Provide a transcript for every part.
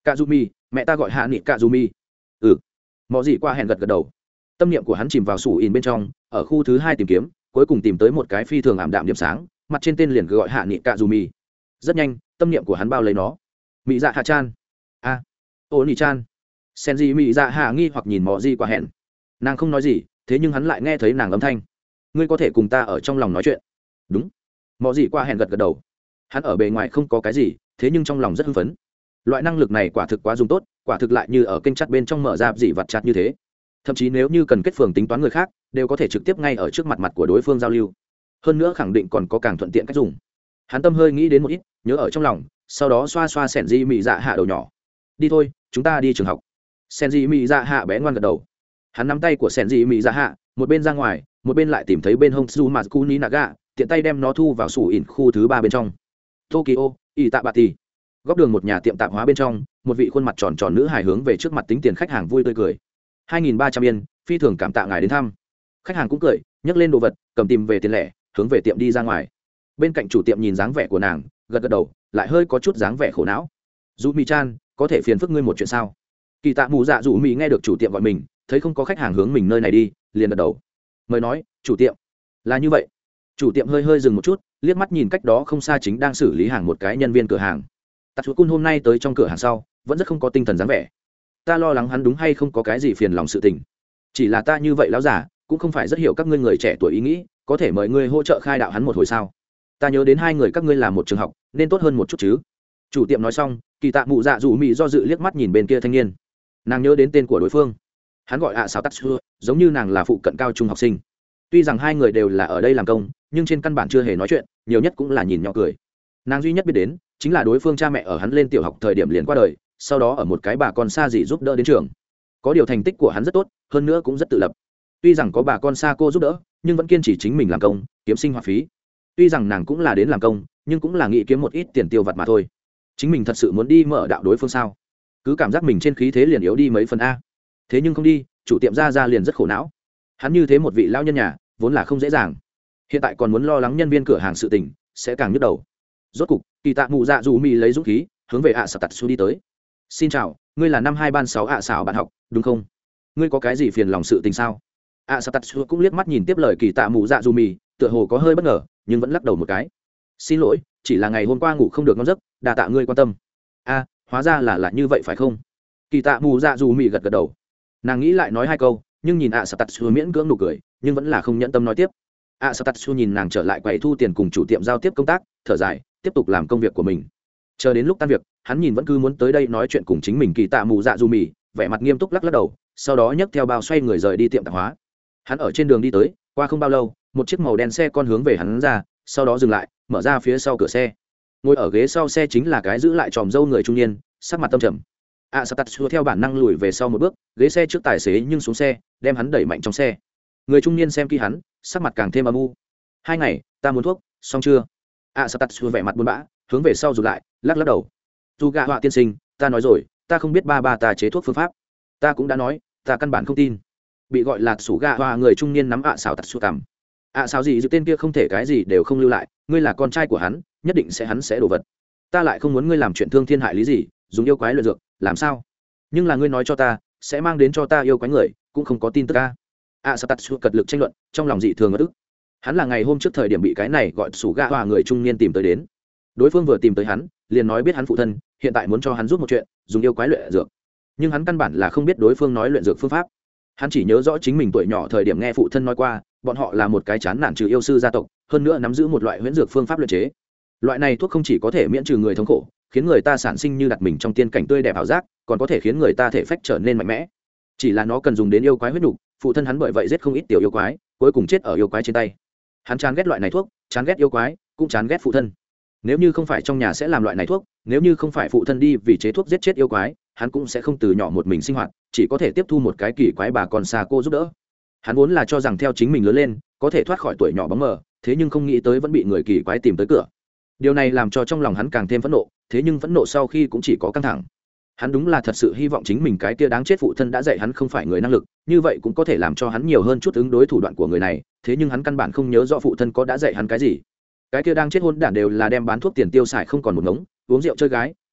cạ dù mi, mẹ ta gọi hạ nghị cạ dù mi. Ừ. Mọi gì qua hẹn gật gật đầu. Tâm niệm của hắn chìm vào sủ ỉn bên trong, ở khu thứ 2 tìm kiếm, cuối cùng tìm tới một cái phi thường ảm đạm điểm sáng, mặt trên tên liền gọi hạ nghị cạ dù mi. Rất nhanh, tâm niệm của hắn bao lấy nó. Mỹ dạ hạ chan. A. Ô nỉ chan. Sen gì mỹ dạ hạ nghi hoặc nhìn mọi gì qua hẹn. Nàng không nói gì, thế nhưng hắn lại nghe thấy nàng âm thanh. Ngươi có thể cùng ta ở trong lòng nói chuyện. Đúng. Mọi gì qua hẹn gật gật đầu. Hắn ở bề ngoài không có cái gì, thế nhưng trong lòng rất hưng phấn. Loại năng lực này quả thực quá dùng tốt, quả thực lại như ở kênh chat bên trong mở ra dị vật chat như thế. Thậm chí nếu như cần kết phường tính toán người khác, đều có thể trực tiếp ngay ở trước mặt của đối phương giao lưu. Hơn nữa khẳng định còn có càng thuận tiện cách dùng. Hắn tâm hơi nghĩ đến một ít, nhớ ở trong lòng, sau đó xoa xoa sẻn di mị dạ hạ đầu nhỏ. Đi thôi, chúng ta đi trường học. Sẻn di mị dạ hạ bé ngoan gật đầu. Hắn nắm tay của sẻn di mị dạ hạ, một bên ra ngoài, một bên lại tìm thấy bên hông Tsumatsukuni Naga, tiện tay đem nó thu vào sủ ỉn khu thứ 3 bên trong. Tokyo, Itabati. Góc đường một nhà tiệm tạp hóa bên trong, một vị khuôn mặt tròn tròn nữ hài hướng về trước mặt tính tiền khách hàng vui tươi cười. 2.300 yên, phi thường cảm tạ ngài đến thăm. Khách hàng cũng cười, nhấc lên đồ vật, cầm tìm về tiền lẻ, hướng về tiệm đi ra ngoài. Bên cạnh chủ tiệm nhìn dáng vẻ của nàng, gật gật đầu, lại hơi có chút dáng vẻ khổ não. Dụ Mi Chan, có thể phiền phức ngươi một chuyện sao? Kỳ tạ mù dạ Dụ Mi nghe được chủ tiệm gọi mình, thấy không có khách hàng hướng mình nơi này đi, liền gật đầu. Mời nói, chủ tiệm. Là như vậy. Chủ tiệm hơi dừng một chút, liếc mắt nhìn cách đó không xa chính đang xử lý hàng một cái nhân viên cửa hàng. Tatsukun hôm nay tới trong cửa hàng sau, vẫn rất không có tinh thần dáng vẻ. Ta lo lắng hắn đúng hay không có cái gì phiền lòng sự tình. Chỉ là ta như vậy lão giả, cũng không phải rất hiểu các ngươi người trẻ tuổi ý nghĩ, có thể mời ngươi hỗ trợ khai đạo hắn một hồi sao? Ta nhớ đến hai người các ngươi làm một trường học, nên tốt hơn một chút chứ. Chủ tiệm nói xong, kỳ tạ mụ dạ Dụ Mi do dự liếc mắt nhìn bên kia thanh niên. Nàng nhớ đến tên của đối phương. Hắn gọi ạ Sáo Tatsu, giống như nàng là phụ cận cao trung học sinh. Tuy rằng hai người đều là ở đây làm công, nhưng trên căn bản chưa hề nói chuyện, nhiều nhất cũng là nhìn nhỏ cười. Nàng duy nhất biết đến chính là đối phương cha mẹ ở hắn lên tiểu học thời điểm liền qua đời, sau đó ở một cái bà con xa dì giúp đỡ đến trường. Có điều thành tích của hắn rất tốt, hơn nữa cũng rất tự lập. Tuy rằng có bà con xa cô giúp đỡ, nhưng vẫn kiên trì chính mình làm công, kiếm sinh hoạt phí. Tuy rằng nàng cũng là đến làm công, nhưng cũng là nghĩ kiếm một ít tiền tiêu vặt mà thôi. Chính mình thật sự muốn đi mở đạo đối phương sao? Cứ cảm giác mình trên khí thế liền yếu đi mấy phần a. Thế nhưng không đi, chủ tiệm ra liền rất khổ não. Hắn như thế một vị lão nhân nhà, vốn là không dễ dàng. Hiện tại còn muốn lo lắng nhân viên cửa hàng sự tình, sẽ càng nhức đầu. Rốt cục, kỳ tạ mù dạ Dụ Mi lấy dũng khí, hướng về ạ Sáo Tatsu đi tới. Xin chào, ngươi là năm 2 ban 6 ạ Sáo bạn học, đúng không? Ngươi có cái gì phiền lòng sự tình sao? ạ Sáo Tatsu cũng liếc mắt nhìn tiếp lời kỳ tạ mù dạ Dụ Mi, tựa hồ có hơi bất ngờ, nhưng vẫn lắc đầu một cái. Xin lỗi, chỉ là ngày hôm qua ngủ không được ngon giấc, đa tạ ngươi quan tâm. A, hóa ra là như vậy phải không? Kỳ tạ mù dạ Dụ Mi gật gật đầu. Nàng nghĩ lại nói hai câu, nhưng nhìn ạ Sáo Tatsu miễn cưỡng nụ cười, nhưng vẫn là không nhẫn tâm nói tiếp. ạ Sáo Tatsu nhìn nàng trở lại quầy thu tiền cùng chủ tiệm giao tiếp công tác, thở dài, tiếp tục làm công việc của mình. Chờ đến lúc tan việc, hắn nhìn vẫn cứ muốn tới đây nói chuyện cùng chính mình kỳ tạ mù dạ Dụ Mi, vẻ mặt nghiêm túc lắc đầu, sau đó nhấc theo bao xoay người rời đi tiệm tạp hóa. Hắn ở trên đường đi tới, qua không bao lâu, một chiếc màu đen xe con hướng về hắn ra, sau đó dừng lại, mở ra phía sau cửa xe. Ngồi ở ghế sau xe chính là cái giữ lại tròm râu người trung niên, sắc mặt tâm trầm. Sáo Tatsu theo bản năng lùi về sau một bước, ghế xe trước tài xế nhưng xuống xe, đem hắn đẩy mạnh trong xe. Người trung niên xem kỹ hắn, sắc mặt càng thêm âm u. 2 ngày, ta muốn thuốc, xong chưa? Sáo Tatsu vẻ mặt buồn bã, hướng về sau rụt lại, lắc đầu. Dù gạ họa tiên sinh, ta nói rồi, ta không biết ba ta chế thuốc phương pháp. Ta cũng đã nói, ta căn bản không tin. Bị gọi là sủ gạ họa người trung niên nắm Sáo Tatsu cằm. Sao gì giữ tên kia không thể cái gì đều không lưu lại, ngươi là con trai của hắn, nhất định hắn sẽ đổ vật. Ta lại không muốn ngươi làm chuyện thương thiên hại lý gì, dùng yêu quái luyện dược, làm sao? Nhưng là ngươi nói cho ta, sẽ mang đến cho ta yêu quái người, cũng không có tin tức a. Sáo Tatsu cật lực tranh luận, trong lòng dị thường ngất ức. Hắn là ngày hôm trước thời điểm bị cái này gọi sủ gạ họa người trung niên tìm tới đến. Đối phương vừa tìm tới hắn, liền nói biết hắn phụ thân, hiện tại muốn cho hắn giúp một chuyện, dùng yêu quái luyện dược. Nhưng hắn căn bản là không biết đối phương nói luyện dược phương pháp. Hắn chỉ nhớ rõ chính mình tuổi nhỏ thời điểm nghe phụ thân nói qua, bọn họ là một cái chán nản trừ yêu sư gia tộc, hơn nữa nắm giữ một loại huyễn dược phương pháp luyện chế. Loại này thuốc không chỉ có thể miễn trừ người thống khổ, khiến người ta sản sinh như đặt mình trong tiên cảnh tươi đẹp ảo giác, còn có thể khiến người ta thể phách trở nên mạnh mẽ. Chỉ là nó cần dùng đến yêu quái huyết nục, phụ thân hắn bởi vậy giết không ít tiểu yêu quái, cuối cùng chết ở yêu quái trên tay. Hắn chán ghét loại này thuốc, chán ghét yêu quái, cũng chán ghét phụ thân. Nếu như không phải trong nhà sẽ làm loại này thuốc, nếu như không phải phụ thân đi vì chế thuốc giết chết yêu quái, hắn cũng sẽ không từ nhỏ một mình sinh hoạt, chỉ có thể tiếp thu một cái kỳ quái bà con xa cô giúp đỡ. Hắn vốn là cho rằng theo chính mình lớn lên, có thể thoát khỏi tuổi nhỏ bóng mờ, thế nhưng không nghĩ tới vẫn bị người kỳ quái tìm tới cửa. Điều này làm cho trong lòng hắn càng thêm phẫn nộ, thế nhưng phẫn nộ sau khi cũng chỉ có căng thẳng. Hắn đúng là thật sự hy vọng chính mình cái kia đáng chết phụ thân đã dạy hắn không phải người năng lực, như vậy cũng có thể làm cho hắn nhiều hơn chút ứng đối thủ đoạn của người này, thế nhưng hắn căn bản không nhớ rõ phụ thân có đã dạy hắn cái gì. Cái kia đang chết hôn đản đều là đem bán thuốc tiền tiêu xài không còn một ngống, uống rượu chơi gái,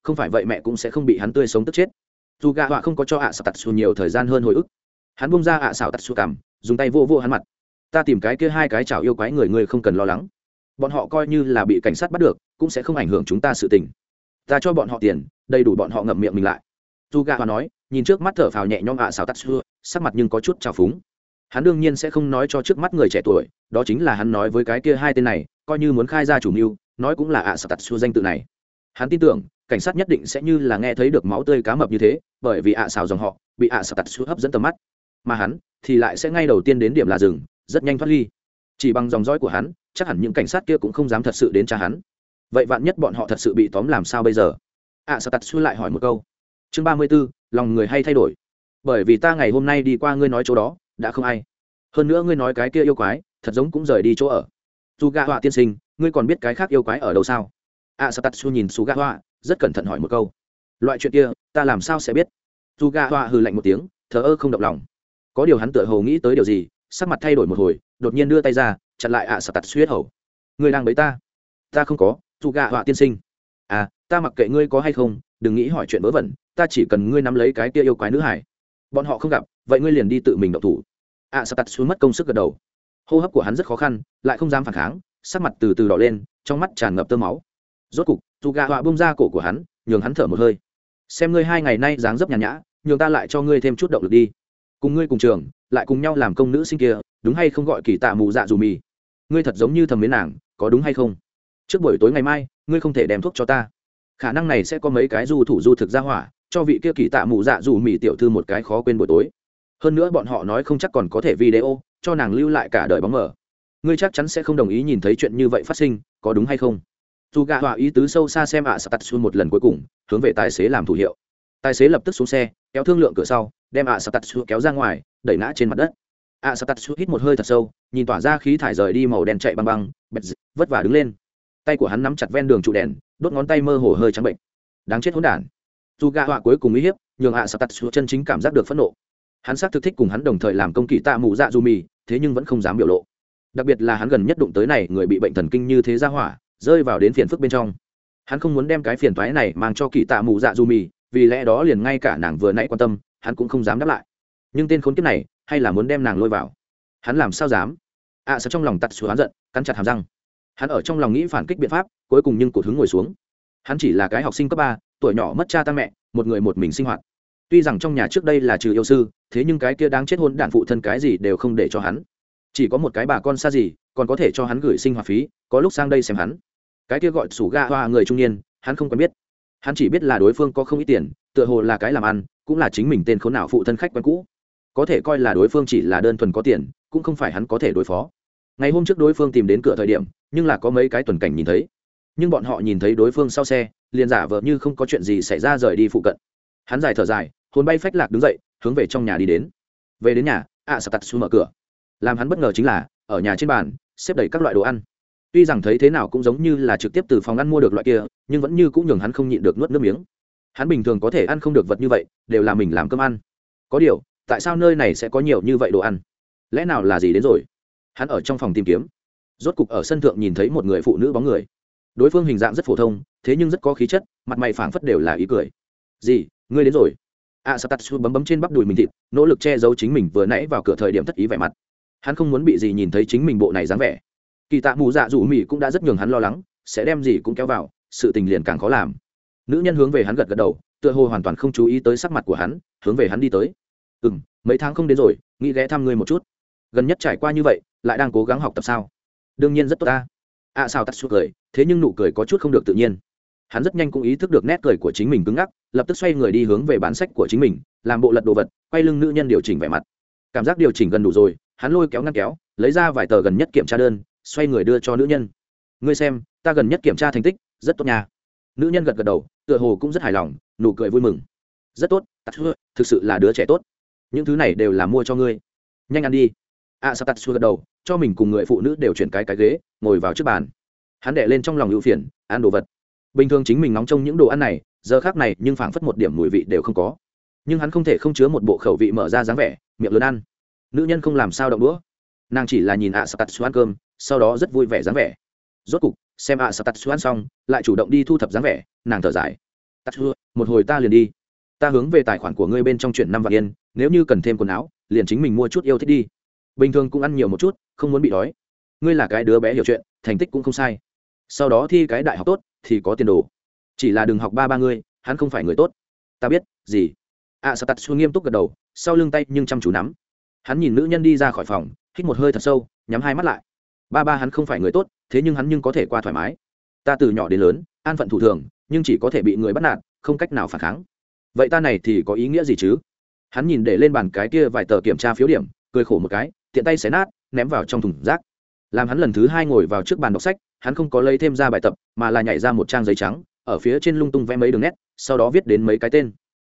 không phải vậy mẹ cũng sẽ không bị hắn tươi sống tức chết. Dù gạ họa không có cho ạ xảo tạt xù nhiều thời gian hơn hồi ức, hắn bung ra ạ xảo tạt xù cằm, dùng tay vô vô hắn mặt. Ta tìm cái kia hai cái chảo yêu quái người không cần lo lắng, bọn họ coi như là bị cảnh sát bắt được cũng sẽ không ảnh hưởng chúng ta sự tình. Ta cho bọn họ tiền đầy đủ bọn họ ngậm miệng mình lại. Dù gạ họa nói, nhìn trước mắt thở phào nhẹ nhõm ạ xảo tạt xù, sắc mặt nhưng có chút trào phúng. Hắn đương nhiên sẽ không nói cho trước mắt người trẻ tuổi, đó chính là hắn nói với cái kia hai tên này, coi như muốn khai ra chủ mưu, nói cũng là ạ xảo tạt xù danh tự này. Hắn tin tưởng cảnh sát nhất định sẽ như là nghe thấy được máu tươi cá mập như thế, bởi vì ạ xảo dòng họ bị ạ xảo tạt xù hấp dẫn tầm mắt, mà hắn thì lại sẽ ngay đầu tiên đến điểm là rừng, rất nhanh thoát ly. Chỉ bằng dòng dõi của hắn, chắc hẳn những cảnh sát kia cũng không dám thật sự đến tra hắn. Vậy vạn nhất bọn họ thật sự bị tóm làm sao bây giờ? ạ xảo tạt xù lại hỏi một câu. Chương 34, lòng người hay thay đổi. Bởi vì ta ngày hôm nay đi qua ngươi nói chỗ đó đã không ai, hơn nữa ngươi nói cái kia yêu quái thật giống cũng rời đi chỗ ở. Su gạ họa tiên sinh, ngươi còn biết cái khác yêu quái ở đâu sao? Satatsu nhìn Su gạ họa rất cẩn thận hỏi một câu. Loại chuyện kia ta làm sao sẽ biết? Su gạ họa hừ lạnh một tiếng, thờ ơ không động lòng. Có điều hắn tựa hồ nghĩ tới điều gì, sắc mặt thay đổi một hồi, đột nhiên đưa tay ra chặn lại Satatsu huyết hầu. Ngươi đang bấy ta? Ta không có. Su gạ họa tiên sinh, ta mặc kệ ngươi có hay không, đừng nghĩ hỏi chuyện vớ vẩn, ta chỉ cần ngươi nắm lấy cái kia yêu quái nữ hải. Bọn họ không gặp, vậy ngươi liền đi tự mình động thủ. Satatsu mất công sức gật đầu. Hô hấp của hắn rất khó khăn, lại không dám phản kháng, sắc mặt từ từ đỏ lên, trong mắt tràn ngập tơ máu. Rốt cục dù gạ họa bung ra cổ của hắn, nhường hắn thở một hơi. Xem ngươi 2 ngày nay dáng dấp nhàn nhã, nhường ta lại cho ngươi thêm chút động lực đi. Cùng ngươi cùng trường, lại cùng nhau làm công nữ sinh kia, đúng hay không gọi kỳ tạ mù dạ dù mì? Ngươi thật giống như thầm mến nàng, có đúng hay không? Trước buổi tối ngày mai, ngươi không thể đem thuốc cho ta. Khả năng này sẽ có mấy cái du thủ du thực ra hỏa, cho vị kia kỳ tạ mù dạ dù mì tiểu thư một cái khó quên buổi tối. Hơn nữa bọn họ nói không chắc còn có thể video cho nàng lưu lại cả đời bóng mờ. Ngươi chắc chắn sẽ không đồng ý nhìn thấy chuyện như vậy phát sinh, có đúng hay không? Dù gạ họa ý tứ sâu xa xem Satatsu một lần cuối cùng, hướng về tài xế làm thủ hiệu. Tài xế lập tức xuống xe, kéo thương lượng cửa sau, đem Satatsu kéo ra ngoài, đẩy ngã trên mặt đất. Satatsu hít một hơi thật sâu, nhìn tỏa ra khí thải rời đi màu đen chạy băng băng, vất vả đứng lên. Tay của hắn nắm chặt ven đường trụ đèn, đốt ngón tay mơ hồ hơi trắng bệnh. Đáng chết hỗn đản. Dù gạ họa cuối cùng uy hiếp, nhường Satatsu chân chính cảm giác được phẫn nộ. Hắn xác thực thích cùng hắn đồng thời làm công kỳ tạ mù dạ dù mì, thế nhưng vẫn không dám biểu lộ. Đặc biệt là hắn gần nhất đụng tới này người bị bệnh thần kinh như thế ra hỏa, rơi vào đến phiền phức bên trong. Hắn không muốn đem cái phiền toái này mang cho kỳ tạ mù dạ dù mì, vì lẽ đó liền ngay cả nàng vừa nãy quan tâm, hắn cũng không dám đáp lại. Nhưng tên khốn kiếp này, hay là muốn đem nàng lôi vào. Hắn làm sao dám? Sao trong lòng tắt xuống hắn giận, cắn chặt hàm răng. Hắn ở trong lòng nghĩ phản kích biện pháp, cuối cùng nhưng cụt hứng ngồi xuống. Hắn chỉ là cái học sinh cấp 3, tuổi nhỏ mất cha ta mẹ, một người một mình sinh hoạt. Tuy rằng trong nhà trước đây là trừ yêu sư, thế nhưng cái kia đáng chết hôn đản phụ thân cái gì đều không để cho hắn, chỉ có một cái bà con xa gì còn có thể cho hắn gửi sinh hoạt phí, có lúc sang đây xem hắn. Cái kia gọi sủ ga hoa người trung niên hắn không quen biết, hắn chỉ biết là đối phương có không ít tiền, tựa hồ là cái làm ăn, cũng là chính mình tên khốn nào phụ thân khách quen cũ, có thể coi là đối phương chỉ là đơn thuần có tiền, cũng không phải hắn có thể đối phó. Ngày hôm trước đối phương tìm đến cửa thời điểm, nhưng là có mấy cái tuần cảnh nhìn thấy, nhưng bọn họ nhìn thấy đối phương sau xe liền giả vờ như không có chuyện gì xảy ra rời đi phụ cận. Hắn dài thở dài, hồn bay phách lạc đứng dậy, hướng về trong nhà đi đến. Về đến nhà, Satatsu mở cửa. Làm hắn bất ngờ chính là, ở nhà trên bàn xếp đầy các loại đồ ăn. Tuy rằng thấy thế nào cũng giống như là trực tiếp từ phòng ăn mua được loại kia, nhưng vẫn như cũng nhường hắn không nhịn được nuốt nước miếng. Hắn bình thường có thể ăn không được vật như vậy, đều là mình làm cơm ăn. Có điều, tại sao nơi này sẽ có nhiều như vậy đồ ăn? Lẽ nào là gì đến rồi? Hắn ở trong phòng tìm kiếm, rốt cục ở sân thượng nhìn thấy một người phụ nữ bóng người. Đối phương hình dạng rất phổ thông, thế nhưng rất có khí chất, mặt mày phảng phất đều là ý cười. Gì, ngươi đến rồi? Satatsu bấm bấm trên bắp đùi mình thịt, nỗ lực che giấu chính mình vừa nãy vào cửa thời điểm thất ý vẻ mặt. Hắn không muốn bị gì nhìn thấy chính mình bộ này dáng vẻ. Kỳ tạ mù dạ dù mì cũng đã rất nhường hắn lo lắng, sẽ đem gì cũng kéo vào, sự tình liền càng khó làm. Nữ nhân hướng về hắn gật gật đầu, tựa hồ hoàn toàn không chú ý tới sắc mặt của hắn, hướng về hắn đi tới. Mấy tháng không đến rồi, nghĩ ghé thăm ngươi một chút. Gần nhất trải qua như vậy, lại đang cố gắng học tập sao? Đương nhiên rất tốt ta. Sao Tatsu cười, thế nhưng nụ cười có chút không được tự nhiên. Hắn rất nhanh cũng ý thức được nét cười của chính mình cứng ngắc, lập tức xoay người đi hướng về bản sách của chính mình, làm bộ lật đồ vật, quay lưng nữ nhân điều chỉnh vẻ mặt. Cảm giác điều chỉnh gần đủ rồi, hắn lôi kéo ngăn kéo, lấy ra vài tờ gần nhất kiểm tra đơn, xoay người đưa cho nữ nhân. Ngươi xem, ta gần nhất kiểm tra thành tích rất tốt nha. Nữ nhân gật gật đầu, tựa hồ cũng rất hài lòng, nụ cười vui mừng. Rất tốt, Tatsu, thực sự là đứa trẻ tốt. Những thứ này đều là mua cho ngươi. Nhanh ăn đi. Sao Tatsu gật đầu, cho mình cùng người phụ nữ đều chuyển cái ghế, ngồi vào trước bàn. Hắn đè lên trong lòng ưu phiền, ăn đồ vật. Bình thường chính mình nóng trong những đồ ăn này, giờ khác này nhưng phảng phất một điểm mùi vị đều không có. Nhưng hắn không thể không chứa một bộ khẩu vị mở ra dáng vẻ, miệng lớn ăn. Nữ nhân không làm sao động đũa, nàng chỉ là nhìn Satatsu ăn cơm, sau đó rất vui vẻ dáng vẻ. Rốt cục xem Satatsu ăn xong, lại chủ động đi thu thập dáng vẻ, nàng thở dài. tắt thua một hồi ta liền đi, ta hướng về tài khoản của ngươi bên trong chuyển 5 vạn yên, nếu như cần thêm quần áo liền chính mình mua chút yêu thích đi, bình thường cũng ăn nhiều một chút, không muốn bị đói. Ngươi là cái đứa bé hiểu chuyện, thành tích cũng không sai, sau đó thi cái đại học tốt thì có tiền đồ, chỉ là đừng học ba ngươi, hắn không phải người tốt. Ta biết gì. Satatsu nghiêm túc gật đầu, sau lưng tay nhưng chăm chú nắm. Hắn nhìn nữ nhân đi ra khỏi phòng, hít một hơi thật sâu, nhắm hai mắt lại. Ba hắn không phải người tốt, thế nhưng hắn nhưng có thể qua thoải mái. Ta từ nhỏ đến lớn an phận thủ thường, nhưng chỉ có thể bị người bắt nạt, không cách nào phản kháng. Vậy ta này thì có ý nghĩa gì chứ? Hắn nhìn để lên bàn cái kia vài tờ kiểm tra phiếu điểm, cười khổ một cái, tiện tay xé nát, ném vào trong thùng rác. Làm hắn lần thứ hai ngồi vào trước bàn đọc sách, hắn không có lấy thêm ra bài tập, mà là nhảy ra một trang giấy trắng, ở phía trên lung tung vẽ mấy đường nét, sau đó viết đến mấy cái tên.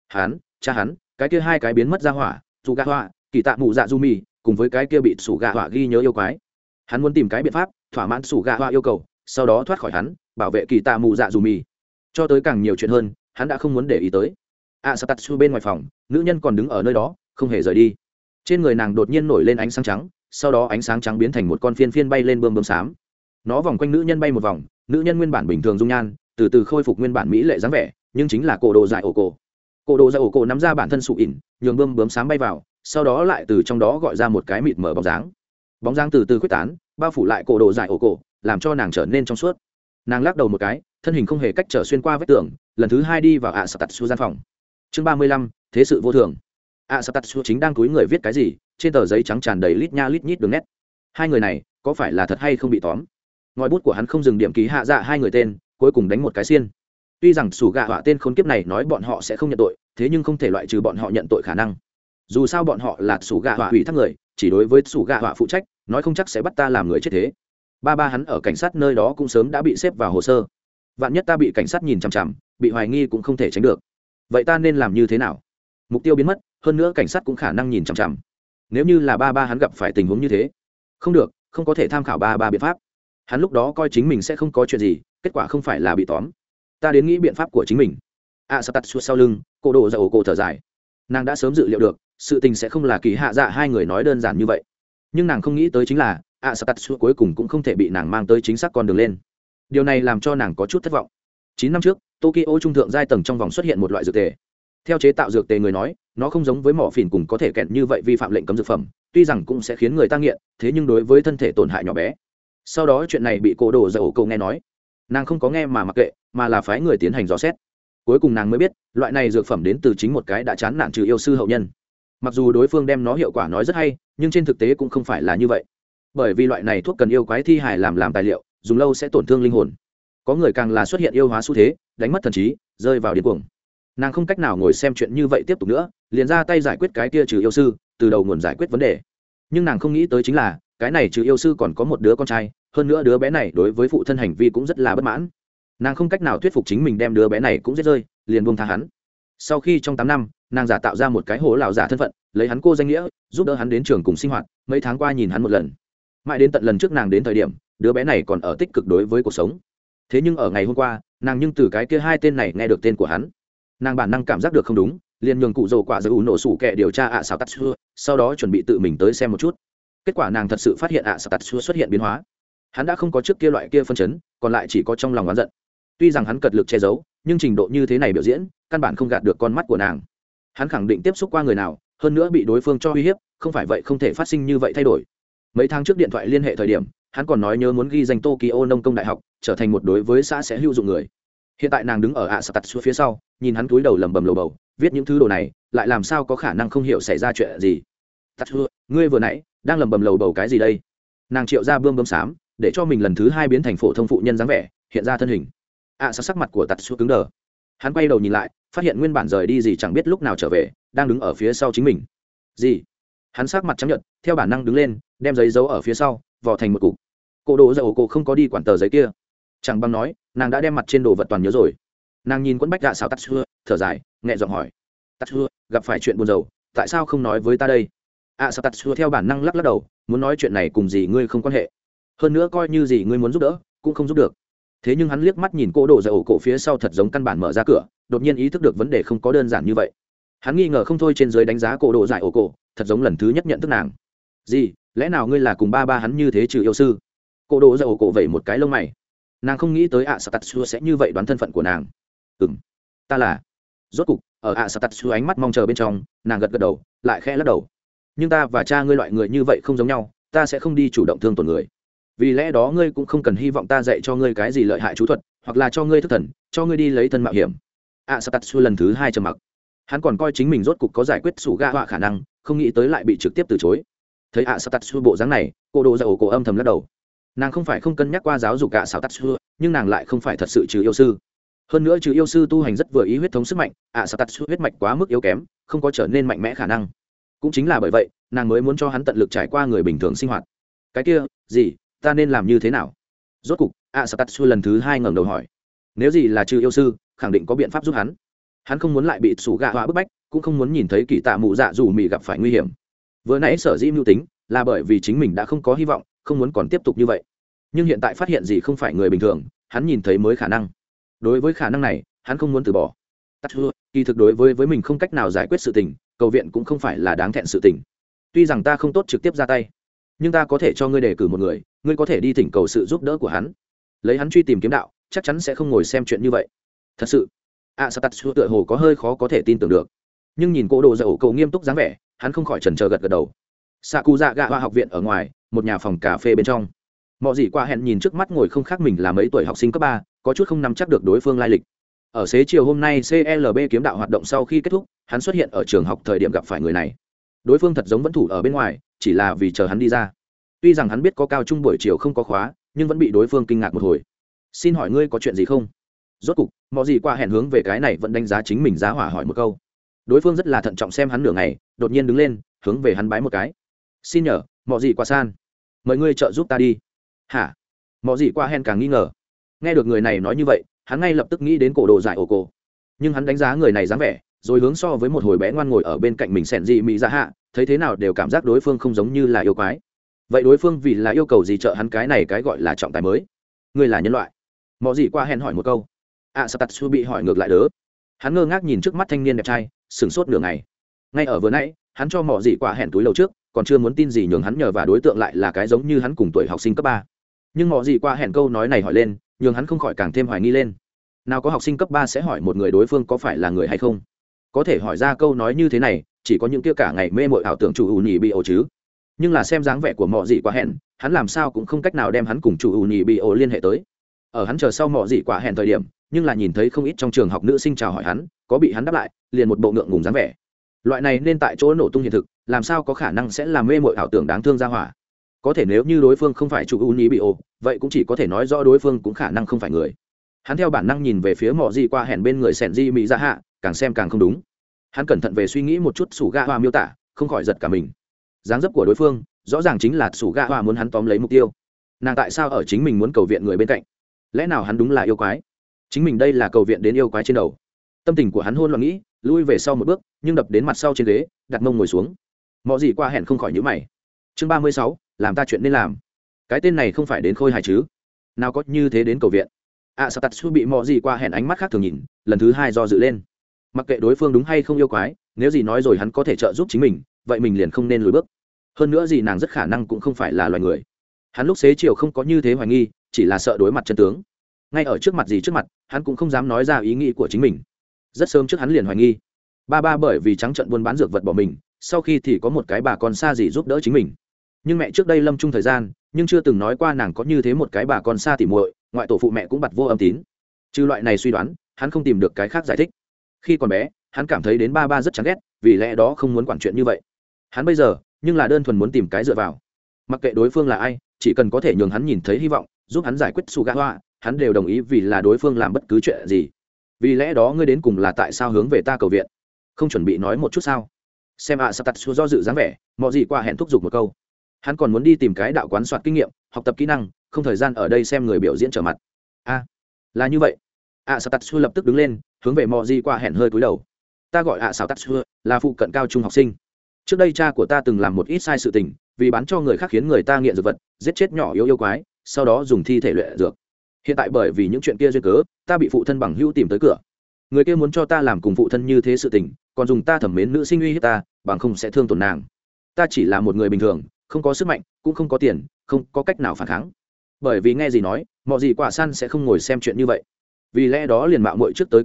Cha hắn, cái kia hai cái biến mất ra hỏa, Su Gạ Họa, Kỳ Tạ Mụ Dạ Du Mi, cùng với cái kia bị Su Gạ Họa ghi nhớ yêu quái. Hắn muốn tìm cái biện pháp thỏa mãn Su Gạ Họa yêu cầu, sau đó thoát khỏi hắn, bảo vệ Kỳ Tạ Mụ Dạ Du Mi. Cho tới càng nhiều chuyện hơn, hắn đã không muốn để ý tới. Satatsu bên ngoài phòng, nữ nhân còn đứng ở nơi đó, không hề rời đi. Trên người nàng đột nhiên nổi lên ánh sáng trắng, sau đó ánh sáng trắng biến thành một con phiên bay lên bươm xám. Nó vòng quanh nữ nhân bay một vòng, nữ nhân nguyên bản bình thường dung nhan, từ từ khôi phục nguyên bản mỹ lệ dáng vẻ, nhưng chính là cổ đồ dại ổ cổ. Cổ đồ dại ổ cổ nắm ra bản thân sụ ỉn, nhường bươm xám bay vào, sau đó lại từ trong đó gọi ra một cái mịt mở bóng dáng. Bóng dáng từ từ khuếch tán, bao phủ lại cổ đồ dại ổ cổ, làm cho nàng trở nên trong suốt. Nàng lắc đầu một cái, thân hình không hề cách trở xuyên qua vách tường, lần thứ hai đi vào Satatsu gian phòng. Chương 35, thế sự vô thường. Satatsu chính đang cúi người viết cái gì, trên tờ giấy trắng tràn đầy lít nha lít nhít đường nét. Hai người này có phải là thật hay không bị tóm? Ngòi bút của hắn không dừng điểm ký hạ dạ hai người tên, cuối cùng đánh một cái xiên. Tuy rằng Sủ Gạ Họa tên khốn kiếp này nói bọn họ sẽ không nhận tội, thế nhưng không thể loại trừ bọn họ nhận tội khả năng. Dù sao bọn họ là Sủ Gạ Họa ủy thác người, chỉ đối với Sủ Gạ Họa phụ trách, nói không chắc sẽ bắt ta làm người chết thế. Ba hắn ở cảnh sát nơi đó cũng sớm đã bị xếp vào hồ sơ. Vạn nhất ta bị cảnh sát nhìn chằm chằm, bị hoài nghi cũng không thể tránh được. Vậy ta nên làm như thế nào? Mục tiêu biến mất, hơn nữa cảnh sát cũng khả năng nhìn chằm chằm. Nếu như là ba hắn gặp phải tình huống như thế, không được, không có thể tham khảo ba biện pháp. Hắn lúc đó coi chính mình sẽ không có chuyện gì, kết quả không phải là bị tóm. Ta đến nghĩ biện pháp của chính mình. Satatsu sau lưng, cô đồ dạ ổ cổ thở dài. Nàng đã sớm dự liệu được sự tình sẽ không là kỳ hạ dạ hai người nói đơn giản như vậy, nhưng nàng không nghĩ tới chính là Satatsu cuối cùng cũng không thể bị nàng mang tới chính xác con đường lên. Điều này làm cho nàng có chút thất vọng. 9 năm trước, Tokyo trung thượng giai tầng trong vòng xuất hiện một loại dược tề. Theo chế tạo dược tề người nói, nó không giống với mỏ phìn cùng có thể kẹt như vậy vi phạm lệnh cấm dược phẩm, tuy rằng cũng sẽ khiến người ta nghiện, thế nhưng đối với thân thể tổn hại nhỏ bé. Sau đó chuyện này bị cô đồ dạ ổ cổ nghe nói, nàng không có nghe mà mặc kệ, mà là phái người tiến hành dò xét. Cuối cùng nàng mới biết, loại này dược phẩm đến từ chính một cái đã chán nản trừ yêu sư hậu nhân. Mặc dù đối phương đem nó hiệu quả nói rất hay, nhưng trên thực tế cũng không phải là như vậy. Bởi vì loại này thuốc cần yêu quái thi hài làm tài liệu, dùng lâu sẽ tổn thương linh hồn. Có người càng là xuất hiện yêu hóa xu thế, đánh mất thần trí, rơi vào điên cuồng. Nàng không cách nào ngồi xem chuyện như vậy tiếp tục nữa, liền ra tay giải quyết cái kia trừ yêu sư, từ đầu nguồn giải quyết vấn đề. Nhưng nàng không nghĩ tới chính là, cái này trừ yêu sư còn có một đứa con trai, hơn nữa đứa bé này đối với phụ thân hành vi cũng rất là bất mãn. Nàng không cách nào thuyết phục chính mình đem đứa bé này cũng giết rơi, liền buông tha hắn. Sau khi trong 8 năm, nàng giả tạo ra một cái hố lão giả thân phận, lấy hắn cô danh nghĩa, giúp đỡ hắn đến trường cùng sinh hoạt, mấy tháng qua nhìn hắn một lần. Mãi đến tận lần trước nàng đến thời điểm, đứa bé này còn ở tích cực đối với cuộc sống. Thế nhưng ở ngày hôm qua, nàng nhưng từ cái kia hai tên này nghe được tên của hắn. Nàng bản năng cảm giác được không đúng, liền nhường cụ rồ quả giữ nổ sủ kẻ điều tra xào tắt xưa, sau đó chuẩn bị tự mình tới xem một chút. Kết quả nàng thật sự phát hiện xào tắt xưa xuất hiện biến hóa. Hắn đã không có trước kia loại kia phân chấn, còn lại chỉ có trong lòng oán giận. Tuy rằng hắn cật lực che giấu, nhưng trình độ như thế này biểu diễn, căn bản không gạt được con mắt của nàng. Hắn khẳng định tiếp xúc qua người nào, hơn nữa bị đối phương cho uy hiếp, không phải vậy không thể phát sinh như vậy thay đổi. Mấy tháng trước điện thoại liên hệ thời điểm, hắn còn nói nhớ muốn ghi danh Tokyo nông công đại học, trở thành một đối với xã sẽ hữu dụng người. Hiện tại nàng đứng ở Satatsu phía sau, nhìn hắn cúi đầu lẩm bẩm lầu bầu, viết những thứ đồ này, lại làm sao có khả năng không hiểu xảy ra chuyện gì. Tatsu, ngươi vừa nãy đang lẩm bẩm lầu bầu cái gì đây? Nàng triệu ra bươm xám, để cho mình lần thứ hai biến thành phổ thông phụ nhân dáng vẻ, hiện ra thân hình. Sắc mặt của Tatsu cứng đờ. Hắn quay đầu nhìn lại, phát hiện nguyên bản rời đi gì chẳng biết lúc nào trở về, đang đứng ở phía sau chính mình. Gì? Hắn sắc mặt trắng nhợt, theo bản năng đứng lên, đem giấy giấu ở phía sau, vò thành một cục. Cô đồ dầu cô không có đi quản tờ giấy kia, chẳng bằng nói nàng đã đem mặt trên đồ vật toàn nhớ rồi. Nàng nhìn quấn bách gạ xào Tatsu, thở dài, nhẹ giọng hỏi: Tatsu, gặp phải chuyện buồn rầu, tại sao không nói với ta đây? Xào Tatsu theo bản năng lắc lắc đầu, muốn nói chuyện này cùng gì ngươi không quan hệ, hơn nữa coi như gì ngươi muốn giúp đỡ cũng không giúp được. Thế nhưng hắn liếc mắt nhìn cô đồ dầu cổ phía sau thật giống căn bản mở ra cửa, đột nhiên ý thức được vấn đề không có đơn giản như vậy. Hắn nghi ngờ không thôi, trên dưới đánh giá cô đồ dại ổ cổ, thật giống lần thứ nhất nhận thức nàng. Gì? Lẽ nào ngươi là cùng ba hắn như thế trừ yêu sư? Cô đồ dại ổ cổ vẩy một cái lông mày. Nàng không nghĩ tới Satatsu sẽ như vậy đoán thân phận của nàng. ta là rốt cục ở ạ sạt xu ánh mắt mong chờ bên trong nàng gật gật đầu lại khẽ lắc đầu. Nhưng ta và cha ngươi loại người như vậy không giống nhau, ta sẽ không đi chủ động thương tổn người. Vì lẽ đó ngươi cũng không cần hy vọng ta dạy cho ngươi cái gì lợi hại chú thuật, hoặc là cho ngươi thức thần, cho ngươi đi lấy thân mạo hiểm. ạ sạt xu lần thứ hai trầm mặc. Hắn còn coi chính mình rốt cục có giải quyết sủ ga họa khả năng, không nghĩ tới lại bị trực tiếp từ chối. Thấy ạ sạt xu bộ dáng này, cô đồ dạo cổ âm thầm lắc đầu. Nàng không phải không cân nhắc qua giáo dục ạ sạt xu, nhưng nàng lại không phải thật sự trừ yêu sư. Hơn nữa trừ yêu sư tu hành rất vừa ý huyết thống sức mạnh, ạ sạt xu huyết mạch quá mức yếu kém, không có trở nên mạnh mẽ khả năng. Cũng chính là bởi vậy, nàng mới muốn cho hắn tận lực trải qua người bình thường sinh hoạt. Cái kia gì, ta nên làm như thế nào? Rốt cục ạ sạt xu lần thứ hai ngẩng đầu hỏi. Nếu gì là trừ yêu sư, khẳng định có biện pháp giúp hắn. Hắn không muốn lại bị sủ gạ họa bức bách, cũng không muốn nhìn thấy kỳ tạ mụ dạ dù mì gặp phải nguy hiểm. Vừa nãy sở dĩ mưu tính là bởi vì chính mình đã không có hy vọng, không muốn còn tiếp tục như vậy. Nhưng hiện tại phát hiện gì không phải người bình thường, hắn nhìn thấy mới khả năng. Đối với khả năng này, hắn không muốn từ bỏ. Kỳ thực đối với mình không cách nào giải quyết sự tình, cầu viện cũng không phải là đáng thẹn sự tình. Tuy rằng ta không tốt trực tiếp ra tay, nhưng ta có thể cho ngươi đề cử một người, ngươi có thể đi thỉnh cầu sự giúp đỡ của hắn, lấy hắn truy tìm kiếm đạo, chắc chắn sẽ không ngồi xem chuyện như vậy. Thật sự Satatsu tựa hồ có hơi khó có thể tin tưởng được, nhưng nhìn cô đồ dậu cậu nghiêm túc dáng vẻ, hắn không khỏi chần chờ gật đầu. Sakuza gạ hoa học viện ở ngoài, một nhà phòng cà phê bên trong, mọi gì qua hẹn nhìn trước mắt ngồi không khác mình là mấy tuổi học sinh cấp 3, có chút không nắm chắc được đối phương lai lịch. Ở xế chiều hôm nay CLB kiếm đạo hoạt động sau khi kết thúc, hắn xuất hiện ở trường học thời điểm gặp phải người này. Đối phương thật giống vẫn thủ ở bên ngoài, chỉ là vì chờ hắn đi ra. Tuy rằng hắn biết có cao trung buổi chiều không có khóa, nhưng vẫn bị đối phương kinh ngạc một hồi. Xin hỏi ngươi có chuyện gì không? Rốt cục mọi gì qua hẹn hướng về cái này vẫn đánh giá chính mình giá hỏa hỏi một câu. Đối phương rất là thận trọng xem hắn nửa ngày, đột nhiên đứng lên hướng về hắn bái một cái. Xin nhờ mọi gì qua san, mời ngươi trợ giúp ta đi. Hả? Mọi gì qua hẹn càng nghi ngờ. Nghe được người này nói như vậy, hắn ngay lập tức nghĩ đến cổ đồ giải ổ cổ. Nhưng hắn đánh giá người này dáng vẻ, rồi hướng so với một hồi bé ngoan ngồi ở bên cạnh mình sẹn dị mỹ ra hạ, thấy thế nào đều cảm giác đối phương không giống như là yêu quái. Vậy đối phương vì là yêu cầu gì trợ hắn cái này cái gọi là trọng tài mới? Ngươi là nhân loại? Mọi gì qua hẹn hỏi một câu. Satatsu bị hỏi ngược lại đớ. Hắn ngơ ngác nhìn trước mắt thanh niên đẹp trai, sửng sốt nửa ngày. Ngay ở vừa nãy, hắn cho mỏ gì quả hẹn túi lầu trước, còn chưa muốn tin gì nhường hắn nhờ và đối tượng lại là cái giống như hắn cùng tuổi học sinh cấp 3. Nhưng mỏ gì quả hẹn câu nói này hỏi lên, nhường hắn không khỏi càng thêm hoài nghi lên. Nào có học sinh cấp 3 sẽ hỏi một người đối phương có phải là người hay không? Có thể hỏi ra câu nói như thế này, chỉ có những kia cả ngày mê mội ảo tưởng chủ ủ nhì bị ổ chứ. Nhưng là xem dáng vẻ của mỏ gì quả hẹn, hắn làm sao cũng không cách nào đem hắn cùng chủ ủ nhì bị ổ liên hệ tới. Ở hắn chờ sau mỏ gì quả hẹn thời điểm, nhưng là nhìn thấy không ít trong trường học nữ sinh chào hỏi hắn, có bị hắn đáp lại, liền một bộ ngượng ngùng dáng vẻ. Loại này nên tại chỗ nổ tung hiện thực, làm sao có khả năng sẽ làm mê mội ảo tưởng đáng thương ra hỏa. Có thể nếu như đối phương không phải chủ uni bị ồ, vậy cũng chỉ có thể nói rõ đối phương cũng khả năng không phải người. Hắn theo bản năng nhìn về phía mỏ gì qua hẹn bên người sẹn di mỹ ra hạ, càng xem càng không đúng. Hắn cẩn thận về suy nghĩ một chút sủ ga hoa miêu tả, không khỏi giật cả mình. Dáng dấp của đối phương rõ ràng chính là sủ ga hoa muốn hắn tóm lấy mục tiêu. Nàng tại sao ở chính mình muốn cầu viện người bên cạnh? Lẽ nào hắn đúng là yêu quái? Chính mình đây là cầu viện đến yêu quái trên đầu. Tâm tình của hắn hôn loạn nghĩ, lui về sau một bước, nhưng đập đến mặt sau trên ghế, đặt mông ngồi xuống. Mọ gì qua hẹn không khỏi nhíu mày. Chương 36, làm ta chuyện nên làm. Cái tên này không phải đến khôi hài chứ? Nào có như thế đến cầu viện. Satatsu bị mọ gì qua hẹn ánh mắt khác thường nhìn, lần thứ hai do dự lên. Mặc kệ đối phương đúng hay không yêu quái, nếu gì nói rồi hắn có thể trợ giúp chính mình, vậy mình liền không nên lùi bước. Hơn nữa gì nàng rất khả năng cũng không phải là loài người. Hắn lúc xế chiều không có như thế hoài nghi, chỉ là sợ đối mặt chân tướng. Ngay ở trước mặt gì trước mặt, hắn cũng không dám nói ra ý nghĩ của chính mình. Rất sớm trước hắn liền hoài nghi ba bởi vì trắng trợn buôn bán dược vật bỏ mình, sau khi thì có một cái bà con xa gì giúp đỡ chính mình. Nhưng mẹ trước đây lâm chung thời gian, nhưng chưa từng nói qua nàng có như thế một cái bà con xa tỉ muội, ngoại tổ phụ mẹ cũng bặt vô âm tín. Trừ loại này suy đoán, hắn không tìm được cái khác giải thích. Khi còn bé, hắn cảm thấy đến ba rất chán ghét, vì lẽ đó không muốn quản chuyện như vậy. Hắn bây giờ nhưng là đơn thuần muốn tìm cái dựa vào. Mặc kệ đối phương là ai, chỉ cần có thể nhường hắn nhìn thấy hy vọng, giúp hắn giải quyết Sugawa, hắn đều đồng ý, vì là đối phương làm bất cứ chuyện gì. Vì lẽ đó ngươi đến cùng là tại sao hướng về ta cầu viện? Không chuẩn bị nói một chút sao? Xem Satatsu do dự dáng vẻ, mọi gì qua hẹn thúc giục một câu. Hắn còn muốn đi tìm cái đạo quán soạt kinh nghiệm, học tập kỹ năng, không thời gian ở đây xem người biểu diễn trở mặt. Là như vậy. Satatsu lập tức đứng lên, hướng về mọi gì qua hẹn hơi cúi đầu. Ta gọi Satatsu, là phụ cận cao trung học sinh. Trước đây cha của ta từng làm một ít sai sự tình, vì bán cho người khác khiến người ta nghiện dược vật, giết chết nhỏ yêu quái, sau đó dùng thi thể luyện dược. Hiện tại bởi vì những chuyện kia duyên cớ, ta bị phụ thân bằng hữu tìm tới cửa. Người kia muốn cho ta làm cùng phụ thân như thế sự tình, còn dùng ta thẩm mến nữ sinh uy hiếp ta, bằng không sẽ thương tổn nàng. Ta chỉ là một người bình thường, không có sức mạnh, cũng không có tiền, không có cách nào phản kháng. Bởi vì nghe gì nói, mọi gì quả san sẽ không ngồi xem chuyện như vậy. Vì lẽ đó liền mạo muội trước tới quấy rầy,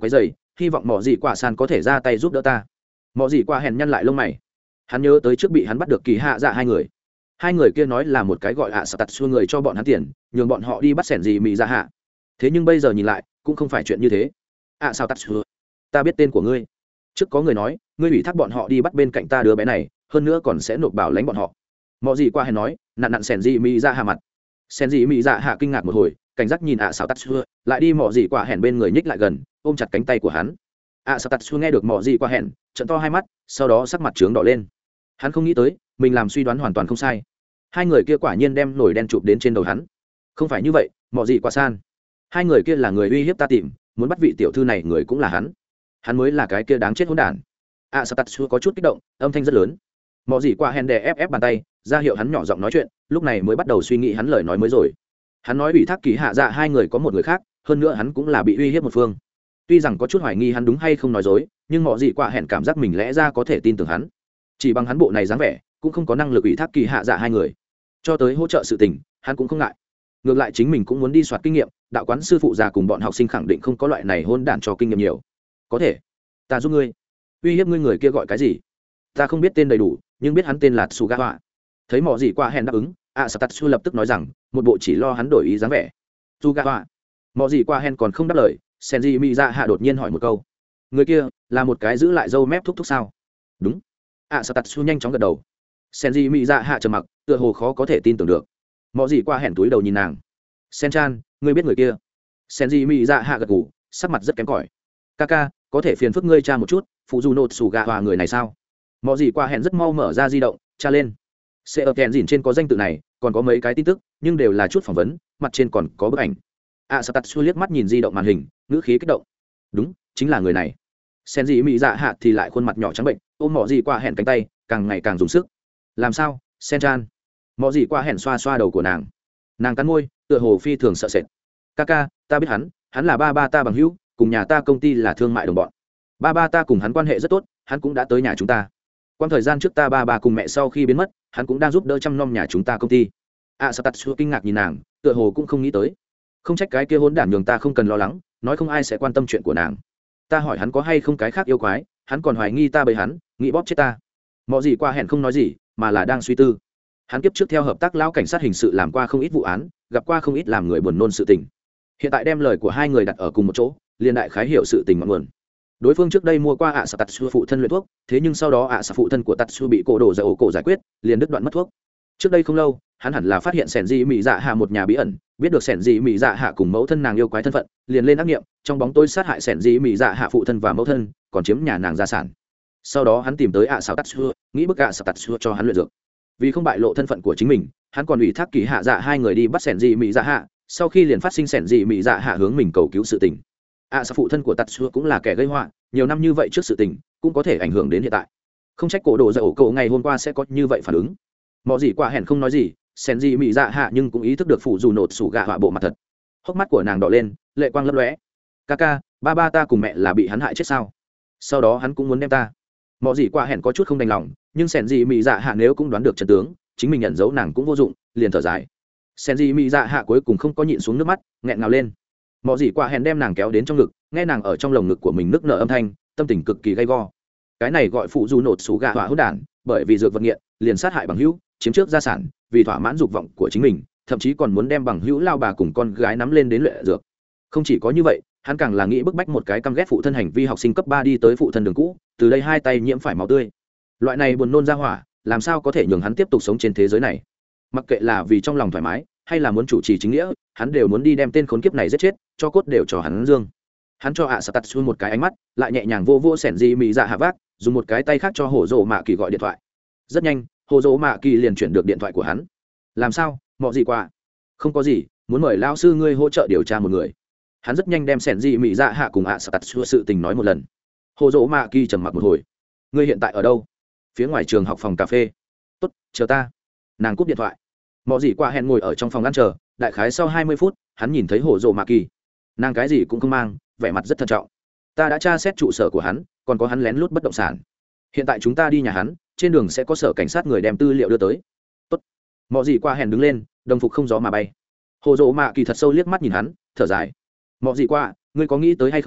hy vọng mỏ gì quả san có thể ra tay giúp đỡ ta. Mỏ gì quả hẹn nhăn lại lông mày, hắn nhớ tới trước bị hắn bắt được kỳ hạ dạ hai người kia nói là một cái gọi ạ sạt tạt xua người cho bọn hắn tiền nhường bọn họ đi bắt sẻn gì mỹ dạ hạ, thế nhưng bây giờ nhìn lại cũng không phải chuyện như thế. ạ sao tạt xua, ta biết tên của ngươi, trước có người nói ngươi ủy thác bọn họ đi bắt bên cạnh ta đứa bé này, hơn nữa còn sẽ nộp bảo lãnh bọn họ. Mọi gì qua hẹn nói nặn nặn sẻn gì mỹ dạ hạ mặt. Sẻn gì mỹ dạ hạ kinh ngạc một hồi, cảnh giác nhìn ạ sao tạt xua, lại đi mò gì qua hẹn bên người nhích lại gần ôm chặt cánh tay của hắn. ạ sao tạt xua nghe được mò gì qua hẹn trận to hai mắt, sau đó sắc mặt trướng đỏ lên. Hắn không nghĩ tới mình làm suy đoán hoàn toàn không sai, hai người kia quả nhiên đem nổi đen chụp đến trên đầu hắn. Không phải như vậy, mọ gì qua san, hai người kia là người uy hiếp ta tìm, muốn bắt vị tiểu thư này người cũng là hắn mới là cái kia đáng chết hỗn đản. Satatsu có chút kích động, âm thanh rất lớn. Mọ gì qua hèn đè ép bàn tay ra hiệu hắn nhỏ giọng nói chuyện, lúc này mới bắt đầu suy nghĩ hắn lời nói mới rồi. Hắn nói ủy thác kỳ hạ dạ hai người có một người khác, hơn nữa hắn cũng là bị uy hiếp một phương. Tuy rằng có chút hoài nghi hắn đúng hay không nói dối, nhưng mọ gì qua hèn cảm giác mình lẽ ra có thể tin tưởng hắn. Chỉ bằng hắn bộ này dáng vẻ cũng không có năng lực ủy thác kỳ hạ dạ hai người cho tới hỗ trợ sự tình, hắn cũng không ngại. Ngược lại chính mình cũng muốn đi soạt kinh nghiệm, đạo quán sư phụ già cùng bọn học sinh khẳng định không có loại này hôn đản cho kinh nghiệm nhiều. Có thể ta giúp ngươi. Uy hiếp ngươi người kia gọi cái gì? Ta không biết tên đầy đủ, nhưng biết hắn tên là Tsugawa. Thấy mỏ gì qua hẹn đáp ứng, Satatsu lập tức nói rằng một bộ chỉ lo hắn đổi ý dáng vẻ. Tsugawa. Mỏ gì qua hẹn còn không đáp lời, Senji Miza hạ đột nhiên hỏi một câu, người kia là một cái giữ lại râu mép thúc sao? Đúng. Satatsu nhanh chóng gật đầu. Senji Miza hạ trầm mặc, tựa hồ khó có thể tin tưởng được. Mọ gì qua hẹn túi đầu nhìn nàng. Sen chan, ngươi biết người kia? Senji Miza hạ gật gù, sắc mặt rất kém cỏi. Kaka, có thể phiền phức ngươi tra một chút phụ du nột sủ gà hòa người này sao? Mọ gì qua hẹn rất mau mở ra di động tra lên. Sẽ ở kèn dìn trên có danh tự này, còn có mấy cái tin tức, nhưng đều là chút phỏng vấn, mặt trên còn có bức ảnh. Satatsu liếc mắt nhìn di động màn hình, ngữ khí kích động. Đúng, chính là người này. Senji Miza hạ thì lại khuôn mặt nhỏ trắng bệnh, ôm mọ gì qua hẹn cánh tay, càng ngày càng dùng sức. Làm sao, Sen chan? Mọ gì qua hẹn xoa xoa đầu của nàng cắn môi, tựa hồ phi thường sợ sệt. Kaka, ta biết hắn là ba ta bằng hữu, cùng nhà ta công ty là thương mại đồng bọn. Ba ta cùng hắn quan hệ rất tốt, hắn cũng đã tới nhà chúng ta. Quan thời gian trước ta ba cùng mẹ sau khi biến mất, hắn cũng đang giúp đỡ chăm nom nhà chúng ta công ty. Satatsu kinh ngạc nhìn nàng, tựa hồ cũng không nghĩ tới. Không trách cái kia hỗn đản nhường ta không cần lo lắng, nói không ai sẽ quan tâm chuyện của nàng. Ta hỏi hắn có hay không cái khác yêu quái, hắn còn hoài nghi ta bầy hắn, nghĩ bóp chết ta. Mọ gì qua hẹn không nói gì, mà là đang suy tư. Hắn kiếp trước theo hợp tác lão cảnh sát hình sự làm qua không ít vụ án, gặp qua không ít làm người buồn nôn sự tình. Hiện tại đem lời của hai người đặt ở cùng một chỗ, liên đại khái hiểu sự tình ngọn nguồn. Đối phương trước đây mua qua Tatsu phụ thân luyện thuốc, thế nhưng sau đó phụ thân của Tatsu bị cổ đổ ra ổ cổ giải quyết, liền đứt đoạn mất thuốc. Trước đây không lâu, hắn hẳn là phát hiện Senji Mỹ Dạ Hạ một nhà bí ẩn, biết được Senji Mỹ Dạ Hạ cùng mẫu thân nàng yêu quái thân phận, liền lên ác nghiệm, trong bóng tối sát hại Senji Mỹ Dạ Hạ phụ thân và mẫu thân, còn chiếm nhà nàng gia sản. Sau đó hắn tìm tới Tatsu, nghĩ bức Tatsu cho hắn luyện dược. Vì không bại lộ thân phận của chính mình, hắn còn ủy thác kỳ hạ dạ hai người đi bắt Senji Mỹ Dạ Hạ, sau khi liền phát sinh Senji Mỹ Dạ Hạ hướng mình cầu cứu sự tình. Phụ thân của Tatsu cũng là kẻ gây họa, nhiều năm như vậy trước sự tình cũng có thể ảnh hưởng đến hiện tại. Không trách cổ đồ ra ổ cậu ngày hôm qua sẽ có như vậy phản ứng. Mọ gì qua hẹn không nói gì, Senji Mỹ Dạ Hạ nhưng cũng ý thức được phụ dù nột sủ gạ họa bộ mặt thật. Hốc mắt của nàng đỏ lên, lệ quang lấp lóe. Kaka, ba ta cùng mẹ là bị hắn hại chết sao? Sau đó hắn cũng muốn đem ta. Mọ gì qua hẹn có chút không đành lòng, nhưng Senji Mỹ Dạ Hạ nếu cũng đoán được trận tướng, chính mình nhận dấu nàng cũng vô dụng, liền thở dài. Senji Mỹ Dạ Hạ cuối cùng không có nhịn xuống nước mắt, nghẹn ngào lên. Mọ gì qua hẹn đem nàng kéo đến trong ngực, nghe nàng ở trong lồng ngực của mình nức nở âm thanh, tâm tình cực kỳ gay go. Cái này gọi phụ du nột sủ gạ họa hỗn đản, bởi vì dược vật nghiện, liền sát hại bằng hữu, chiếm trước gia sản, vì thỏa mãn dục vọng của chính mình, thậm chí còn muốn đem bằng hữu lao bà cùng con gái nắm lên đến luyện dược. Không chỉ có như vậy, hắn càng là nghĩ bức bách một cái căm ghét phụ thân hành vi học sinh cấp 3 đi tới phụ thân đường cũ, từ đây hai tay nhiễm phải máu tươi. Loại này buồn nôn ra hỏa, làm sao có thể nhường hắn tiếp tục sống trên thế giới này? Mặc kệ là vì trong lòng thoải mái, hay là muốn chủ trì chính nghĩa, hắn đều muốn đi đem tên khốn kiếp này giết chết, cho cốt đều cho hắn dương. Hắn cho Satatsu một cái ánh mắt, lại nhẹ nhàng vô Senji Mỹ Dạ Hạ vác, dùng một cái tay khác cho Hổ Dỗ Mạ Kỳ gọi điện thoại. Rất nhanh, Hổ Dỗ Mạ Kỳ liền chuyển được điện thoại của hắn. Làm sao, mọ gì qua? Không có gì, muốn mời lão sư ngươi hỗ trợ điều tra một người. Hắn rất nhanh đem Senji Mỹ Dạ Hạ cùng Satatsu sự tình nói một lần. Hổ Dỗ Mạ Kỳ trầm mặc một hồi. Ngươi hiện tại ở đâu? Phía ngoài trường học phòng cà phê. Tốt, chờ ta. Nàng cúp điện thoại. Mọ gì qua hẹn ngồi ở trong phòng ăn chờ, đại khái sau 20 phút, hắn nhìn thấy Hổ Dỗ Mạ Kỳ. Nàng cái gì cũng không mang, vẻ mặt rất thận trọng. Ta đã tra xét trụ sở của hắn, còn có hắn lén lút bất động sản. Hiện tại chúng ta đi nhà hắn, trên đường sẽ có sở cảnh sát người đem tư liệu đưa tới. Tốt. Mọ gì qua hẹn đứng lên, đồng phục không gió mà bay. Hồ Dỗ Mạ Kỳ thật sâu liếc mắt nhìn hắn, thở dài. Mọ gì qua, ngươi có nghĩ tới hay không,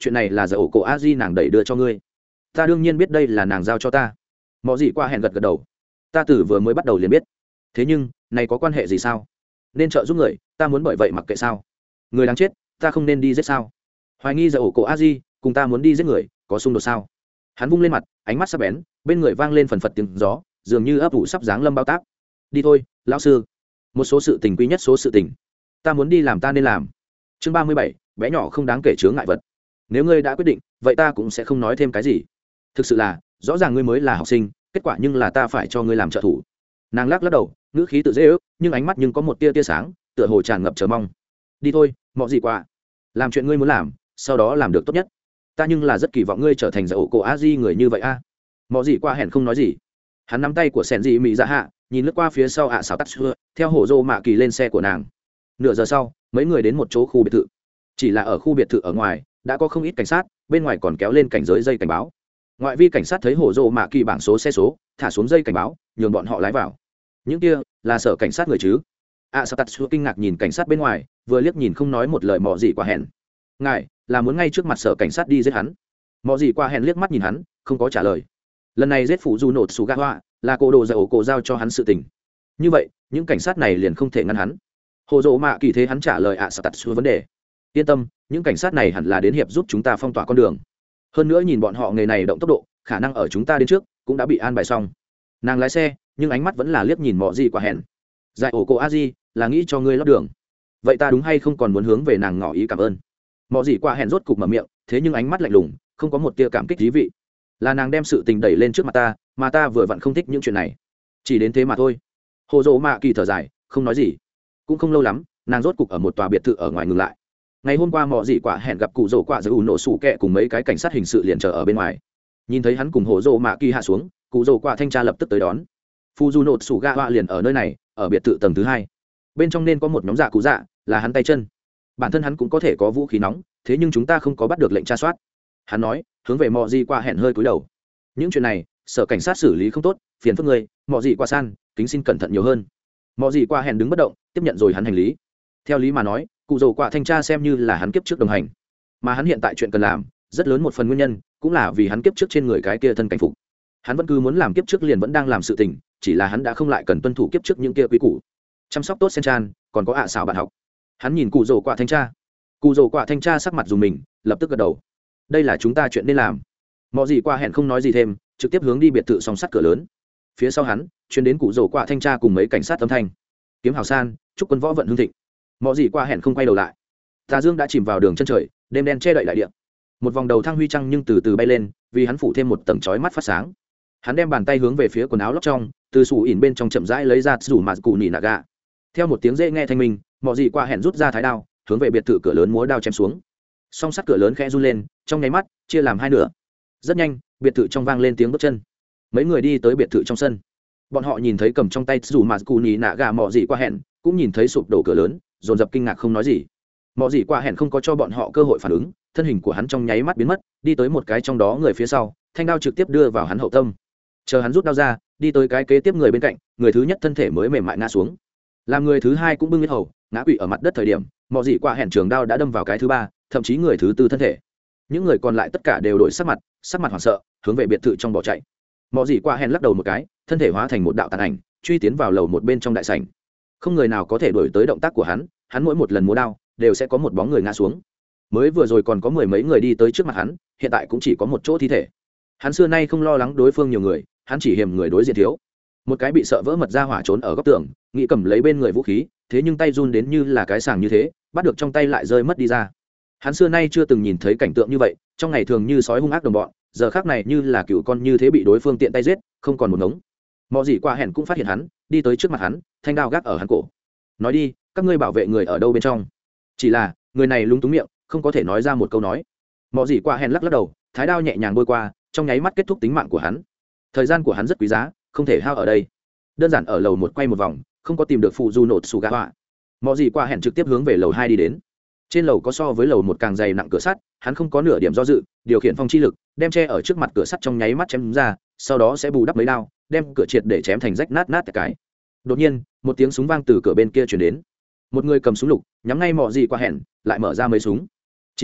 chuyện này là giờ ổ cổ a di nàng đẩy đưa cho ngươi. Ta đương nhiên biết đây là nàng giao cho ta. Mọi gì qua hẹn gật gật đầu. Ta từ vừa mới bắt đầu liền biết. Thế nhưng này có quan hệ gì sao? Nên trợ giúp người, ta muốn bởi vậy mặc kệ sao? Người đáng chết, ta không nên đi giết sao? Hoài nghi giờ ổ cổ a di cùng ta muốn đi giết người, có xung đột sao? Hắn vung lên mặt, ánh mắt sắc bén, bên người vang lên phần phật tiếng gió, dường như ấp ủ sắp giáng lâm bao táp. Đi thôi, lão sư. Một số sự tình quý nhất số sự tình. Ta muốn đi làm ta nên làm. Chương 37, bé nhỏ không đáng kể chướng ngại vật. Nếu ngươi đã quyết định, vậy ta cũng sẽ không nói thêm cái gì. Thực sự là, rõ ràng ngươi mới là học sinh, kết quả nhưng là ta phải cho ngươi làm trợ thủ. Nàng lắc lắc đầu, ngữ khí tự dễ ước, nhưng ánh mắt nhưng có một tia tia sáng, tựa hồ tràn ngập chờ mong. Đi thôi, mọi gì qua. Làm chuyện ngươi muốn làm, sau đó làm được tốt nhất. Ta nhưng là rất kỳ vọng ngươi trở thành giải ổ cổ a di người như vậy a. Mọi gì qua hẹn không nói gì. Hắn nắm tay của sẻn dị mỹ dạ hạ, nhìn lướt qua phía sau ạ xáo tắt xưa, theo hổ rô mạ kỳ lên xe của nàng. Nửa giờ sau, mấy người đến một chỗ khu biệt thự. Chỉ là ở khu biệt thự ở ngoài đã có không ít cảnh sát, bên ngoài còn kéo lên cảnh giới dây cảnh báo. Ngoại vi cảnh sát thấy hổ rô mạ kỳ bảng số xe số, thả xuống dây cảnh báo, nhường bọn họ lái vào. Những kia là sở cảnh sát người chứ? ạ xáo tắt xưa kinh ngạc nhìn cảnh sát bên ngoài, vừa liếc nhìn không nói một lời mọ gì qua hẹn. Ngài là muốn ngay trước mặt sở cảnh sát đi giết hắn? Mọ gì qua hẹn liếc mắt nhìn hắn, không có trả lời. Lần này giết phụ du nột sủ gạ hoa là cô đồ giải ổ cổ giao cho hắn sự tình. Như vậy những cảnh sát này liền không thể ngăn hắn. Hồ dỗ mạ kỳ thế hắn trả lời ạ sạt tạt xuống vấn đề. Yên tâm, những cảnh sát này hẳn là đến hiệp giúp chúng ta phong tỏa con đường. Hơn nữa nhìn bọn họ nghề này động tốc độ, khả năng ở chúng ta đến trước cũng đã bị an bài xong. Nàng lái xe nhưng ánh mắt vẫn là liếc nhìn mọ gì quả hẹn. Giải ổ cổ a di là nghĩ cho ngươi lót đường, vậy ta đúng hay không còn muốn hướng về nàng ngỏ ý cảm ơn? Mọ gì quả hẹn rốt cục mở miệng, thế nhưng ánh mắt lạnh lùng, không có một tia cảm kích thú vị. Là nàng đem sự tình đẩy lên trước mặt ta, mà ta vừa vặn không thích những chuyện này, chỉ đến thế mà thôi. Hồ dỗ mạ kỳ thở dài, không nói gì. Cũng không lâu lắm, nàng rốt cục ở một tòa biệt thự ở ngoài ngừng lại. Ngày hôm qua mọ dị quả hẹn gặp cụ rỗ quả giữ ủ nổ sủ kẹ cùng mấy cái cảnh sát hình sự liền chờ ở bên ngoài. Nhìn thấy hắn cùng hồ dỗ mạ kỳ hạ xuống, cụ rỗ quả thanh tra lập tức tới đón. Phu du nổ sủ ga hoa liền ở nơi này, ở biệt thự tầng thứ 2. Bên trong nên có một nhóm dạ cụ dạ, là hắn tay chân. Bản thân hắn cũng có thể có vũ khí nóng, thế nhưng chúng ta không có bắt được lệnh tra soát. Hắn nói, hướng về mọ dị quả hẹn hơi cúi đầu. Những chuyện này sở cảnh sát xử lý không tốt, phiền phức người, mọ dị qua san kính xin cẩn thận nhiều hơn. Mọ dị qua hẹn đứng bất động, tiếp nhận rồi hắn hành lý. Theo lý mà nói, cụ rồ quả thanh tra xem như là hắn kiếp trước đồng hành, mà hắn hiện tại chuyện cần làm rất lớn một phần nguyên nhân cũng là vì hắn kiếp trước trên người cái kia thân cảnh phục. Hắn vẫn cứ muốn làm kiếp trước liền vẫn đang làm sự tình, chỉ là hắn đã không lại cần tuân thủ kiếp trước những kia quý củ. Chăm sóc tốt sen chan, còn có xảo bạn học. Hắn nhìn cụ rồ quả thanh tra. Cụ rồ quả thanh tra sắc mặt dùng mình, lập tức gật đầu. Đây là chúng ta chuyện nên làm. Mọ gì qua hẹn không nói gì thêm, trực tiếp hướng đi biệt thự song sắt cửa lớn. Phía sau hắn chuyến đến cụ rổ quả thanh tra cùng mấy cảnh sát âm thanh. Kiếm hào san, chúc quân võ vận hưng thịnh. Mọ gì qua hẹn không quay đầu lại. Tà dương đã chìm vào đường chân trời, đêm đen che đậy đại địa. Một vòng đầu thang huy trăng nhưng từ từ bay lên, vì hắn phủ thêm một tầng chói mắt phát sáng. Hắn đem bàn tay hướng về phía quần áo lót trong, từ sủ ỉn bên trong chậm rãi lấy ra rủ mà cụ nỉ nạ gà. Theo một tiếng dễ nghe thanh minh, mọ gì qua hẹn rút ra thái đao, hướng về biệt thự cửa lớn múa đao chém xuống. Song sắt cửa lớn khẽ run lên, trong nháy mắt chia làm hai nửa. Rất nhanh, biệt thự trong vang lên tiếng bước chân. Mấy người đi tới biệt thự trong sân. Bọn họ nhìn thấy cầm trong tay dù mà cù nhì nạ gà mọ gì qua hẹn, cũng nhìn thấy sụp đổ cửa lớn, dồn dập kinh ngạc không nói gì. Mọ gì qua hẹn không có cho bọn họ cơ hội phản ứng, thân hình của hắn trong nháy mắt biến mất, đi tới một cái trong đó người phía sau, thanh đao trực tiếp đưa vào hắn hậu tâm. Chờ hắn rút đao ra, đi tới cái kế tiếp người bên cạnh, người thứ nhất thân thể mới mềm mại ngã xuống. Làm người thứ hai cũng bưng huyết hầu, ngã quỵ ở mặt đất thời điểm, mọ gì qua hẹn trường đao đã đâm vào cái thứ ba, thậm chí người thứ tư thân thể. Những người còn lại tất cả đều đổi sắc mặt hoảng sợ, hướng về biệt thự trong bỏ chạy. Mọ gì qua hẹn lắc đầu một cái, thân thể hóa thành một đạo tàn ảnh, truy tiến vào lầu một bên trong đại sảnh. Không người nào có thể đuổi tới động tác của hắn, hắn mỗi một lần múa đao đều sẽ có một bóng người ngã xuống. Mới vừa rồi còn có mười mấy người đi tới trước mặt hắn, hiện tại cũng chỉ có một chỗ thi thể. Hắn xưa nay không lo lắng đối phương nhiều người, hắn chỉ hiềm người đối diện thiếu. Một cái bị sợ vỡ mật ra hỏa trốn ở góc tường, nghĩ cầm lấy bên người vũ khí, thế nhưng tay run đến như là cái sàng như thế, bắt được trong tay lại rơi mất đi ra. Hắn xưa nay chưa từng nhìn thấy cảnh tượng như vậy, trong ngày thường như sói hung ác đồng bọn, giờ khác này như là cựu con như thế bị đối phương tiện tay giết, không còn một ngống. Mọ gì qua hẹn cũng phát hiện hắn, đi tới trước mặt hắn, thanh đao gác ở hắn cổ. Nói đi, các ngươi bảo vệ người ở đâu bên trong? Chỉ là người này lúng túng miệng, không có thể nói ra một câu nói. Mọ gì qua hẹn lắc lắc đầu, thái đao nhẹ nhàng bôi qua, trong nháy mắt kết thúc tính mạng của hắn. Thời gian của hắn rất quý giá, không thể hao ở đây. Đơn giản ở lầu một quay một vòng, không có tìm được phụ du nột sủ gạ họa. Mọ gì qua hẹn trực tiếp hướng về lầu 2 đi đến. Trên lầu có so với lầu một càng dày nặng cửa sắt, hắn không có nửa điểm do dự, điều khiển phong chi lực, đem che ở trước mặt cửa sắt trong nháy mắt chém ra, sau đó sẽ bù đắp mấy đao, đem cửa triệt để chém thành rách nát nát cái. Đột nhiên, một tiếng súng vang từ cửa bên kia truyền đến. Một người cầm súng lục, nhắm ngay mọ gì qua hẹn, lại mở ra mấy súng. Chỉ là,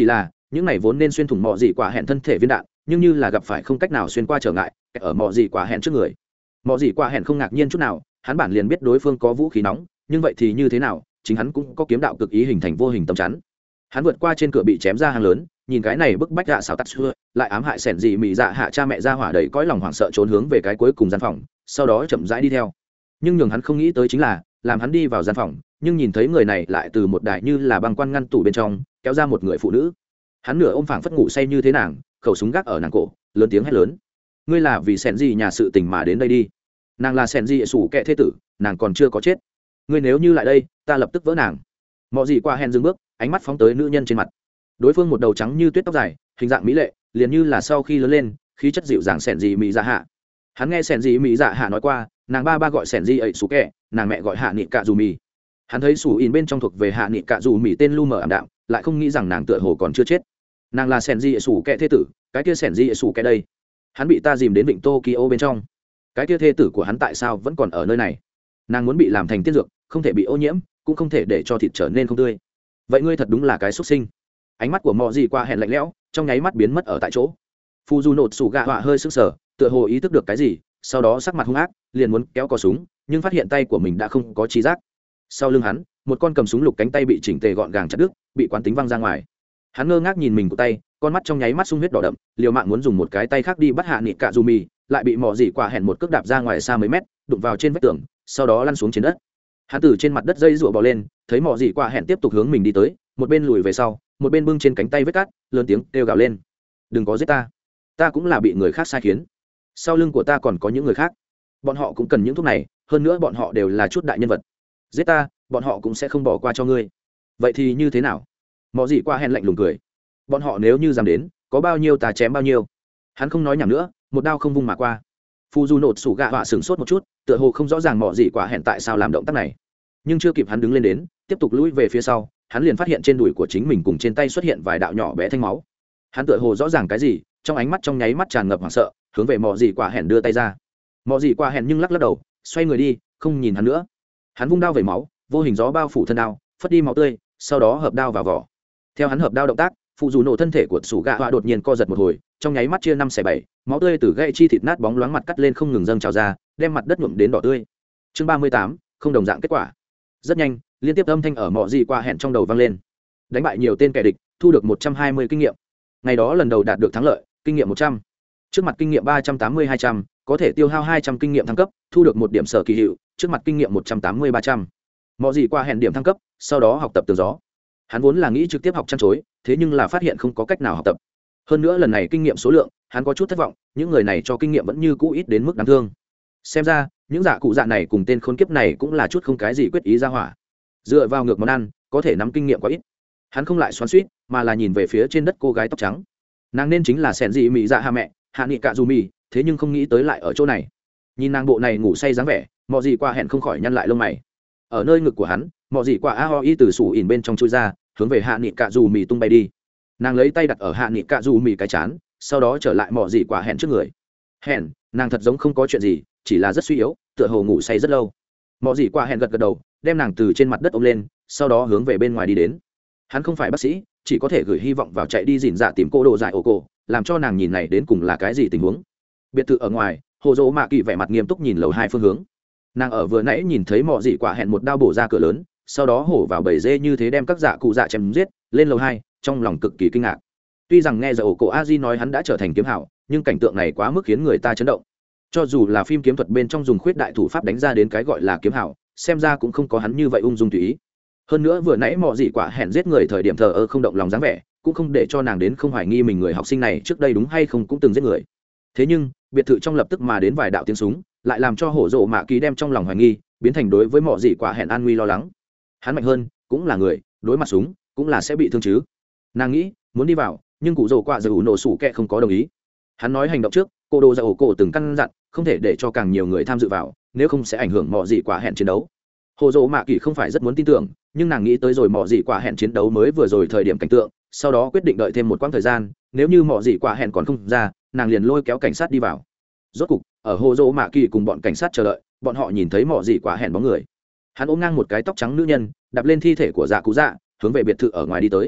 những này vốn nên xuyên thủng mọ gì quả hẹn thân thể viên đạn nhưng như là gặp phải không cách nào xuyên qua trở ngại ở mọ gì quả hẹn trước người. Mọ gì quả hẹn không ngạc nhiên chút nào, hắn bản liền biết đối phương có vũ khí nóng, nhưng vậy thì như thế nào, chính hắn cũng có kiếm đạo cực ý hình thành vô hình tấm chắn. Hắn vượt qua trên cửa bị chém ra hàng lớn, nhìn cái này bức bách gạ xảo tắt xưa, lại ám hại sẻn gì mị dạ hạ cha mẹ ra hỏa đầy cõi lòng hoảng sợ trốn hướng về cái cuối cùng gian phòng, sau đó chậm rãi đi theo. Nhưng nhường hắn không nghĩ tới chính là, làm hắn đi vào gian phòng, nhưng nhìn thấy người này lại từ một đài như là băng quan ngăn tủ bên trong kéo ra một người phụ nữ. Hắn nửa ôm phảng phất ngủ say như thế nàng, khẩu súng gác ở nàng cổ, lớn tiếng hét lớn: ngươi là vì sẻn gì nhà sự tình mà đến đây đi. Nàng là sẻn gì sủ kệ thế tử, nàng còn chưa có chết. Ngươi nếu như lại đây, ta lập tức vỡ nàng. Mọ gì qua hẹn dừng bước, ánh mắt phóng tới nữ nhân trên mặt. Đối phương một đầu trắng như tuyết, tóc dài, hình dạng mỹ lệ, liền như là sau khi lớn lên, khí chất dịu dàng sẻn gì mỹ dạ hạ. Hắn nghe sẻn gì mỹ dạ hạ nói qua, nàng ba gọi sẻn gì ấy sủ kệ, nàng mẹ gọi hạ nị cạ dù mì. Hắn thấy sủ in bên trong thuộc về hạ nị cạ dù mì tên lu mờ ảm đạm, lại không nghĩ rằng nàng tựa hồ còn chưa chết. Nàng là sẻn gì ấy sủ kệ thế tử, cái kia sẻn gì ấy sủ kệ đây. Hắn bị ta dìm đến vịnh Tokyo bên trong, cái kia thê tử của hắn tại sao vẫn còn ở nơi này? Nàng muốn bị làm thành tiên dược, không thể bị ô nhiễm, cũng không thể để cho thịt trở nên không tươi. Vậy ngươi thật đúng là cái xuất sinh. Ánh mắt của mọ gì qua hẹn lạnh lẽo, trong nháy mắt biến mất ở tại chỗ. Phu du nột sủ gạ họa hơi sững sờ, tựa hồ ý thức được cái gì, sau đó sắc mặt hung ác, liền muốn kéo cò súng, nhưng phát hiện tay của mình đã không có trí giác. Sau lưng hắn, một con cầm súng lục cánh tay bị chỉnh tề gọn gàng chặt đứt, bị quán tính văng ra ngoài. Hắn ngơ ngác nhìn mình của tay, con mắt trong nháy mắt sung huyết đỏ đậm, liều mạng muốn dùng một cái tay khác đi bắt hạ nị cạ dù mì, lại bị mọ gì quả hẹn một cước đạp ra ngoài xa mấy mét, đụng vào trên vách tường, sau đó lăn xuống trên đất. Hắn từ trên mặt đất dây rụa bò lên, thấy mọ gì quả hẹn tiếp tục hướng mình đi tới, một bên lùi về sau, một bên bưng trên cánh tay vết cát, lớn tiếng kêu gào lên: đừng có giết ta, ta cũng là bị người khác sai khiến, sau lưng của ta còn có những người khác, bọn họ cũng cần những thuốc này, hơn nữa bọn họ đều là chút đại nhân vật, giết ta bọn họ cũng sẽ không bỏ qua cho ngươi. Vậy thì như thế nào? Mọ gì quả hẹn lạnh lùng cười: bọn họ nếu như dám đến, có bao nhiêu ta chém bao nhiêu. Hắn không nói nhảm nữa, một đao không vung mà qua. Phu du nột sủ gạ họa sửng sốt một chút, tựa hồ không rõ ràng mọ gì quả hẹn tại sao làm động tác này, nhưng chưa kịp hắn đứng lên đến tiếp tục lùi về phía sau, hắn liền phát hiện trên đùi của chính mình cùng trên tay xuất hiện vài đạo nhỏ bé thanh máu. Hắn tựa hồ rõ ràng cái gì, trong ánh mắt trong nháy mắt tràn ngập hoảng sợ, hướng về mọ gì quả hẹn đưa tay ra. Mọ gì quả hẹn nhưng lắc lắc đầu, xoay người đi, không nhìn hắn nữa. Hắn vung đao về máu, vô hình gió bao phủ thân đao, phất đi máu tươi, sau đó hợp đao vào vỏ. Theo hắn hợp đao động tác, phụ dù nổ thân thể của sủ gạ họa đột nhiên co giật một hồi, trong nháy mắt chia 5/7, máu tươi từ gãy chi thịt nát bóng loáng mặt cắt lên không ngừng dâng trào ra, đem mặt đất nhuộm đến đỏ tươi. Chương 38, không đồng dạng kết quả. Rất nhanh, liên tiếp âm thanh ở mọ gì qua hẹn trong đầu vang lên. Đánh bại nhiều tên kẻ địch, thu được 120 kinh nghiệm. Ngày đó lần đầu đạt được thắng lợi, kinh nghiệm 100. Trước mặt kinh nghiệm 380-200, có thể tiêu hao 200 kinh nghiệm thăng cấp, thu được 1 điểm sở kỳ hiệu, trước mặt kinh nghiệm 180-300. Mọ gì qua hẹn điểm thăng cấp, sau đó học tập tường gió. Hắn vốn là nghĩ trực tiếp học chăn chối, thế nhưng là phát hiện không có cách nào học tập. Hơn nữa lần này kinh nghiệm số lượng, hắn có chút thất vọng, những người này cho kinh nghiệm vẫn như cũ ít đến mức đáng thương. Xem ra, những giả cụ dạ này cùng tên khốn kiếp này cũng là chút không cái gì quyết ý ra hỏa. Dựa vào ngược món ăn, có thể nắm kinh nghiệm quá ít. Hắn không lại xoắn xuýt, mà là nhìn về phía trên đất cô gái tóc trắng. Nàng nên chính là sẻn dị mỹ dạ hạ mẹ, hạ nghị cạ dù mì, thế nhưng không nghĩ tới lại ở chỗ này. Nhìn nàng bộ này ngủ say dáng vẻ, mọ gì qua hẹn không khỏi nhăn lại lông mày. Ở nơi ngực của hắn, mọ gì qua aoi từ sủ ỉn bên trong chui ra, hướng về hạ nghị cạ dù mì tung bay đi. Nàng lấy tay đặt ở hạ nghị cạ dù mì cái chán, sau đó trở lại mọ gì quả hẹn trước người. Hẹn, nàng thật giống không có chuyện gì, chỉ là rất suy yếu, tựa hồ ngủ say rất lâu. Mọ gì quả hẹn gật gật đầu, đem nàng từ trên mặt đất ôm lên, sau đó hướng về bên ngoài đi đến. Hắn không phải bác sĩ, chỉ có thể gửi hy vọng vào chạy đi dìn dạ tìm cô đồ dại ổ cổ, làm cho nàng nhìn này đến cùng là cái gì tình huống. Biệt thự ở ngoài, hồ dỗ mạ kỳ vẻ mặt nghiêm túc nhìn lầu 2 phương hướng. Nàng ở vừa nãy nhìn thấy mọ gì quả hẹn một đao bổ ra cửa lớn, sau đó hổ vào bầy dê như thế đem các dạ cụ dạ chém giết, lên lầu 2, trong lòng cực kỳ kinh ngạc. Tuy rằng nghe giờ ổ cổ Aji nói hắn đã trở thành kiếm hảo, nhưng cảnh tượng này quá mức khiến người ta chấn động. Cho dù là phim kiếm thuật bên trong dùng khuyết đại thủ pháp đánh ra đến cái gọi là kiếm hảo, xem ra cũng không có hắn như vậy ung dung tùy ý. Hơn nữa vừa nãy mọ gì quả hẹn giết người thời điểm thờ ơ không động lòng dáng vẻ, cũng không để cho nàng đến không hoài nghi mình người học sinh này trước đây đúng hay không cũng từng giết người. Thế nhưng biệt thự trong lập tức mà đến vài đạo tiếng súng, lại làm cho hổ rộ mạ kỳ đem trong lòng hoài nghi biến thành đối với mọ gì quả hẹn an nguy lo lắng. Hắn mạnh hơn, cũng là người, đối mặt súng cũng là sẽ bị thương chứ. Nàng nghĩ muốn đi vào, nhưng cụ rồ quạ giờ ủ nổ sủ kẹ không có đồng ý. Hắn nói hành động trước, cô đồ ra ổ cổ từng căn dặn không thể để cho càng nhiều người tham dự vào, nếu không sẽ ảnh hưởng mọ gì quả hẹn chiến đấu. Hồ dỗ mạ kỳ không phải rất muốn tin tưởng, nhưng nàng nghĩ tới rồi mọ gì quả hẹn chiến đấu mới vừa rồi thời điểm cảnh tượng, sau đó quyết định đợi thêm một quãng thời gian, nếu như mọ gì quả hẹn còn không ra, nàng liền lôi kéo cảnh sát đi vào. Rốt cục ở hồ dỗ mạ kỳ cùng bọn cảnh sát chờ đợi, bọn họ nhìn thấy mọ gì quả hẹn bóng người. Hắn ôm ngang một cái tóc trắng nữ nhân, đạp lên thi thể của dạ cú dạ, hướng về biệt thự ở ngoài đi tới.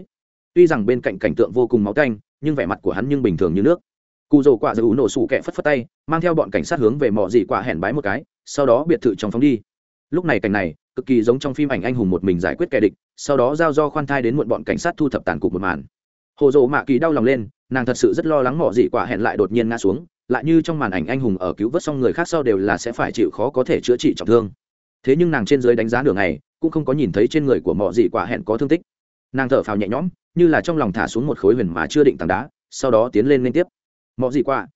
tuy rằng bên cạnh cảnh tượng vô cùng máu canh nhưng vẻ mặt của hắn nhưng bình thường như nước. Cụ rồ quả giữ nổ sủ kẹ phất phất tay mang theo bọn cảnh sát hướng về mỏ dị quả hẹn bái một cái, sau đó biệt thự trong phóng đi. Lúc này cảnh này cực kỳ giống trong phim ảnh anh hùng một mình giải quyết kẻ địch, sau đó giao do khoan thai đến muộn bọn cảnh sát thu thập tàn cục một màn. Hồ dỗ mạ kỳ đau lòng lên, nàng thật sự rất lo lắng mỏ dị quả hẹn lại đột nhiên ngã xuống, lại như trong màn ảnh anh hùng ở cứu vớt xong người khác sau đều là sẽ phải chịu khó có thể chữa trị trọng thương. Thế nhưng nàng trên dưới đánh giá nửa ngày cũng không có nhìn thấy trên người của mỏ dị quả hẹn có thương tích. Nàng thở phào nhẹ nhõm, như là trong lòng thả xuống một khối huyền mà chưa định tảng đá, sau đó tiến lên liên tiếp. Mỏ dị quả,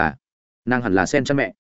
nàng hẳn là sen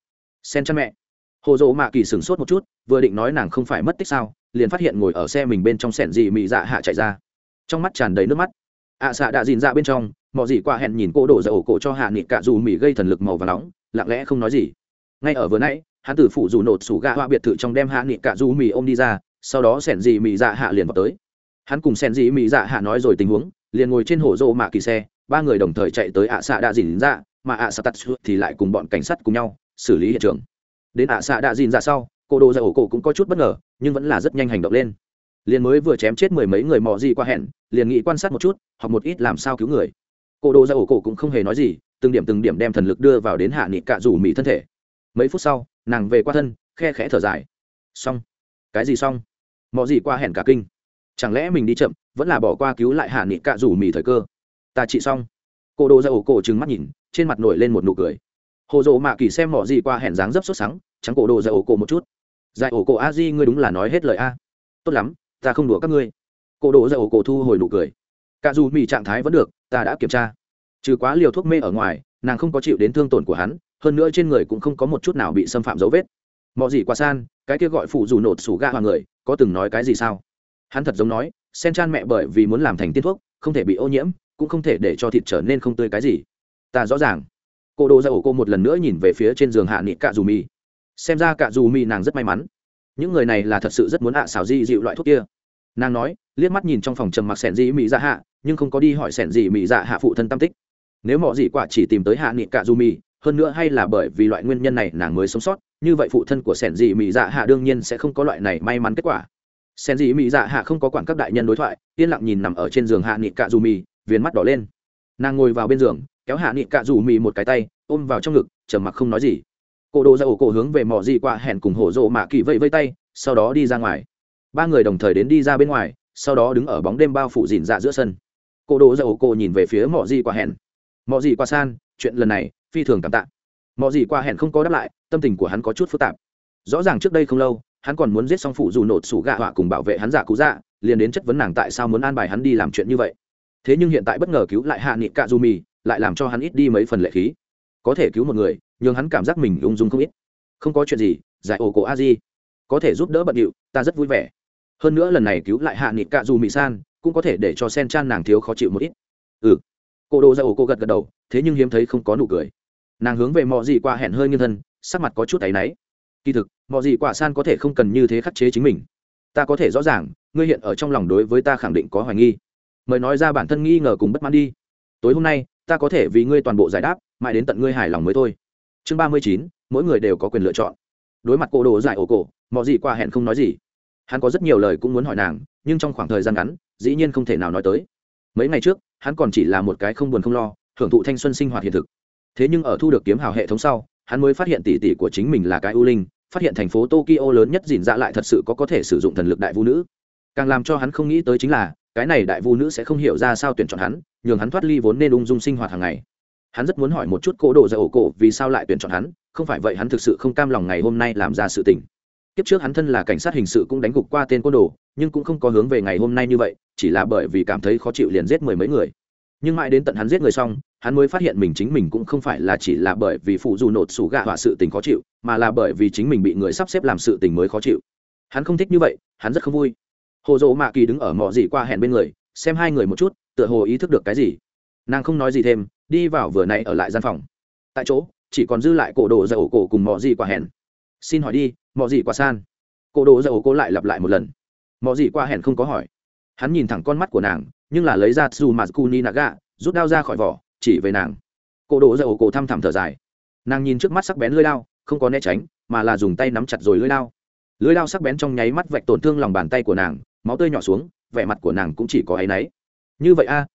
cha mẹ. Hồ dỗ mạ kỳ sửng sốt một chút, vừa định nói nàng không phải mất tích sao, liền phát hiện ngồi ở xe mình bên trong sẻn dị mị dạ hạ chạy ra, trong mắt tràn đầy nước mắt. Xạ đã dìn ra bên trong, mỏ dị quả hẹn nhìn cô đổ ra ổ cổ cho hạ nghị cạ dù mị gây thần lực màu và nóng, lặng lẽ không nói gì. Ngay ở vừa nãy hắn tử phụ dù nột sủ gạ hoa biệt thự trong đem hạ nghị cạ dù mị ôm đi ra, sau đó sẻn dị mị dạ hạ liền vào tới. Hắn cùng sẻn dị mị dạ hạ nói rồi tình huống, liền ngồi trên hồ dỗ mạ kỳ xe, ba người đồng thời chạy tới xạ đã dìn ra, mà xạ tắt thì lại cùng bọn cảnh sát cùng nhau xử lý hiện trường. Đến xạ đã dìn ra sau, cô đồ ra ổ cổ cũng có chút bất ngờ, nhưng vẫn là rất nhanh hành động lên. Liền mới vừa chém chết mười mấy người mò gì qua hẹn, liền nghĩ quan sát một chút, học một ít làm sao cứu người. Cô đồ ra ổ cổ cũng không hề nói gì, từng điểm đem thần lực đưa vào đến hạ nghị cạ rủ mị thân thể. Mấy phút sau, nàng về qua thân, khe khẽ thở dài. Xong. Cái gì xong? Mò gì qua hẹn cả kinh. Chẳng lẽ mình đi chậm, vẫn là bỏ qua cứu lại hạ nghị cạ rủ mị thời cơ? Ta trị xong. Cô đồ ra ổ cổ trừng mắt nhìn, trên mặt nổi lên một nụ cười. Hồ dỗ mạ kỳ xem mò gì qua hẹn dáng dấp sốt sắng, trắng cổ đồ ra ổ cổ một chút. Giải ổ cổ a di ngươi đúng là nói hết lời a. Tốt lắm, ta không đùa các ngươi. Cổ đồ ra ổ cổ thu hồi nụ cười. Cả dù mì trạng thái vẫn được, ta đã kiểm tra. Trừ quá liều thuốc mê ở ngoài, nàng không có chịu đến thương tổn của hắn, hơn nữa trên người cũng không có một chút nào bị xâm phạm dấu vết. Mọ gì qua san, cái kia gọi phụ dù nột sủ ga hòa người, có từng nói cái gì sao? Hắn thật giống nói, sen chan mẹ bởi vì muốn làm thành tiên thuốc, không thể bị ô nhiễm, cũng không thể để cho thịt trở nên không tươi cái gì. Ta rõ ràng. Cổ đồ ra ổ cổ một lần nữa nhìn về phía trên giường hạ nghị cạ dù mì. Xem ra cạ dù mì nàng rất may mắn, những người này là thật sự rất muốn xảo di dịu loại thuốc kia. Nàng nói, liếc mắt nhìn trong phòng trầm mặc sẻn dị mị dạ hạ, nhưng không có đi hỏi sẻn dị mị dạ hạ phụ thân tâm tích. Nếu mọi gì quả chỉ tìm tới hạ nghị cạ dù mì, hơn nữa hay là bởi vì loại nguyên nhân này nàng mới sống sót, như vậy phụ thân của sẻn dị mị dạ hạ đương nhiên sẽ không có loại này may mắn kết quả. Sẻn dị mị dạ hạ không có quản các đại nhân đối thoại, yên lặng nhìn nằm ở trên giường hạ nghị cạ dù mì, viền mắt đỏ lên. Nàng ngồi vào bên giường, kéo hạ nghị cạ dù mì một cái tay, ôm vào trong ngực, trầm mặc không nói gì. Cổ đồ ra ổ cổ hướng về mỏ gì qua hẹn cùng hổ rộ mạ kỳ vẫy tay, sau đó đi ra ngoài. Ba người đồng thời đến đi ra bên ngoài, sau đó đứng ở bóng đêm bao phủ dìn dạ giữa sân. Cổ đồ ra ổ cổ nhìn về phía mỏ gì qua hẹn. Mỏ gì qua san, chuyện lần này phi thường cảm tạ. Mỏ gì qua hẹn không có đáp lại, tâm tình của hắn có chút phức tạp. Rõ ràng trước đây không lâu hắn còn muốn giết xong phụ dù nột sủ gạ họa cùng bảo vệ hắn giả cú dạ, liền đến chất vấn nàng tại sao muốn an bài hắn đi làm chuyện như vậy. Thế nhưng hiện tại bất ngờ cứu lại hạ nghị cạ dù mì, lại làm cho hắn ít đi mấy phần lệ khí. Có thể cứu một người, nhưng hắn cảm giác mình ung dung không ít. Không có chuyện gì, giải ổ cổ a di có thể giúp đỡ bận điệu, ta rất vui vẻ. Hơn nữa lần này cứu lại hạ nghị cạ dù mì san, cũng có thể để cho sen chan nàng thiếu khó chịu một ít. Cổ đồ ra ổ cô gật gật đầu, thế nhưng hiếm thấy không có nụ cười. Nàng hướng về mò gì qua hẹn hơi nghiêng thân, sắc mặt có chút áy náy. Kỳ thực mò gì quả san có thể không cần như thế khắc chế chính mình. Ta có thể rõ ràng ngươi hiện ở trong lòng đối với ta khẳng định có hoài nghi, mời nói ra bản thân nghi ngờ cùng bất mãn đi. Tối hôm nay ta có thể vì ngươi toàn bộ giải đáp, mãi đến tận ngươi hài lòng mới thôi. Chương 39, mỗi người đều có quyền lựa chọn. Đối mặt cổ đồ giải ổ cổ, mò gì qua hẹn không nói gì. Hắn có rất nhiều lời cũng muốn hỏi nàng, nhưng trong khoảng thời gian ngắn dĩ nhiên không thể nào nói tới. Mấy ngày trước hắn còn chỉ là một cái không buồn không lo hưởng thụ thanh xuân sinh hoạt hiện thực, thế nhưng ở thu được kiếm hào hệ thống sau, hắn mới phát hiện tỷ tỷ của chính mình là cái ưu linh, phát hiện thành phố Tokyo lớn nhất dìn dạ lại thật sự có thể sử dụng thần lực đại vu nữ. Càng làm cho hắn không nghĩ tới chính là cái này đại vu nữ sẽ không hiểu ra sao tuyển chọn hắn, nhường hắn thoát ly vốn nên ung dung sinh hoạt hàng ngày. Hắn rất muốn hỏi một chút cổ đồ giải ổ cổ vì sao lại tuyển chọn hắn, không phải vậy hắn thực sự không cam lòng ngày hôm nay làm ra sự tình. Kiếp trước hắn thân là cảnh sát hình sự cũng đánh gục qua tên côn đồ, nhưng cũng không có hướng về ngày hôm nay như vậy, chỉ là bởi vì cảm thấy khó chịu liền giết mười mấy người. Nhưng mãi đến tận hắn giết người xong, hắn mới phát hiện mình chính mình cũng không phải là chỉ là bởi vì phụ dù nột sủ gạ họa sự tình khó chịu, mà là bởi vì chính mình bị người sắp xếp làm sự tình mới khó chịu. Hắn không thích như vậy, hắn rất không vui. Hồ dỗ mạ kỳ đứng ở mọ gì qua hẹn bên người, xem hai người một chút, tựa hồ ý thức được cái gì. Nàng không nói gì thêm, đi vào vừa nãy ở lại gian phòng. Tại chỗ chỉ còn dư lại cổ đồ giải ổ cổ cùng mọ gì qua hẹn. Xin hỏi đi, mọ gì qua san. Cổ đồ giải ổ cổ lại lặp lại một lần. Mọ gì qua hẹn không có hỏi. Hắn nhìn thẳng con mắt của nàng, nhưng là lấy ra Tsumazukuni Naga, rút đao ra khỏi vỏ, chỉ về nàng. Cổ đồ giải ổ cổ thăm thẳm thở dài. Nàng nhìn trước mắt sắc bén lưỡi đao, không có né tránh, mà là dùng tay nắm chặt rồi lưỡi đao. Lưỡi đao sắc bén trong nháy mắt vạch tổn thương lòng bàn tay của nàng, máu tươi nhỏ xuống, vẻ mặt của nàng cũng chỉ có áy náy. Như vậy a,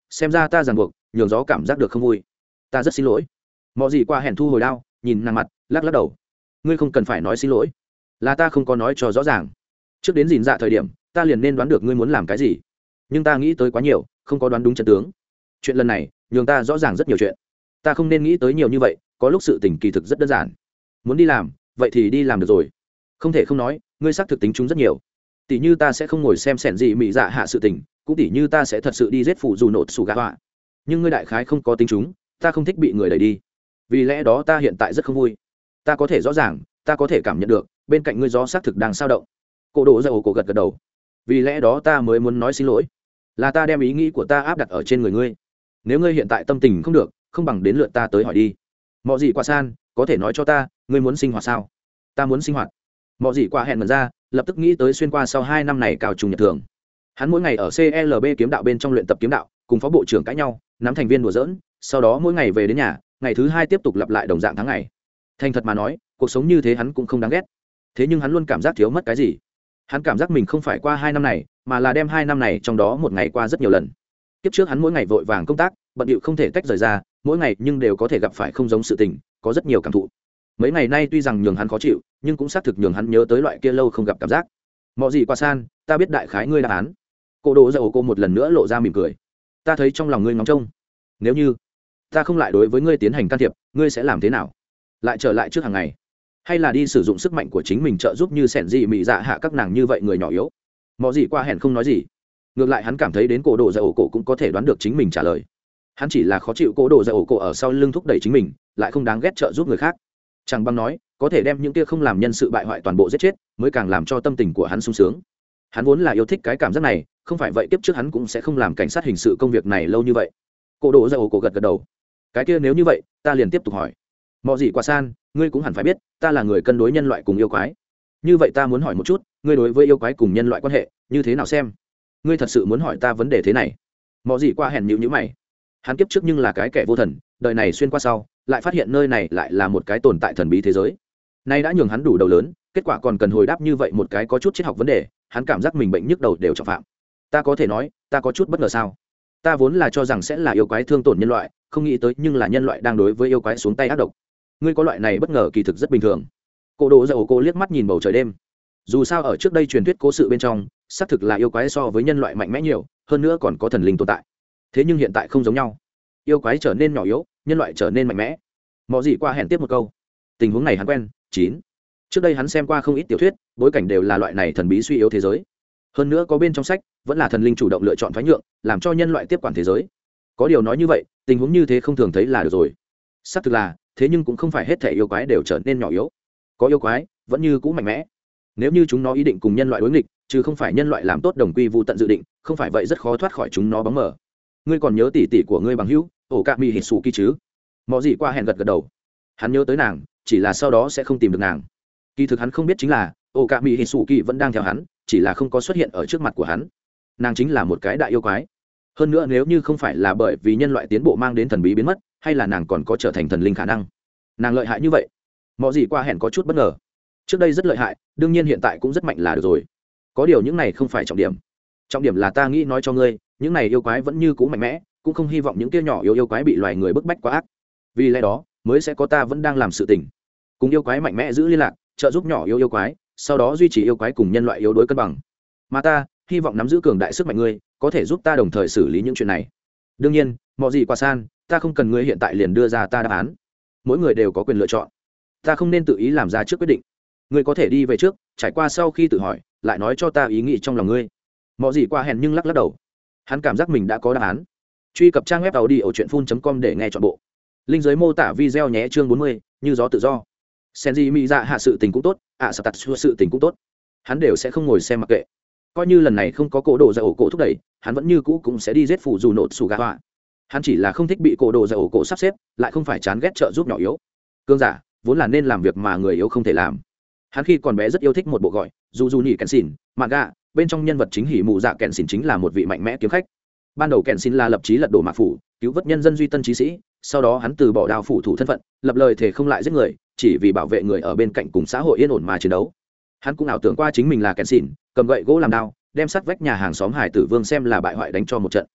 xem ra ta ràng buộc nhường gió cảm giác được không vui. Ta rất xin lỗi. Mọ gì qua hẹn thu hồi đao, nhìn nàng mặt, lắc lắc đầu. Ngươi không cần phải nói xin lỗi, là ta không có nói cho rõ ràng. Trước đến dìn dạ thời điểm ta liền nên đoán được ngươi muốn làm cái gì, nhưng ta nghĩ tới quá nhiều, không có đoán đúng chân tướng. Chuyện lần này nhường ta rõ ràng rất nhiều chuyện, ta không nên nghĩ tới nhiều như vậy. Có lúc sự tình kỳ thực rất đơn giản, muốn đi làm vậy thì đi làm được rồi. Không thể không nói ngươi xác thực tính chúng rất nhiều. Tỷ như ta sẽ không ngồi xem sẻn gì mỹ dạ hạ sự tình, cũng tỷ như ta sẽ thật sự đi giết phụ dù nột sủ gạ họa. Nhưng ngươi đại khái không có tính chúng, ta không thích bị người đẩy đi, vì lẽ đó ta hiện tại rất không vui. Ta có thể rõ ràng, ta có thể cảm nhận được bên cạnh ngươi gió xác thực đang sao động. Cổ độ ra ổ cổ gật gật đầu. Vì lẽ đó ta mới muốn nói xin lỗi, là ta đem ý nghĩ của ta áp đặt ở trên người ngươi. Nếu ngươi hiện tại tâm tình không được, không bằng đến lượt ta tới hỏi đi. Mọi gì qua san, có thể nói cho ta ngươi muốn sinh hoạt sao? Ta muốn sinh hoạt. Mọi gì qua hẹn mần ra, lập tức nghĩ tới xuyên qua sau 2 năm này cao trùng nhật thường. Hắn mỗi ngày ở CLB kiếm đạo bên trong luyện tập kiếm đạo, cùng phó bộ trưởng cãi nhau, nắm thành viên đùa giỡn, sau đó mỗi ngày về đến nhà, ngày thứ 2 tiếp tục lặp lại đồng dạng tháng ngày. Thành thật mà nói, cuộc sống như thế hắn cũng không đáng ghét. Thế nhưng hắn luôn cảm giác thiếu mất cái gì. Hắn cảm giác mình không phải qua 2 năm này, mà là đem 2 năm này trong đó một ngày qua rất nhiều lần. Kiếp trước hắn mỗi ngày vội vàng công tác, bận rộn không thể tách rời ra, mỗi ngày nhưng đều có thể gặp phải không giống sự tình, có rất nhiều cảm thụ. Mấy ngày nay tuy rằng nhường hắn khó chịu, nhưng cũng xác thực nhường hắn nhớ tới loại kia lâu không gặp cảm giác. Mọi gì qua san, ta biết đại khái ngươi đáp án. Cô đồ dầu cô một lần nữa lộ ra mỉm cười. Ta thấy trong lòng ngươi ngóng trông. Nếu như ta không lại đối với ngươi tiến hành can thiệp, ngươi sẽ làm thế nào? Lại trở lại trước hàng ngày, hay là đi sử dụng sức mạnh của chính mình trợ giúp như sẻn dị mị dạ hạ các nàng như vậy người nhỏ yếu? Mọi gì qua hẹn không nói gì. Ngược lại hắn cảm thấy đến cổ đồ dầu cổ cũng có thể đoán được chính mình trả lời. Hắn chỉ là khó chịu cổ đồ dầu cổ ở sau lưng thúc đẩy chính mình, lại không đáng ghét trợ giúp người khác. Chẳng bằng nói có thể đem những kia không làm nhân sự bại hoại toàn bộ giết chết, mới càng làm cho tâm tình của hắn sung sướng. Hắn vốn là yêu thích cái cảm giác này, không phải vậy tiếp trước hắn cũng sẽ không làm cảnh sát hình sự công việc này lâu như vậy. Cổ độ dầu cổ gật gật đầu. Cái kia nếu như vậy ta liền tiếp tục hỏi. Mọi gì qua san, ngươi cũng hẳn phải biết ta là người cân đối nhân loại cùng yêu quái. Như vậy ta muốn hỏi một chút, ngươi đối với yêu quái cùng nhân loại quan hệ như thế nào xem? Ngươi thật sự muốn hỏi ta vấn đề thế này? Mọi gì qua hèn nhíu nhíu mày. Hắn kiếp trước nhưng là cái kẻ vô thần, đời này xuyên qua sau lại phát hiện nơi này lại là một cái tồn tại thần bí thế giới. Nay đã nhường hắn đủ đầu lớn, kết quả còn cần hồi đáp như vậy một cái có chút triết học vấn đề, hắn cảm giác mình bệnh nhức đầu đều trọng phạm. Ta có thể nói ta có chút bất ngờ sao? Ta vốn là cho rằng sẽ là yêu quái thương tổn nhân loại, không nghĩ tới nhưng là nhân loại đang đối với yêu quái xuống tay ác độc. Ngươi có loại này bất ngờ kỳ thực rất bình thường. Cổ đồ dầu cô liếc mắt nhìn bầu trời đêm. Dù sao ở trước đây truyền thuyết cố sự bên trong, xác thực là yêu quái so với nhân loại mạnh mẽ nhiều, hơn nữa còn có thần linh tồn tại. Thế nhưng hiện tại không giống nhau, yêu quái trở nên nhỏ yếu, nhân loại trở nên mạnh mẽ. Mọi gì qua hẹn tiếp một câu. Tình huống này hắn quen. 9. Trước đây hắn xem qua không ít tiểu thuyết, bối cảnh đều là loại này thần bí suy yếu thế giới. Hơn nữa có bên trong sách vẫn là thần linh chủ động lựa chọn thoái nhượng, làm cho nhân loại tiếp quản thế giới. Có điều nói như vậy, tình huống như thế không thường thấy là được rồi. Xác thực là, thế nhưng cũng không phải hết thể yêu quái đều trở nên nhỏ yếu. Có yêu quái vẫn như cũ mạnh mẽ. Nếu như chúng nó ý định cùng nhân loại đối nghịch, chứ không phải nhân loại làm tốt đồng quy vu tận dự định, không phải vậy rất khó thoát khỏi chúng nó bóng mờ. Ngươi còn nhớ tỷ tỷ của ngươi bằng hữu, ổ cạ mi Hitsuki chứ? Mọi gì qua hẹn gật gật đầu. Hắn nhớ tới nàng, chỉ là sau đó sẽ không tìm được nàng. Kỳ thực hắn không biết chính là ổ cạ mi Hitsuki vẫn đang theo hắn, chỉ là không có xuất hiện ở trước mặt của hắn. Nàng chính là một cái đại yêu quái. Hơn nữa nếu như không phải là bởi vì nhân loại tiến bộ mang đến thần bí biến mất, hay là nàng còn có trở thành thần linh khả năng. Nàng lợi hại như vậy. Mọi gì qua hẹn có chút bất ngờ. Trước đây rất lợi hại, đương nhiên hiện tại cũng rất mạnh là được rồi. Có điều những này không phải trọng điểm. Trọng điểm là ta nghĩ nói cho ngươi, những này yêu quái vẫn như cũ mạnh mẽ, cũng không hy vọng những kia nhỏ yêu quái bị loài người bức bách quá ác. Vì lẽ đó mới sẽ có ta vẫn đang làm sự tình, cùng yêu quái mạnh mẽ giữ liên lạc, trợ giúp nhỏ yêu quái, sau đó duy trì yêu quái cùng nhân loại yếu đối cân bằng. Mà ta hy vọng nắm giữ cường đại sức mạnh ngươi, có thể giúp ta đồng thời xử lý những chuyện này. Đương nhiên mọi gì qua san, ta không cần ngươi hiện tại liền đưa ra ta đáp án. Mỗi người đều có quyền lựa chọn, ta không nên tự ý làm ra trước quyết định. Ngươi có thể đi về trước, trải qua sau khi tự hỏi lại nói cho ta ý nghĩ trong lòng ngươi. Mọi gì qua hẹn nhưng lắc lắc đầu. Hắn cảm giác mình đã có đáp án. Truy cập trang web audiochuyenphun.com để nghe chọn bộ. Linh dưới mô tả video nhé. Chương 40, như gió tự do. Senji mỹ dạ hạ sự tình cũng tốt, sợ tạt xua sự tình cũng tốt, hắn đều sẽ không ngồi xem mặc kệ. Coi như lần này không có cổ đồ ra ổ cổ thúc đẩy, hắn vẫn như cũ cũng sẽ đi giết phụ dù nột sủ gà họa. Hắn chỉ là không thích bị cổ đồ ra ổ cổ sắp xếp, lại không phải chán ghét trợ giúp nhỏ yếu. Cương giả vốn là nên làm việc mà người yếu không thể làm. Hắn khi còn bé rất yêu thích một bộ gọi dù dù nhỉ kèn xỉn manga, bên trong nhân vật chính hỉ mụ dạ kèn xỉn chính là một vị mạnh mẽ kiếm khách. Ban đầu kèn xỉn là lập chí lật đổ mạc phủ, cứu vớt nhân dân duy tân chí sĩ, sau đó hắn từ bỏ đao phủ thủ thân phận, lập lời thề không lại giết người, chỉ vì bảo vệ người ở bên cạnh cùng xã hội yên ổn mà chiến đấu. Hắn cũng ảo tưởng qua chính mình là kèn xỉn, cầm gậy gỗ làm đao, đem sắt vách nhà hàng xóm hải tử vương xem là bại hoại đánh cho một trận.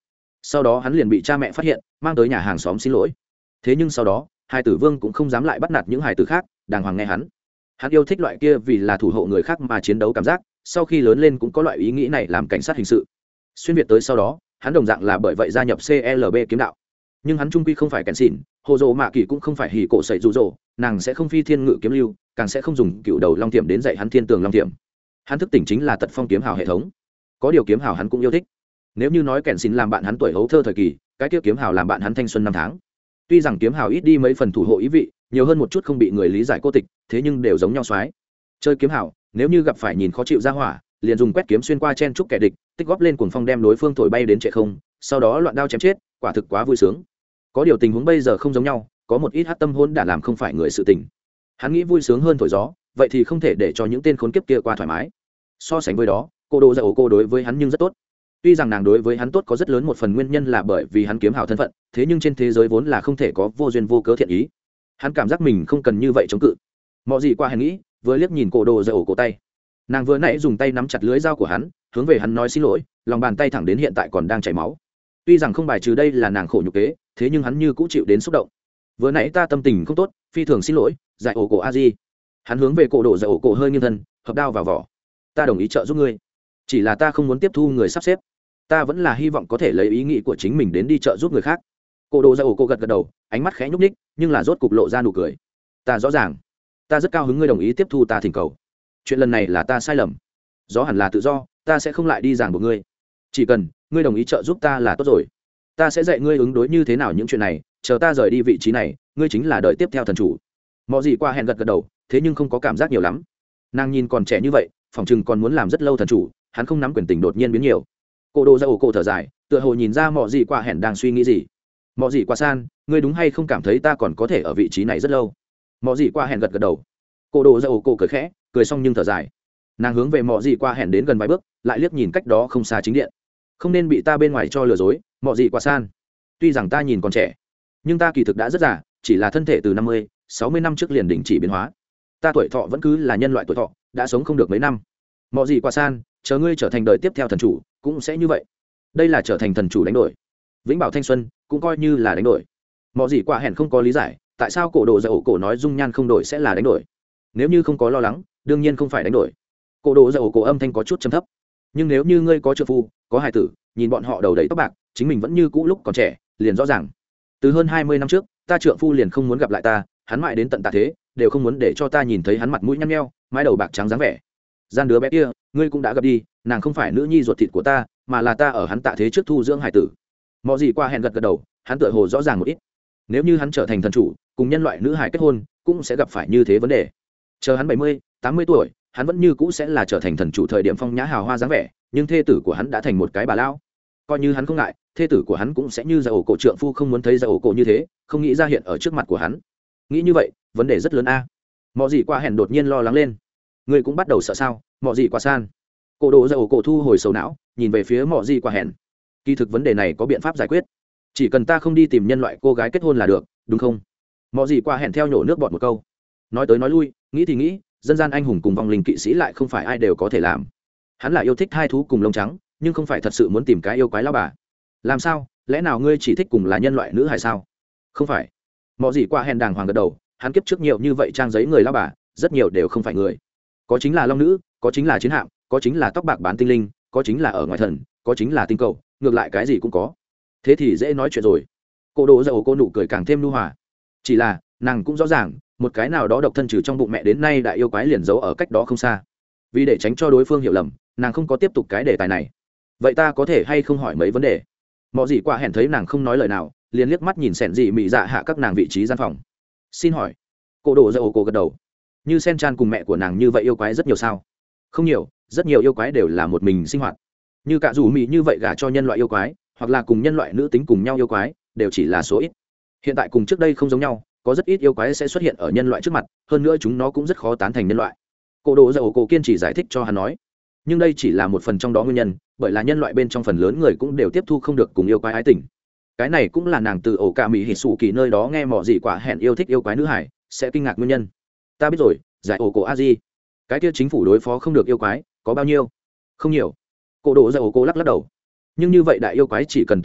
sau đó hắn liền bị cha mẹ phát hiện mang tới nhà hàng xóm xin lỗi. Thế nhưng sau đó hải tử vương cũng không dám lại bắt nạt những hải tử khác, đàng hoàng nghe hắn. Hắn yêu thích loại kia vì là thủ hộ người khác mà chiến đấu cảm giác, sau khi lớn lên cũng có loại ý nghĩ này làm cảnh sát hình sự. Xuyên việt tới sau đó hắn đồng dạng là bởi vậy gia nhập CLB kiếm đạo. Nhưng hắn trung quy không phải kèn xỉn, hồ dồ mạ kỳ cũng không phải hỉ cổ sậy rụ rỗ, nàng sẽ không phi thiên ngự kiếm lưu, càng sẽ không dùng cựu đầu long tiệm đến dạy hắn thiên tường long tiệm. Hắn thức tỉnh chính là tật phong kiếm hào hệ thống. Có điều kiếm hào hắn cũng yêu thích. Nếu như nói kèn xỉn làm bạn hắn tuổi hấu thơ thời kỳ, cái kia kiếm hào làm bạn hắn thanh xuân năm tháng. Tuy rằng kiếm hào ít đi mấy phần thủ hộ ý vị, nhiều hơn một chút không bị người lý giải cô tịch, thế nhưng đều giống nhau xoái. Chơi kiếm hào, nếu như gặp phải nhìn khó chịu ra hỏa, liền dùng quét kiếm xuyên qua chen trúc kẻ địch, tích góp lên cuồng phong đem đối phương thổi bay đến trệ không, sau đó loạn đao chém chết, quả thực quá vui sướng. Có điều tình huống bây giờ không giống nhau, có một ít hắc tâm hôn đã làm không phải người sự tình. Hắn nghĩ vui sướng hơn thổi gió, vậy thì không thể để cho những tên khốn kiếp kia qua thoải mái. So sánh với đó, cô đồ dạy cô đối với hắn nhưng rất tốt. Tuy rằng nàng đối với hắn tốt có rất lớn một phần nguyên nhân là bởi vì hắn kiếm hào thân phận, thế nhưng trên thế giới vốn là không thể có vô duyên vô cớ thiện ý. Hắn cảm giác mình không cần như vậy chống cự. Mọi gì qua hèn nghĩ, vừa liếc nhìn cô đồ dạy cổ tay. Nàng vừa nãy dùng tay nắm chặt lưới dao của hắn, hướng về hắn nói xin lỗi, lòng bàn tay thẳng đến hiện tại còn đang chảy máu. Tuy rằng không bài trừ đây là nàng khổ nhục kế, thế nhưng hắn như cũ chịu đến xúc động. Vừa nãy ta tâm tình không tốt, phi thường xin lỗi, dạy ổ cổ a di. Hắn hướng về cổ đồ dạy ổ cổ hơi nghiêng thân, hợp đao vào vỏ. Ta đồng ý trợ giúp ngươi, chỉ là ta không muốn tiếp thu người sắp xếp. Ta vẫn là hy vọng có thể lấy ý nghĩ của chính mình đến đi trợ giúp người khác. Cổ đồ dạy ổ cổ gật gật đầu, ánh mắt khẽ nhúc nhích, nhưng là rốt cục lộ ra nụ cười. Ta rõ ràng, ta rất cao hứng ngươi đồng ý tiếp thu ta thỉnh cầu. Chuyện lần này là ta sai lầm, gió hẳn là tự do, ta sẽ không lại đi ràng buộc ngươi. Chỉ cần ngươi đồng ý trợ giúp ta là tốt rồi. Ta sẽ dạy ngươi ứng đối như thế nào những chuyện này, chờ ta rời đi vị trí này, ngươi chính là đời tiếp theo thần chủ. Mọi gì qua hẹn gật gật đầu, thế nhưng không có cảm giác nhiều lắm. Nàng nhìn còn trẻ như vậy, phỏng chừng còn muốn làm rất lâu thần chủ, hắn không nắm quyền tình đột nhiên biến nhiều. Cô đồ ra ổ cổ thở dài, tựa hồ nhìn ra mọi gì qua hẹn đang suy nghĩ gì. Mọi gì qua san, ngươi đúng hay không cảm thấy ta còn có thể ở vị trí này rất lâu? Mọi gì qua hẹn gật gật đầu. Cô đồ ra ổ cổ cười khẽ, cười xong nhưng thở dài. Nàng hướng về mọi gì qua hẹn đến gần vài bước, lại liếc nhìn cách đó không xa chính điện. Không nên bị ta bên ngoài cho lừa dối, mọi gì qua san. Tuy rằng ta nhìn còn trẻ, nhưng ta kỳ thực đã rất già, chỉ là thân thể từ 50-60 năm trước liền đình chỉ biến hóa. Ta tuổi thọ vẫn cứ là nhân loại tuổi thọ, đã sống không được mấy năm. Mọi gì qua san, chờ ngươi trở thành đời tiếp theo thần chủ, cũng sẽ như vậy. Đây là trở thành thần chủ đánh đổi. Vĩnh bảo thanh xuân, cũng coi như là đánh đổi. Mọi gì qua hẹn không có lý giải, tại sao cổ đồ dạy ổ cổ nói dung nhan không đổi sẽ là đánh đổi. Nếu như không có lo lắng, đương nhiên không phải đánh đổi. Cổ đồ dạy ổ cổ âm thanh có chút trầm thấp. Nhưng nếu như ngươi có trợ phu, có hài tử, nhìn bọn họ đầu đầy tóc bạc, chính mình vẫn như cũ lúc còn trẻ, liền rõ ràng. Từ hơn 20 năm trước, ta trượng phu liền không muốn gặp lại ta, hắn mãi đến tận tạ thế, đều không muốn để cho ta nhìn thấy hắn mặt mũi nhăn nheo, mái đầu bạc trắng dáng vẻ. Gian đứa bé kia, ngươi cũng đã gặp đi, nàng không phải nữ nhi ruột thịt của ta, mà là ta ở hắn tạ thế trước thu dưỡng hải tử. Mọi gì qua hẹn gật gật đầu, hắn tựa hồ rõ ràng một ít. Nếu như hắn trở thành thần chủ, cùng nhân loại nữ hải kết hôn, cũng sẽ gặp phải như thế vấn đề. Chờ hắn 70-80 tuổi, hắn vẫn như cũ sẽ là trở thành thần chủ thời điểm phong nhã hào hoa dáng vẻ, nhưng thê tử của hắn đã thành một cái bà lão. Coi như hắn không ngại, thê tử của hắn cũng sẽ như Dạ ổ cổ trượng phu không muốn thấy Dạ ổ cổ như thế, không nghĩ ra hiện ở trước mặt của hắn. Nghĩ như vậy, vấn đề rất lớn a. Mọi gì qua hẹn đột nhiên lo lắng lên. Người cũng bắt đầu sợ sao? Mọi gì qua san. Cổ đồ Dạ ổ cổ thu hồi sầu não, nhìn về phía mọi gì qua hẹn. Kỳ thực vấn đề này có biện pháp giải quyết. Chỉ cần ta không đi tìm nhân loại cô gái kết hôn là được, đúng không? Mọi gì qua hẹn theo nhổ nước bọt một câu. Nói tới nói lui, nghĩ thì nghĩ, dân gian anh hùng cùng vong linh kỵ sĩ lại không phải ai đều có thể làm. Hắn là yêu thích hai thú cùng lông trắng, nhưng không phải thật sự muốn tìm cái yêu quái lao bà. Làm sao? Lẽ nào ngươi chỉ thích cùng là nhân loại nữ hay sao? Không phải. Mọi gì qua hèn đàng hoàng gật đầu, hắn kiếp trước nhiều như vậy trang giấy người lao bà, rất nhiều đều không phải người. Có chính là long nữ, có chính là chiến hạm, có chính là tóc bạc bán tinh linh, có chính là ở ngoài thần, có chính là tinh cầu, ngược lại cái gì cũng có. Thế thì dễ nói chuyện rồi. Cô đồ dầu cô nụ cười càng thêm nhu hòa. Chỉ là nàng cũng rõ ràng, một cái nào đó độc thân trừ trong bụng mẹ đến nay đại yêu quái liền giấu ở cách đó không xa. Vì để tránh cho đối phương hiểu lầm, nàng không có tiếp tục cái đề tài này. Vậy ta có thể hay không hỏi mấy vấn đề? Mọi gì qua hẹn thấy nàng không nói lời nào, liền liếc mắt nhìn sẻn dị mị dạ hạ các nàng vị trí gian phòng. Xin hỏi. Cô đồ dầu cô gật đầu. Như sen chan cùng mẹ của nàng như vậy yêu quái rất nhiều sao? Không nhiều, rất nhiều yêu quái đều là một mình sinh hoạt. Như cả rủ mị như vậy gả cho nhân loại yêu quái, hoặc là cùng nhân loại nữ tính cùng nhau yêu quái, đều chỉ là số ít. Hiện tại cùng trước đây không giống nhau, có rất ít yêu quái sẽ xuất hiện ở nhân loại trước mặt, hơn nữa chúng nó cũng rất khó tán thành nhân loại. Cổ đồ dầu cổ kiên trì giải thích cho hắn nói, nhưng đây chỉ là một phần trong đó nguyên nhân, bởi là nhân loại bên trong phần lớn người cũng đều tiếp thu không được cùng yêu quái ái tình. Cái này cũng là nàng từ ổ cả mỹ hỉ sủ kỳ nơi đó nghe mỏ gì quả hẹn yêu thích yêu quái nữ hải sẽ kinh ngạc nguyên nhân. Ta biết rồi, giải ổ cổ a di. Cái kia chính phủ đối phó không được yêu quái có bao nhiêu? Không nhiều. Cổ đồ dầu cổ lắc lắc đầu. Nhưng như vậy đại yêu quái chỉ cần tồn tại,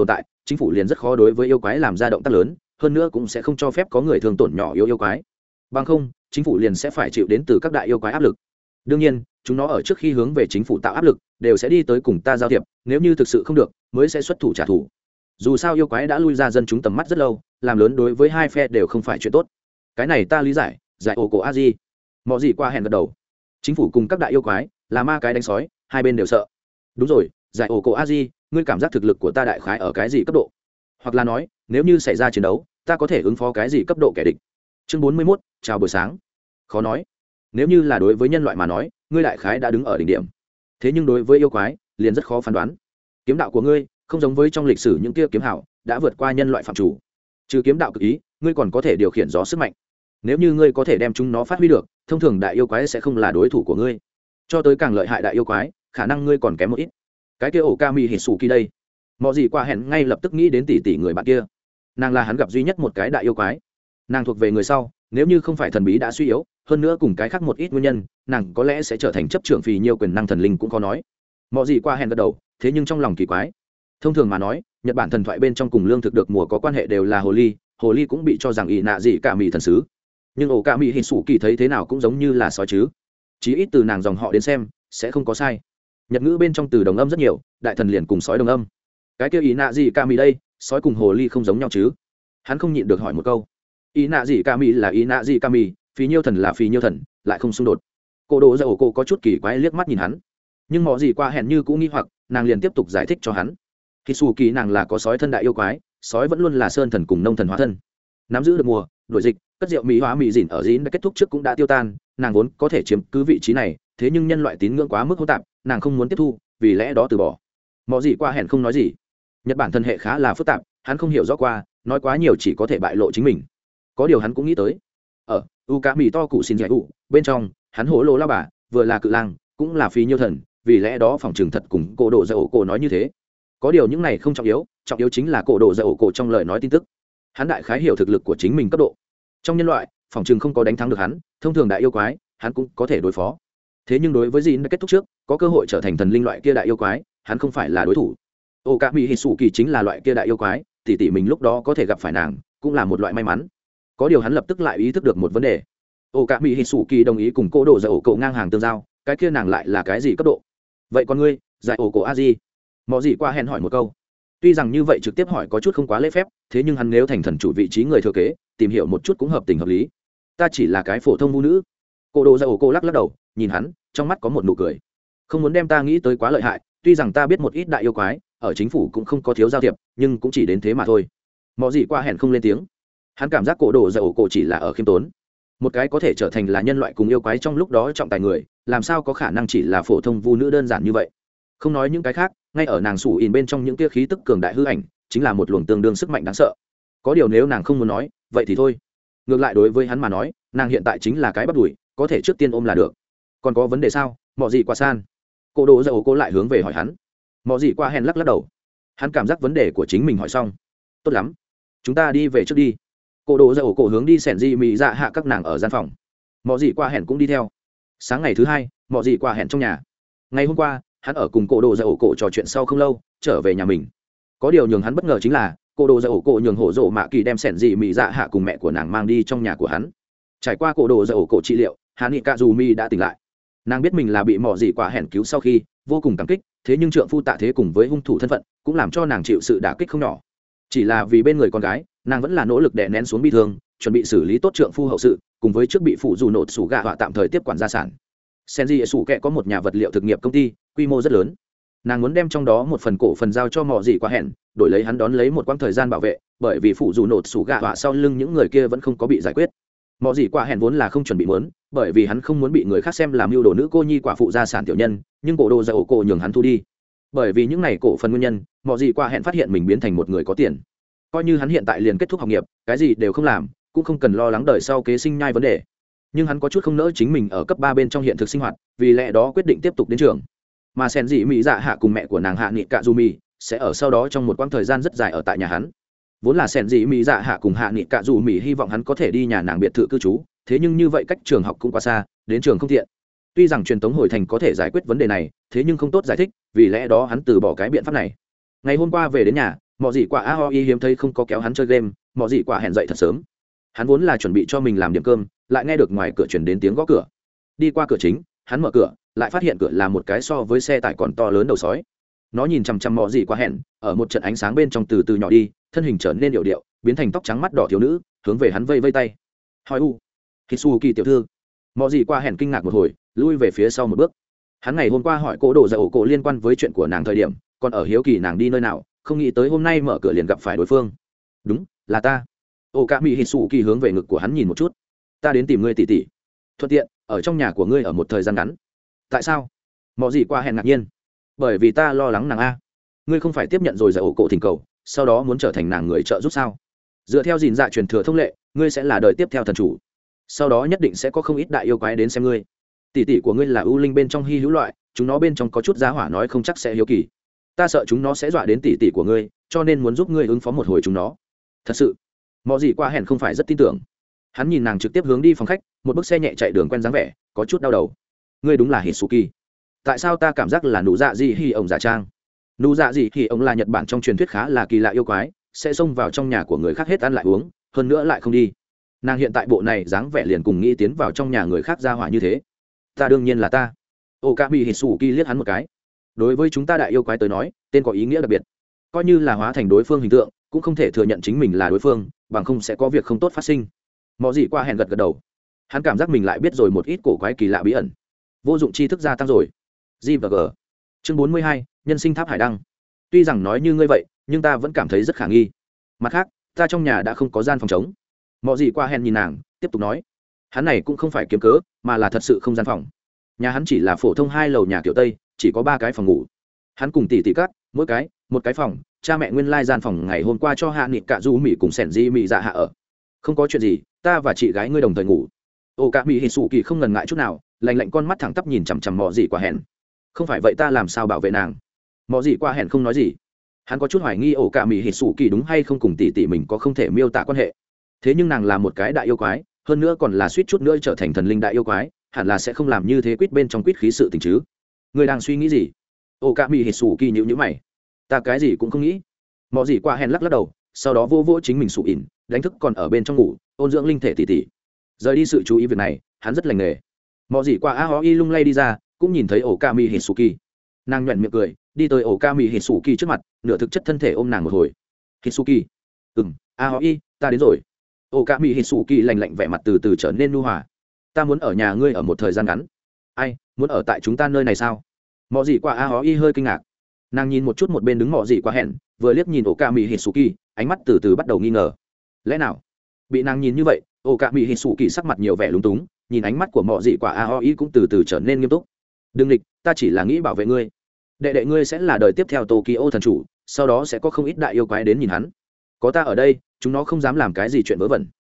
chính phủ liền rất khó đối với yêu quái làm ra động tác lớn, hơn nữa cũng sẽ không cho phép có người thương tổn nhỏ yếu yêu quái. Bằng không, chính phủ liền sẽ phải chịu đến từ các đại yêu quái áp lực. Đương nhiên, chúng nó ở trước khi hướng về chính phủ tạo áp lực, đều sẽ đi tới cùng ta giao thiệp, nếu như thực sự không được, mới sẽ xuất thủ trả thù. Dù sao yêu quái đã lui ra dân chúng tầm mắt rất lâu, làm lớn đối với hai phe đều không phải chuyện tốt. Cái này ta lý giải, giải ổ cổ a di. Mọi gì qua hẹn gật đầu. Chính phủ cùng các đại yêu quái là ma cái đánh sói, hai bên đều sợ. Đúng rồi, giải ổ cổ a di, ngươi cảm giác thực lực của ta đại khái ở cái gì cấp độ? Hoặc là nói, nếu như xảy ra chiến đấu, ta có thể ứng phó cái gì cấp độ kẻ địch? Chương 41, chào buổi sáng. Khó nói. Nếu như là đối với nhân loại mà nói, ngươi đại khái đã đứng ở đỉnh điểm. Thế nhưng đối với yêu quái, liền rất khó phán đoán. Kiếm đạo của ngươi, không giống với trong lịch sử những kia kiếm hảo, đã vượt qua nhân loại phạm chủ. Trừ kiếm đạo cực ý, ngươi còn có thể điều khiển gió sức mạnh. Nếu như ngươi có thể đem chúng nó phát huy được, thông thường đại yêu quái sẽ không là đối thủ của ngươi. Cho tới càng lợi hại đại yêu quái, khả năng ngươi còn kém một ít. Cái kia ổ Kami Hitsuki đây, mọi gì qua hẹn ngay lập tức nghĩ đến tỷ người bạn kia. Nàng là hắn gặp duy nhất một cái đại yêu quái. Nàng thuộc về người sau, nếu như không phải thần bí đã suy yếu, hơn nữa cùng cái khác một ít nguyên nhân, nàng có lẽ sẽ trở thành chấp trưởng phì nhiêu quyền năng thần linh cũng khó nói. Mọi gì qua hẹn gật đầu, thế nhưng trong lòng kỳ quái. Thông thường mà nói, Nhật Bản thần thoại bên trong cùng lương thực được mùa có quan hệ đều là hồ ly cũng bị cho rằng ỷ nạ gì cả mì thần sứ. Nhưng ổ Kami Hitsuki thấy thế nào cũng giống như là sói chứ. Chí ít từ nàng dòng họ đến xem, sẽ không có sai. Nhật ngữ bên trong từ đồng âm rất nhiều, đại thần liền cùng sói đồng âm. Cái kia ỷ nạ gì cả mì đây, sói cùng hồ ly không giống nhau chứ? Hắn không nhịn được hỏi một câu. Ý nạ gì ca mì là ý nạ gì ca mì, phí nhiêu thần là phí nhiêu thần, lại không xung đột. Cô đồ dầu cô có chút kỳ quái liếc mắt nhìn hắn, nhưng mọi gì qua hẹn như cũng nghi hoặc, nàng liền tiếp tục giải thích cho hắn. Hitsuki nàng là có sói thân đại yêu quái, sói vẫn luôn là sơn thần cùng nông thần hóa thân. Nắm giữ được mùa, đuổi dịch, cất rượu mỹ hóa mỹ dỉn ở dĩn đã kết thúc trước cũng đã tiêu tan, nàng vốn có thể chiếm cứ vị trí này, thế nhưng nhân loại tín ngưỡng quá mức hỗn tạp, nàng không muốn tiếp thu, vì lẽ đó từ bỏ. Mọi gì qua hẹn không nói gì. Nhật Bản thần hệ khá là phức tạp, hắn không hiểu rõ qua, nói quá nhiều chỉ có thể bại lộ chính mình. Có điều hắn cũng nghĩ tới, ở u cá mì to cụ xin giải u bên trong, hắn hổ lô la bà vừa là cự lang cũng là phí nhiêu thần, vì lẽ đó phòng trường thật cùng cổ độ dầu cổ nói như thế. Có điều những này không trọng yếu chính là cổ độ dầu cổ trong lời nói tin tức. Hắn đại khái hiểu thực lực của chính mình cấp độ. Trong nhân loại, phòng trường không có đánh thắng được hắn, thông thường đại yêu quái, hắn cũng có thể đối phó. Thế nhưng đối với Jin đã kết thúc trước, có cơ hội trở thành thần linh loại kia đại yêu quái, hắn không phải là đối thủ. Okami Hitsuki chính là loại kia đại yêu quái, tỷ mình lúc đó có thể gặp phải nàng, cũng là một loại may mắn. Có điều hắn lập tức lại ý thức được một vấn đề. Okami Hitsuki đồng ý cùng cô độ giải ổ cổ ngang hàng tương giao, cái kia nàng lại là cái gì cấp độ? Vậy còn ngươi, giải ổ cổ a di? Mọ gì qua hẹn hỏi một câu. Tuy rằng như vậy trực tiếp hỏi có chút không quá lễ phép, thế nhưng hắn nếu thành thần chủ vị trí người thừa kế, tìm hiểu một chút cũng hợp tình hợp lý. Ta chỉ là cái phổ thông vũ nữ. Cô độ giải ổ cổ lắc lắc đầu, nhìn hắn, trong mắt có một nụ cười. Không muốn đem ta nghĩ tới quá lợi hại, tuy rằng ta biết một ít đại yêu quái, ở chính phủ cũng không có thiếu giao thiệp, nhưng cũng chỉ đến thế mà thôi. Mọ gì qua hẹn không lên tiếng. Hắn cảm giác cổ đồ dầu cổ chỉ là ở khiêm tốn. Một cái có thể trở thành là nhân loại cùng yêu quái trong lúc đó trọng tài người, làm sao có khả năng chỉ là phổ thông vu nữ đơn giản như vậy? Không nói những cái khác, ngay ở nàng sủ ỉn bên trong những tia khí tức cường đại hư ảnh, chính là một luồng tương đương sức mạnh đáng sợ. Có điều nếu nàng không muốn nói, vậy thì thôi. Ngược lại đối với hắn mà nói, nàng hiện tại chính là cái bắt đuổi, có thể trước tiên ôm là được. Còn có vấn đề sao? Mọ gì qua san? Cổ đồ dầu cổ lại hướng về hỏi hắn. Mọ gì qua hèn lắc lắc đầu. Hắn cảm giác vấn đề của chính mình hỏi xong. Tốt lắm, chúng ta đi về trước đi. Cổ đồ dầu cổ hướng đi sẻn di mị dạ hạ các nàng ở gian phòng. Mọ gì qua hẹn cũng đi theo. Sáng ngày thứ hai, mọ gì qua hẹn trong nhà. Ngày hôm qua, hắn ở cùng cổ đồ dầu cổ trò chuyện sau không lâu, trở về nhà mình. Có điều nhường hắn bất ngờ chính là cổ đồ dầu cổ nhường hổ rộ mạ kỳ đem sẻn di mị dạ hạ cùng mẹ của nàng mang đi trong nhà của hắn. Trải qua cổ đồ dầu cổ trị liệu, hạ nghị cạ dù mi đã tỉnh lại. Nàng biết mình là bị mọ gì quả hẹn cứu sau khi vô cùng cảm kích, thế nhưng trượng phu tạ thế cùng với hung thủ thân phận cũng làm cho nàng chịu sự đả kích không nhỏ. Chỉ là vì bên người con gái, nàng vẫn là nỗ lực đè nén xuống bi thương, chuẩn bị xử lý tốt trượng phu hậu sự, cùng với trước bị phụ dù nổ sủ gạ họa tạm thời tiếp quản gia sản. Senji sủ kẹ có một nhà vật liệu thực nghiệp công ty, quy mô rất lớn. Nàng muốn đem trong đó một phần cổ phần giao cho mọ gì quả hẹn, đổi lấy hắn đón lấy một quãng thời gian bảo vệ, bởi vì phụ dù nổ sủ gạ họa sau lưng những người kia vẫn không có bị giải quyết. Mọ gì quả hẹn vốn là không chuẩn bị muốn, bởi vì hắn không muốn bị người khác xem làm mưu đồ nữ cô nhi quả phụ gia sản tiểu nhân, nhưng cổ đồ dầu cổ nhường hắn thu đi. Bởi vì những này cổ phần nguyên nhân, mọ gì quả hẹn phát hiện mình biến thành một người có tiền. Coi như hắn hiện tại liền kết thúc học nghiệp, cái gì đều không làm, cũng không cần lo lắng đời sau kế sinh nhai vấn đề. Nhưng hắn có chút không nỡ chính mình ở cấp 3 bên trong hiện thực sinh hoạt, vì lẽ đó quyết định tiếp tục đến trường. Mà sen dị mỹ dạ hạ cùng mẹ của nàng hạ nghị cạ du mi sẽ ở sau đó trong một quãng thời gian rất dài ở tại nhà hắn. Vốn là sen dị mỹ dạ hạ cùng hạ nghị cạ du mi hy vọng hắn có thể đi nhà nàng biệt thự cư trú, thế nhưng như vậy cách trường học cũng quá xa, đến trường không tiện. Tuy rằng truyền tống hồi thành có thể giải quyết vấn đề này, thế nhưng không tốt giải thích, vì lẽ đó hắn từ bỏ cái biện pháp này. Ngày hôm qua về đến nhà, mọi gì quả aoi hiếm thấy không có kéo hắn chơi game, mọi gì quả hẹn dậy thật sớm. Hắn vốn là chuẩn bị cho mình làm điểm cơm, lại nghe được ngoài cửa chuyển đến tiếng gõ cửa. Đi qua cửa chính, hắn mở cửa, lại phát hiện cửa là một cái so với xe tải còn to lớn đầu sói. Nó nhìn chằm chằm mọi gì quả hẹn, ở một trận ánh sáng bên trong từ từ nhỏ đi, thân hình trở nên điệu điệu, biến thành tóc trắng mắt đỏ thiếu nữ, hướng về hắn vây vây tay. Hỏi u, Hitsuki tiểu thư. Mọi gì quả hẹn kinh ngạc một hồi, lui về phía sau một bước. Hắn ngày hôm qua hỏi cô đồ dạy ổ cổ liên quan với chuyện của nàng thời điểm, còn ở hiếu kỳ nàng đi nơi nào, không nghĩ tới hôm nay mở cửa liền gặp phải đối phương. Đúng là ta. Ô cả mỹ hít sủ kỳ hướng về ngực của hắn nhìn một chút. Ta đến tìm ngươi tỉ tỉ, thuận tiện ở trong nhà của ngươi ở một thời gian ngắn. Tại sao? Mọi gì qua hẹn ngạc nhiên. Bởi vì ta lo lắng nàng a. Ngươi không phải tiếp nhận rồi giải ổ cổ thỉnh cầu, sau đó muốn trở thành nàng người trợ giúp sao? Dựa theo gìn dạ truyền thừa thông lệ, ngươi sẽ là đời tiếp theo thần chủ, sau đó nhất định sẽ có không ít đại yêu quái đến xem ngươi. Tỷ tỷ của ngươi là ưu linh bên trong hy hữu loại, chúng nó bên trong có chút giá hỏa nói không chắc sẽ hiếu kỳ. Ta sợ chúng nó sẽ dọa đến tỷ tỷ của ngươi, cho nên muốn giúp ngươi ứng phó một hồi chúng nó. Thật sự? Mọi gì qua hẹn không phải rất tin tưởng. Hắn nhìn nàng trực tiếp hướng đi phòng khách, một bức xe nhẹ chạy đường quen dáng vẻ, có chút đau đầu. Ngươi đúng là Hitsuki. Tại sao ta cảm giác là nụ dạ gì hi ông giả trang? Nụ dạ gì hi ông là Nhật Bản trong truyền thuyết khá là kỳ lạ yêu quái, sẽ xông vào trong nhà của người khác hết ăn lại uống, hơn nữa lại không đi. Nàng hiện tại bộ này dáng vẻ liền cùng nghĩ tiến vào trong nhà người khác ra hỏa như thế. Ta đương nhiên là ta. Okami Hitsuki liếc hắn một cái. Đối với chúng ta đại yêu quái tới nói, tên có ý nghĩa đặc biệt. Coi như là hóa thành đối phương hình tượng, cũng không thể thừa nhận chính mình là đối phương, bằng không sẽ có việc không tốt phát sinh. Mọi gì qua hẹn gật gật đầu. Hắn cảm giác mình lại biết rồi một ít cổ quái kỳ lạ bí ẩn. Vô dụng tri thức gia tăng rồi. G và G. Chương 42, nhân sinh tháp hải đăng. Tuy rằng nói như ngươi vậy, nhưng ta vẫn cảm thấy rất khả nghi. Mặt khác, ta trong nhà đã không có gian phòng trống. Mọi gì qua hẹn nhìn nàng, tiếp tục nói. Hắn này cũng không phải kiếm cớ, mà là thật sự không gian phòng. Nhà hắn chỉ là phổ thông 2 lầu nhà kiểu Tây, chỉ có 3 cái phòng ngủ. Hắn cùng tỷ cắt, mỗi cái một cái phòng, cha mẹ nguyên lai gian phòng ngày hôm qua cho hạ nịt cả du mỹ cùng sẻn di mỹ dạ hạ ở. Không có chuyện gì, ta và chị gái ngươi đồng thời ngủ. Ô cả mỹ hít sụ kỳ không ngần ngại chút nào, lạnh lạnh con mắt thẳng tắp nhìn chằm chằm Mọ gì qua hẹn. Không phải vậy ta làm sao bảo vệ nàng? Mọ gì qua hẹn không nói gì. Hắn có chút hoài nghi ổ cả mỹ hít sụ kỳ đúng hay không cùng tỷ mình có không thể miêu tả quan hệ. Thế nhưng nàng là một cái đại yêu quái, hơn nữa còn là suýt chút nữa trở thành thần linh đại yêu quái, hẳn là sẽ không làm như thế quýt bên trong quýt khí sự tình chứ. Ngươi đang suy nghĩ gì? Ô cả mỹ hít sụ kỳ nhíu mày. Ta cái gì cũng không nghĩ. Mọ gì qua hẹn lắc đầu, sau đó vô vỗ chính mình sụ ỉn, đánh thức còn ở bên trong ngủ, ôn dưỡng linh thể tỷ. Rời đi sự chú ý việc này, hắn rất lành nghề. Mọ gì qua aoi lung lay đi ra, cũng nhìn thấy ổ ca mi hitsuki. Nàng nhoẻn miệng cười, đi tới ổ ca mi hitsuki trước mặt, nửa thực chất thân thể ôm nàng một hồi. Hitsuki, aoi, ta đến rồi. Ổ ca mi hitsuki lạnh lạnh vẻ mặt từ từ trở nên nhu hòa. Ta muốn ở nhà ngươi ở một thời gian ngắn. Ai, muốn ở tại chúng ta nơi này sao? Mọ gì qua aoi hơi kinh ngạc. Nàng nhìn một chút một bên đứng mọ gì qua hẹn, vừa liếc nhìn ổ ca mi hitsuki, ánh mắt từ từ bắt đầu nghi ngờ. Lẽ nào? Bị nàng nhìn như vậy, ổ cả mỹ hít sụ kỳ sắc mặt nhiều vẻ lúng túng, nhìn ánh mắt của mọi dị quả aoi cũng từ từ trở nên nghiêm túc. Đừng địch, ta chỉ là nghĩ bảo vệ ngươi. Đệ ngươi sẽ là đời tiếp theo Tokyo thần chủ, sau đó sẽ có không ít đại yêu quái đến nhìn hắn. Có ta ở đây, chúng nó không dám làm cái gì chuyện vớ vẩn.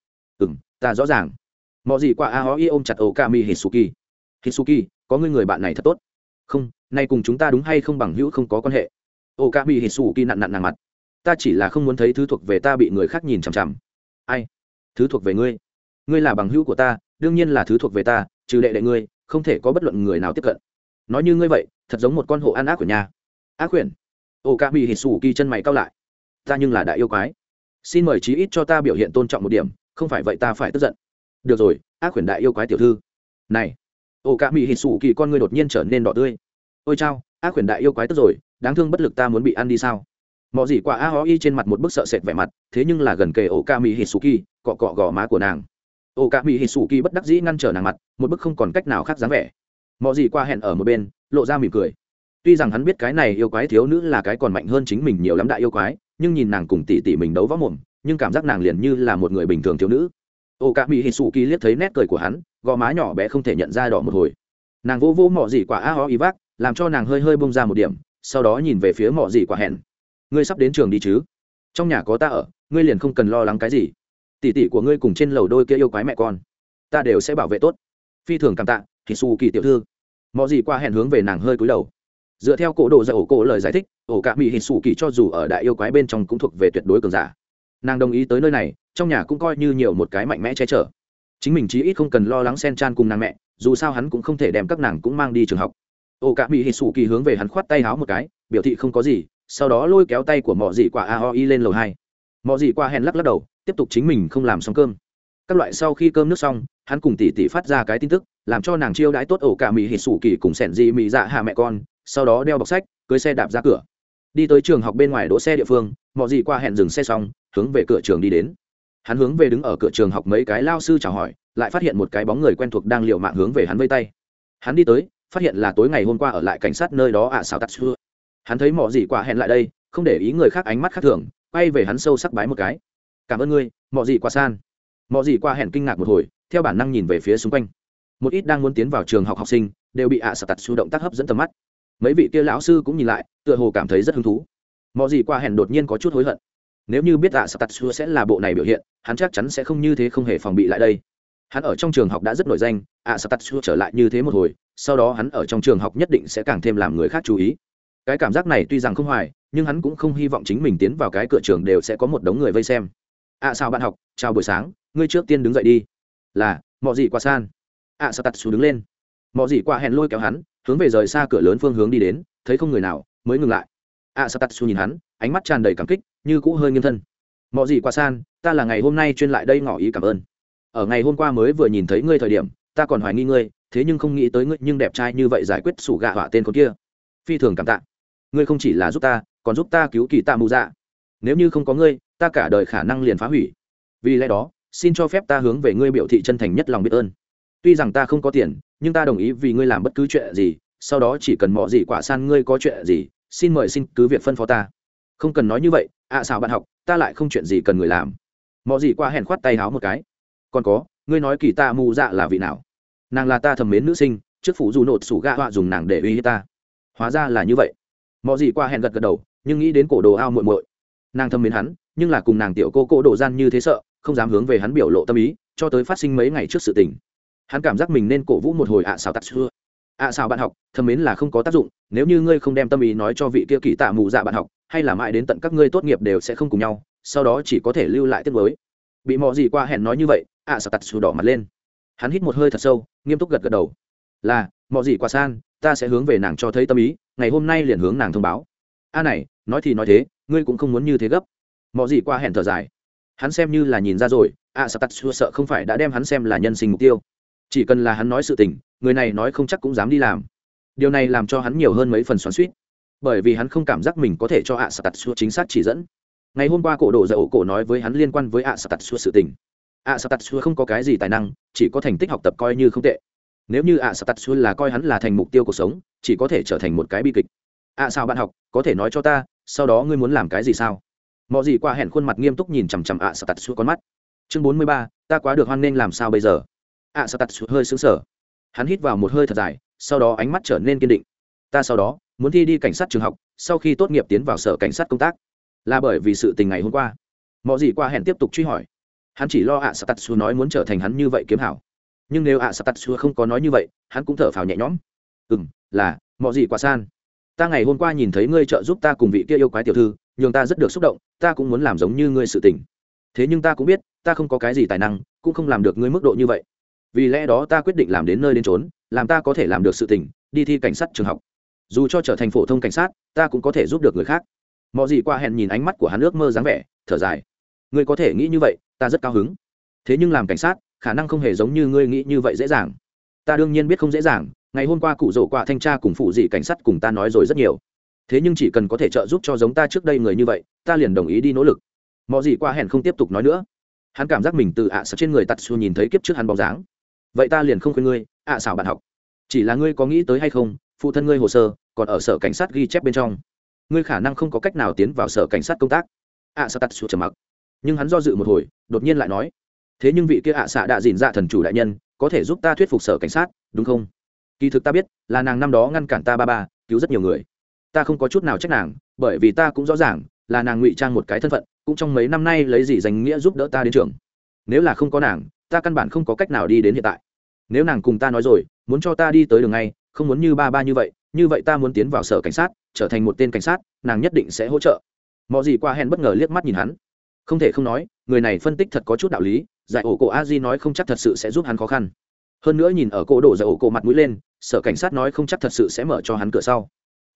Ta rõ ràng. Mọi dị quả aoi ôm chặt ổ cả mỹ hitsuki. Hitsuki, có người bạn này thật tốt. Không, nay cùng chúng ta đúng hay không bằng hữu không có quan hệ. Ổ cả mỹ hitsuki nặn nàng mặt. Ta chỉ là không muốn thấy thứ thuộc về ta bị người khác nhìn chằm chằm. Ai? Thứ thuộc về ngươi? Ngươi là bằng hữu của ta, đương nhiên là thứ thuộc về ta, trừ đệ ngươi, không thể có bất luận người nào tiếp cận. Nói như ngươi vậy, thật giống một con hổ ăn ác của nhà. Ác quyển. Ô ca bị hít sủ kỳ chân mày cau lại. Ta nhưng là đại yêu quái, xin mời chí ít cho ta biểu hiện tôn trọng một điểm, không phải vậy ta phải tức giận. Được rồi, ác quyển đại yêu quái tiểu thư. Này. Ô ca bị hít sủ kỳ con ngươi đột nhiên trở nên đỏ tươi. Ôi chao, ác quyển đại yêu quái tức rồi, đáng thương bất lực ta muốn bị ăn đi sao? Mọ gì quả aoi trên mặt một bức sợ sệt vẻ mặt, thế nhưng là gần kề ổ ca mỹ hitsuki, cọ cọ gò má của nàng. Ổ ca mỹ hitsuki bất đắc dĩ ngăn trở nàng mặt, một bức không còn cách nào khác dáng vẻ. Mọ gì qua hẹn ở một bên, lộ ra mỉm cười. Tuy rằng hắn biết cái này yêu quái thiếu nữ là cái còn mạnh hơn chính mình nhiều lắm đại yêu quái, nhưng nhìn nàng cùng tỷ mình đấu võ mồm, nhưng cảm giác nàng liền như là một người bình thường thiếu nữ. Ổ ca mỹ hitsuki liếc thấy nét cười của hắn, gò má nhỏ bé không thể nhận ra đỏ một hồi. Nàng vô vô mọ gì quả aoi vác, làm cho nàng hơi hơi bông ra một điểm, sau đó nhìn về phía mọ gì quả hẹn. Ngươi sắp đến trường đi chứ? Trong nhà có ta ở, ngươi liền không cần lo lắng cái gì. Tỷ của ngươi cùng trên lầu đôi kia yêu quái mẹ con, ta đều sẽ bảo vệ tốt. Phi thường cảm tạ, Hitsuki tiểu thư. Mọ gì qua hẹn hướng về nàng hơi cúi đầu. Dựa theo cổ đồ dạy ổ cổ lời giải thích, ổ cả mỹ Hitsuki cho dù ở đại yêu quái bên trong cũng thuộc về tuyệt đối cường giả. Nàng đồng ý tới nơi này, trong nhà cũng coi như nhiều một cái mạnh mẽ che chở. Chính mình chí ít không cần lo lắng Sen Chan cùng nàng mẹ, dù sao hắn cũng không thể đem các nàng cũng mang đi trường học. Ổ cả mỹ Hitsuki hướng về hắn khoát tay háo một cái, biểu thị không có gì, sau đó lôi kéo tay của mọ dị quả aoi lên lầu 2. Mọ dị quả hẹn lắc đầu tiếp tục chính mình không làm xong cơm. Các loại sau khi cơm nước xong, hắn cùng tỷ tỷ phát ra cái tin tức làm cho nàng chiêu đãi tốt ổ cả mỹ hít sủ kỳ cùng sẻn dị mỹ dạ hạ mẹ con, sau đó đeo bọc sách cưới xe đạp ra cửa. Đi tới trường học bên ngoài đỗ xe địa phương, mọ dị quả hẹn dừng xe xong hướng về cửa trường đi đến. Hắn hướng về đứng ở cửa trường học mấy cái lao sư chào hỏi, lại phát hiện một cái bóng người quen thuộc đang liều mạng hướng về hắn vây tay. Hắn đi tới phát hiện là tối ngày hôm qua ở lại cảnh sát nơi đó xào tắt xưa. Hắn thấy mọ dị quả hẹn lại đây, không để ý người khác ánh mắt khác thường, quay về hắn sâu sắc bái một cái. Cảm ơn ngươi, mọ dị quả san. Mọ dị quả hẹn kinh ngạc một hồi, theo bản năng nhìn về phía xung quanh. Một ít đang muốn tiến vào trường học học sinh đều bị xào tắt xưa động tác hấp dẫn tầm mắt. Mấy vị kia lão sư cũng nhìn lại, tựa hồ cảm thấy rất hứng thú. Mọ dị quả hẹn đột nhiên có chút hối hận. Nếu như biết xào tắt xưa sẽ là bộ này biểu hiện, hắn chắc chắn sẽ không như thế, không hề phòng bị lại đây. Hắn ở trong trường học đã rất nổi danh, xào tắt xưa trở lại như thế một hồi, sau đó hắn ở trong trường học nhất định sẽ càng thêm làm người khác chú ý. Cái cảm giác này tuy rằng không hoài, nhưng hắn cũng không hy vọng chính mình tiến vào cái cửa trường đều sẽ có một đống người vây xem. Sao bạn học, chào buổi sáng, ngươi trước tiên đứng dậy đi. Là, mọ gì qua san. Sao tắt xuống đứng lên. Mọ gì qua hẹn lôi kéo hắn hướng về rời xa cửa lớn phương hướng đi đến, thấy không người nào mới ngừng lại. Sao tắt xuống nhìn hắn, ánh mắt tràn đầy cảm kích, như cũ hơi nghiêm thân. Mọ gì qua san, ta là ngày hôm nay chuyên lại đây ngỏ ý cảm ơn. Ở ngày hôm qua mới vừa nhìn thấy ngươi thời điểm, ta còn hoài nghi ngươi, thế nhưng không nghĩ tới ngươi nhưng đẹp trai như vậy giải quyết sủ gạ họa tên con kia, phi thường cảm tạ. Ngươi không chỉ là giúp ta, còn giúp ta cứu kỳ tạ mù dạ. Nếu như không có ngươi, ta cả đời khả năng liền phá hủy. Vì lẽ đó, xin cho phép ta hướng về ngươi biểu thị chân thành nhất lòng biết ơn. Tuy rằng ta không có tiền, nhưng ta đồng ý vì ngươi làm bất cứ chuyện gì, sau đó chỉ cần mọ gì quả san ngươi có chuyện gì, xin mời xin cứ việc phân phó ta. Không cần nói như vậy, sao bạn học, ta lại không chuyện gì cần người làm. Mọ gì qua hèn khoát tay háo một cái. Còn có, ngươi nói kỳ tạ mù dạ là vị nào? Nàng là ta thầm mến nữ sinh, trước phủ dù nột sủ gạ họa dùng nàng để uy hiếp ta. Hóa ra là như vậy. Mọ gì qua hẹn gật gật đầu, nhưng nghĩ đến cổ đồ ao muội muội. Nàng thầm mến hắn, nhưng là cùng nàng tiểu cô đồ gian như thế sợ, không dám hướng về hắn biểu lộ tâm ý, cho tới phát sinh mấy ngày trước sự tình. Hắn cảm giác mình nên cổ vũ một hồi sao tắt xưa. Sao bạn học, thầm mến là không có tác dụng, nếu như ngươi không đem tâm ý nói cho vị kia kỳ tạ mù dạ bạn học, hay là mãi đến tận các ngươi tốt nghiệp đều sẽ không cùng nhau, sau đó chỉ có thể lưu lại tiếc nuối. Bị mọ gì qua hẹn nói như vậy, sao tắt xưa đỏ mặt lên. Hắn hít một hơi thật sâu, nghiêm túc gật gật đầu. Là, mọ gì qua san, ta sẽ hướng về nàng cho thấy tâm ý, ngày hôm nay liền hướng nàng thông báo. Này, nói thì nói thế, ngươi cũng không muốn như thế gấp. Mọ gì qua hẹn thở dài. Hắn xem như là nhìn ra rồi, Satatsu sợ không phải đã đem hắn xem là nhân sinh mục tiêu. Chỉ cần là hắn nói sự tình, người này nói không chắc cũng dám đi làm. Điều này làm cho hắn nhiều hơn mấy phần xoắn xuýt, bởi vì hắn không cảm giác mình có thể cho Satatsu chính xác chỉ dẫn. Ngày hôm qua cổ độ dậu cổ nói với hắn liên quan với Satatsu sự tình. Satatsu không có cái gì tài năng, chỉ có thành tích học tập coi như không tệ. Nếu như Satatsu là coi hắn là thành mục tiêu cuộc sống, chỉ có thể trở thành một cái bi kịch. Sao bạn học, có thể nói cho ta, sau đó ngươi muốn làm cái gì sao? Mọ gì qua hẹn khuôn mặt nghiêm túc nhìn chằm chằm Satatsu con mắt. Chương 43, ta quá được hoan nên làm sao bây giờ? Satatsu hơi sững sờ. Hắn hít vào một hơi thật dài, sau đó ánh mắt trở nên kiên định. Ta sau đó muốn thi đi cảnh sát trường học, sau khi tốt nghiệp tiến vào sở cảnh sát công tác. Là bởi vì sự tình ngày hôm qua. Mọ gì qua hẹn tiếp tục truy hỏi. Hắn chỉ lo Satatsu nói muốn trở thành hắn như vậy kiếm hảo. Nhưng nếu Satatsu không có nói như vậy, hắn cũng thở phào nhẹ nhõm. Là, mọ gì qua san. Ta ngày hôm qua nhìn thấy ngươi trợ giúp ta cùng vị kia yêu quái tiểu thư, nhường ta rất được xúc động, ta cũng muốn làm giống như ngươi sự tình. Thế nhưng ta cũng biết, ta không có cái gì tài năng, cũng không làm được ngươi mức độ như vậy. Vì lẽ đó ta quyết định làm đến nơi đến chốn, làm ta có thể làm được sự tình, đi thi cảnh sát trường học. Dù cho trở thành phổ thông cảnh sát, ta cũng có thể giúp được người khác. Mọ gì qua hẹn nhìn ánh mắt của hắn ước mơ dáng vẻ, thở dài. Ngươi có thể nghĩ như vậy, ta rất cao hứng. Thế nhưng làm cảnh sát, khả năng không hề giống như ngươi nghĩ như vậy dễ dàng. Ta đương nhiên biết không dễ dàng, ngày hôm qua cụ rổ quả thanh tra cùng phụ dị cảnh sát cùng ta nói rồi rất nhiều. Thế nhưng chỉ cần có thể trợ giúp cho giống ta trước đây người như vậy, ta liền đồng ý đi nỗ lực. Mọ gì qua hẹn không tiếp tục nói nữa. Hắn cảm giác mình từ sợ trên người Tatsu nhìn thấy kiếp trước hắn bóng dáng. Vậy ta liền không khuyên ngươi, xảo bạn học. Chỉ là ngươi có nghĩ tới hay không, phụ thân ngươi hồ sơ còn ở sở cảnh sát ghi chép bên trong. Ngươi khả năng không có cách nào tiến vào sở cảnh sát công tác. Sao Tatsu trầm mặc. Nhưng hắn do dự một hồi, đột nhiên lại nói: thế nhưng vị kia xạ đã dìn dạ thần chủ đại nhân có thể giúp ta thuyết phục sở cảnh sát, đúng không? Kỳ thực ta biết, là nàng năm đó ngăn cản ta ba cứu rất nhiều người. Ta không có chút nào trách nàng, bởi vì ta cũng rõ ràng là nàng ngụy trang một cái thân phận, cũng trong mấy năm nay lấy gì danh nghĩa giúp đỡ ta đến trường. Nếu là không có nàng, ta căn bản không có cách nào đi đến hiện tại. Nếu nàng cùng ta nói rồi muốn cho ta đi tới đường ngay, không muốn như ba như vậy ta muốn tiến vào sở cảnh sát, trở thành một tên cảnh sát, nàng nhất định sẽ hỗ trợ. Mọ gì qua hẹn bất ngờ liếc mắt nhìn hắn. Không thể không nói, người này phân tích thật có chút đạo lý. Giải ổ cổ a di nói không chắc thật sự sẽ giúp hắn khó khăn. Hơn nữa nhìn ở cổ độ giải ổ cổ mặt mũi lên, sở cảnh sát nói không chắc thật sự sẽ mở cho hắn cửa sau.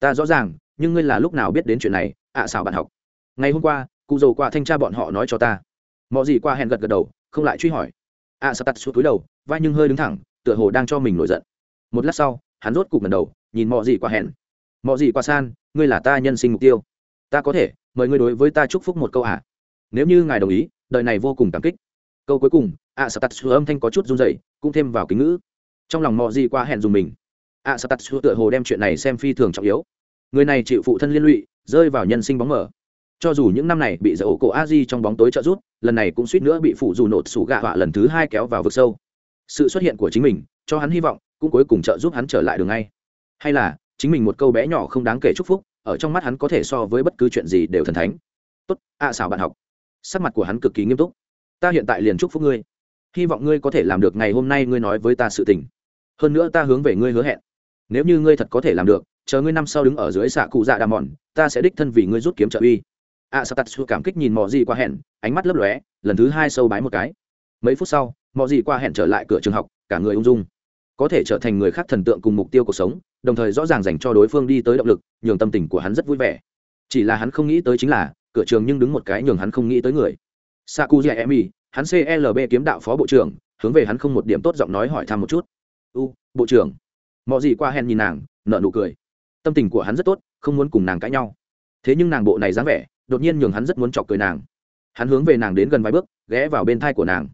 Ta rõ ràng, nhưng ngươi là lúc nào biết đến chuyện này? Xảo bạn học. Ngày hôm qua, cụ dầu qua thanh tra bọn họ nói cho ta. Mọi gì qua hẹn gật đầu, không lại truy hỏi. Xảo tắt xuống túi đầu, vai nhưng hơi đứng thẳng, tựa hồ đang cho mình nổi giận. Một lát sau, hắn rốt cục ngẩng đầu, nhìn mọi gì qua hẹn. Mọi gì qua san, ngươi là ta nhân sinh mục tiêu. Ta có thể mời ngươi đối với ta chúc phúc một câu à? Nếu như ngài đồng ý, đời này vô cùng cảm kích. Câu cuối cùng, Xảo tắt xuống âm thanh có chút run rẩy, cũng thêm vào kính ngữ. Trong lòng mọi gì qua hẹn dùng mình. Xảo tắt xuống tựa hồ đem chuyện này xem phi thường trọng yếu. Người này chịu phụ thân liên lụy, rơi vào nhân sinh bóng mờ. Cho dù những năm này bị dầu cổ Aji trong bóng tối trợ giúp, lần này cũng suýt nữa bị phụ dù nột sủ gạ họa lần thứ 2 kéo vào vực sâu. Sự xuất hiện của chính mình cho hắn hy vọng, cũng cuối cùng trợ giúp hắn trở lại đường ngay. Hay là chính mình một câu bé nhỏ không đáng kể chúc phúc, ở trong mắt hắn có thể so với bất cứ chuyện gì đều thần thánh. Tốt, Xảo bạn học. Sắc mặt của hắn cực kỳ nghiêm túc. Ta hiện tại liền chúc phúc ngươi, hy vọng ngươi có thể làm được ngày hôm nay ngươi nói với ta sự tình. Hơn nữa ta hướng về ngươi hứa hẹn, nếu như ngươi thật có thể làm được, chờ ngươi năm sau đứng ở dưới xạ cụ dạ đà mòn, ta sẽ đích thân vì ngươi rút kiếm trợ uy. Satatsu cảm kích nhìn mò gì qua hẹn, ánh mắt lấp lóe, lần thứ 2 sâu bái một cái. Mấy phút sau, mò gì qua hẹn trở lại cửa trường học, cả người ung dung. Có thể trở thành người khác thần tượng cùng mục tiêu cuộc sống, đồng thời rõ ràng dành cho đối phương đi tới động lực, nhường tâm tình của hắn rất vui vẻ. Chỉ là hắn không nghĩ tới chính là, cửa trường nhưng đứng một cái nhường hắn không nghĩ tới người. Sakuya Emi, hắn CLB kiếm đạo phó bộ trưởng, hướng về hắn không một điểm tốt giọng nói hỏi thăm một chút. Bộ trưởng. Mò gì qua hẹn nhìn nàng, nở nụ cười. Tâm tình của hắn rất tốt, không muốn cùng nàng cãi nhau. Thế nhưng nàng bộ này dáng vẻ, đột nhiên nhường hắn rất muốn chọc cười nàng. Hắn hướng về nàng đến gần vài bước, ghé vào bên thai của nàng.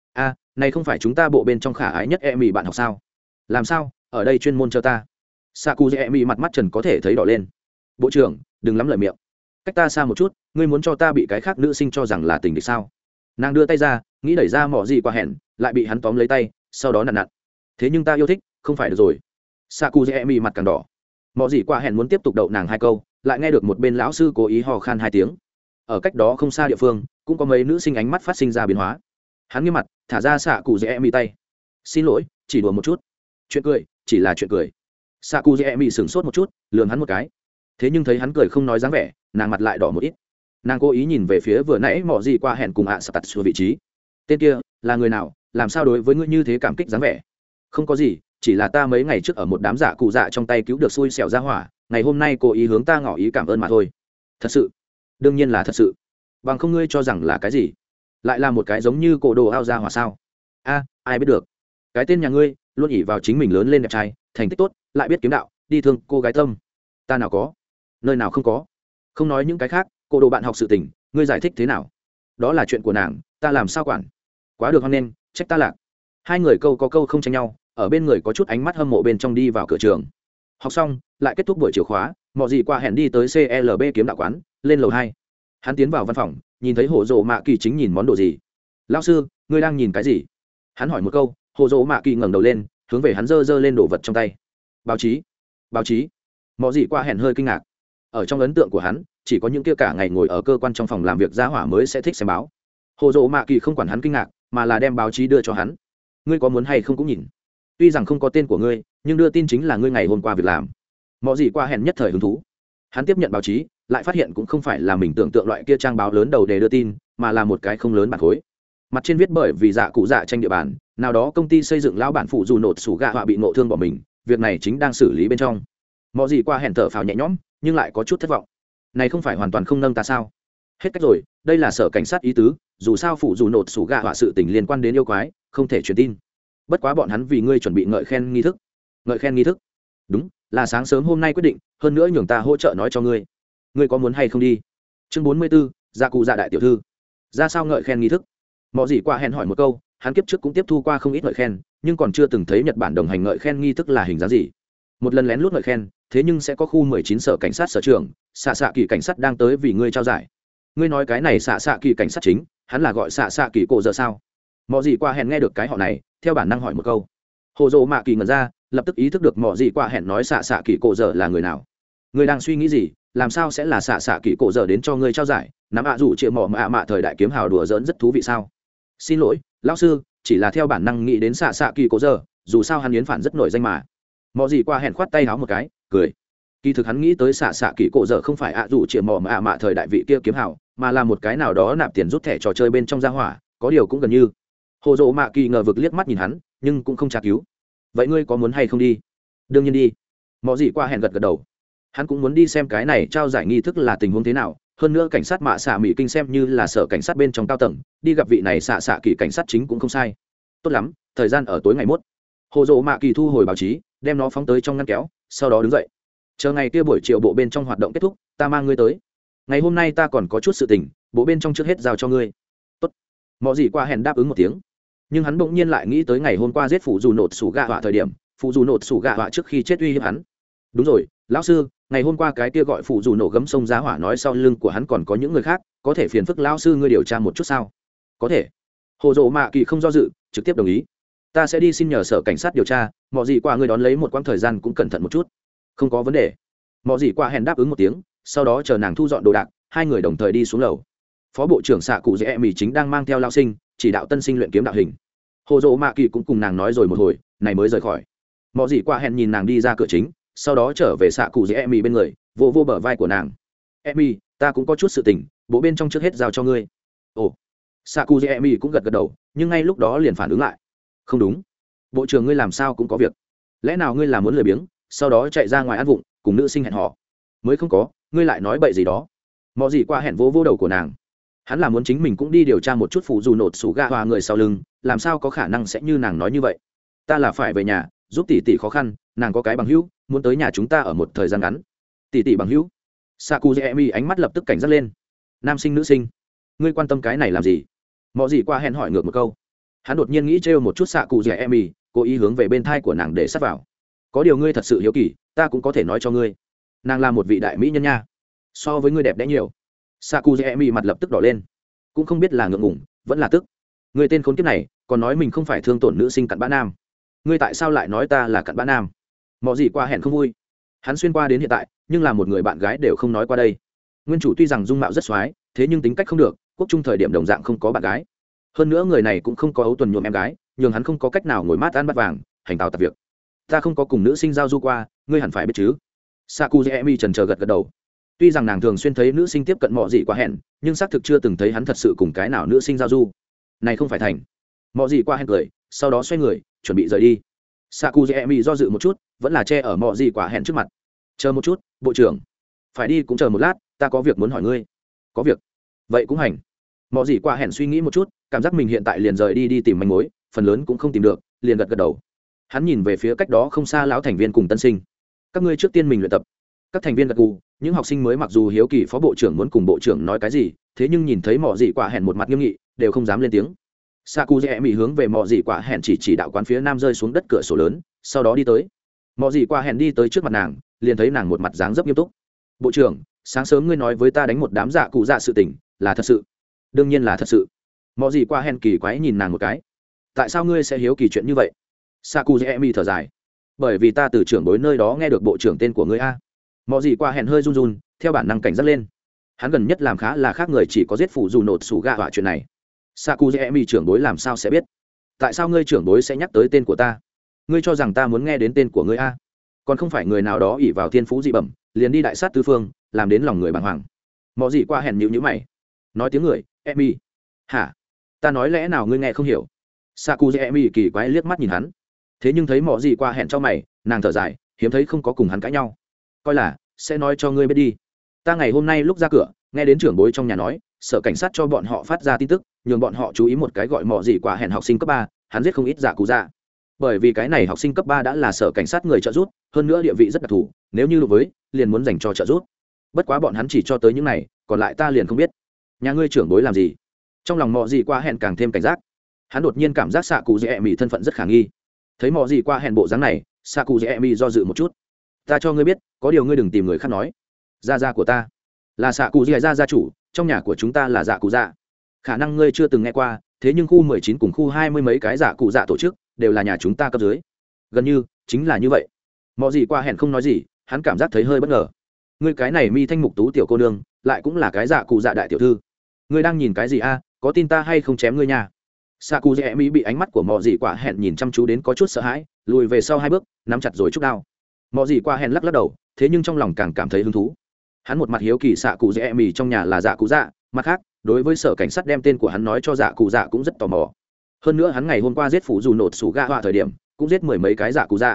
Này không phải chúng ta bộ bên trong khả ái nhất Emi bạn học sao? Làm sao, ở đây chuyên môn cho ta? Sakuya Emi mặt mắt trần có thể thấy đỏ lên. Bộ trưởng, đừng lắm lời miệng. Cách ta xa một chút, ngươi muốn cho ta bị cái khác nữ sinh cho rằng là tình địch sao? Nàng đưa tay ra, nghĩ đẩy ra mỏ gì qua hẹn, lại bị hắn tóm lấy tay, sau đó nặn nặn. Thế nhưng ta yêu thích, không phải được rồi. Sakuya Emi mặt càng đỏ. Mỏ gì qua hẹn muốn tiếp tục đậu nàng 2 câu, lại nghe được một bên lão sư cố ý hò khan 2 tiếng. Ở cách đó không xa địa phương, cũng có mấy nữ sinh ánh mắt phát sinh ra biến hóa. Hắn nghiêm mặt, thả ra Sakuya Emi tay. Xin lỗi, chỉ đùa một chút. Chuyện cười, chỉ là chuyện cười. Sakuya Emi sửng sốt một chút, lườm hắn một cái. Thế nhưng thấy hắn cười không nói dáng vẻ, nàng mặt lại đỏ một ít. Nàng cố ý nhìn về phía vừa nãy mỏ gì qua hẹn cùng Satatsu vị trí. Tên kia là người nào, làm sao đối với ngươi như thế cảm kích dáng vẻ? Không có gì, chỉ là ta mấy ngày trước ở một đám giả cụ dạ trong tay cứu được xui xẻo ra hỏa, ngày hôm nay cố ý hướng ta ngỏ ý cảm ơn mà thôi. Thật sự? Đương nhiên là thật sự. Bằng không ngươi cho rằng là cái gì? Lại là một cái giống như cổ đồ ao ra hỏa sao? Ai biết được? Cái tên nhà ngươi luôn ỷ vào chính mình lớn lên đẹp trai, thành tích tốt, lại biết kiếm đạo, đi thương cô gái tâm. Ta nào có? Nơi nào không có? Không nói những cái khác, cổ đồ bạn học sự tình, ngươi giải thích thế nào? Đó là chuyện của nàng, ta làm sao quản? Quá được hoan nên, trách ta lạc. Hai người câu có câu không tranh nhau, ở bên người có chút ánh mắt hâm mộ bên trong đi vào cửa trường. Học xong, lại kết thúc buổi chiều khóa, mọi gì qua hẹn đi tới CLB kiếm đạo quán, lên lầu 2. Hắn tiến vào văn phòng, nhìn thấy Hồ Dỗ Mạ Kỳ chính nhìn món đồ gì. Lão sư, ngươi đang nhìn cái gì? Hắn hỏi một câu, Hồ Dỗ Mạ Kỳ ngẩng đầu lên, hướng về hắn giơ lên đồ vật trong tay. Báo chí. Báo chí. Mọi gì qua hẹn hơi kinh ngạc. Ở trong ấn tượng của hắn, chỉ có những kia cả ngày ngồi ở cơ quan trong phòng làm việc gia hỏa mới sẽ thích xem báo. Hồ Dỗ Mạ Kỳ không quản hắn kinh ngạc, mà là đem báo chí đưa cho hắn. Ngươi có muốn hay không cũng nhìn. Tuy rằng không có tên của ngươi, nhưng đưa tin chính là ngươi ngày hôm qua việc làm. Mọi gì qua hẹn nhất thời hứng thú. Hắn tiếp nhận báo chí, lại phát hiện cũng không phải là mình tưởng tượng loại kia trang báo lớn đầu để đưa tin, mà là một cái không lớn bản khối. Mặt trên viết bởi vì dạ cụ dạ tranh địa bàn, nào đó công ty xây dựng lão bản phụ dù nột sủ gạ họa bị ngộ thương bỏ mình, việc này chính đang xử lý bên trong. Mọi gì qua hẹn thở phào nhẹ nhõm, nhưng lại có chút thất vọng. Này không phải hoàn toàn không nâng ta sao? Hết cách rồi, đây là sở cảnh sát ý tứ, dù sao phụ dù nột sủ gạ họa sự tình liên quan đến yêu quái, không thể truyền tin. Bất quá bọn hắn vì ngươi chuẩn bị ngợi khen nghi thức. Ngợi khen nghi thức? Đúng, là sáng sớm hôm nay quyết định, hơn nữa nhường ta hỗ trợ nói cho ngươi. Ngươi có muốn hay không đi? Chương 44, gia cụ dạ đại tiểu thư. Ra sao ngợi khen nghi thức? Mọi gì qua hẹn hỏi một câu, hắn kiếp trước cũng tiếp thu qua không ít ngợi khen, nhưng còn chưa từng thấy Nhật Bản đồng hành ngợi khen nghi thức là hình dáng gì. Một lần lén lút ngợi khen, thế nhưng sẽ có khu 19 sở cảnh sát sở trưởng, xạ kỳ cảnh sát đang tới vì ngươi trao giải. Ngươi nói cái này xạ kỳ cảnh sát chính, hắn là gọi xạ kỳ cổ giờ sao? Mọi gì qua hẹn nghe được cái họ này, theo bản năng hỏi một câu. Hồ Dỗ Mạ Kỳ ngẩn ra, lập tức ý thức được mọi gì qua hẹn nói xạ kỳ cổ giờ là người nào. Ngươi đang suy nghĩ gì? Làm sao sẽ là xạ kỳ cổ giờ đến cho ngươi trao giải? Nắm rủ triệu mỏ mạ thời đại kiếm hào đùa giỡn rất thú vị sao? Xin lỗi, lão sư, chỉ là theo bản năng nghĩ đến xạ kỳ cổ giờ, dù sao hắn yến phản rất nổi danh mà. Mọi gì qua hẹn khoát tay háo một cái, cười. Kỳ thực hắn nghĩ tới xạ kỳ cổ giờ không phải rủ triệu mỏ mạ thời đại vị kia kiếm hào, mà là một cái nào đó nạp tiền rút thẻ trò chơi bên trong gia hỏa, có điều cũng gần như. Hồ Dỗ Mạ Kỳ ngờ vực liếc mắt nhìn hắn, nhưng cũng không tra cứu. Vậy ngươi có muốn hay không đi? Đương nhiên đi. Mọi gì qua hẹn gật đầu. hắn cũng muốn đi xem cái này trao giải nghi thức là tình huống thế nào. Hơn nữa cảnh sát mạ xạ mỹ kinh xem như là sở cảnh sát bên trong cao tầng, đi gặp vị này xạ kỳ cảnh sát chính cũng không sai. Tốt lắm, thời gian ở tối ngày mốt. Hồ Dụ Mạ Kỳ thu hồi báo chí, đem nó phóng tới trong ngăn kéo, sau đó đứng dậy. Chờ ngày kia buổi chiều bộ bên trong hoạt động kết thúc, ta mang ngươi tới. Ngày hôm nay ta còn có chút sự tình, bộ bên trong trước hết giao cho ngươi. Tốt. Mọ gì qua hẹn đáp ứng một tiếng. Nhưng hắn bỗng nhiên lại nghĩ tới ngày hôm qua giết phụ dù nột sủ gạ họa thời điểm, phụ dù nột sủ gạ họa trước khi chết uy hiếp hắn. Đúng rồi, lão sư, ngày hôm qua cái kia gọi phụ dù nổ gấm sông giá hỏa nói sau lưng của hắn còn có những người khác, có thể phiền phức lão sư ngươi điều tra một chút sao? Có thể. Hồ Dụ Mạ Kỳ không do dự, trực tiếp đồng ý. Ta sẽ đi xin nhờ sở cảnh sát điều tra, mọ gì qua ngươi đón lấy một quãng thời gian cũng cẩn thận một chút. Không có vấn đề. Mọ gì qua hẹn đáp ứng một tiếng, sau đó chờ nàng thu dọn đồ đạc, hai người đồng thời đi xuống lầu. Phó bộ trưởng xạ cụ dễ mì chính đang mang theo lao sinh chỉ đạo tân sinh luyện kiếm đạo hình. Hồ Dụ Mạ Kỳ cũng cùng nàng nói rồi một hồi, này mới rời khỏi. Mọ gì qua hẹn nhìn nàng đi ra cửa chính, sau đó trở về xạ cụ dễ mì bên người, vô vô bờ vai của nàng. Emi, ta cũng có chút sự tình, bộ bên trong trước hết giao cho ngươi. Ồ. Xạ cụ dễ mì cũng gật gật đầu, nhưng ngay lúc đó liền phản ứng lại. Không đúng, bộ trưởng ngươi làm sao cũng có việc, lẽ nào ngươi là muốn lười biếng sau đó chạy ra ngoài ăn vụng cùng nữ sinh hẹn hò? Mới không có, ngươi lại nói bậy gì đó. Mọ gì qua hẹn vô đầu của nàng. Hắn là muốn chính mình cũng đi điều tra một chút phụ dù nột sủ gạ hòa người sau lưng, làm sao có khả năng sẽ như nàng nói như vậy. Ta là phải về nhà giúp tỷ tỷ khó khăn, nàng có cái bằng hữu muốn tới nhà chúng ta ở một thời gian ngắn. Tỷ tỷ bằng hữu? Sakuzemi ánh mắt lập tức cảnh giác lên. Nam sinh nữ sinh, ngươi quan tâm cái này làm gì? Mọ gì qua hẹn hỏi ngược một câu. Hắn đột nhiên nghĩ trêu một chút Sakuzemi, cố ý hướng về bên thai của nàng để sát vào. Có điều ngươi thật sự hiếu kỳ, ta cũng có thể nói cho ngươi, nàng là một vị đại mỹ nhân nha, so với ngươi đẹp đẽ nhiều. Sakuzemi mặt lập tức đỏ lên, cũng không biết là ngượng ngùng vẫn là tức. Ngươi tên khốn kiếp này còn nói mình không phải thương tổn nữ sinh cặn bã nam, ngươi tại sao lại nói ta là cặn bã nam? Mọ gì qua hẹn không vui. Hắn xuyên qua đến hiện tại, nhưng là một người bạn gái đều không nói qua đây. Nguyên chủ tuy rằng dung mạo rất xoái, thế nhưng tính cách không được, quốc trung thời điểm đồng dạng không có bạn gái. Hơn nữa người này cũng không có ấu tuần nhuộm em gái, nhường hắn không có cách nào ngồi mát ăn bát vàng, hành tàu tập việc. Ta không có cùng nữ sinh giao du qua, ngươi hẳn phải biết chứ? Sakuzemi trần chờ gật gật đầu. Tuy rằng nàng thường xuyên thấy nữ sinh tiếp cận Mọ gì qua hẹn, nhưng xác thực chưa từng thấy hắn thật sự cùng cái nào nữ sinh giao du. Này không phải thành. Mọ gì qua hẹn cười, sau đó xoay người chuẩn bị rời đi. Sakuzemi do dự một chút, vẫn là che ở Mọ gì qua hẹn trước mặt. Chờ một chút, bộ trưởng. Phải đi cũng chờ một lát, ta có việc muốn hỏi ngươi. Có việc? Vậy cũng hành. Mọ gì qua hẹn suy nghĩ một chút, cảm giác mình hiện tại liền rời đi tìm manh mối, phần lớn cũng không tìm được, liền gật gật đầu. Hắn nhìn về phía cách đó không xa lão thành viên cùng tân sinh. Các ngươi trước tiên mình luyện tập. Các thành viên gật gù, những học sinh mới mặc dù hiếu kỳ phó bộ trưởng muốn cùng bộ trưởng nói cái gì, thế nhưng nhìn thấy Mọ gì quả hẹn một mặt nghiêm nghị, đều không dám lên tiếng. Sakuzemi hướng về Mọ gì quả hẹn chỉ đạo quán phía nam rơi xuống đất cửa sổ lớn, sau đó đi tới. Mọ gì quả hẹn đi tới trước mặt nàng, liền thấy nàng một mặt dáng dấp nghiêm túc. Bộ trưởng, sáng sớm ngươi nói với ta đánh một đám dạ cụ dạ sự tình, là thật sự? Đương nhiên là thật sự. Mọ gì quả hẹn kỳ quái nhìn nàng một cái. Tại sao ngươi sẽ hiếu kỳ chuyện như vậy? Sakuzemi thở dài. Bởi vì ta từ trưởng bối nơi đó nghe được bộ trưởng tên của ngươi a. Mọ gì quả hẹn hơi run run, theo bản năng cảnh giác lên. Hắn gần nhất làm khá là khác người, chỉ có giết phụ dù nột sủ gạ họa chuyện này. Sakuzemi trưởng bối làm sao sẽ biết? Tại sao ngươi trưởng bối sẽ nhắc tới tên của ta? Ngươi cho rằng ta muốn nghe đến tên của ngươi a? Còn không phải người nào đó ỷ vào thiên phú dị bẩm, liền đi đại sát tứ phương, làm đến lòng người bàng hoàng. Mọ gì qua hẹn nhíu mày, nói tiếng người, Emi. Hả? Ta nói lẽ nào ngươi nghe không hiểu? Sakuzemi kỳ quái liếc mắt nhìn hắn. Thế nhưng thấy Mọ gì qua hẹn cho mày, nàng thở dài, hiếm thấy không có cùng hắn cãi nhau. Coi là sẽ nói cho ngươi biết đi. Ta ngày hôm nay lúc ra cửa, nghe đến trưởng bối trong nhà nói, sở cảnh sát cho bọn họ phát ra tin tức, nhường bọn họ chú ý một cái gọi Mọ gì qua hẹn học sinh cấp 3, hắn giết không ít dạ cụ dạ. Bởi vì cái này học sinh cấp 3 đã là sở cảnh sát người trợ giúp, hơn nữa địa vị rất đặc thù, nếu như đối với, liền muốn dành cho trợ giúp. Bất quá bọn hắn chỉ cho tới những này, còn lại ta liền không biết. Nhà ngươi trưởng bối làm gì? Trong lòng Mọ gì qua hẹn càng thêm cảnh giác. Hắn đột nhiên cảm giác xạ cụ dễ mị thân phận rất khả nghi. Thấy Mọ gì qua hẹn bộ dáng này, xạ cụ dễ mị do dự một chút. Ta cho ngươi biết, có điều ngươi đừng tìm người khác nói. Gia của ta là xạ cụ dễ gia chủ, trong nhà của chúng ta là dạ cụ dạ. Khả năng ngươi chưa từng nghe qua, thế nhưng khu 19 cùng khu 20 mấy cái dạ cụ dạ tổ chức đều là nhà chúng ta cấp dưới. Gần như chính là như vậy. Mọ gì qua hẹn không nói gì, hắn cảm giác thấy hơi bất ngờ. Ngươi cái này mi thanh mục tú tiểu cô nương, lại cũng là cái dạ cụ dạ đại tiểu thư. Ngươi đang nhìn cái gì a? Có tin ta hay không chém ngươi nha? Sakuzemi bị ánh mắt của Mọ gì quả hẹn nhìn chăm chú đến có chút sợ hãi, lùi về sau 2 bước, nắm chặt rồi chúc đao. Mọ gì quả hẹn lắc lắc đầu, thế nhưng trong lòng càng cảm thấy hứng thú. Hắn một mặt hiếu kỳ Sakuzemi trong nhà là dạ cụ dạ, mặt khác, đối với sở cảnh sát đem tên của hắn nói cho dạ cụ dạ cũng rất tò mò. Hơn nữa hắn ngày hôm qua giết phụ dù nột sủ gạ họa thời điểm, cũng giết 10 mấy cái dạ cụ dạ.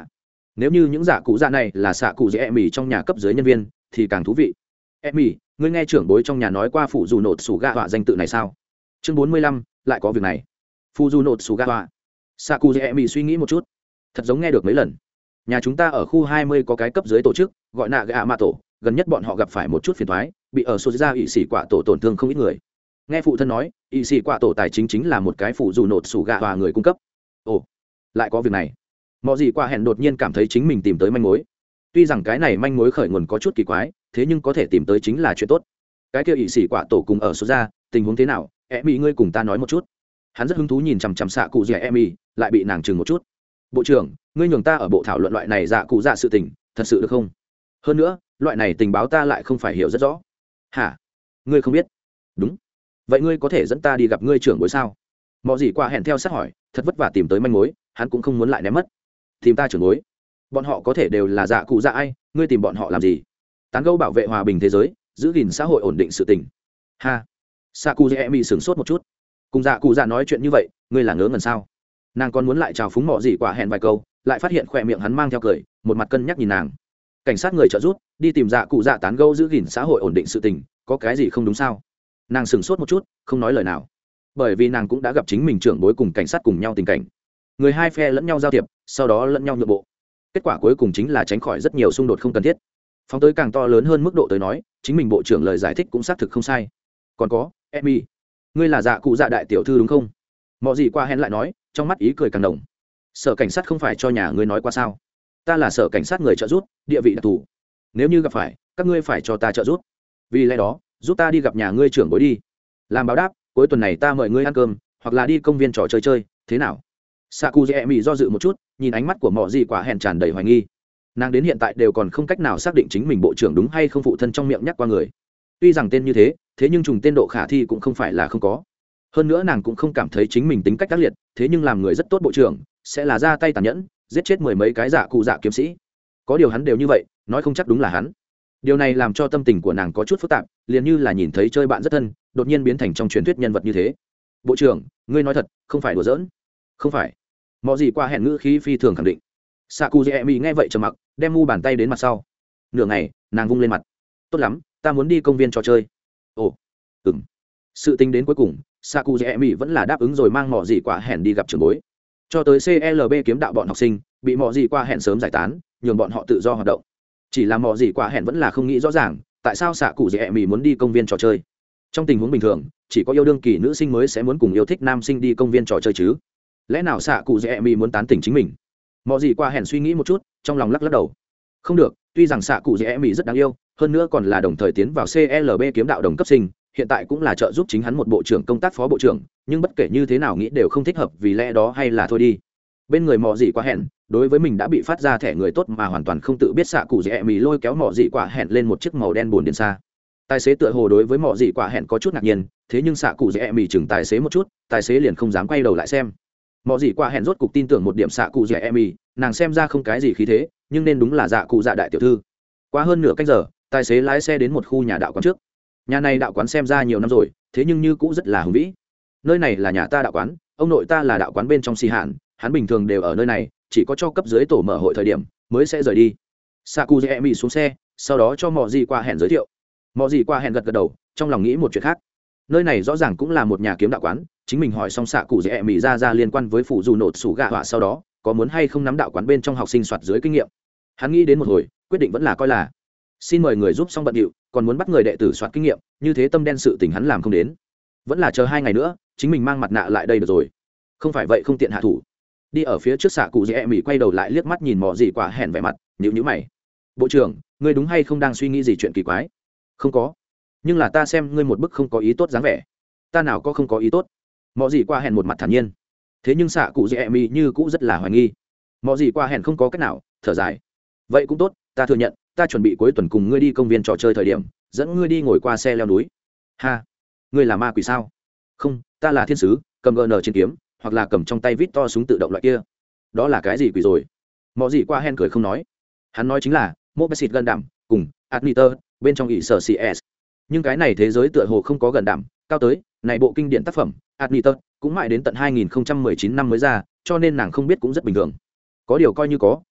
nếu như những dạ cụ dạ này là xạ cụ dễ mì trong nhà cấp dưới nhân viên thì càng thú vị. Mì, ngươi nghe trưởng bối trong nhà nói qua phụ dù nột sủ gạ họa danh tự này sao? Chương 45, lại có việc này. Phụ dù nột sủ gạ họa. Xạ cụ dễ mì suy nghĩ một chút, thật giống nghe được mấy lần. Nhà chúng ta ở khu 20 có cái cấp dưới tổ chức gọi nạ gạ mạ tổ, gần nhất bọn họ gặp phải một chút phiền toái, bị ở số ra ỵ sĩ quả tổ tổn thương không ít người. Nghe phụ thân nói, ỵ sĩ quả tổ tài chính là một cái phụ dù nột sủ gạ họa người cung cấp. Ồ, lại có việc này. Mọi gì qua hẹn đột nhiên cảm thấy chính mình tìm tới manh mối. Tuy rằng cái này manh mối khởi nguồn có chút kỳ quái, thế nhưng có thể tìm tới chính là chuyện tốt. Cái kia ỵ sĩ quả tổ cùng ở số ra, tình huống thế nào? Mỹ ngươi cùng ta nói một chút. Hắn rất hứng thú nhìn chằm chằm xạ cụ dẻ Mỹ, lại bị nàng chừng một chút. Bộ trưởng, ngươi nhường ta ở bộ thảo luận loại này dạ cụ dạ sự tình, thật sự được không? Hơn nữa, loại này tình báo ta lại không phải hiểu rất rõ. Hả? Ngươi không biết? Đúng. Vậy ngươi có thể dẫn ta đi gặp ngươi trưởng bối sao? Mọi gì qua hẹn theo sát hỏi, thật vất vả tìm tới manh mối, hắn cũng không muốn lại ném mất. Tìm ta trưởng bối? Bọn họ có thể đều là dạ cụ dạ ai, ngươi tìm bọn họ làm gì? Tán gẫu bảo vệ hòa bình thế giới, giữ gìn xã hội ổn định sự tình. Ha. Xạ cụ dẻ Mỹ sửng sốt một chút. Cùng dạ cụ dạ nói chuyện như vậy, ngươi là ngớ ngẩn sao? Nàng còn muốn lại chào phúng mọi gì quả hẹn vài câu, lại phát hiện khỏe miệng hắn mang theo cười, một mặt cân nhắc nhìn nàng. Cảnh sát người trợ giúp đi tìm dạ cụ dạ tán gẫu giữ gìn xã hội ổn định sự tình, có cái gì không đúng sao? Nàng sửng sốt một chút, không nói lời nào, bởi vì nàng cũng đã gặp chính mình trưởng bối cùng cảnh sát cùng nhau tình cảnh, người hai phe lẫn nhau giao thiệp, sau đó lẫn nhau nhượng bộ, kết quả cuối cùng chính là tránh khỏi rất nhiều xung đột không cần thiết. Phóng tới càng to lớn hơn mức độ tới nói, chính mình bộ trưởng lời giải thích cũng xác thực không sai. Còn có Emmy, ngươi là dạ cụ dạ đại tiểu thư đúng không? Mọi gì qua hẹn lại nói, trong mắt ý cười càng đồng. Sở cảnh sát không phải cho nhà ngươi nói qua sao? Ta là sở cảnh sát người trợ giúp, địa vị đặc thù, nếu như gặp phải các ngươi phải cho ta trợ giúp, vì lẽ đó giúp ta đi gặp nhà ngươi trưởng bối đi. Làm báo đáp, cuối tuần này ta mời ngươi ăn cơm, hoặc là đi công viên trò chơi chơi, thế nào? Xạ cụ dẻ Mỹ do dự một chút, nhìn ánh mắt của mọi gì quả hẹn tràn đầy hoài nghi. Nàng đến hiện tại đều còn không cách nào xác định chính mình bộ trưởng đúng hay không phụ thân trong miệng nhắc qua người. Tuy rằng tên như thế, thế nhưng trùng tên độ khả thi cũng không phải là không có. Hơn nữa nàng cũng không cảm thấy chính mình tính cách ác liệt, thế nhưng làm người rất tốt bộ trưởng sẽ là ra tay tàn nhẫn, giết chết mười mấy cái dạ cụ dạ kiếm sĩ. Có điều hắn đều như vậy, nói không chắc đúng là hắn. Điều này làm cho tâm tình của nàng có chút phức tạp, liền như là nhìn thấy chơi bạn rất thân, đột nhiên biến thành trong truyền thuyết nhân vật như thế. Bộ trưởng, ngươi nói thật, không phải đùa giỡn? Không phải. Mọi gì qua hẹn ngữ khí phi thường khẳng định. Sakuzemi nghe vậy trầm mặc, đem mu bàn tay đến mặt sau. Nửa ngày, nàng vung lên mặt. Tốt lắm, ta muốn đi công viên trò chơi. Ồ, ừm. Sự tính đến cuối cùng, Sakuzemi vẫn là đáp ứng rồi mang mọ gì quả hẹn đi gặp trưởng bối. Cho tới CLB kiếm đạo bọn học sinh, bị mọ gì qua hẹn sớm giải tán, nhường bọn họ tự do hoạt động. Chỉ là mọ gì quả hẹn vẫn là không nghĩ rõ ràng, tại sao Sakuzemi muốn đi công viên trò chơi. Trong tình huống bình thường, chỉ có yêu đương kỳ nữ sinh mới sẽ muốn cùng yêu thích nam sinh đi công viên trò chơi chứ. Lẽ nào Sakuzemi muốn tán tỉnh chính mình? Mọ gì qua hẹn suy nghĩ một chút, trong lòng lắc lắc đầu. Không được, tuy rằng Sakuzemi rất đáng yêu, hơn nữa còn là đồng thời tiến vào CLB kiếm đạo đồng cấp sinh, hiện tại cũng là trợ giúp chính hắn một bộ trưởng công tác phó bộ trưởng, nhưng bất kể như thế nào nghĩ đều không thích hợp, vì lẽ đó hay là thôi đi. Bên người mọ gì qua hẹn, đối với mình đã bị phát ra thẻ người tốt mà hoàn toàn không tự biết Sakuzemi lôi kéo mọ gì quả hẹn lên một chiếc màu đen buồn điện xa. Tài xế tựa hồ đối với mọ gì quả hẹn có chút ngạc nhiên, thế nhưng Sakuzemi chừng tài xế một chút, tài xế liền không dám quay đầu lại xem. Mọ gì quả hẹn rốt cục tin tưởng một điểm Sakuzemi, nàng xem ra không cái gì khí thế, nhưng nên đúng là dạ cụ dạ đại tiểu thư. Qua hơn nửa canh giờ, tài xế lái xe đến một khu nhà đạo quán trước. Nhà này đạo quán xem ra nhiều năm rồi, thế nhưng như cũ rất là hùng vĩ. Nơi này là nhà ta đạo quán, ông nội ta là đạo quán bên trong xì hạn, hắn bình thường đều ở nơi này, chỉ có cho cấp dưới tổ mở hội thời điểm mới sẽ rời đi. Sakuzemi xuống xe, sau đó cho mọ gì qua hẹn giới thiệu. Mọ gì qua hẹn gật gật đầu, trong lòng nghĩ một chuyện khác. Nơi này rõ ràng cũng là một nhà kiếm đạo quán, chính mình hỏi xong Sakuzemi ra liên quan với phụ dù nột sủ gạ họa, sau đó có muốn hay không nắm đạo quán bên trong học sinh soạt dưới kinh nghiệm. Hắn nghĩ đến một hồi, quyết định vẫn là coi là xin mời người giúp xong bận điệu, còn muốn bắt người đệ tử soạt kinh nghiệm, như thế tâm đen sự tình hắn làm không đến, vẫn là chờ 2 ngày nữa chính mình mang mặt nạ lại đây được rồi, không phải vậy không tiện hạ thủ. Đi ở phía trước Sakuzemi quay đầu lại liếc mắt nhìn mọ gì quả hẹn vẻ mặt nhíu nhíu mày. Bộ trưởng, ngươi đúng hay không đang suy nghĩ gì chuyện kỳ quái? Không có, nhưng là ta xem ngươi một bức không có ý tốt dáng vẻ. Ta nào có không có ý tốt? Mọ gì quả hẹn một mặt thản nhiên, thế nhưng Sakuzemi như cũ rất là hoài nghi. Mọ gì quả hẹn không có cách nào, thở dài. Vậy cũng tốt, ta thừa nhận, ta chuẩn bị cuối tuần cùng ngươi đi công viên trò chơi thời điểm dẫn ngươi đi ngồi qua xe leo núi. Ha, ngươi là ma quỷ sao? Không, ta là thiên sứ, cầm gn trên kiếm, hoặc là cầm trong tay vít to súng tự động loại kia. Đó là cái gì quỷ rồi? Mọ gì qua hen cười không nói. Hắn nói chính là Mobexit gần đảm cùng Adniter bên trong ỷ sở CS. Nhưng cái này thế giới tựa hồ không có gần đảm cao tới này bộ kinh điển tác phẩm Adniter cũng mãi đến tận 2019 năm mới ra, cho nên nàng không biết cũng rất bình thường. Có điều coi như có,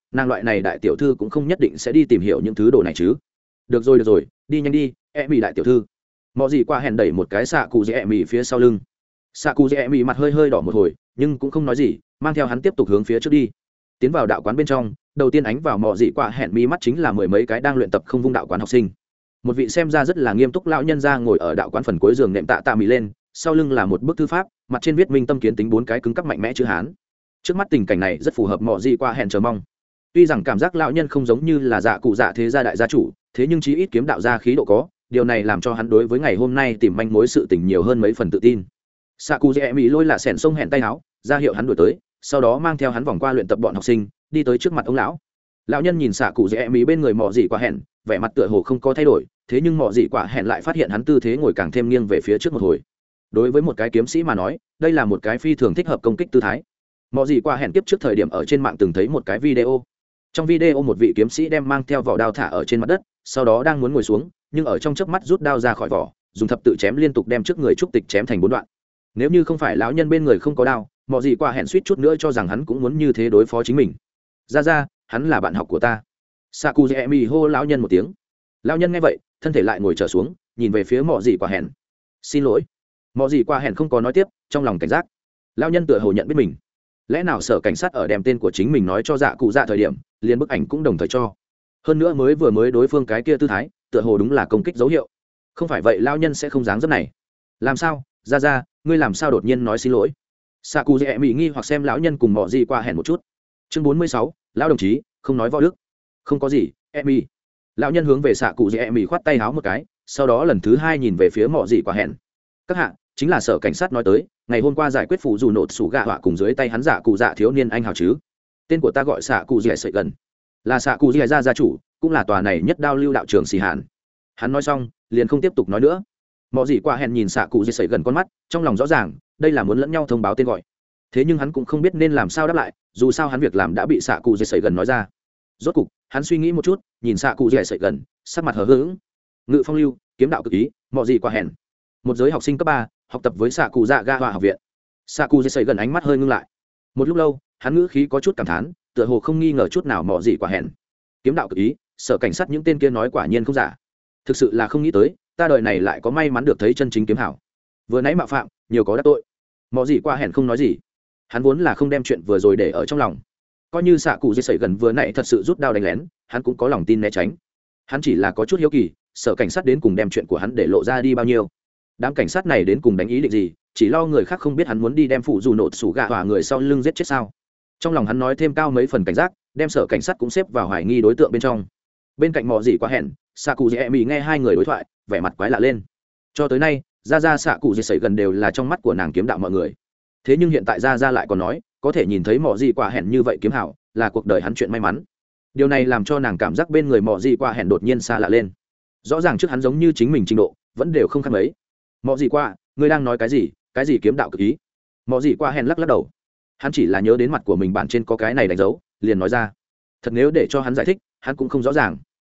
nàng loại này đại tiểu thư cũng không nhất định sẽ đi tìm hiểu những thứ đồ này chứ. Được rồi, đi nhanh đi, em mỹ đại tiểu thư. Mọi gì qua hẹn đẩy một cái xạ cụ dẻ em mỹ phía sau lưng. Xạ cụ dẻ em mỹ mặt hơi đỏ một hồi, nhưng cũng không nói gì, mang theo hắn tiếp tục hướng phía trước đi. Tiến vào đạo quán bên trong, đầu tiên ánh vào mọi gì qua hẹn mi mắt chính là mười mấy cái đang luyện tập không vung đạo quán học sinh. Một vị xem ra rất là nghiêm túc lão nhân ra ngồi ở đạo quán phần cuối giường nệm tạ mì lên, sau lưng là một bức thư pháp, mặt trên viết minh tâm kiến tính 4 cái cứng cắp mạnh mẽ chữ Hán. Trước mắt tình cảnh này rất phù hợp mọi gì qua hẹn chờ mong. Tuy rằng cảm giác lão nhân không giống như là dạ cụ dạ thế gia đại gia chủ, thế nhưng chí ít kiếm đạo gia khí độ có, điều này làm cho hắn đối với ngày hôm nay tìm manh mối sự tình nhiều hơn mấy phần tự tin. Xạ cụ dẻ mỹ lôi là sèn sông hẹn tay áo ra hiệu hắn đuổi tới, sau đó mang theo hắn vòng qua luyện tập bọn học sinh, đi tới trước mặt ông lão. Lão nhân nhìn xạ cụ dẻ mỹ bên người mọ dị quả hẹn, vẻ mặt tựa hồ không có thay đổi, thế nhưng mọ dị quả hẹn lại phát hiện hắn tư thế ngồi càng thêm nghiêng về phía trước một hồi. Đối với một cái kiếm sĩ mà nói, đây là một cái phi thường thích hợp công kích tư thái. Mọ dị quả hẹn tiếp trước thời điểm ở trên mạng từng thấy một cái video. Trong video một vị kiếm sĩ đem mang theo vỏ đao thả ở trên mặt đất, sau đó đang muốn ngồi xuống, nhưng ở trong chớp mắt rút đao ra khỏi vỏ, dùng thập tự chém liên tục đem trước người trúc tịch chém thành 4 đoạn. Nếu như không phải lão nhân bên người không có đao, mọ gì qua hẹn suýt chút nữa cho rằng hắn cũng muốn như thế đối phó chính mình. Ra, hắn là bạn học của ta. Sakuzemi hô lão nhân một tiếng. Lão nhân nghe vậy, thân thể lại ngồi trở xuống, nhìn về phía mọ gì qua hẹn. Xin lỗi. Mọ gì qua hẹn không có nói tiếp, trong lòng cảnh giác. Lão nhân tựa hồ nhận biết mình. Lẽ nào sở cảnh sát ở đem tên của chính mình nói cho dạ cụ dạ thời điểm, liền bức ảnh cũng đồng thời cho. Hơn nữa mới đối phương cái kia tư thái, tựa hồ đúng là công kích dấu hiệu. Không phải vậy lão nhân sẽ không dáng dấp này. Làm sao? Ra, ngươi làm sao đột nhiên nói xin lỗi? Xạ cụ dẹ mỹ nghi hoặc xem lão nhân cùng mọ gì qua hẹn một chút. Chương 46, lão đồng chí không nói võ đức. Không có gì, Emmy. Lão nhân hướng về xạ cụ dẹ mỹ khoát tay háo một cái, sau đó lần thứ hai nhìn về phía mọ gì qua hẹn. Các hạ, chính là sở cảnh sát nói tới, ngày hôm qua giải quyết phụ dù nộp sủ gạ họa cùng dưới tay hắn giả cụ dạ thiếu niên anh hào chứ? Tên của ta gọi xạ cụ dẹ sợi gần, là xạ cụ dẹ gia chủ, cũng là tòa này nhất đao lưu đạo trường xì hàn. Hắn nói xong, liền không tiếp tục nói nữa. Mọ gì qua hẹn nhìn xạ cụ dẹ sợi gần con mắt, trong lòng rõ ràng đây là muốn lẫn nhau thông báo tên gọi. Thế nhưng hắn cũng không biết nên làm sao đáp lại, dù sao hắn việc làm đã bị xạ cụ dẹ sợi gần nói ra. Rốt cục hắn suy nghĩ một chút, nhìn xạ cụ dẹ sợi gần, sắc mặt hờ hững. Ngự phong lưu, kiếm đạo cực ý, mọ gì qua hẹn. Một giới học sinh cấp 3, học tập với xạ cụ dạ ga họa học viện. Xạ cụ dẹ sợi gần ánh mắt hơi ngưng lại. Một lúc lâu, hắn ngữ khí có chút cảm thán, tựa hồ không nghi ngờ chút nào mọ gì qua hẹn. Kiếm đạo cực ý, sở cảnh sát những tên kia nói quả nhiên không giả. Thực sự là không nghĩ tới, ta đời này lại có may mắn được thấy chân chính kiếm hảo. Vừa nãy mạo phạm, nhiều có đắc tội. Mọ gì qua hẹn không nói gì. Hắn vốn là không đem chuyện vừa rồi để ở trong lòng. Coi như xạ cụ dây sẩy gần vừa nãy thật sự rút đao đánh lén, hắn cũng có lòng tin né tránh. Hắn chỉ là có chút hiếu kỳ, sở cảnh sát đến cùng đem chuyện của hắn để lộ ra đi bao nhiêu. Đám cảnh sát này đến cùng đánh ý định gì, chỉ lo người khác không biết hắn muốn đi đem phụ dù nộp sủ gạ hỏa người sau lưng giết chết sao. Trong lòng hắn nói thêm cao mấy phần cảnh giác, đem sở cảnh sát cũng xếp vào hoài nghi đối tượng bên trong. Bên cạnh mọ gì qua hẹn, xạ cụ dẹ mỹ nghe hai người đối thoại, vẻ mặt quái lạ lên. Cho tới nay ra xạ cụ dẹ sẩy gần đều là trong mắt của nàng kiếm đạo mọi người, thế nhưng hiện tại ra lại còn nói có thể nhìn thấy mọ gì qua hẹn như vậy kiếm hảo là cuộc đời hắn chuyện may mắn. Điều này làm cho nàng cảm giác bên người mọ gì qua hẹn đột nhiên xa lạ lên. Rõ ràng trước hắn giống như chính mình trình độ vẫn đều không khác mấy. Mọ gì qua, ngươi đang nói cái gì kiếm đạo cực ý? Mọ gì qua hẹn lắc đầu. Hắn chỉ là nhớ đến mặt của mình bản trên có cái này đánh dấu, liền nói ra. Thật nếu để cho hắn giải thích, hắn cũng không rõ ràng.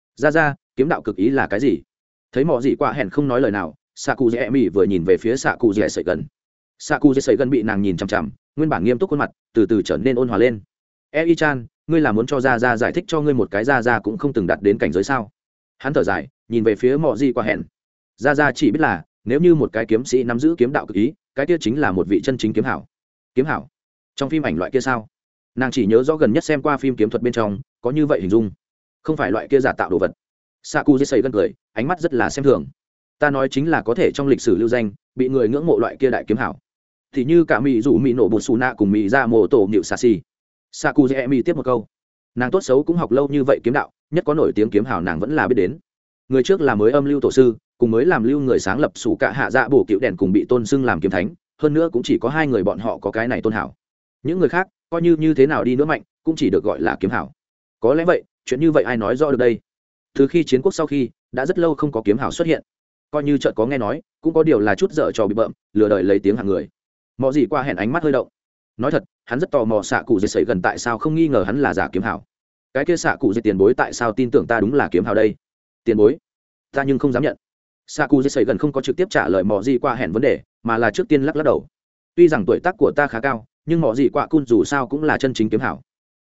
Ra kiếm đạo cực ý là cái gì? Thấy mọ gì qua hẹn không nói lời nào, xạ cụ dẻ mỹ vừa nhìn về phía xạ cụ dẻ sợi gần. Xạ cụ dẻ sợi gần bị nàng nhìn chằm chằm, nguyên bản nghiêm túc khuôn mặt từ từ trở nên ôn hòa lên. E chan, ngươi là muốn cho ra giải thích cho ngươi một cái ra cũng không từng đạt đến cảnh giới sao? Hắn thở dài, nhìn về phía mọ gì qua hẹn. Ra chỉ biết là nếu như một cái kiếm sĩ nắm giữ kiếm đạo cực ý, cái kia chính là một vị chân chính kiếm hảo. Kiếm hảo? Trong phim ảnh loại kia sao? Nàng chỉ nhớ rõ gần nhất xem qua phim kiếm thuật bên trong có như vậy hình dung, không phải loại kia giả tạo đồ vật. Xạ cụ dê sẩy gần cười, ánh mắt rất là xem thường. Ta nói chính là có thể trong lịch sử lưu danh, bị người ngưỡng mộ loại kia đại kiếm hảo. Thì như cả mỹ dụ mỹ nổ bột xù nạ cùng mỹ ra mồ tổ nhịu xà xì. Xạ cụ dê mỹ tiếp một câu. Nàng tốt xấu cũng học lâu như vậy kiếm đạo, nhất có nổi tiếng kiếm hảo nàng vẫn là biết đến. Người trước là mới âm lưu tổ sư, cùng mới làm lưu người sáng lập sủ cả hạ dạ bổ cựu đèn cùng bị tôn xưng làm kiếm thánh, hơn nữa cũng chỉ có 2 người bọn họ có cái này tôn hảo. Những người khác coi như thế nào đi nữa mạnh cũng chỉ được gọi là kiếm hảo. Có lẽ vậy, chuyện như vậy ai nói rõ được đây? Từ khi chiến quốc sau khi đã rất lâu không có kiếm hảo xuất hiện, coi như chợt có nghe nói cũng có điều là chút dở trò bị bợm, lừa đời lấy tiếng hàng người. Mọ gì qua hẹn ánh mắt hơi động. Nói thật, hắn rất tò mò xạ cụ dê sẩy gần tại sao không nghi ngờ hắn là giả kiếm hảo. Cái kia xạ cụ dê tiền bối tại sao tin tưởng ta đúng là kiếm hảo đây? Tiền bối? Ta nhưng không dám nhận. Xạ cụ dê sẩy gần không có trực tiếp trả lời mọ gì qua hẹn vấn đề, mà là trước tiên lắc đầu. Tuy rằng tuổi tác của ta khá cao, nhưng mọ gì qua cun dù sao cũng là chân chính kiếm hảo.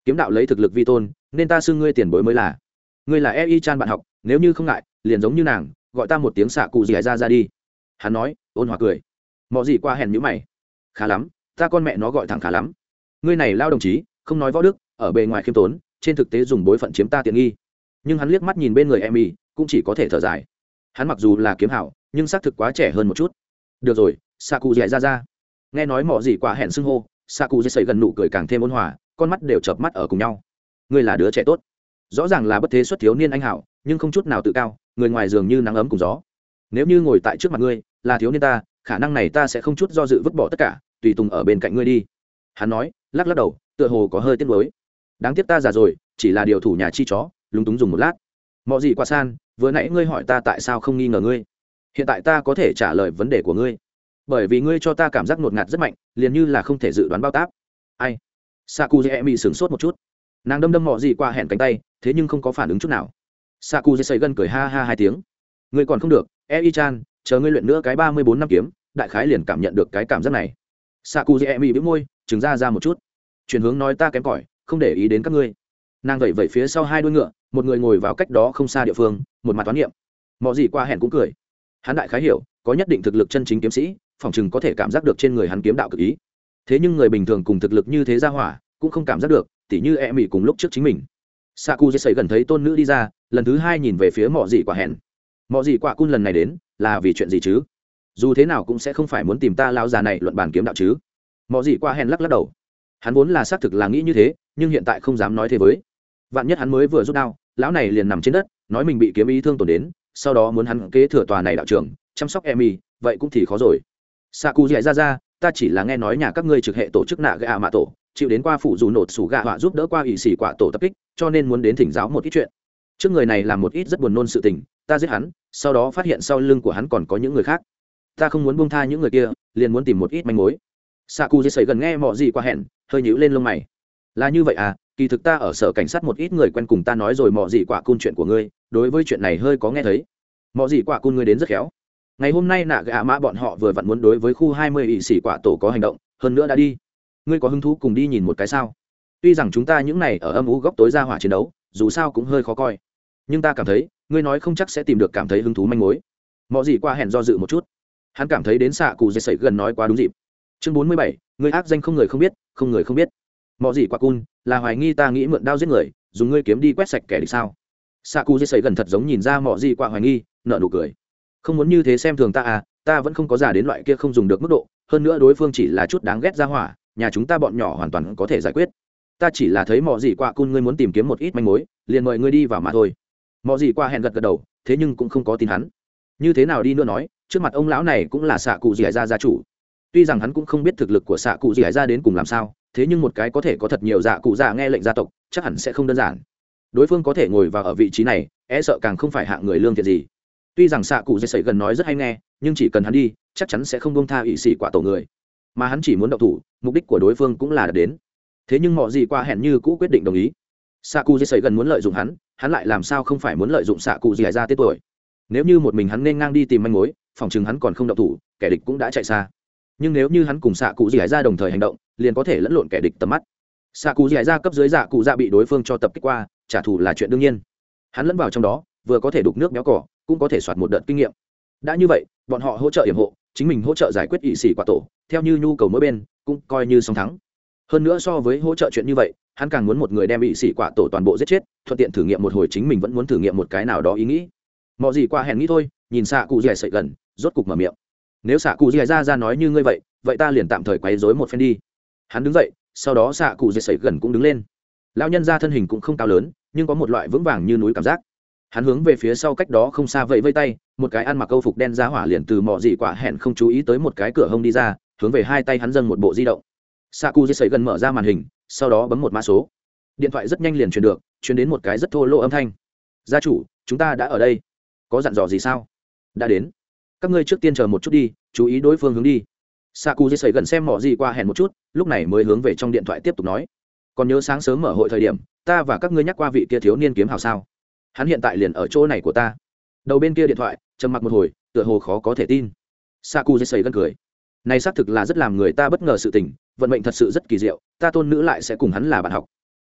kiếm đạo lấy thực lực vi tôn nên ta xưng ngươi tiền bối mới là. Ngươi là E chan bạn học, nếu như không ngại liền giống như nàng gọi ta một tiếng xạ cụ gì ra đi. Hắn nói ôn hòa cười. Mọi gì qua hèn nhữ mày. Khá lắm, ta con mẹ nó gọi thẳng khá lắm. Ngươi này lao đồng chí không nói võ đức, ở bề ngoài khiêm tốn, trên thực tế dùng bối phận chiếm ta tiện nghi. Nhưng hắn liếc mắt nhìn bên người Emmy, cũng chỉ có thể thở dài. Hắn mặc dù là kiếm hảo nhưng xác thực quá trẻ hơn một chút. Được rồi, xạ cụ dạy ra nghe nói mỏ gì quả hẹn xưng hô, xạ cụ dạy gần nụ cười càng thêm ôn hòa, con mắt đều chợp mắt ở cùng nhau. Ngươi là đứa trẻ tốt, rõ ràng là bất thế xuất thiếu niên anh hảo nhưng không chút nào tự cao, người ngoài dường như nắng ấm cùng gió. Nếu như ngồi tại trước mặt ngươi là thiếu niên ta, khả năng này ta sẽ không chút do dự vứt bỏ tất cả, tùy tùng ở bên cạnh ngươi đi. Hắn nói lắc lắc đầu, tựa hồ có hơi tiếc nuối. Đáng tiếc ta già rồi, chỉ là điều thủ nhà chi chó, lúng túng dùng một lát. Mọ gì quả san, vừa nãy ngươi hỏi ta tại sao không nghi ngờ ngươi, hiện tại ta có thể trả lời vấn đề của ngươi, bởi vì ngươi cho ta cảm giác ngột ngạt rất mạnh, liền như là không thể dự đoán bao táp. Ai? Sakuji mi sửng sốt một chút, nàng đâm mọ gì qua hẹn cánh tay, thế nhưng không có phản ứng chút nào. Sakuji sẩy gần cười ha ha hai tiếng. Ngươi còn không được, E-chan, chờ ngươi luyện nữa cái 34 năm kiếm, đại khái liền cảm nhận được cái cảm giác này. Sakuji mi bĩu môi, trừng ra một chút. Chuyển hướng nói ta kém cỏi, không để ý đến các ngươi. Nàng vẩy vẩy phía sau hai đuôi ngựa, một người ngồi vào cách đó không xa địa phương, một mặt toán niệm. Mọ gì qua hẹn cũng cười. Hắn đại khái hiểu, có nhất định thực lực chân chính kiếm sĩ, phòng chừng có thể cảm giác được trên người hắn kiếm đạo cực ý. Thế nhưng người bình thường cùng thực lực như thế ra hỏa, cũng không cảm giác được, tỉ như e mị cùng lúc trước chính mình. Sakuji sẩy gần thấy tôn nữ đi ra, lần thứ hai nhìn về phía mọ gì quả hẹn. Mọ gì quả cun lần này đến, là vì chuyện gì chứ? Dù thế nào cũng sẽ không phải muốn tìm ta lão già này luận bàn kiếm đạo chứ? Mọ gì quả hẹn lắc lắc đầu. Hắn vốn là xác thực là nghĩ như thế, nhưng hiện tại không dám nói thế với. Vạn nhất hắn mới vừa rút đao, lão này liền nằm trên đất, nói mình bị kiếm ý thương tổn đến, sau đó muốn hắn kế thừa tòa này đạo trưởng, chăm sóc Emi, vậy cũng thì khó rồi. Sakuji ra, ta chỉ là nghe nói nhà các ngươi trực hệ tổ chức nạ gạ mạ tổ, chịu đến qua phụ dù nột sủ gạ họa giúp đỡ qua ỷ sĩ quả tổ tập kích, cho nên muốn đến thỉnh giáo một ít chuyện. Trước người này làm một ít rất buồn nôn sự tình, ta giết hắn, sau đó phát hiện sau lưng của hắn còn có những người khác. Ta không muốn buông tha những người kia, liền muốn tìm một ít manh mối. Sakuji sẩy gần nghe mọ gì qua hẹn, hơi nhíu lên lông mày. Là như vậy à, kỳ thực ta ở sở cảnh sát một ít người quen cùng ta nói rồi mọ gì quả cun chuyện của ngươi, đối với chuyện này hơi có nghe thấy. Mọ gì quả cun ngươi đến rất khéo. Ngày hôm nay nạ gạ mã bọn họ vừa vặn muốn đối với khu 20 ỵ sĩ quả tổ có hành động, hơn nữa đã đi. Ngươi có hứng thú cùng đi nhìn một cái sao? Tuy rằng chúng ta những này ở âm u góc tối ra hỏa chiến đấu, dù sao cũng hơi khó coi, nhưng ta cảm thấy ngươi nói không chắc sẽ tìm được cảm thấy hứng thú manh mối. Mọ gì qua hẹn do dự một chút, hắn cảm thấy đến xạ cụ dây sẩy gần nói quá đúng dịp. Chương 47, ngươi ác danh không người không biết, không người không biết. Mọ gì quả cun là hoài nghi ta nghĩ mượn đao giết người, dùng ngươi kiếm đi quét sạch kẻ địch sao? Saku dây gần thật giống nhìn ra mọ gì quả hoài nghi, nở nụ cười. Không muốn như thế xem thường ta à, ta vẫn không có già đến loại kia không dùng được mức độ, hơn nữa đối phương chỉ là chút đáng ghét ra hỏa, nhà chúng ta bọn nhỏ hoàn toàn có thể giải quyết. Ta chỉ là thấy mọ gì quả cun ngươi muốn tìm kiếm một ít manh mối, liền mời ngươi đi vào mà thôi. Mọ gì quả hẹn gật đầu, thế nhưng cũng không có tin hắn. Như thế nào đi nữa nói, trước mặt ông lão này cũng là xạ cụ dì ra gia chủ. Tuy rằng hắn cũng không biết thực lực của xạ cụ dì ra đến cùng làm sao, thế nhưng một cái có thể có thật nhiều dạ cụ già nghe lệnh gia tộc, chắc hẳn sẽ không đơn giản. Đối phương có thể ngồi vào ở vị trí này, e sợ càng không phải hạng người lương thiện gì. Tuy rằng xạ cụ dây sẩy gần nói rất hay nghe, nhưng chỉ cần hắn đi, chắc chắn sẽ không buông tha ỵ sĩ quả tổ người. Mà hắn chỉ muốn động thủ, mục đích của đối phương cũng là đạt đến. Thế nhưng mọi gì qua hẹn như cũ quyết định đồng ý. Xạ cụ dây sẩy gần muốn lợi dụng hắn lại làm sao không phải muốn lợi dụng xạ cụ dì ra tiết tuổi. Nếu như một mình hắn nên ngang đi tìm manh mối, phòng chừng hắn còn không động thủ, kẻ địch cũng đã chạy xa. Nhưng nếu như hắn cùng xạ cụ dì ra đồng thời hành động, liền có thể lẫn lộn kẻ địch tầm mắt. Xạ cụ dì ra cấp dưới dạ cụ dạ bị đối phương cho tập kích qua, trả thù là chuyện đương nhiên. Hắn lẫn vào trong đó, vừa có thể đục nước béo cỏ, cũng có thể soạt một đợt kinh nghiệm. Đã như vậy, bọn họ hỗ trợ yểm hộ, chính mình hỗ trợ giải quyết ỵ sĩ quả tổ, theo như nhu cầu mỗi bên, cũng coi như song thắng. Hơn nữa so với hỗ trợ chuyện như vậy, hắn càng muốn một người đem ỵ sĩ quả tổ toàn bộ giết chết, thuận tiện thử nghiệm một hồi chính mình vẫn muốn thử nghiệm một cái nào đó ý nghĩ. Mọi gì qua hẹn nghĩ thôi, nhìn xạ cụ dì sậy gần, rốt cục mở miệng. Nếu xạ cụ dì ra nói như ngươi vậy ta liền tạm thời quấy rối một phen đi. Hắn đứng dậy, sau đó xạ cụ dì sậy gần cũng đứng lên. Lão nhân ra thân hình cũng không cao lớn, nhưng có một loại vững vàng như núi cảm giác. Hắn hướng về phía sau cách đó không xa vẫy tay, một cái ăn mặc câu phục đen giá hỏa liền từ mọ gì quả hẹn không chú ý tới một cái cửa hông đi ra, hướng về hai tay hắn dâng một bộ di động. Sakuji sẩy gần mở ra màn hình, sau đó bấm một mã số. Điện thoại rất nhanh liền truyền đến một cái rất thô lỗ âm thanh. Gia chủ, chúng ta đã ở đây. Có dặn dò gì sao? Đã đến. Các ngươi trước tiên chờ một chút đi, chú ý đối phương hướng đi. Sakuji sẩy gần xem mọ gì qua hẹn một chút, lúc này mới hướng về trong điện thoại tiếp tục nói. Còn nhớ sáng sớm mở hội thời điểm, ta và các ngươi nhắc qua vị kia thiếu niên kiếm hào sao? Hắn hiện tại liền ở chỗ này của ta. Đầu bên kia điện thoại trầm mặc một hồi, tựa hồ khó có thể tin. Sakuji sẩy gần cười. Này xác thực là rất làm người ta bất ngờ sự tình, vận mệnh thật sự rất kỳ diệu, ta tôn nữ lại sẽ cùng hắn là bạn học.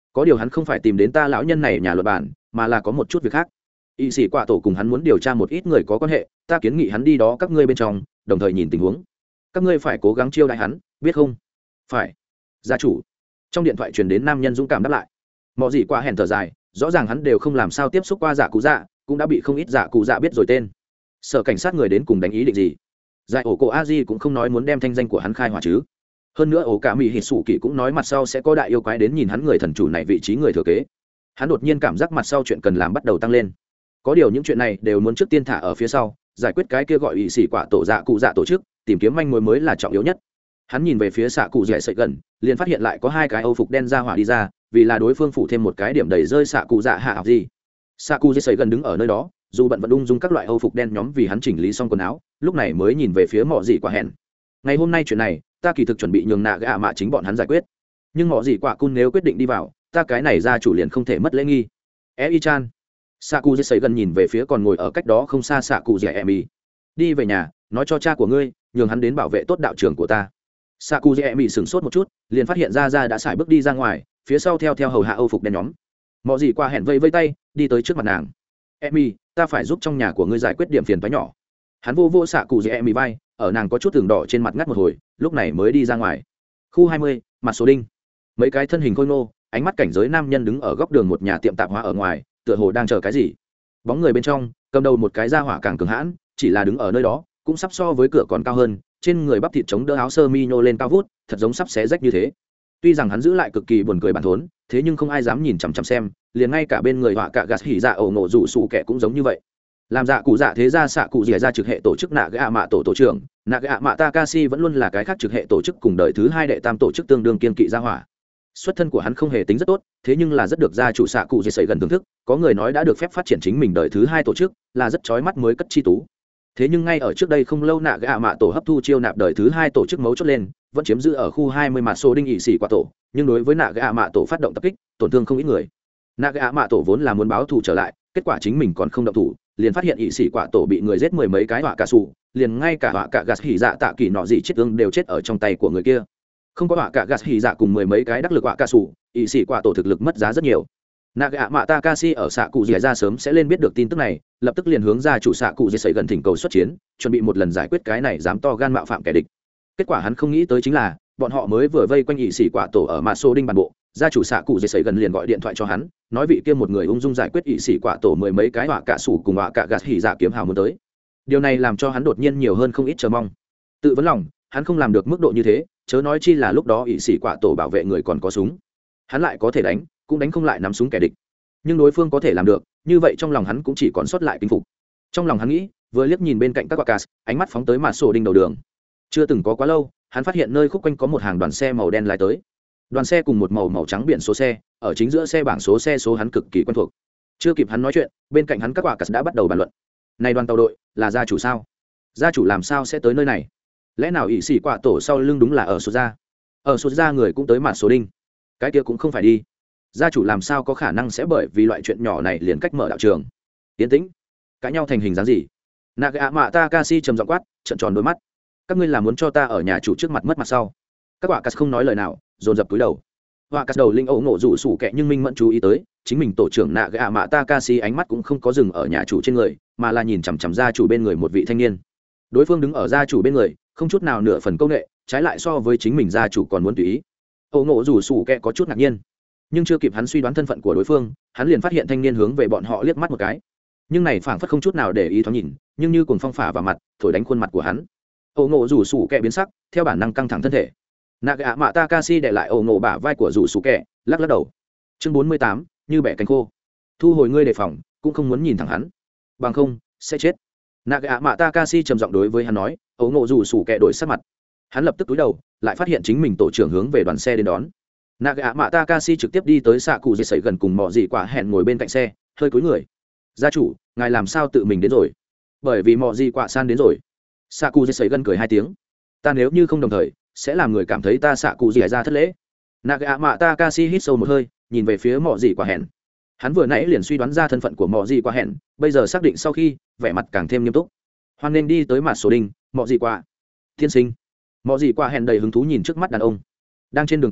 có điều hắn không phải tìm đến ta lão nhân này nhà luật bản, mà là có một chút việc khác. Y sĩ quả tổ cùng hắn muốn điều tra một ít người có quan hệ, ta kiến nghị hắn đi đó các ngươi bên trong, đồng thời nhìn tình huống. Các ngươi phải cố gắng chiêu đãi hắn, biết không? Phải. Gia chủ. Trong điện thoại truyền đến nam nhân dũng cảm đáp lại. Mọi gì qua hèn thở dài, rõ ràng hắn đều không làm sao tiếp xúc qua giả cụ dạ, cũng đã bị không ít giả cụ dạ biết rồi tên. Sở cảnh sát người đến cùng đánh ý định gì? Giải ổ cổ Aji cũng không nói muốn đem thanh danh của hắn khai hỏa chứ. Hơn nữa ổ cả mỹ hít sủ kỳ cũng nói mặt sau sẽ có đại yêu quái đến nhìn hắn người thần chủ này vị trí người thừa kế. Hắn đột nhiên cảm giác mặt sau chuyện cần làm bắt đầu tăng lên. Có điều những chuyện này đều muốn trước tiên thả ở phía sau, giải quyết cái kia gọi ủy sĩ quả tổ dạ cụ dạ tổ chức, tìm kiếm manh mối mới là trọng yếu nhất. Hắn nhìn về phía xạ cụ dẻ sợi gần, liền phát hiện lại có hai cái âu phục đen ra hỏa đi ra, vì là đối phương phủ thêm một cái điểm đầy rơi xạ cụ dạ hạ học gì. Xạ cụ dẻ sợi gần đứng ở nơi đó, dù bận vẫn ung dung các loại âu phục đen nhóm vì hắn chỉnh lý xong quần áo, lúc này mới nhìn về phía mọ dị quả hẹn. Ngày hôm nay chuyện này, ta kỳ thực chuẩn bị nhường nạ gạ mạ chính bọn hắn giải quyết, nhưng mọ dị quả cun nếu quyết định đi vào, ta cái này ra chủ liền không thể mất lễ nghi. E-chan. Xạ cụ dẻ sợi gần nhìn về phía còn ngồi ở cách đó không xa xạ cụ dẻ em. Đi về nhà, nói cho cha của ngươi, nhường hắn đến bảo vệ tốt đạo trường của ta. Xạ cụ dẻ em sửng sốt một chút, liền phát hiện ra đã xài bước đi ra ngoài, phía sau theo hầu hạ âu phục đen nhóm. Mọ dị quả hẹn vây vây tay, đi tới trước mặt nàng. Emmy, ta phải giúp trong nhà của ngươi giải quyết điểm phiền toái nhỏ. Hắn vô xạ cụ dẻ Emmy vai, ở nàng có chút thường đỏ trên mặt ngắt một hồi, lúc này mới đi ra ngoài. Khu 20, mặt số đinh. Mấy cái thân hình khôi ngô, ánh mắt cảnh giới nam nhân đứng ở góc đường một nhà tiệm tạp hóa ở ngoài, tựa hồ đang chờ cái gì. Bóng người bên trong, cầm đầu một cái da hỏa càng cường hãn, chỉ là đứng ở nơi đó, cũng sắp so với cửa còn cao hơn, trên người bắp thịt chống đỡ áo sơ mi nhô lên cao vút, thật giống sắp xé rách như thế. Tuy rằng hắn giữ lại cực kỳ buồn cười bản thốn, thế nhưng không ai dám nhìn chằm chằm xem, liền ngay cả bên người họa cả gạt hỉ dạ ổ nổ rủ sụ kẻ cũng giống như vậy. Làm dạ cụ dạ thế ra xạ cụ dẻ ra trực hệ tổ chức nạ gạ mạ tổ trưởng, nạ gạ mạ Takashi vẫn luôn là cái khác trực hệ tổ chức cùng đời thứ hai đệ tam tổ chức tương đương kiên kỵ gia hỏa. Xuất thân của hắn không hề tính rất tốt, thế nhưng là rất được gia chủ xạ cụ dẻ sẩy gần thưởng thức, có người nói đã được phép phát triển chính mình đời thứ hai tổ chức, là rất chói mắt mới cất chi tú. Thế nhưng ngay ở trước đây không lâu nạ gạ mạ tổ hấp thu chiêu nạp đời thứ hai tổ chức mấu chốt lên, vẫn chiếm giữ ở khu 20 mà số đinh ỵ sĩ quả tổ, nhưng đối với nạ gạ mạ tổ phát động tập kích, tổn thương không ít người. Nạ gạ mạ tổ vốn là muốn báo thù trở lại, kết quả chính mình còn không động thủ, liền phát hiện ỵ sĩ quả tổ bị người giết mười mấy cái họa cả sủ, liền ngay cả họa cả gạt hỉ dạ tạ kỳ nọ gì chết ương đều chết ở trong tay của người kia. Không có họa cả gạt hỉ dạ cùng mười mấy cái đắc lực họa cả sủ, ỵ sĩ quả tổ thực lực mất giá rất nhiều. Nạ gạ mạ Takashi ở xạ cụ dẻ ra sớm sẽ lên biết được tin tức này, lập tức liền hướng ra chủ xạ cụ dẻ sẩy gần thỉnh cầu xuất chiến, chuẩn bị một lần giải quyết cái này dám to gan mạo phạm kẻ địch. Kết quả hắn không nghĩ tới chính là bọn họ mới vừa vây quanh ỵ sĩ quả tổ ở mạ sô đinh bản bộ, gia chủ xạ cụ dẻ sẩy gần liền gọi điện thoại cho hắn, nói vị kia một người ung dung giải quyết ỵ sĩ quả tổ mười mấy cái họa cả sủ cùng họa cả gạt hỉ dạ kiếm hào muốn tới. Điều này làm cho hắn đột nhiên nhiều hơn không ít chờ mong. Tự vấn lòng, hắn không làm được mức độ như thế, chớ nói chi là lúc đó ỵ sĩ quả tổ bảo vệ người còn có súng, hắn lại có thể đánh, cũng đánh không lại nắm súng kẻ địch. Nhưng đối phương có thể làm được, như vậy trong lòng hắn cũng chỉ còn sót lại kinh phục. Trong lòng hắn nghĩ, vừa liếc nhìn bên cạnh các quả cà, ánh mắt phóng tới mạ sổ đinh đầu đường. Chưa từng có quá lâu, hắn phát hiện nơi khúc quanh có một hàng đoàn xe màu đen lái tới. Đoàn xe cùng một màu trắng biển số xe, ở chính giữa xe bảng số xe số hắn cực kỳ quen thuộc. Chưa kịp hắn nói chuyện, bên cạnh hắn các quả cà đã bắt đầu bàn luận. Này đoàn tàu đội, là gia chủ sao? Gia chủ làm sao sẽ tới nơi này? Lẽ nào ỷ sĩ quả tổ sau lưng đúng là ở số gia? Ở số gia người cũng tới mạ sổ đinh. Cái kia cũng không phải đi. Gia chủ làm sao có khả năng sẽ bởi vì loại chuyện nhỏ này liền cách mở đạo trường? Yên tĩnh. Cãi nhau thành hình dáng gì? Nạ mạ Takashi trầm giọng quát, trợn tròn đôi mắt. Các ngươi là muốn cho ta ở nhà chủ trước mặt mất mặt sau? Các quả cà không nói lời nào, dồn dập cúi đầu. Họa cà đầu linh ấu nổ rủ sủ kẹ nhưng minh mẫn chú ý tới, chính mình tổ trưởng nạ mạ Takashi ánh mắt cũng không có dừng ở nhà chủ trên người, mà là nhìn chằm chằm gia chủ bên người một vị thanh niên. Đối phương đứng ở gia chủ bên người, không chút nào nửa phần công nghệ, trái lại so với chính mình gia chủ còn muốn tùy ý. Ấu nổ rủ sủ kẹ có chút ngạc nhiên, nhưng chưa kịp hắn suy đoán thân phận của đối phương, hắn liền phát hiện thanh niên hướng về bọn họ liếc mắt một cái, nhưng này phảng phất không chút nào để ý thoáng nhìn, nhưng như cuồng phong phả vào mặt, thổi đánh khuôn mặt của hắn. Ổ ngộ rủ sủ kẹ biến sắc, theo bản năng căng thẳng thân thể. Nạ mạ Takashi để lại ổ ngộ bả vai của rủ sủ kẹ, lắc lắc đầu. Chương 48, như bẻ cánh khô. Thu hồi ngươi đề phòng, cũng không muốn nhìn thẳng hắn, bằng không sẽ chết. Nạ mạ Takashi trầm giọng đối với hắn nói. Ổ ngộ rủ sủ kẹ đổi sắc mặt, hắn lập tức cúi đầu, lại phát hiện chính mình tổ trưởng hướng về đoàn xe đến đón. Nạ mạ Takashi trực tiếp đi tới xạ cụ dẻ sẩy gần cùng mọ dị quả hẹn ngồi bên cạnh xe, hơi cúi người. Gia chủ, ngài làm sao tự mình đến rồi? Bởi vì mọ dị quả san đến rồi. Xạ cụ dẻ sẩy gần cười hai tiếng. Ta nếu như không đồng thời, sẽ làm người cảm thấy ta xạ cụ dẻ ra thất lễ. Nạ mạ Takashi hít sâu một hơi, nhìn về phía mọ dị quả hẹn. Hắn vừa nãy liền suy đoán ra thân phận của mọ dị quả hẹn, bây giờ xác định sau khi, vẻ mặt càng thêm nghiêm túc. Hoan nên đi tới mặt sổ đinh, mọ dị quả. Thiên sinh. Mọ dị quả hẹn đầy hứng thú nhìn trước mắt đàn ông. Đang trên đường tới,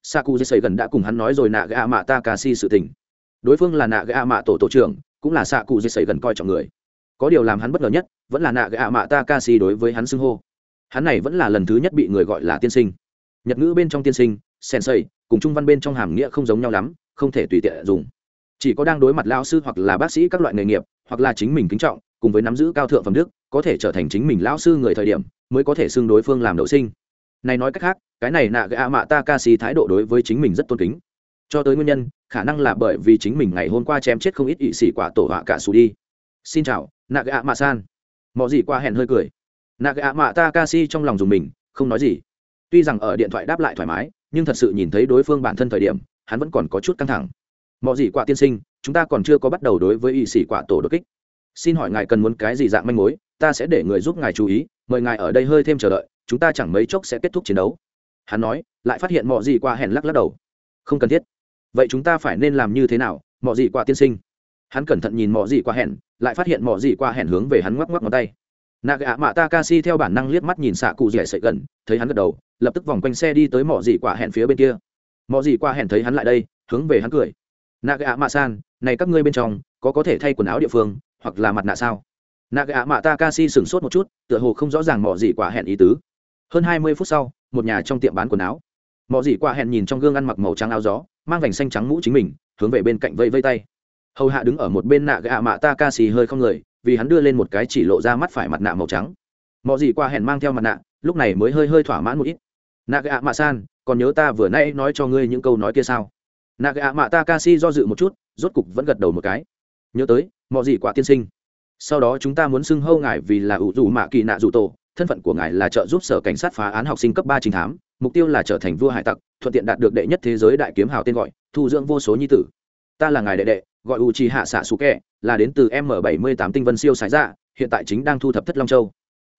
saku dây gần đã cùng hắn nói rồi nạ gạ mạ takashi sự tình. Đối phương là nạ gạ mạ tổ trưởng, cũng là saku dây gần coi trọng người. Có điều làm hắn bất ngờ nhất vẫn là nạ gạ mạ takashi đối với hắn xưng hô. Hắn này vẫn là lần thứ nhất bị người gọi là tiên sinh. Nhật ngữ bên trong tiên sinh sensei cùng trung văn bên trong hàm nghĩa không giống nhau lắm, không thể tùy tiện dùng. Chỉ có đang đối mặt lao sư hoặc là bác sĩ các loại nghề nghiệp, hoặc là chính mình kính trọng cùng với nắm giữ cao thượng phẩm đức, có thể trở thành chính mình lao sư người thời điểm mới có thể xưng đối phương làm đậu sinh. Này nói cách khác, cái này nạ gạ mạ takashi thái độ đối với chính mình rất tôn kính. Cho tới nguyên nhân khả năng là bởi vì chính mình ngày hôm qua chém chết không ít ỵ sĩ quả tổ họa cả xù đi. Xin chào nạ gạ mạ san. Mọi gì qua hẹn hơi cười. Nạ gạ mạ takashi trong lòng dùng mình không nói gì. Tuy rằng ở điện thoại đáp lại thoải mái, nhưng thật sự nhìn thấy đối phương bản thân thời điểm hắn vẫn còn có chút căng thẳng. Mọi gì quả tiên sinh, chúng ta còn chưa có bắt đầu đối với ỵ sĩ quả tổ đột kích. Xin hỏi ngài cần muốn cái gì dạng manh mối, ta sẽ để người giúp ngài chú ý, mời ngài ở đây hơi thêm chờ đợi, chúng ta chẳng mấy chốc sẽ kết thúc chiến đấu. Hắn nói, lại phát hiện mọi gì qua hẹn lắc đầu. Không cần thiết. Vậy chúng ta phải nên làm như thế nào, mọi gì qua tiên sinh? Hắn cẩn thận nhìn mọi gì qua hẹn, lại phát hiện mọi gì qua hẹn hướng về hắn ngoắc ngoắc ngón tay. Nạ mạ Takashi theo bản năng liếc mắt nhìn xạ cụ rẻ sợi gần, thấy hắn gật đầu, lập tức vòng quanh xe đi tới mọi gì qua hẹn phía bên kia. Mọi gì qua hẹn thấy hắn lại đây, hướng về hắn cười. Nạ mạ san, này các ngươi bên trong có thể thay quần áo địa phương hoặc là mặt nạ sao? Nạ mạ Takashi sửng sốt một chút, tựa hồ không rõ ràng mọi gì qua hẹn ý tứ. Hơn 20 phút sau, một nhà trong tiệm bán quần áo, mọi gì qua hẹn nhìn trong gương ăn mặc màu trắng áo gió, mang vành xanh trắng mũ chính mình, hướng về bên cạnh vây vây tay. Hầu hạ đứng ở một bên Nạ mạ Takashi hơi không người, vì hắn đưa lên một cái chỉ lộ ra mắt phải mặt nạ màu trắng. Mọi gì qua hẹn mang theo mặt nạ, lúc này mới hơi thỏa mãn một ít. Nạ mạ san, còn nhớ ta vừa nãy nói cho ngươi những câu nói kia sao? Nạ mạ Takashi do dự một chút, rốt cục vẫn gật đầu một cái. Nhớ tới, mọi gì quả tiên sinh. Sau đó chúng ta muốn xưng hô ngài vì là ủ dù mạ kỳ nạ dù tổ, thân phận của ngài là trợ giúp sở cảnh sát phá án học sinh cấp 3 trinh thám, mục tiêu là trở thành vua hải tặc, thuận tiện đạt được đệ nhất thế giới đại kiếm hào tên gọi, thu dưỡng vô số nhi tử. Ta là ngài đệ đệ, gọi Uchiha Sasuke, là đến từ M78 tinh vân siêu sái dạ, hiện tại chính đang thu thập Thất Long Châu.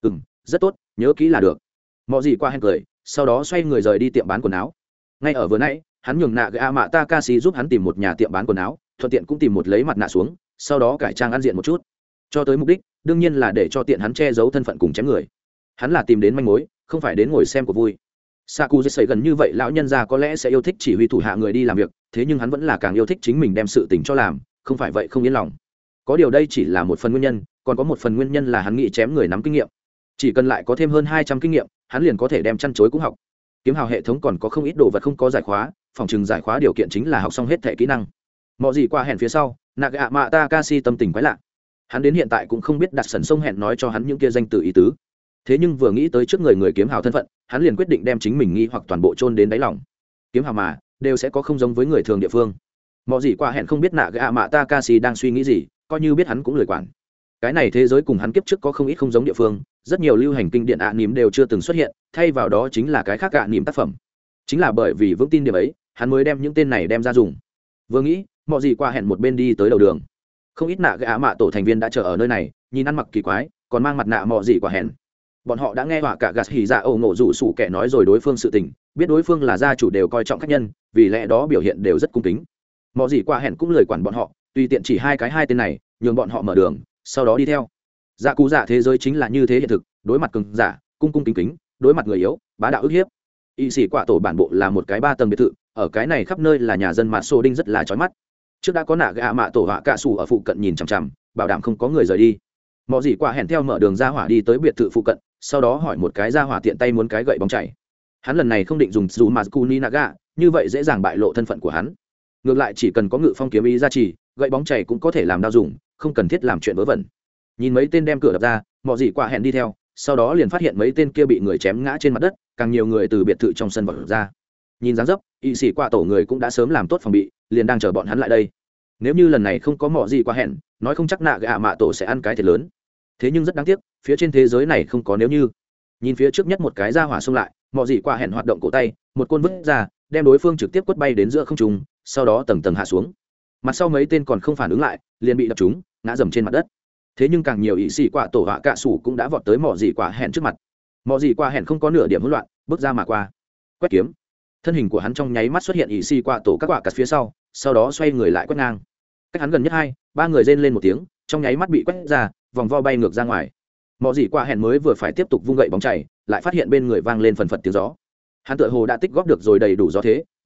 Rất tốt, nhớ kỹ là được. Mọi gì qua hẹn cười, sau đó xoay người rời đi tiệm bán quần áo. Ngay ở vừa nãy, hắn nhường Nạ mạ Takashi giúp hắn tìm một nhà tiệm bán quần áo, thuận tiện cũng tìm một lấy mặt nạ xuống, sau đó cải trang ăn diện một chút. Cho tới mục đích, đương nhiên là để cho tiện hắn che giấu thân phận cùng chém người. Hắn là tìm đến manh mối, không phải đến ngồi xem của vui. Saku dây gần như vậy lão nhân già có lẽ sẽ yêu thích chỉ huy thủ hạ người đi làm việc, thế nhưng hắn vẫn là càng yêu thích chính mình đem sự tình cho làm, không phải vậy không yên lòng. Có điều đây chỉ là một phần nguyên nhân, còn có một phần nguyên nhân là hắn nghĩ chém người nắm kinh nghiệm. Chỉ cần lại có thêm hơn 200 kinh nghiệm, hắn liền có thể đem chăn chối cũng học. Kiếm hào hệ thống còn có không ít đồ vật không có giải khóa, phòng trừng giải khóa điều kiện chính là học xong hết thể kỹ năng. Mọi gì qua hẹn phía sau, Nạ mạ Takashi tâm tình quái lạ. Hắn đến hiện tại cũng không biết đặt sần sông hẹn nói cho hắn những kia danh từ ý tứ. Thế nhưng vừa nghĩ tới trước người kiếm hào thân phận, hắn liền quyết định đem chính mình nghi hoặc toàn bộ chôn đến đáy lòng. Kiếm hào mà đều sẽ có không giống với người thường địa phương. Mọi gì qua hẹn không biết Nạ mạ Takashi đang suy nghĩ gì, coi như biết hắn cũng lười quản. Cái này thế giới cùng hắn kiếp trước có không ít không giống địa phương, rất nhiều lưu hành kinh điển nỉm đều chưa từng xuất hiện, thay vào đó chính là cái khác nỉm tác phẩm. Chính là bởi vì vững tin điểm ấy, hắn mới đem những tên này đem ra dùng. Vừa nghĩ, mọi gì qua hẹn một bên đi tới đầu đường. Không ít Nạ mạ tổ thành viên đã chờ ở nơi này, nhìn ăn mặc kỳ quái, còn mang mặt nạ mọi gì qua hẹn. Bọn họ đã nghe họa cả gạt hỉ dạ ẩu ngộ rủ sủ kẻ nói rồi đối phương sự tình, biết đối phương là gia chủ đều coi trọng khách nhân, vì lẽ đó biểu hiện đều rất cung kính. Mọi gì qua hẹn cũng lời quản bọn họ, tùy tiện chỉ hai tên này, nhường bọn họ mở đường, sau đó đi theo. Dạ cú dạ thế giới chính là như thế hiện thực, đối mặt cường giả, cung cung kính kính, đối mặt người yếu, bá đạo ức hiếp. Y sĩ quả tổ bản bộ là một cái 3 tầng biệt thự, ở cái này khắp nơi là nhà dân mà xô đinh rất là chói mắt. Trước đã có Nạ mạ tổ họa cả sủ ở phụ cận nhìn chằm chằm, bảo đảm không có người rời đi. Mọi gì qua hẹn theo mở đường ra hỏa đi tới biệt thự phụ cận, sau đó hỏi một cái ra hỏa tiện tay muốn cái gậy bóng chảy. Hắn lần này không định dùng Zumaku Naga, như vậy dễ dàng bại lộ thân phận của hắn. Ngược lại chỉ cần có ngự phong kiếm ý gia trì, gậy bóng chảy cũng có thể làm đao dùng, không cần thiết làm chuyện vớ vẩn. Nhìn mấy tên đem cửa đập ra, mọi gì qua hẹn đi theo, sau đó liền phát hiện mấy tên kia bị người chém ngã trên mặt đất, càng nhiều người từ biệt thự trong sân vọt ra. Nhìn dáng dấp, y sĩ qua tổ người cũng đã sớm làm tốt phòng bị, liền đang chờ bọn hắn lại đây. Nếu như lần này không có mọi gì qua hẹn, nói không chắc Nạ mạ tổ sẽ ăn cái thiệt lớn. Thế nhưng rất đáng tiếc, phía trên thế giới này không có nếu như. Nhìn phía trước nhất một cái ra hỏa xông lại, mọi gì qua hẹn hoạt động cổ tay, một côn vứt ra, đem đối phương trực tiếp quất bay đến giữa không trung, sau đó tầng tầng hạ xuống. Mặt sau mấy tên còn không phản ứng lại, liền bị đập trúng, ngã dầm trên mặt đất. Thế nhưng càng nhiều ỷ sĩ quả tổ họa cạ sủ cũng đã vọt tới mọi gì quả hẹn trước mặt. Mọi gì quả hẹn không có nửa điểm hỗn loạn, bước ra mà qua, quét kiếm. Thân hình của hắn trong nháy mắt xuất hiện ỷ sĩ quả tổ các quả cắt phía sau đó xoay người lại quét ngang. Cách hắn gần nhất 2-3 người rên lên một tiếng, trong nháy mắt bị quét ra, vòng vo bay ngược ra ngoài. Mọi gì quả hẹn mới vừa phải tiếp tục vung gậy bóng chảy, lại phát hiện bên người vang lên phần phật tiếng gió. Hắn tựa hồ đã tích góp được rồi đầy đủ gió thế,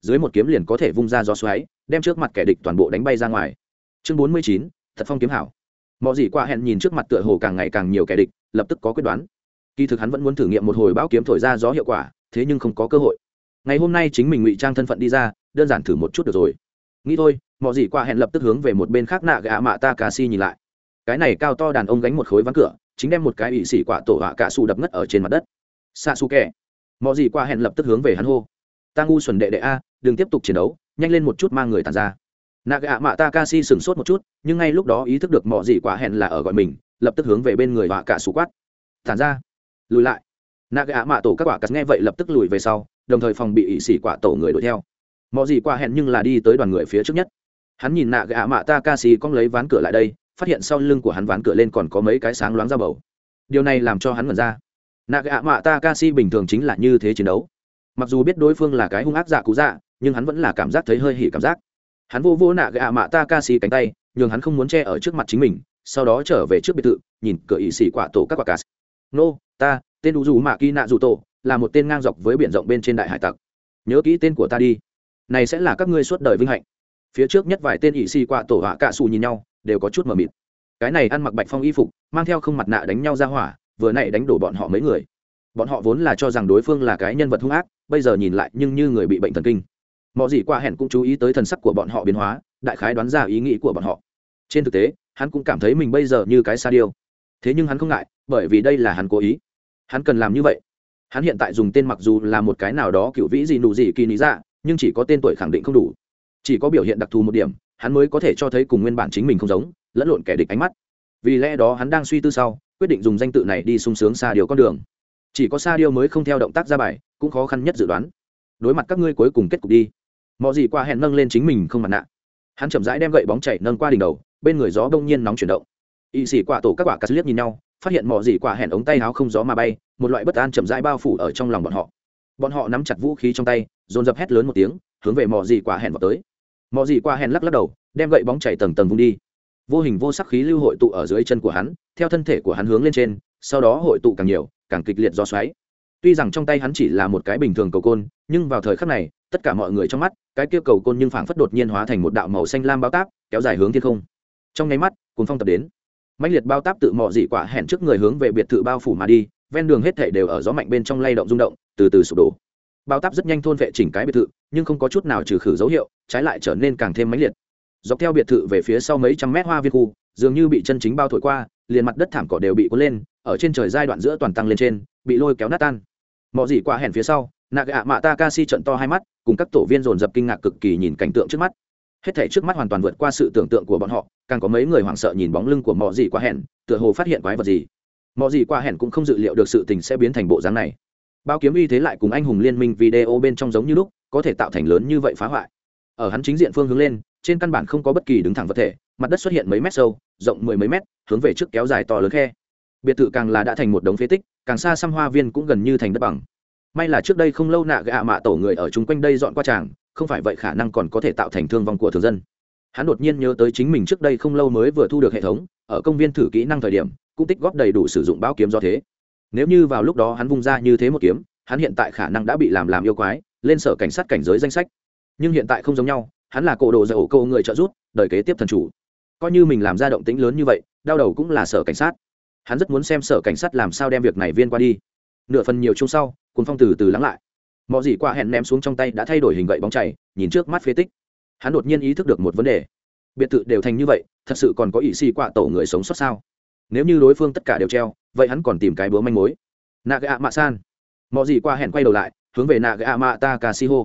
dưới một kiếm liền có thể vung ra gió xoáy đem trước mặt kẻ địch toàn bộ đánh bay ra ngoài. Chương 49, thật phong kiếm hảo. Mọ gì qua hẹn nhìn trước mặt tựa hồ càng ngày càng nhiều kẻ địch, lập tức có quyết đoán. Kỳ thực hắn vẫn muốn thử nghiệm một hồi bão kiếm thổi ra gió hiệu quả, thế nhưng không có cơ hội. Ngày hôm nay chính mình ngụy trang thân phận đi ra, đơn giản thử một chút được rồi. Nghĩ thôi, mọ gì qua hẹn lập tức hướng về một bên khác nạ gạ mạ Takashi nhìn lại. Cái này cao to đàn ông gánh một khối ván cửa, chính đem một cái ỷ xỉ quả tổ họa cả sủ đập ngất ở trên mặt đất. Sasuke, mọ gì qua hẹn lập tức hướng về hắn hô: "Ta ngu xuẩn đệ đệ a, đừng tiếp tục chiến đấu, nhanh lên một chút mang người tàn ra." Nạ mạ Takashi sửng sốt một chút, nhưng ngay lúc đó ý thức được mọ gì quả hẹn là ở gọi mình, lập tức hướng về bên người họa cả sủ quát: "Tàn ra, lùi lại." Nạ mạ tổ các quả cắt nghe vậy lập tức lùi về sau, đồng thời phòng bị ỷ xỉ quả tổ người đuổi theo. Mọ gì quả hẹn nhưng là đi tới đoàn người phía trước nhất. Hắn nhìn nạ mạ Takashi cong lấy ván cửa lại đây, phát hiện sau lưng của hắn ván cửa lên còn có mấy cái sáng loáng ra bầu. Điều này làm cho hắn ngẩn ra. Nạ mạ Takashi bình thường chính là như thế chiến đấu. Mặc dù biết đối phương là cái hung ác dạ cú dạ, nhưng hắn vẫn là cảm giác thấy hơi hỉ cảm giác. Hắn vô nạ mạ Takashi cánh tay, nhường hắn không muốn che ở trước mặt chính mình, sau đó trở về trước biệt thự, nhìn cửa ỷ xỉ quả tổ các quả cà. Nô, ta, tên đủ dù mạ kỳ nạ dù tổ, là một tên ngang dọc với biển rộng bên trên đại hải tặc. Nhớ kỹ tên của ta đi, này sẽ là các ngươi suốt đời vinh hạnh. Phía trước nhất vài tên ỷ xỉ quả tổ họa cạ xù nhìn nhau, đều có chút mờ mịt. Cái này ăn mặc bạch phong y phục, mang theo không mặt nạ đánh nhau ra hỏa, vừa nãy đánh đổ bọn họ mấy người. Bọn họ vốn là cho rằng đối phương là cái nhân vật hung ác, bây giờ nhìn lại nhưng như người bị bệnh thần kinh. Mọ gì qua hẹn cũng chú ý tới thần sắc của bọn họ biến hóa, đại khái đoán ra ý nghĩ của bọn họ. Trên thực tế, hắn cũng cảm thấy mình bây giờ như cái sa điêu. Thế nhưng hắn không ngại, bởi vì đây là hắn cố ý. Hắn cần làm như vậy. Hắn hiện tại dùng tên mặc dù là một cái nào đó cựu vĩ gì nụ gì kỳ lý dạ, nhưng chỉ có tên tuổi khẳng định không đủ. Chỉ có biểu hiện đặc thù một điểm, hắn mới có thể cho thấy cùng nguyên bản chính mình không giống, lẫn lộn kẻ địch ánh mắt. Vì lẽ đó hắn đang suy tư sau, quyết định dùng danh tự này đi sung sướng sa điêu con đường. Chỉ có sa điêu mới không theo động tác ra bài, cũng khó khăn nhất dự đoán. Đối mặt các ngươi cuối cùng kết cục đi. Mọ gì qua hẹn nâng lên chính mình không mặt nạ. Hắn chậm rãi đem gậy bóng chảy nâng qua đỉnh đầu, bên người gió đông nhiên nóng chuyển động. Y sĩ quả tổ các quả cắt liếc nhìn nhau, phát hiện mọ gì quả hẹn ống tay áo không gió mà bay, một loại bất an chậm rãi bao phủ ở trong lòng bọn họ. Bọn họ nắm chặt vũ khí trong tay, dồn dập hét lớn một tiếng, hướng về mọ gì quả hẹn vào tới. Mọ gì quả hẹn lắc lắc đầu, đem gậy bóng chảy tầng tầng vung đi. Vô hình vô sắc khí lưu hội tụ ở dưới chân của hắn, theo thân thể của hắn hướng lên trên, sau đó hội tụ càng nhiều, càng kịch liệt gió xoáy. Tuy rằng trong tay hắn chỉ là một cái bình thường cầu côn, nhưng vào thời khắc này, tất cả mọi người trong mắt, cái kia cầu côn nhưng phảng phất đột nhiên hóa thành một đạo màu xanh lam bao táp, kéo dài hướng thiên không. Trong nháy mắt, cuồng phong tập đến. Mãnh liệt bao táp tự mọ dị quả hẹn trước người hướng về biệt thự bao phủ mà đi, ven đường hết thảy đều ở gió mạnh bên trong lay động rung động, từ từ sụp đổ. Bao táp rất nhanh thôn vệ chỉnh cái biệt thự, nhưng không có chút nào trừ khử dấu hiệu, trái lại trở nên càng thêm mãnh liệt. Dọc theo biệt thự về phía sau mấy trăm mét hoa viên khu, dường như bị chân chính bao thổi qua, liền mặt đất thảm cỏ đều bị cuốn lên, ở trên trời giai đoạn giữa toàn tăng lên trên, bị lôi kéo nát tan. Mọ dị quả hẹn phía sau, nạ mạ Takashi trợn to hai mắt, cùng các tổ viên dồn dập kinh ngạc cực kỳ nhìn cảnh tượng trước mắt. Hết thảy trước mắt hoàn toàn vượt qua sự tưởng tượng của bọn họ, càng có mấy người hoảng sợ nhìn bóng lưng của mọ dị quả hẹn, tựa hồ phát hiện quái vật gì. Mọ dị quả hẹn cũng không dự liệu được sự tình sẽ biến thành bộ dáng này. Bao kiếm uy thế lại cùng anh hùng liên minh video bên trong giống như lúc, có thể tạo thành lớn như vậy phá hoại. Ở hắn chính diện phương hướng lên, trên căn bản không có bất kỳ đứng thẳng vật thể, mặt đất xuất hiện mấy mét sâu, rộng mười mấy mét, hướng về trước kéo dài to lớn khe. Biệt thự càng là đã thành một đống phế tích, càng xa xăm hoa viên cũng gần như thành đất bằng. May là trước đây không lâu nạ mạ tổ người ở chung quanh đây dọn qua tràng, không phải vậy khả năng còn có thể tạo thành thương vong của thường dân. Hắn đột nhiên nhớ tới chính mình trước đây không lâu mới vừa thu được hệ thống, ở công viên thử kỹ năng thời điểm, cũng tích góp đầy đủ sử dụng bão kiếm do thế. Nếu như vào lúc đó hắn vung ra như thế một kiếm, hắn hiện tại khả năng đã bị làm yêu quái, lên sở cảnh sát cảnh giới danh sách. Nhưng hiện tại không giống nhau, hắn là cổ đồ dầu câu người trợ giúp, đời kế tiếp thần chủ. Coi như mình làm ra động tĩnh lớn như vậy, đau đầu cũng là sở cảnh sát. Hắn rất muốn xem sở cảnh sát làm sao đem việc này viên qua đi. Nửa phần nhiều chung sau, cuồng phong từ từ lắng lại. Mọ gì qua hẹn ném xuống trong tay đã thay đổi hình gậy bóng chảy, nhìn trước mắt phế tích. Hắn đột nhiên ý thức được một vấn đề. Biệt thự đều thành như vậy, thật sự còn có ỷ xì quạ tổ người sống sót sao? Nếu như đối phương tất cả đều treo, vậy hắn còn tìm cái búa manh mối. Mạ san. Mọ gì qua hẹn quay đầu lại, hướng về mạ Takashi hô.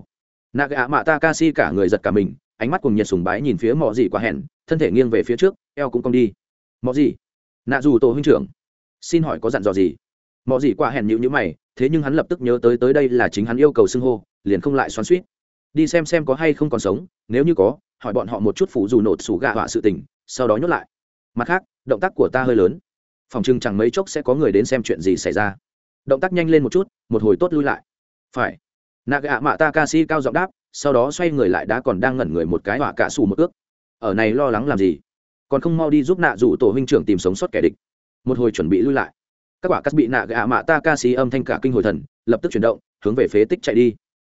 Mạ Takashi cả người giật cả mình, ánh mắt cùng nhiệt sùng bái nhìn phía mọ gì qua hẹn, thân thể nghiêng về phía trước, eo cũng cong đi. Mọ gì? Nạ dù tổ huynh trưởng, xin hỏi có dặn dò gì? Mọ gì qua hẹn nhíu mày, thế nhưng hắn lập tức nhớ tới đây là chính hắn yêu cầu xưng hô, liền không lại xoắn xuýt. Đi xem có hay không còn sống, nếu như có, hỏi bọn họ một chút phụ dù nột sủ gạ họa sự tình, sau đó nhốt lại. Mặt khác, động tác của ta hơi lớn, phòng trưng chẳng mấy chốc sẽ có người đến xem chuyện gì xảy ra. Động tác nhanh lên một chút, một hồi tốt lui lại. Phải. Mạ Takashi cao giọng đáp, sau đó xoay người lại đã còn đang ngẩn người một cái họa cả sủ một ước. Ở này lo lắng làm gì? Còn không mau đi giúp nạ dụ tổ huynh trưởng tìm sống sót kẻ địch. Một hồi chuẩn bị lui lại. Các quả cắt bị mạ Takashi âm thanh cả kinh hồi thần, lập tức chuyển động, hướng về phế tích chạy đi.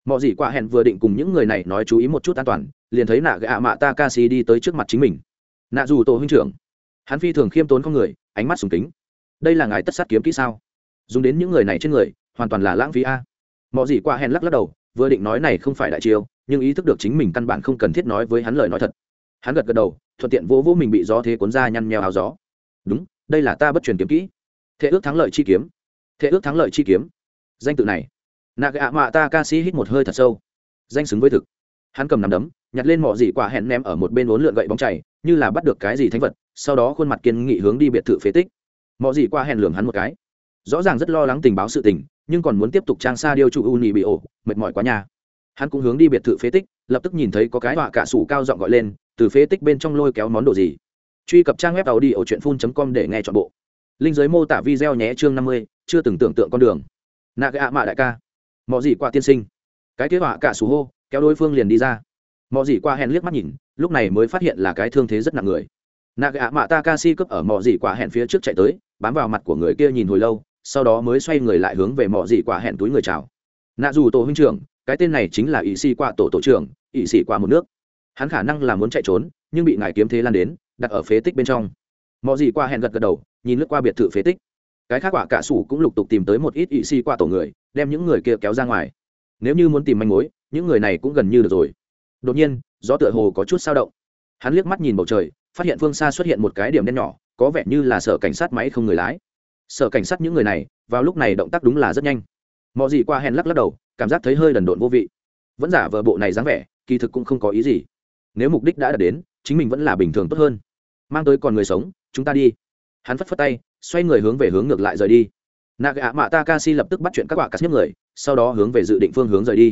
mọi gì quả hẹn vừa định cùng những người này nói chú ý một chút an toàn, liền thấy nạ gạ mạ Takashi đi tới trước mặt chính mình. Nạ dù tổ huynh trưởng. Hắn phi thường khiêm tốn con người, ánh mắt sùng kính. Đây là ngài tất sát kiếm kỹ sao? Dùng đến những người này trên người hoàn toàn là lãng phí a. Mọi gì quả hẹn lắc đầu, vừa định nói này không phải đại chiêu, nhưng ý thức được chính mình căn bản không cần thiết nói với hắn lời nói thật. Hắn gật gật đầu, thuận tiện vỗ mình bị gió thế cuốn ra nhăn nheo áo gió. Đúng, đây là ta bất truyền kiếm kỹ. Thế ước thắng lợi chi kiếm. Thế ước thắng lợi chi kiếm. Danh tự này, nạ mạ Takashi hít một hơi thật sâu. Danh xứng với thực. Hắn cầm nắm đấm, nhặt lên mỏ gì quả hẹn ném ở một bên uốn lượn gậy bóng chảy, như là bắt được cái gì thánh vật, sau đó khuôn mặt kiên nghị hướng đi biệt thự phế tích. Mỏ gì quả hẹn lườm hắn một cái, rõ ràng rất lo lắng tình báo sự tình, nhưng còn muốn tiếp tục trang xa điêu chủ uni bị ổ, mệt mỏi quá nhà. Hắn cũng hướng đi biệt thự phế tích, lập tức nhìn thấy có cái họa cả sủ cao giọng gọi lên, từ phế tích bên trong lôi kéo món đồ gì. Truy cập trang web audiochuyenphun.com để nghe trọn bộ. Linh dưới mô tả video nhé. Chương 50, chưa từng tưởng tượng con đường. Naga mạ đại ca, mọ gì qua tiên sinh. Cái kế họa cả sủ hô, kéo đối phương liền đi ra. Mọ gì qua hẹn liếc mắt nhìn, lúc này mới phát hiện là cái thương thế rất nặng người. Naga mạ Takashi cướp ở mọ gì quả hẹn phía trước chạy tới, bám vào mặt của người kia nhìn hồi lâu, sau đó mới xoay người lại hướng về mọ gì quả hẹn túi người chào. Nạ dù tổ huynh trưởng, cái tên này chính là ỷ sĩ qua tổ trưởng, ỷ sĩ qua một nước. Hắn khả năng là muốn chạy trốn, nhưng bị ngài kiếm thế lan đến, đặt ở phế tích bên trong. Mọ gì qua hẹn gật gật đầu, nhìn lướt qua biệt thự phế tích. Cái khác quả cả sủ cũng lục tục tìm tới một ít ỷ sĩ qua tổ người, đem những người kia kéo ra ngoài. Nếu như muốn tìm manh mối, những người này cũng gần như được rồi. Đột nhiên, gió tựa hồ có chút dao động. Hắn liếc mắt nhìn bầu trời, phát hiện phương xa xuất hiện một cái điểm đen nhỏ, có vẻ như là sở cảnh sát máy không người lái. Sở cảnh sát những người này vào lúc này động tác đúng là rất nhanh. Mọ gì qua hẹn lắc đầu, cảm giác thấy hơi đần độn vô vị. Vẫn giả vờ bộ này dáng vẻ, kỳ thực cũng không có ý gì. Nếu mục đích đã đạt đến, chính mình vẫn là bình thường tốt hơn. Mang tới còn người sống, chúng ta đi. Hắn phất phất tay, xoay người hướng về hướng ngược lại rời đi. Naga mạ Takashi lập tức bắt chuyện các quả cắt nhấp người, sau đó hướng về dự định phương hướng rời đi.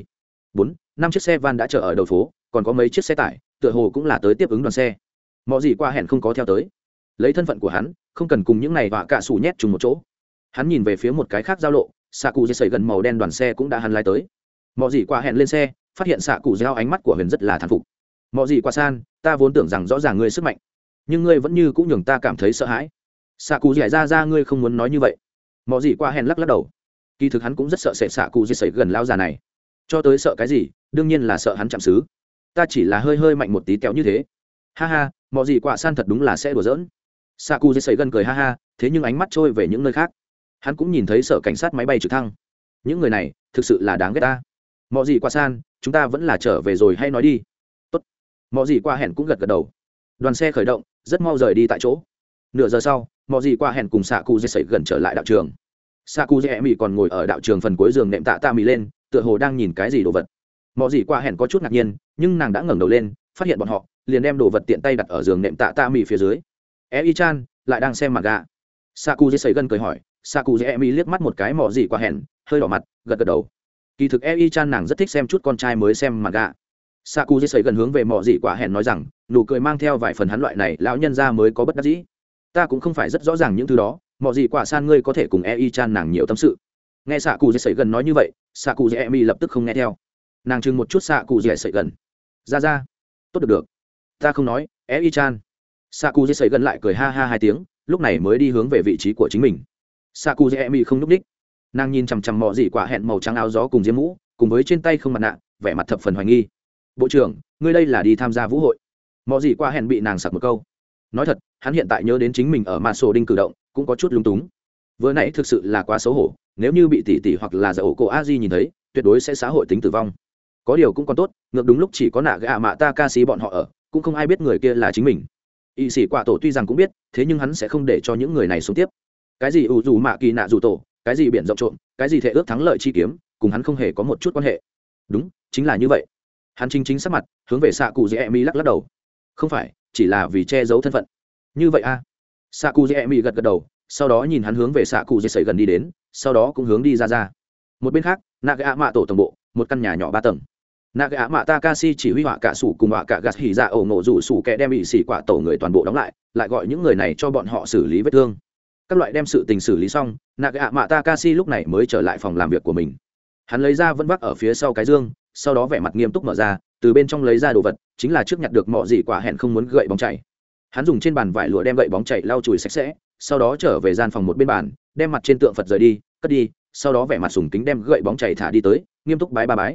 4-5 chiếc xe van đã chờ ở đầu phố, còn có mấy chiếc xe tải, tựa hồ cũng là tới tiếp ứng đoàn xe. Mọi gì qua hẹn không có theo tới. Lấy thân phận của hắn, không cần cùng những này vạ cạ sủ nhét chung một chỗ. Hắn nhìn về phía một cái khác giao lộ, xạ cụ dây sẩy gần màu đen đoàn xe cũng đã hắn lái tới. Mọi gì qua hẹn lên xe, phát hiện xạ cụ giao ánh mắt của huyền rất là thán phục. Mọi gì qua san, ta vốn tưởng rằng rõ ràng ngươi sức mạnh, nhưng ngươi vẫn như cũng nhường ta cảm thấy sợ hãi. Xạ cụ dạy ra ngươi không muốn nói như vậy. Mọi gì qua hẹn lắc đầu. Kỳ thực hắn cũng rất sợ sệt xạ cụ dây sẩy gần lao già này. Cho tới sợ cái gì, đương nhiên là sợ hắn chạm xứ. Ta chỉ là hơi mạnh một tí kẹo như thế. Ha ha, mọi gì qua san thật đúng là sẽ đùa giỡn. Xạ cụ dây sẩy gần cười ha ha, thế nhưng ánh mắt trôi về những nơi khác. Hắn cũng nhìn thấy sở cảnh sát máy bay trực thăng. Những người này thực sự là đáng ghét ta. Mọi gì qua san, chúng ta vẫn là trở về rồi hay nói đi. Tốt. Mọi gì qua hẹn cũng gật đầu. Đoàn xe khởi động, rất mau rời đi tại chỗ. Nửa giờ sau, mọi gì qua hẹn cùng xạ cụ dây sẩy gần trở lại đạo trường. Xạ cụ dây mì còn ngồi ở đạo trường phần cuối giường nệm tạ mì lên, tựa hồ đang nhìn cái gì đồ vật. Mọi gì qua hẹn có chút ngạc nhiên, nhưng nàng đã ngẩng đầu lên, phát hiện bọn họ, liền đem đồ vật tiện tay đặt ở giường nệm tạ mì phía dưới. Chan lại đang xem manga. Xạ cụ dây sẩy gần cười hỏi. Xạ cụ dây mi liếc mắt một cái mỏ gì qua hẹn, hơi đỏ mặt, gật đầu. Kỳ thực Chan nàng rất thích xem chút con trai mới xem manga. Xạ cụ dây sẩy gần hướng về mỏ gì qua hẹn nói rằng, nụ cười mang theo vài phần hắn loại này lão nhân gia mới có bất đắc dĩ. Ta cũng không phải rất rõ ràng những thứ đó, mỏ gì quả san ngươi có thể cùng Chan nàng nhiều tâm sự. Nghe xạ cụ dây sẩy gần nói như vậy, xạ cụ dây mi lập tức không nghe theo. Nàng chừng một chút xạ cụ dây sẩy gần. Ra, tốt được. Ta không nói, Chan. Xạ cụ dây sẩy gần lại cười ha ha 2 tiếng, lúc này mới đi hướng về vị trí của chính mình. Xạ cụ dây mi không núp đích. Nàng nhìn chằm chằm mỏ gì quả hẹn màu trắng áo gió cùng diêm mũ, cùng với trên tay không mặt nạ, vẻ mặt thập phần hoài nghi. Bộ trưởng, ngươi đây là đi tham gia vũ hội? Mỏ gì quả hẹn bị nàng sặc một câu. Nói thật, hắn hiện tại nhớ đến chính mình ở mạt sổ đinh cử động, cũng có chút lúng túng. Vừa nãy thực sự là quá xấu hổ, nếu như bị tỷ tỷ hoặc là dạ ổ cổ a di nhìn thấy, tuyệt đối sẽ xã hội tính tử vong. Có điều cũng còn tốt, ngược đúng lúc chỉ có nạ gạ mạ Takashi bọn họ ở, cũng không ai biết người kia là chính mình. Y sĩ quả tổ tuy rằng cũng biết, thế nhưng hắn sẽ không để cho những người này sống tiếp. Cái gì ủ dù mạ kỳ nạ dù tổ, cái gì biển rộng trộm, cái gì thệ ước thắng lợi chi kiếm, cùng hắn không hề có một chút quan hệ. Đúng, chính là như vậy. Hắn chính sắc mặt, hướng về xạ cụ dễ mi lắc đầu. Không phải, chỉ là vì che giấu thân phận. Như vậy a? Xạ cụ dễ mi gật đầu, sau đó nhìn hắn hướng về xạ cụ dễ sẩy gần đi đến, sau đó cũng hướng đi ra. Một bên khác, Naga mạ tổ tổng bộ, một căn nhà nhỏ 3 tầng. Naga mạ Takashi chỉ huy họa cả sủ cùng họa cả gạt hỉ dạ ổ ngộ rủ sủ kẻ đem bị xỉ quả tổ người toàn bộ đóng lại gọi những người này cho bọn họ xử lý vết thương. Các loại đem sự tình xử lý xong, Naga mạ Takashi lúc này mới trở lại phòng làm việc của mình. Hắn lấy ra vẫn vác ở phía sau cái dương, sau đó vẻ mặt nghiêm túc mở ra, từ bên trong lấy ra đồ vật, chính là trước nhặt được mọ gì quả hẹn không muốn gậy bóng chảy. Hắn dùng trên bàn vải lụa đem gậy bóng chảy lau chùi sạch sẽ, sau đó trở về gian phòng một bên bàn, đem mặt trên tượng Phật rời đi, cất đi, sau đó vẻ mặt sùng kính đem gậy bóng chảy thả đi tới, nghiêm túc bái ba bái.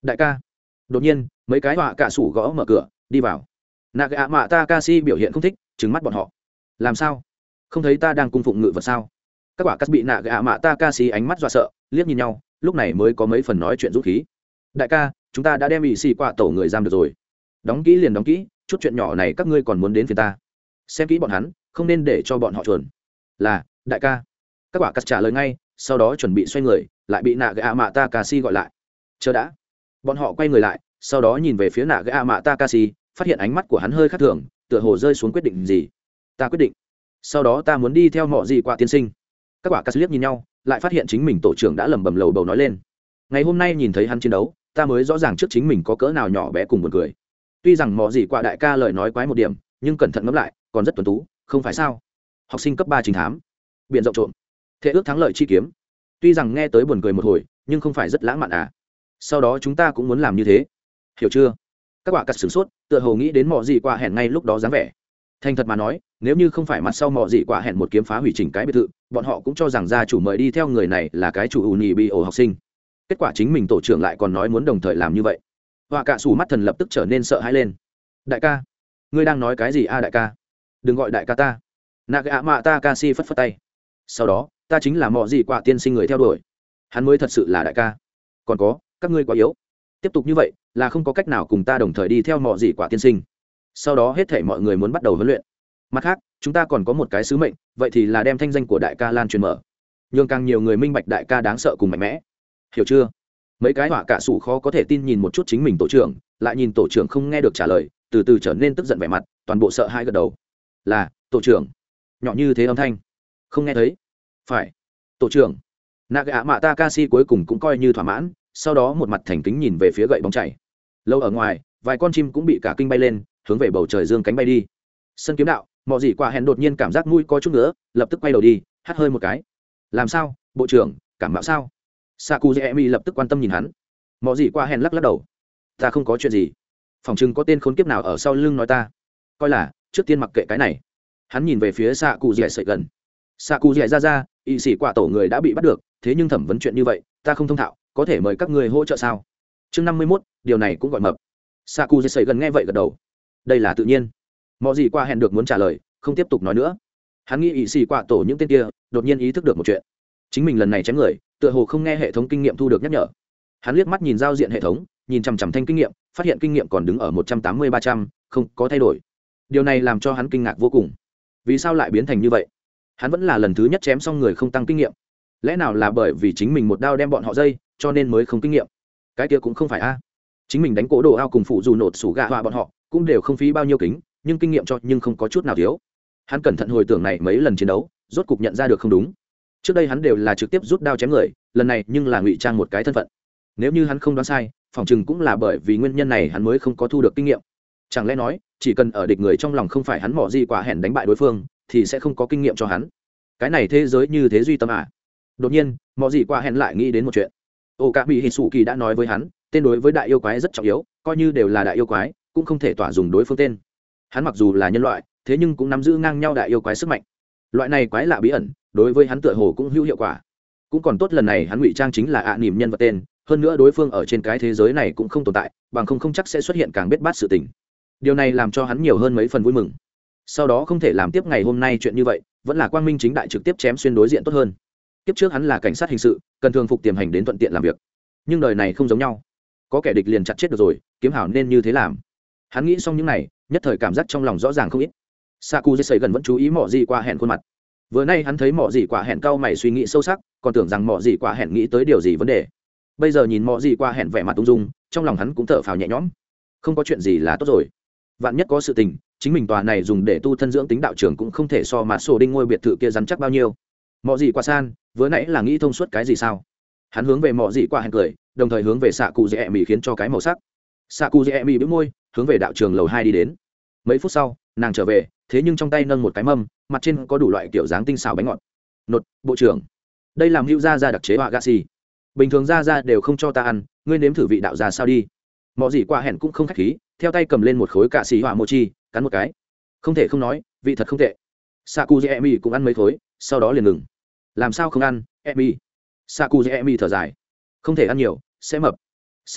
đại ca. Đột nhiên mấy cái họa cạ sủ gõ mở cửa đi vào. Naga mạ Takashi biểu hiện không thích, trừng mắt bọn họ. Làm sao? Không thấy ta đang cung phụng ngự vật sao? Các quả cắt bị Naga mạ Takashi ánh mắt dọa sợ, liếc nhìn nhau, lúc này mới có mấy phần nói chuyện dũng khí. Đại ca, chúng ta đã đem bị xì qua tổ người giam được rồi. Đóng kỹ liền đóng kỹ, chút chuyện nhỏ này các ngươi còn muốn đến phiền ta. Xem kỹ bọn hắn, không nên để cho bọn họ chuồn. Là, đại ca. Các quả cắt trả lời ngay, sau đó chuẩn bị xoay người, lại bị Naga mạ Takashi gọi lại. Chờ đã. Bọn họ quay người lại, sau đó nhìn về phía Naga mạ Takashi, phát hiện ánh mắt của hắn hơi khác thường, tựa hồ rơi xuống quyết định gì. Ta quyết định, sau đó ta muốn đi theo mọi gì qua tiên sinh. Các quả cắt liếc nhìn nhau, lại phát hiện chính mình tổ trưởng đã lẩm bẩm lầu bầu nói lên. Ngày hôm nay nhìn thấy hắn chiến đấu, ta mới rõ ràng trước chính mình có cỡ nào nhỏ bé cùng buồn cười. Tuy rằng mọi gì qua đại ca lời nói quái một điểm, nhưng cẩn thận ngẫm lại, còn rất tuấn tú, không phải sao? Học sinh cấp 3 trình thám, biển rộng trộm, thế ước thắng lợi chi kiếm. Tuy rằng nghe tới buồn cười một hồi, nhưng không phải rất lãng mạn à? Sau đó chúng ta cũng muốn làm như thế, hiểu chưa? Các quả cắt sửng sốt, tựa hồ nghĩ đến mọ gì qua hẹn ngay lúc đó dáng vẻ. Thành thật mà nói, nếu như không phải mặt sau mọ gì qua hẹn một kiếm phá hủy chỉnh cái biệt thự, bọn họ cũng cho rằng gia chủ mời đi theo người này là cái chủ uni bi ổ học sinh. Kết quả chính mình tổ trưởng lại còn nói muốn đồng thời làm như vậy. Họa cạ sủ mắt thần lập tức trở nên sợ hãi lên. Đại ca, ngươi đang nói cái gì a đại ca? Đừng gọi đại ca ta. Naga mạ Takashi phất phất tay. Sau đó, ta chính là mọ gì qua tiên sinh người theo đuổi. Hắn mới thật sự là đại ca. Còn có, các ngươi quá yếu. Tiếp tục như vậy là không có cách nào cùng ta đồng thời đi theo mọ gì quả tiên sinh. Sau đó hết thảy mọi người muốn bắt đầu huấn luyện. Mặt khác, chúng ta còn có một cái sứ mệnh, vậy thì là đem thanh danh của đại ca lan truyền mở, nhưng càng nhiều người minh bạch đại ca đáng sợ cùng mạnh mẽ, hiểu chưa? Mấy cái họa cạ sủ khó có thể tin nhìn một chút chính mình tổ trưởng, lại nhìn tổ trưởng không nghe được trả lời, từ từ trở nên tức giận vẻ mặt, toàn bộ sợ hãi gật đầu. Là tổ trưởng. Nhỏ như thế âm thanh không nghe thấy. Phải tổ trưởng. Naga mạ Takashi cuối cùng cũng coi như thỏa mãn, sau đó một mặt thành kính nhìn về phía gậy bóng chảy. Lâu ở ngoài, vài con chim cũng bị cả kinh bay lên, hướng về bầu trời dương cánh bay đi. Sân kiếm đạo, mọ gì quả hẹn đột nhiên cảm giác mũi có chút nữa, lập tức quay đầu đi, hắt hơi một cái. Làm sao, bộ trưởng, cảm mạo sao? Sakuzemi lập tức quan tâm nhìn hắn. Mọ gì quả hẹn lắc lắc đầu. Ta không có chuyện gì. Phòng chừng có tên khốn kiếp nào ở sau lưng nói ta. Coi là, trước tiên mặc kệ cái này. Hắn nhìn về phía Sakuzemi sợi gần. Sakuzemi ra, y sĩ quả tổ người đã bị bắt được, thế nhưng thẩm vấn chuyện như vậy, ta không thông thạo, có thể mời các người hỗ trợ sao? Chương 51, điều này cũng gọi mập. Sakuzemi gần nghe vậy gật đầu. Đây là tự nhiên. Mọi gì qua hẹn được muốn trả lời, không tiếp tục nói nữa. Hắn nghĩ ỵ xì quả tổ những tên kia, đột nhiên ý thức được một chuyện. Chính mình lần này chém người, tựa hồ không nghe hệ thống kinh nghiệm thu được nhắc nhở. Hắn liếc mắt nhìn giao diện hệ thống, nhìn chằm chằm thanh kinh nghiệm, phát hiện kinh nghiệm còn đứng ở 180-300, không có thay đổi. Điều này làm cho hắn kinh ngạc vô cùng. Vì sao lại biến thành như vậy? Hắn vẫn là lần thứ nhất chém xong người không tăng kinh nghiệm. Lẽ nào là bởi vì chính mình một đao đem bọn họ dây, cho nên mới không kinh nghiệm? Cái kia cũng không phải a. Chính mình đánh cố đồ ao cùng phụ dù nột sủ gạ họa bọn họ, cũng đều không phí bao nhiêu kính, nhưng kinh nghiệm cho nhưng không có chút nào thiếu. Hắn cẩn thận hồi tưởng này mấy lần chiến đấu, rốt cục nhận ra được không đúng. Trước đây hắn đều là trực tiếp rút đao chém người, lần này nhưng là ngụy trang một cái thân phận. Nếu như hắn không đoán sai, phỏng chừng cũng là bởi vì nguyên nhân này hắn mới không có thu được kinh nghiệm. Chẳng lẽ nói, chỉ cần ở địch người trong lòng không phải hắn mỏ gì quả hẹn đánh bại đối phương, thì sẽ không có kinh nghiệm cho hắn. Cái này thế giới như thế duy tâm à? Đột nhiên, mỏ gì quả hẹn lại nghĩ đến một chuyện. Okami Hitsuki đã nói với hắn, tên đối với đại yêu quái rất trọng yếu, coi như đều là đại yêu quái, cũng không thể tỏa dùng đối phương tên. Hắn mặc dù là nhân loại, thế nhưng cũng nắm giữ ngang nhau đại yêu quái sức mạnh. Loại này quái lạ bí ẩn, đối với hắn tựa hồ cũng hữu hiệu quả. Cũng còn tốt lần này hắn ngụy trang chính là ạ niềm nhân vật tên, hơn nữa đối phương ở trên cái thế giới này cũng không tồn tại, bằng không chắc sẽ xuất hiện càng biết bát sự tình. Điều này làm cho hắn nhiều hơn mấy phần vui mừng. Sau đó không thể làm tiếp ngày hôm nay chuyện như vậy, vẫn là quang minh chính đại trực tiếp chém xuyên đối diện tốt hơn. Tiếp trước hắn là cảnh sát hình sự, cần thường phục tiềm hành đến thuận tiện làm việc. Nhưng đời này không giống nhau, có kẻ địch liền chặt chết được rồi, kiếm hảo nên như thế làm. Hắn nghĩ xong những này, nhất thời cảm giác trong lòng rõ ràng không ít. Sakuzai gần vẫn chú ý mọ gì qua hẹn khuôn mặt. Vừa nay hắn thấy mọ gì quả hẹn cau mày suy nghĩ sâu sắc, còn tưởng rằng mọ gì quả hẹn nghĩ tới điều gì vấn đề. Bây giờ nhìn mọ gì qua hẹn vẻ mặt ung dung, trong lòng hắn cũng thở phào nhẹ nhõm. Không có chuyện gì là tốt rồi. Vạn nhất có sự tình, chính mình tòa này dùng để tu thân dưỡng tính đạo trường cũng không thể so mà sổ đinh ngôi biệt thự kia rắn chắc bao nhiêu. Mọ gì qua san, vừa nãy là nghĩ thông suốt cái gì sao? Hắn hướng về mọ gì qua hẹn cười, đồng thời hướng về Sakuzai khiến cho cái màu sắc. Sakuzai bĩu môi, hướng về đạo trường lầu 2 đi đến. Mấy phút sau, nàng trở về, thế nhưng trong tay nâng một cái mâm, mặt trên có đủ loại kiểu dáng tinh xào bánh ngọt. Nột, bộ trưởng, đây làm hữu gia gia đặc chế họa gà xì. Bình thường gia đều không cho ta ăn, ngươi nếm thử vị đạo gia sao đi. Mọ gì qua hẹn cũng không khách khí, theo tay cầm lên một khối cà xì họa mochi, cắn một cái. Không thể không nói, vị thật không tệ. Sakuzai cũng ăn mấy khối, sau đó liền ngừng. Làm sao không ăn, Emi? Sakuzai thở dài. Không thể ăn nhiều, sẽ mập. Sẽ mập,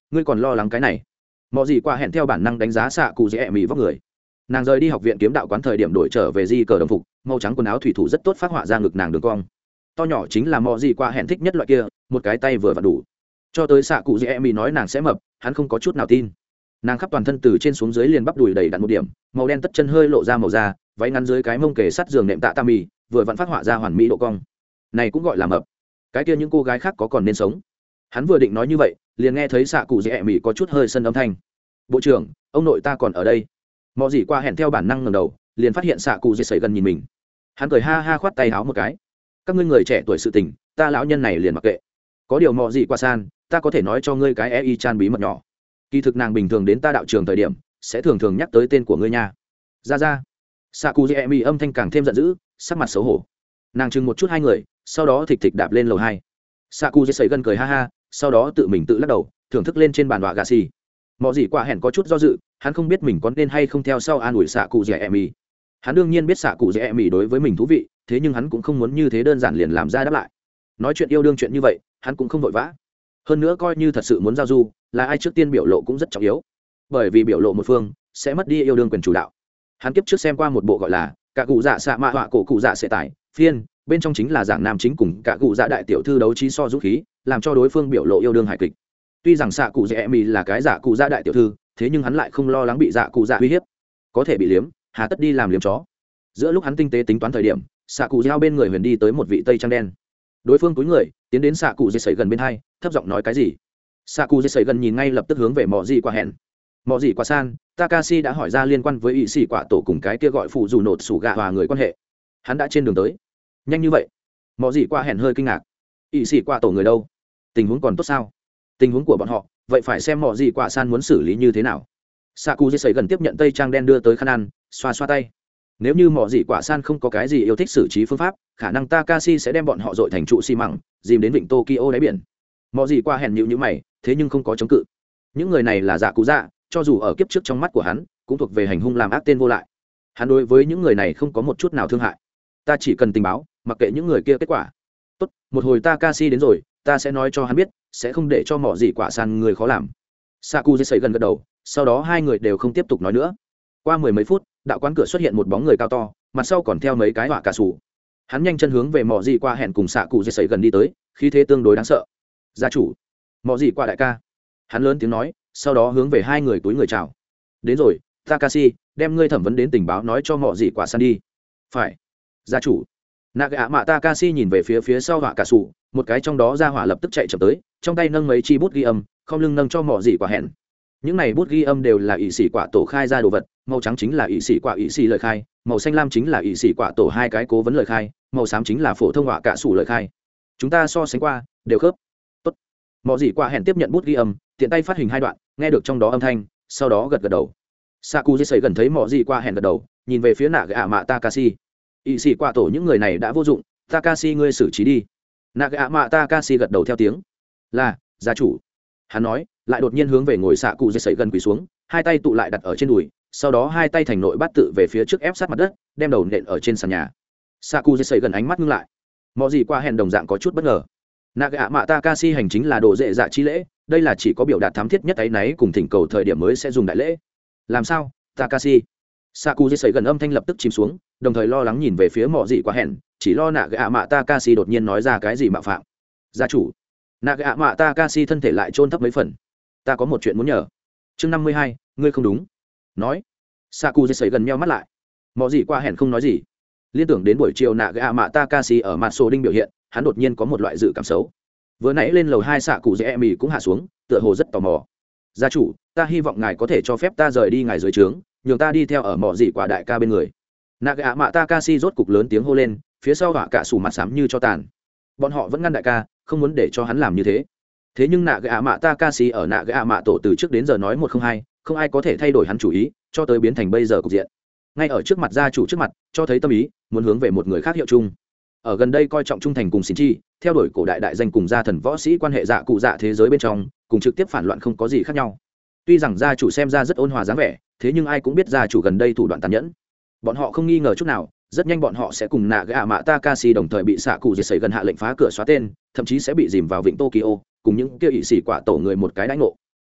ngươi còn lo lắng cái này? Mọi gì qua hẹn theo bản năng đánh giá xạ cụ dễ mì vóc người. Nàng rời đi học viện kiếm đạo quán thời điểm đổi trở về di cờ đồng phục, màu trắng quần áo thủy thủ rất tốt phát họa ra ngực nàng đường cong. To nhỏ chính là mọi gì qua hẹn thích nhất loại kia, một cái tay vừa vặn đủ. Cho tới xạ cụ dễ mì nói nàng sẽ mập, hắn không có chút nào tin. Nàng khắp toàn thân từ trên xuống dưới liền bắp đùi đầy đặn một điểm, màu đen tất chân hơi lộ ra màu da, váy ngắn dưới cái mông kề sát giường nệm tạ tam mì, vừa vặn phát họa ra hoàn mỹ độ cong. Này cũng gọi là mập. Cái kia những cô gái khác có còn nên sống. Hắn vừa định nói như vậy, liền nghe thấy xạ cụ dễ mì có chút hơi sân âm thanh. Bộ trưởng, ông nội ta còn ở đây. Mọi gì qua hẹn theo bản năng ngẩng đầu, liền phát hiện xạ cụ dễ sẩy gần nhìn mình. Hắn cười ha ha khoát tay háo một cái. Các ngươi người trẻ tuổi sự tình, ta lão nhân này liền mặc kệ. Có điều mọi gì qua san, ta có thể nói cho ngươi cái ei chan bí mật nhỏ. Kỳ thực nàng bình thường đến ta đạo trường thời điểm, sẽ thường thường nhắc tới tên của ngươi nha. Ra. Xạ cụ dễ mì âm thanh càng thêm giận dữ, sắc mặt xấu hổ. Nàng chừng một chút hai người, sau đó thịch thịch đạp lên lầu 2. Xạ cụ dễ sẩy gần cười ha ha, sau đó tự mình tự lắc đầu, thưởng thức lên trên bàn đọa gà xì. Mọi gì quả hẹn có chút do dự, hắn không biết mình có nên hay không theo sau an ủi xạ cụ dẻ mì. Hắn đương nhiên biết xạ cụ dẻ mì đối với mình thú vị, thế nhưng hắn cũng không muốn như thế đơn giản liền làm ra đáp lại. Nói chuyện yêu đương chuyện như vậy, hắn cũng không vội vã. Hơn nữa coi như thật sự muốn giao du, là ai trước tiên biểu lộ cũng rất trọng yếu, bởi vì biểu lộ một phương sẽ mất đi yêu đương quyền chủ đạo. Hắn kiếp trước xem qua một bộ gọi là cả cụ dạ xạ mạ họa cổ cụ dạ sẽ tải phiên, bên trong chính là giảng nam chính cùng cả cụ dạ đại tiểu thư đấu trí so dũng khí, làm cho đối phương biểu lộ yêu đương hài kịch. Tuy rằng xạ cụ dẻ mì là cái giả cụ dạ đại tiểu thư, thế nhưng hắn lại không lo lắng bị dạ cụ dạ uy hiếp, có thể bị liếm hà tất đi làm liếm chó. Giữa lúc hắn tinh tế tính toán thời điểm, xạ cụ giao bên người huyền đi tới một vị tây trang đen. Đối phương túi người tiến đến xạ cụ dây sẩy gần bên hai, thấp giọng nói cái gì. Xạ cụ dây sẩy gần nhìn ngay lập tức hướng về mỏ gì qua hẹn. Mỏ gì qua san, Takashi đã hỏi ra liên quan với ỵ sĩ quả tổ cùng cái kia gọi phụ dù nột sủ gạ hòa người quan hệ. Hắn đã trên đường tới. Nhanh như vậy? Mỏ gì qua hẹn hơi kinh ngạc. Ỵ sĩ quả tổ người đâu? Tình huống còn tốt sao? Tình huống của bọn họ vậy phải xem mỏ gì quả san muốn xử lý như thế nào. Xạ cụ dây sẩy gần tiếp nhận tây trang đen đưa tới khăn ăn, xoa xoa tay. Nếu như mỏ gì quả san không có cái gì yêu thích xử trí phương pháp, khả năng Takashi sẽ đem bọn họ dội thành trụ xi măng, dìm đến vịnh Tokyo đáy biển. Mỏ gì qua hẹn nhíu nhíu mày, thế nhưng không có chống cự. Những người này là dạ cụ dạ, cho dù ở kiếp trước trong mắt của hắn cũng thuộc về hành hung làm ác tên vô lại. Hắn đối với những người này không có một chút nào thương hại. Ta chỉ cần tình báo, mặc kệ những người kia kết quả. Tốt, một hồi Takashi đến rồi, ta sẽ nói cho hắn biết, sẽ không để cho mỏ gì quả san người khó làm. Saku sẩy gần gật đầu, sau đó hai người đều không tiếp tục nói nữa. Qua mười mấy phút, đạo quán cửa xuất hiện một bóng người cao to, mặt sau còn theo mấy cái họa cả sủ. Hắn nhanh chân hướng về mỏ gì qua hẹn cùng Saku sẩy gần đi tới, khí thế tương đối đáng sợ. Gia chủ, mỏ gì qua đại ca. Hắn lớn tiếng nói, sau đó hướng về hai người túi người chào. Đến rồi, Takashi, đem ngươi thẩm vấn đến tình báo nói cho mỏ gì quả san đi. Phải. Gia chủ. Naga mạ Takashi nhìn về phía sau họa cả sủ, một cái trong đó ra hỏa lập tức chạy chậm tới, trong tay nâng mấy chi bút ghi âm, không lưng nâng cho mỏ gì quả hẹn. Những này bút ghi âm đều là ỷ sĩ quả tổ khai ra đồ vật, màu trắng chính là ỷ sĩ quả ỷ sĩ lời khai, màu xanh lam chính là ỷ sĩ quả tổ hai cái cố vấn lời khai, màu xám chính là phổ thông họa cả sủ lời khai. Chúng ta so sánh qua, đều khớp. Tốt. Mỏ gì quả hẹn tiếp nhận bút ghi âm, tiện tay phát hình hai đoạn, nghe được trong đó âm thanh, sau đó gật gật đầu. Saku sẩy gần thấy mỏ gì quả hẹn gật đầu, nhìn về phía Naga mạ Takashi. Ỷ sĩ quả tổ những người này đã vô dụng, Takashi ngươi xử trí đi. Naga mạ Takashi gật đầu theo tiếng. Là, gia chủ. Hắn nói, lại đột nhiên hướng về ngồi xạ cụ dây sẩy gần quỳ xuống, hai tay tụ lại đặt ở trên đùi, sau đó hai tay thành nội bát tự về phía trước ép sát mặt đất, đem đầu nện ở trên sàn nhà. Xạ cụ dây sẩy gần ánh mắt ngưng lại. Mọi gì qua hẹn đồng dạng có chút bất ngờ. Naga mạ Takashi hành chính là đồ dễ dạ chi lễ, đây là chỉ có biểu đạt thám thiết nhất ấy nấy cùng thỉnh cầu thời điểm mới sẽ dùng đại lễ. Làm sao, Takashi? Saku dây sẩy gần âm thanh lập tức chìm xuống, đồng thời lo lắng nhìn về phía mọ gì quá hẹn, chỉ lo Naga mạ Takashi đột nhiên nói ra cái gì mạo phạm. Gia chủ. Naga mạ Takashi thân thể lại chôn thấp mấy phần. Ta có một chuyện muốn nhờ. Chương 52, ngươi không đúng. Nói. Saku dây sẩy gần nheo mắt lại. Mọ gì quá hẹn không nói gì. Liên tưởng đến buổi chiều Naga mạ Takashi ở mặt sổ đinh biểu hiện, hắn đột nhiên có một loại dự cảm xấu. Vừa nãy lên lầu 2 Saku dễ mì cũng hạ xuống, tựa hồ rất tò mò. Gia chủ, ta hy vọng ngài có thể cho phép ta rời đi ngài dưới trướng, nhường ta đi theo ở mỏ dị quả đại ca bên người. Naga mạ Takashi rốt cục lớn tiếng hô lên, phía sau họa cả sủ mặt xám như cho tàn. Bọn họ vẫn ngăn đại ca, không muốn để cho hắn làm như thế. Thế nhưng Naga mạ Takashi ở Naga mạ tổ từ trước đến giờ nói một không hai, không ai có thể thay đổi hắn chủ ý, cho tới biến thành bây giờ cục diện. Ngay ở trước mặt gia chủ trước mặt, cho thấy tâm ý, muốn hướng về một người khác hiệu chung. Ở gần đây coi trọng trung thành cùng xin chi, theo đuổi cổ đại đại danh cùng gia thần võ sĩ quan hệ dạ cụ dạ thế giới bên trong, cùng trực tiếp phản loạn không có gì khác nhau. Tuy rằng gia chủ xem ra rất ôn hòa dáng vẻ, thế nhưng ai cũng biết gia chủ gần đây thủ đoạn tàn nhẫn. Bọn họ không nghi ngờ chút nào, rất nhanh bọn họ sẽ cùng Naga mạ Takashi đồng thời bị xạ cụ diệt sẩy gần hạ lệnh phá cửa xóa tên, thậm chí sẽ bị dìm vào vịnh Tokyo, cùng những kia ỷ sĩ quả tổ người một cái đãi ngộ.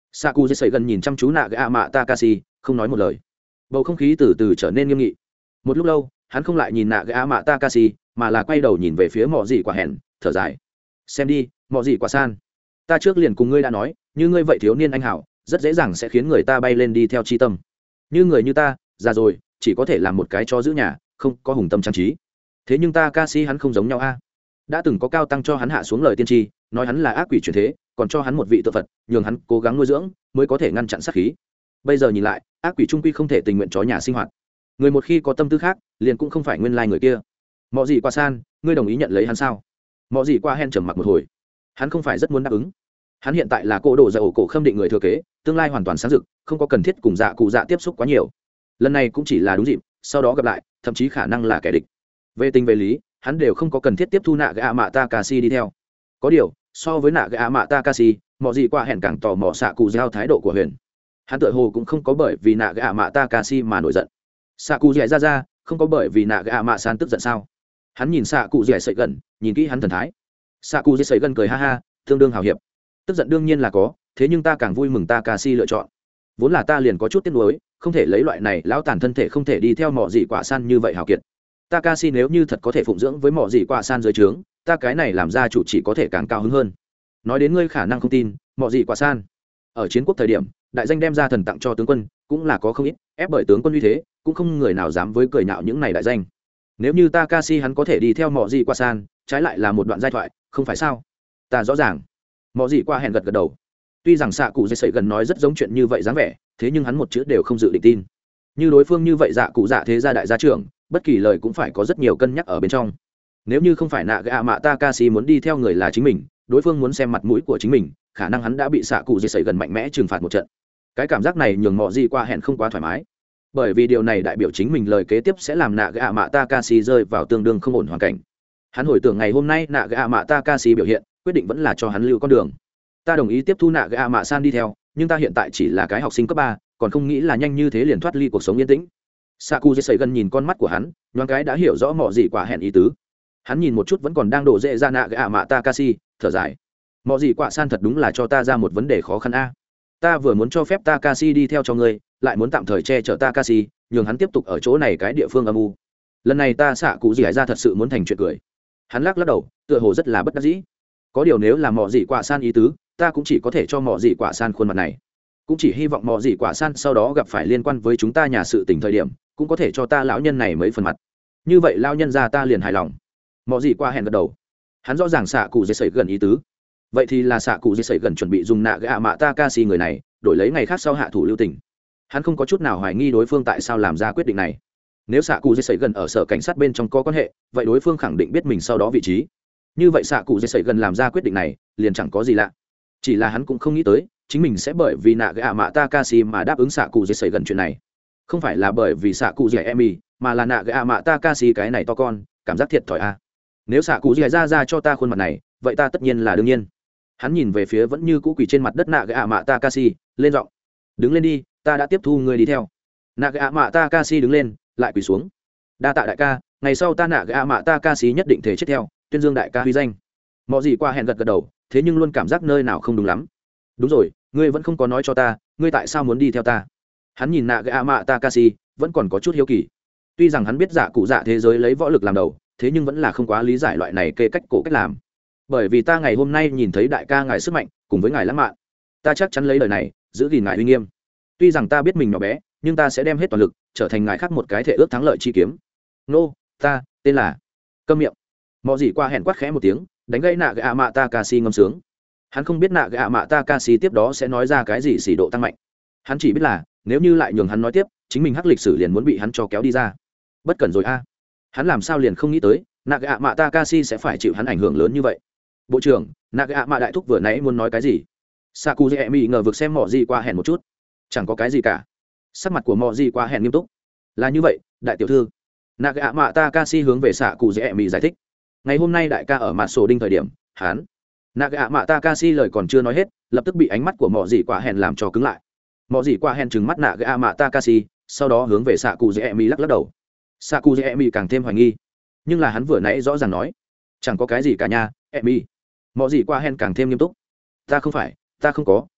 Saku dây gần nhìn chăm chú nạ gạ mạ Takashi, không nói một lời. Bầu không khí từ từ trở nên nghiêm nghị. Một lúc lâu, hắn không lại nhìn nạ gạ mạ Takashi, mà là quay đầu nhìn về phía mọ gì quả hẹn, thở dài. Xem đi, mọ gì quả san, ta trước liền cùng ngươi đã nói, như ngươi vậy thiếu niên anh hảo, rất dễ dàng sẽ khiến người ta bay lên đi theo chi tâm. Như người như ta, già rồi, chỉ có thể làm một cái cho giữ nhà, không có hùng tâm trang trí. Thế nhưng Takashi hắn không giống nhau a. Đã từng có cao tăng cho hắn hạ xuống lời tiên tri, nói hắn là ác quỷ chuyển thế, còn cho hắn một vị tự phật, nhường hắn cố gắng nuôi dưỡng mới có thể ngăn chặn sát khí. Bây giờ nhìn lại, ác quỷ trung quy không thể tình nguyện chó nhà sinh hoạt. Người một khi có tâm tư khác, liền cũng không phải nguyên lai người kia. Mọ gì qua san, ngươi đồng ý nhận lấy hắn sao? Mọ gì qua hen trầm mặc một hồi. Hắn không phải rất muốn đáp ứng. Hắn hiện tại là cô đồ dạ ổ cổ khâm định người thừa kế, tương lai hoàn toàn sáng rực, không có cần thiết cùng dạ cụ dạ tiếp xúc quá nhiều. Lần này cũng chỉ là đúng dịp, sau đó gặp lại, thậm chí khả năng là kẻ địch. Về tình về lý, hắn đều không có cần thiết tiếp thu nạ gạ mạ Takashi đi theo. Có điều, so với nạ gạ mạ Takashi, mọi gì qua hẹn càng tò mò xạ cụ giao thái độ của Huyền. Hắn tựa hồ cũng không có bởi vì nạ gạ mạ Takashi mà nổi giận. Xạ cụ dẻ ra không có bởi vì nạ gạ mạ san tức giận sao? Hắn nhìn xạ cụ dẻ sậy gần, nhìn kỹ hắn thần thái. Xạ cụ dẻ sậy gần cười ha ha, tương đương hào hiệp. Tức giận đương nhiên là có, thế nhưng ta càng vui mừng Takashi lựa chọn. Vốn là ta liền có chút tiếc nuối, không thể lấy loại này lão tàn thân thể không thể đi theo mọ gì quả san như vậy hào kiệt. Takashi nếu như thật có thể phụng dưỡng với mọ gì quả san dưới trướng, ta cái này làm ra chủ chỉ có thể càng cao hứng hơn. Nói đến ngươi khả năng không tin, mọ gì quả san ở chiến quốc thời điểm, đại danh đem ra thần tặng cho tướng quân, cũng là có không ít, ép bởi tướng quân uy thế, cũng không người nào dám với cười nhạo những này đại danh. Nếu như Takashi hắn có thể đi theo mọ gì quả san, trái lại là một đoạn giai thoại, không phải sao? Ta rõ ràng. Mọ gì quả hẹn gật gật đầu. Tuy rằng xạ cụ dây sậy gần nói rất giống chuyện như vậy dáng vẻ, thế nhưng hắn một chữ đều không dự định tin. Như đối phương như vậy dạ cụ dạ thế gia đại gia trưởng, bất kỳ lời cũng phải có rất nhiều cân nhắc ở bên trong. Nếu như không phải nạ gạ mạ Takashi muốn đi theo người là chính mình, đối phương muốn xem mặt mũi của chính mình, khả năng hắn đã bị xạ cụ dây sẩy gần mạnh mẽ trừng phạt một trận. Cái cảm giác này nhường mọ gì qua hẹn không quá thoải mái, bởi vì điều này đại biểu chính mình lời kế tiếp sẽ làm nạ gạ mạ Takashi rơi vào tương đương không ổn hoàn cảnh. Hắn hồi tưởng ngày hôm nay nạ gạ mạ Takashi biểu hiện, quyết định vẫn là cho hắn lưu con đường. Ta đồng ý tiếp thu nạ gạ mạ san đi theo, nhưng ta hiện tại chỉ là cái học sinh cấp 3, còn không nghĩ là nhanh như thế liền thoát ly cuộc sống yên tĩnh. Saku dây gần nhìn con mắt của hắn, nhoáng cái đã hiểu rõ mọ gì quả hẹn ý tứ. Hắn nhìn một chút vẫn còn đang đổ dễ ra nạ gạ mạ Takashi, thở dài. Mọ gì quả san thật đúng là cho ta ra một vấn đề khó khăn a. Ta vừa muốn cho phép Takashi đi theo cho ngươi, lại muốn tạm thời che chở Takashi, nhường hắn tiếp tục ở chỗ này cái địa phương âm u. Lần này ta xạ cụ gì ra thật sự muốn thành chuyện cười. Hắn lắc lắc đầu, tựa hồ rất là bất đắc dĩ. Có điều nếu là mọ gì quả san ý tứ, ta cũng chỉ có thể cho mọ gì quả san khuôn mặt này. Cũng chỉ hy vọng mọ gì quả san sau đó gặp phải liên quan với chúng ta nhà sự tình thời điểm, cũng có thể cho ta lão nhân này mấy phần mặt. Như vậy lão nhân ra ta liền hài lòng. Mọ gì qua hẹn gật đầu. Hắn rõ ràng xạ cụ dây sẩy gần ý tứ. Vậy thì là xạ cụ dây sẩy gần chuẩn bị dùng nạ gạ mạ Takashi người này đổi lấy ngày khác sau hạ thủ lưu tình. Hắn không có chút nào hoài nghi đối phương tại sao làm ra quyết định này. Nếu xạ cụ dây sẩy gần ở sở cảnh sát bên trong có quan hệ, vậy đối phương khẳng định biết mình sau đó vị trí. Như vậy xạ cụ dây sẩy gần làm ra quyết định này liền chẳng có gì lạ. Chỉ là hắn cũng không nghĩ tới chính mình sẽ bởi vì nạ gạ mạ Takashi mà đáp ứng xạ cụ dây sẩy gần chuyện này. Không phải là bởi vì xạ cụ dẻ emi, mà là nạ gạ mạ Takashi cái này to con, cảm giác thiệt thòi a. Nếu xạ cụ dẻ ra cho ta khuôn mặt này, vậy ta tất nhiên là đương nhiên. Hắn nhìn về phía vẫn như cũ quỳ trên mặt đất nạ gạ mạ Takashi, lên giọng. Đứng lên đi, ta đã tiếp thu người đi theo. Nạ gạ mạ Takashi đứng lên, lại quỳ xuống. Đa tạ đại ca, ngày sau ta nạ gạ mạ Takashi nhất định thể chết theo, tuyên dương đại ca huy danh. Mọi gì qua hẹn gật gật đầu, thế nhưng luôn cảm giác nơi nào không đúng lắm. Đúng rồi, ngươi vẫn không có nói cho ta, ngươi tại sao muốn đi theo ta? Hắn nhìn nạ gạ mạ Takashi, vẫn còn có chút hiếu kỳ. Tuy rằng hắn biết dạ cụ dạ thế giới lấy võ lực làm đầu, thế nhưng vẫn là không quá lý giải loại này kê cách cổ cách làm. Bởi vì ta ngày hôm nay nhìn thấy đại ca ngài sức mạnh, cùng với ngài lãng mạn, ta chắc chắn lấy lời này giữ gìn ngài uy nghiêm. Tuy rằng ta biết mình nhỏ bé, nhưng ta sẽ đem hết toàn lực, trở thành ngài khác một cái thể ước thắng lợi chi kiếm. Nô, ta tên là. Câm miệng. Mọi gì qua hẹn quát khẽ một tiếng, đánh gây nạ gạ mạ Takashi ngâm sướng. Hắn không biết nạ gạ mạ Takashi tiếp đó sẽ nói ra cái gì xỉ độ tăng mạnh. Hắn chỉ biết là nếu như lại nhường hắn nói tiếp, chính mình hắc lịch sử liền muốn bị hắn cho kéo đi ra. Bất cẩn rồi a. Hắn làm sao liền không nghĩ tới nạ gạ mạ Takashi sẽ phải chịu hắn ảnh hưởng lớn như vậy. Bộ trưởng, nạ gạ mạ đại thúc vừa nãy muốn nói cái gì? Saku Emi ngờ vực xem mọ gì qua hẹn một chút. Chẳng có cái gì cả. Sắc mặt của mọ gì qua hẹn nghiêm túc. Là như vậy, đại tiểu thư. Nạ gạ mạ Takashi hướng về Saku Emi giải thích. Ngày hôm nay đại ca ở mặt sổ đinh thời điểm, hắn nạ gạ mạ Takashi lời còn chưa nói hết, lập tức bị ánh mắt của mọ gì qua hẹn làm cho cứng lại. Mọ gì qua hẹn trừng mắt nạ gạ mạ Takashi, sau đó hướng về Saku Emi lắc lắc đầu. Saku Emi càng thêm hoài nghi, nhưng là hắn vừa nãy rõ ràng nói chẳng có cái gì cả nha. Emi. Mọ gì qua hẹn càng thêm nghiêm túc. Ta không có,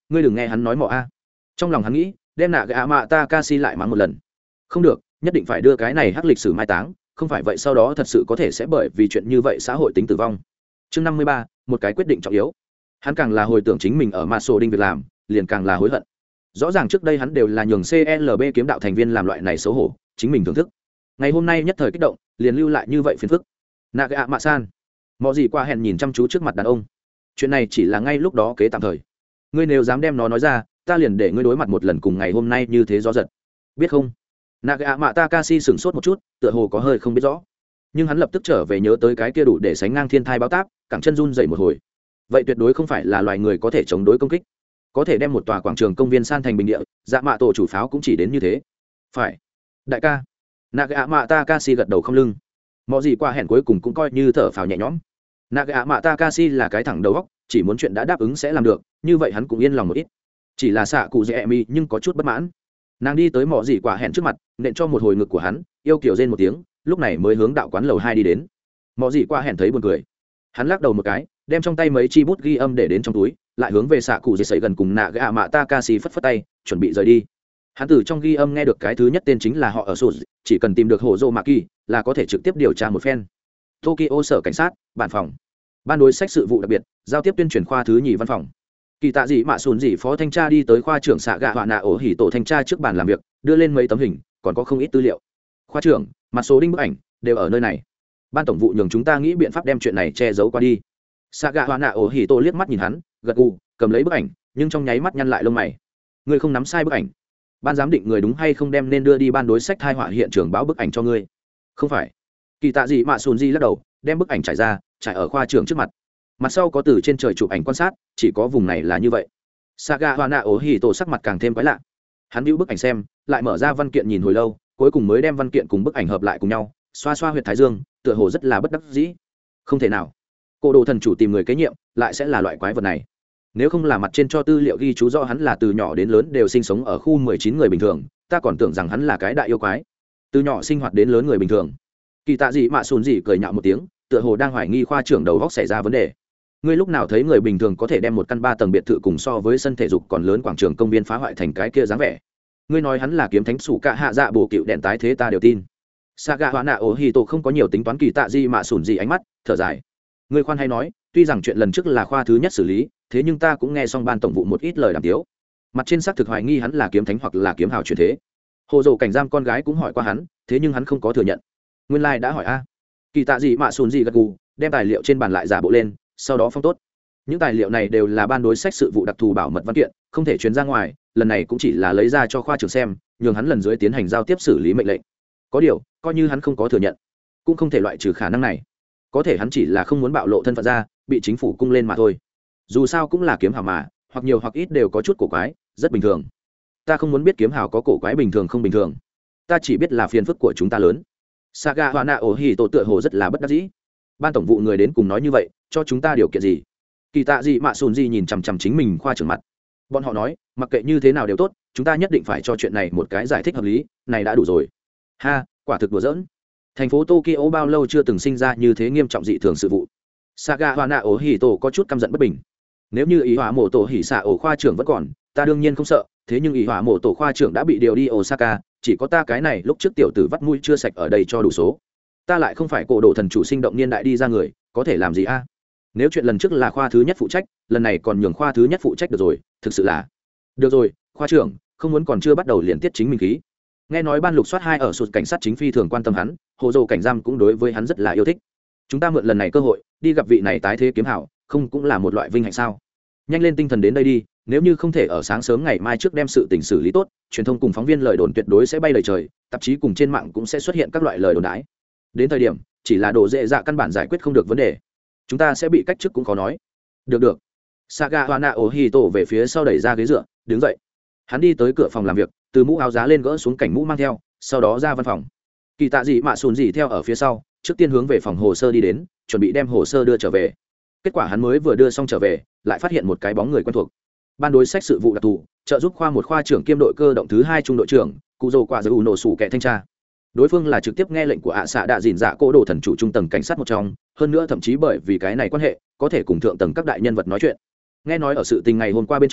ngươi đừng nghe hắn nói mỏ a. Trong lòng hắn nghĩ đem nạ gạ mạ Takashi lại mắng một lần. Không được, nhất định phải đưa cái này hắc lịch sử mai táng, không phải vậy sau đó thật sự có thể sẽ bởi vì chuyện như vậy xã hội tính tử vong. Chương 53, một cái quyết định trọng yếu. Hắn càng là hồi tưởng chính mình ở Maso Đinh việc làm, liền càng là hối hận. Rõ ràng trước đây hắn đều là nhường CLB kiếm đạo thành viên làm loại này xấu hổ, chính mình thưởng thức. Ngày hôm nay nhất thời kích động, liền lưu lại như vậy phiền phức. Naga Mạ San, mọi gì qua hẹn nhìn chăm chú trước mặt đàn ông. Chuyện này chỉ là ngay lúc đó kế tạm thời. Ngươi nếu dám đem nó nói ra, ta liền để ngươi đối mặt một lần cùng ngày hôm nay như thế gió giật. Biết không? Naga Mạ Takashi sững sốt một chút, tựa hồ có hơi không biết rõ. Nhưng hắn lập tức trở về nhớ tới cái kia đủ để sánh ngang thiên thai báo táp, cẳng chân run rẩy một hồi. Vậy tuyệt đối không phải là loài người có thể chống đối công kích, có thể đem một tòa quảng trường công viên san thành bình địa. Dạ mạ tổ chủ pháo cũng chỉ đến như thế. Phải, đại ca. Naga Mạ Takashi gật đầu không lưng. Mọi gì qua hẹn cuối cùng cũng coi như thở phào nhẹ nhõm. Naga Mạ Takashi là cái thẳng đầu óc, chỉ muốn chuyện đã đáp ứng sẽ làm được, như vậy hắn cũng yên lòng một ít. Chỉ là xạ cụ dễ mi nhưng có chút bất mãn. Nàng đi tới mọi gì quả hẹn trước mặt, nện cho một hồi ngực của hắn, yêu kiểu rên một tiếng, lúc này mới hướng đạo quán lầu 2 đi đến. Mọi gì quả hẹn thấy buồn cười, hắn lắc đầu một cái, đem trong tay mấy chi bút ghi âm để đến trong túi, lại hướng về xạ cụ dễ sẩy gần cùng Naga Mạ Takashi phất phất tay, chuẩn bị rời đi. Hắn từ trong ghi âm nghe được cái thứ nhất tên chính là họ ở sụt, chỉ cần tìm được Hồ Maki là có thể trực tiếp điều tra một phen. Tokyo sở cảnh sát, bản phòng, ban đối sách sự vụ đặc biệt, giao tiếp tuyên truyền khoa thứ nhì văn phòng. Kỳ tạ dị mạ sùn dị phó thanh tra đi tới khoa trưởng xạ gạ họa nạ ổ hỉ tổ thanh tra trước bàn làm việc, đưa lên mấy tấm hình, còn có không ít tư liệu. Khoa trưởng, mặt số đinh bức ảnh đều ở nơi này. Ban tổng vụ nhường chúng ta nghĩ biện pháp đem chuyện này che giấu qua đi. Xạ gạ họa nạ ổ hỉ tổ liếc mắt nhìn hắn, gật gù, cầm lấy bức ảnh, nhưng trong nháy mắt nhăn lại lông mày. Ngươi không nắm sai bức ảnh. Ban giám định người đúng hay không đem nên đưa đi ban đối sách thai họa hiện trường báo bức ảnh cho ngươi. Không phải. Kỳ tạ dị mạ sùn dị lắc đầu, đem bức ảnh trải ra, trải ở khoa trưởng trước mặt. Mặt sau có từ trên trời chụp ảnh quan sát, chỉ có vùng này là như vậy. Saga Hoa Nạ Ổ Hỉ Tổ sắc mặt càng thêm quái lạ. Hắn view bức ảnh xem, lại mở ra văn kiện nhìn hồi lâu, cuối cùng mới đem văn kiện cùng bức ảnh hợp lại cùng nhau, xoa xoa huyệt thái dương, tựa hồ rất là bất đắc dĩ. Không thể nào, Cổ Đồ thần chủ tìm người kế nhiệm, lại sẽ là loại quái vật này. Nếu không là mặt trên cho tư liệu ghi chú rõ hắn là từ nhỏ đến lớn đều sinh sống ở khu 19 người bình thường, ta còn tưởng rằng hắn là cái đại yêu quái. Từ nhỏ sinh hoạt đến lớn người bình thường. Kỳ tạ dị mạ sùn dị cười nhạo một tiếng, tựa hồ đang hoài nghi khoa trưởng đầu óc xảy ra vấn đề. Ngươi lúc nào thấy người bình thường có thể đem một căn 3 tầng biệt thự cùng so với sân thể dục còn lớn quảng trường công viên phá hoại thành cái kia dáng vẻ? Ngươi nói hắn là kiếm thánh sủ cả hạ dạ bổ cựu đèn tái thế ta đều tin. Saga Hoa Nạ Ổ Hỉ Tổ không có nhiều tính toán kỳ tạ gì mà sủn gì ánh mắt, thở dài. Ngươi khoan hay nói, tuy rằng chuyện lần trước là khoa thứ nhất xử lý, thế nhưng ta cũng nghe xong ban tổng vụ một ít lời đàm tiếu. Mặt trên xác thực hoài nghi hắn là kiếm thánh hoặc là kiếm hào chuyển thế. Hồ Dầu cảnh giam con gái cũng hỏi qua hắn, thế nhưng hắn không có thừa nhận. Nguyên lai đã hỏi a. Kỳ tạ gì mà sủn gì gật gù, đem tài liệu trên bàn lại giả bộ lên, sau đó phong tốt. Những tài liệu này đều là ban đối sách sự vụ đặc thù bảo mật văn kiện, không thể truyền ra ngoài, lần này cũng chỉ là lấy ra cho khoa trưởng xem, nhường hắn lần dưới tiến hành giao tiếp xử lý mệnh lệnh. Có điều, coi như hắn không có thừa nhận, cũng không thể loại trừ khả năng này. Có thể hắn chỉ là không muốn bạo lộ thân phận ra, bị chính phủ cung lên mà thôi. Dù sao cũng là kiếm hào mà, hoặc nhiều hoặc ít đều có chút cổ quái, rất bình thường. Ta không muốn biết kiếm hào có cổ quái bình thường không bình thường, ta chỉ biết là phiền phức của chúng ta lớn. Saga Hoa Nạ Ổ Hỉ Tổ tựa hồ rất là bất đắc dĩ. Ban tổng vụ người đến cùng nói như vậy, cho chúng ta điều kiện gì? Kỳ tạ gì mà sùn gì nhìn chằm chằm chính mình khoa trưởng mặt. Bọn họ nói, mặc kệ như thế nào đều tốt, chúng ta nhất định phải cho chuyện này một cái giải thích hợp lý, này đã đủ rồi. Ha, quả thực đùa giỡn. Thành phố Tokyo bao lâu chưa từng sinh ra như thế nghiêm trọng dị thường sự vụ. Saga Hoa Nạ Ổ Hỉ Tổ có chút căm giận bất bình. Nếu như ý hỏa mộ tổ hỉ xạ ổ khoa trưởng vẫn còn, ta đương nhiên không sợ, thế nhưng ý hỏa mộ tổ khoa trưởng đã bị điều đi Osaka, chỉ có ta cái này lúc trước tiểu tử vắt mũi chưa sạch ở đây cho đủ số. Ta lại không phải cổ đồ thần chủ sinh động niên đại đi ra người, có thể làm gì a? Nếu chuyện lần trước là khoa thứ nhất phụ trách, lần này còn nhường khoa thứ nhất phụ trách được rồi, thực sự là. Được rồi, khoa trưởng, không muốn còn chưa bắt đầu liền tiết chính mình khí. Nghe nói ban lục soát 2 ở sụt cảnh sát chính phi thường quan tâm hắn, Hồ Dầu cảnh giam cũng đối với hắn rất là yêu thích. Chúng ta mượn lần này cơ hội, đi gặp vị này tái thế kiếm hảo, không cũng là một loại vinh hạnh sao? Nhanh lên tinh thần đến đây đi, nếu như không thể ở sáng sớm ngày mai trước đem sự tình xử lý tốt, truyền thông cùng phóng viên lời đồn tuyệt đối sẽ bay lời trời, tạp chí cùng trên mạng cũng sẽ xuất hiện các loại lời đồn đãi. Đến thời điểm, chỉ là đồ dễ dạ căn bản giải quyết không được vấn đề, chúng ta sẽ bị cách chức cũng khó nói. Được. Saga Hoa Nạ Ổ Hỉ Tổ về phía sau đẩy ra ghế dựa, đứng dậy. Hắn đi tới cửa phòng làm việc, từ mũ áo giá lên gỡ xuống cảnh mũ mang theo, sau đó ra văn phòng. Kỳ tạ gì mà sùn gì theo ở phía sau, trước tiên hướng về phòng hồ sơ đi đến, chuẩn bị đem hồ sơ đưa trở về. Kết quả hắn mới vừa đưa xong trở về, lại phát hiện một cái bóng người quen thuộc. Ban đối sách sự vụ đặc thù, trợ giúp khoa một khoa trưởng kiêm đội cơ động thứ 2 trung đội trưởng, cụ dầu quả giữ nổ sủ kẻ thanh tra. Đối phương là trực tiếp nghe lệnh của ạ xạ đạ dìn dạ cổ đồ thần chủ trung tầng cảnh sát một trong, hơn nữa thậm chí bởi vì cái này quan hệ có thể cùng thượng tầng các đại nhân vật nói chuyện. Nghe nói ở sự tình ngày hôm qua bên trong,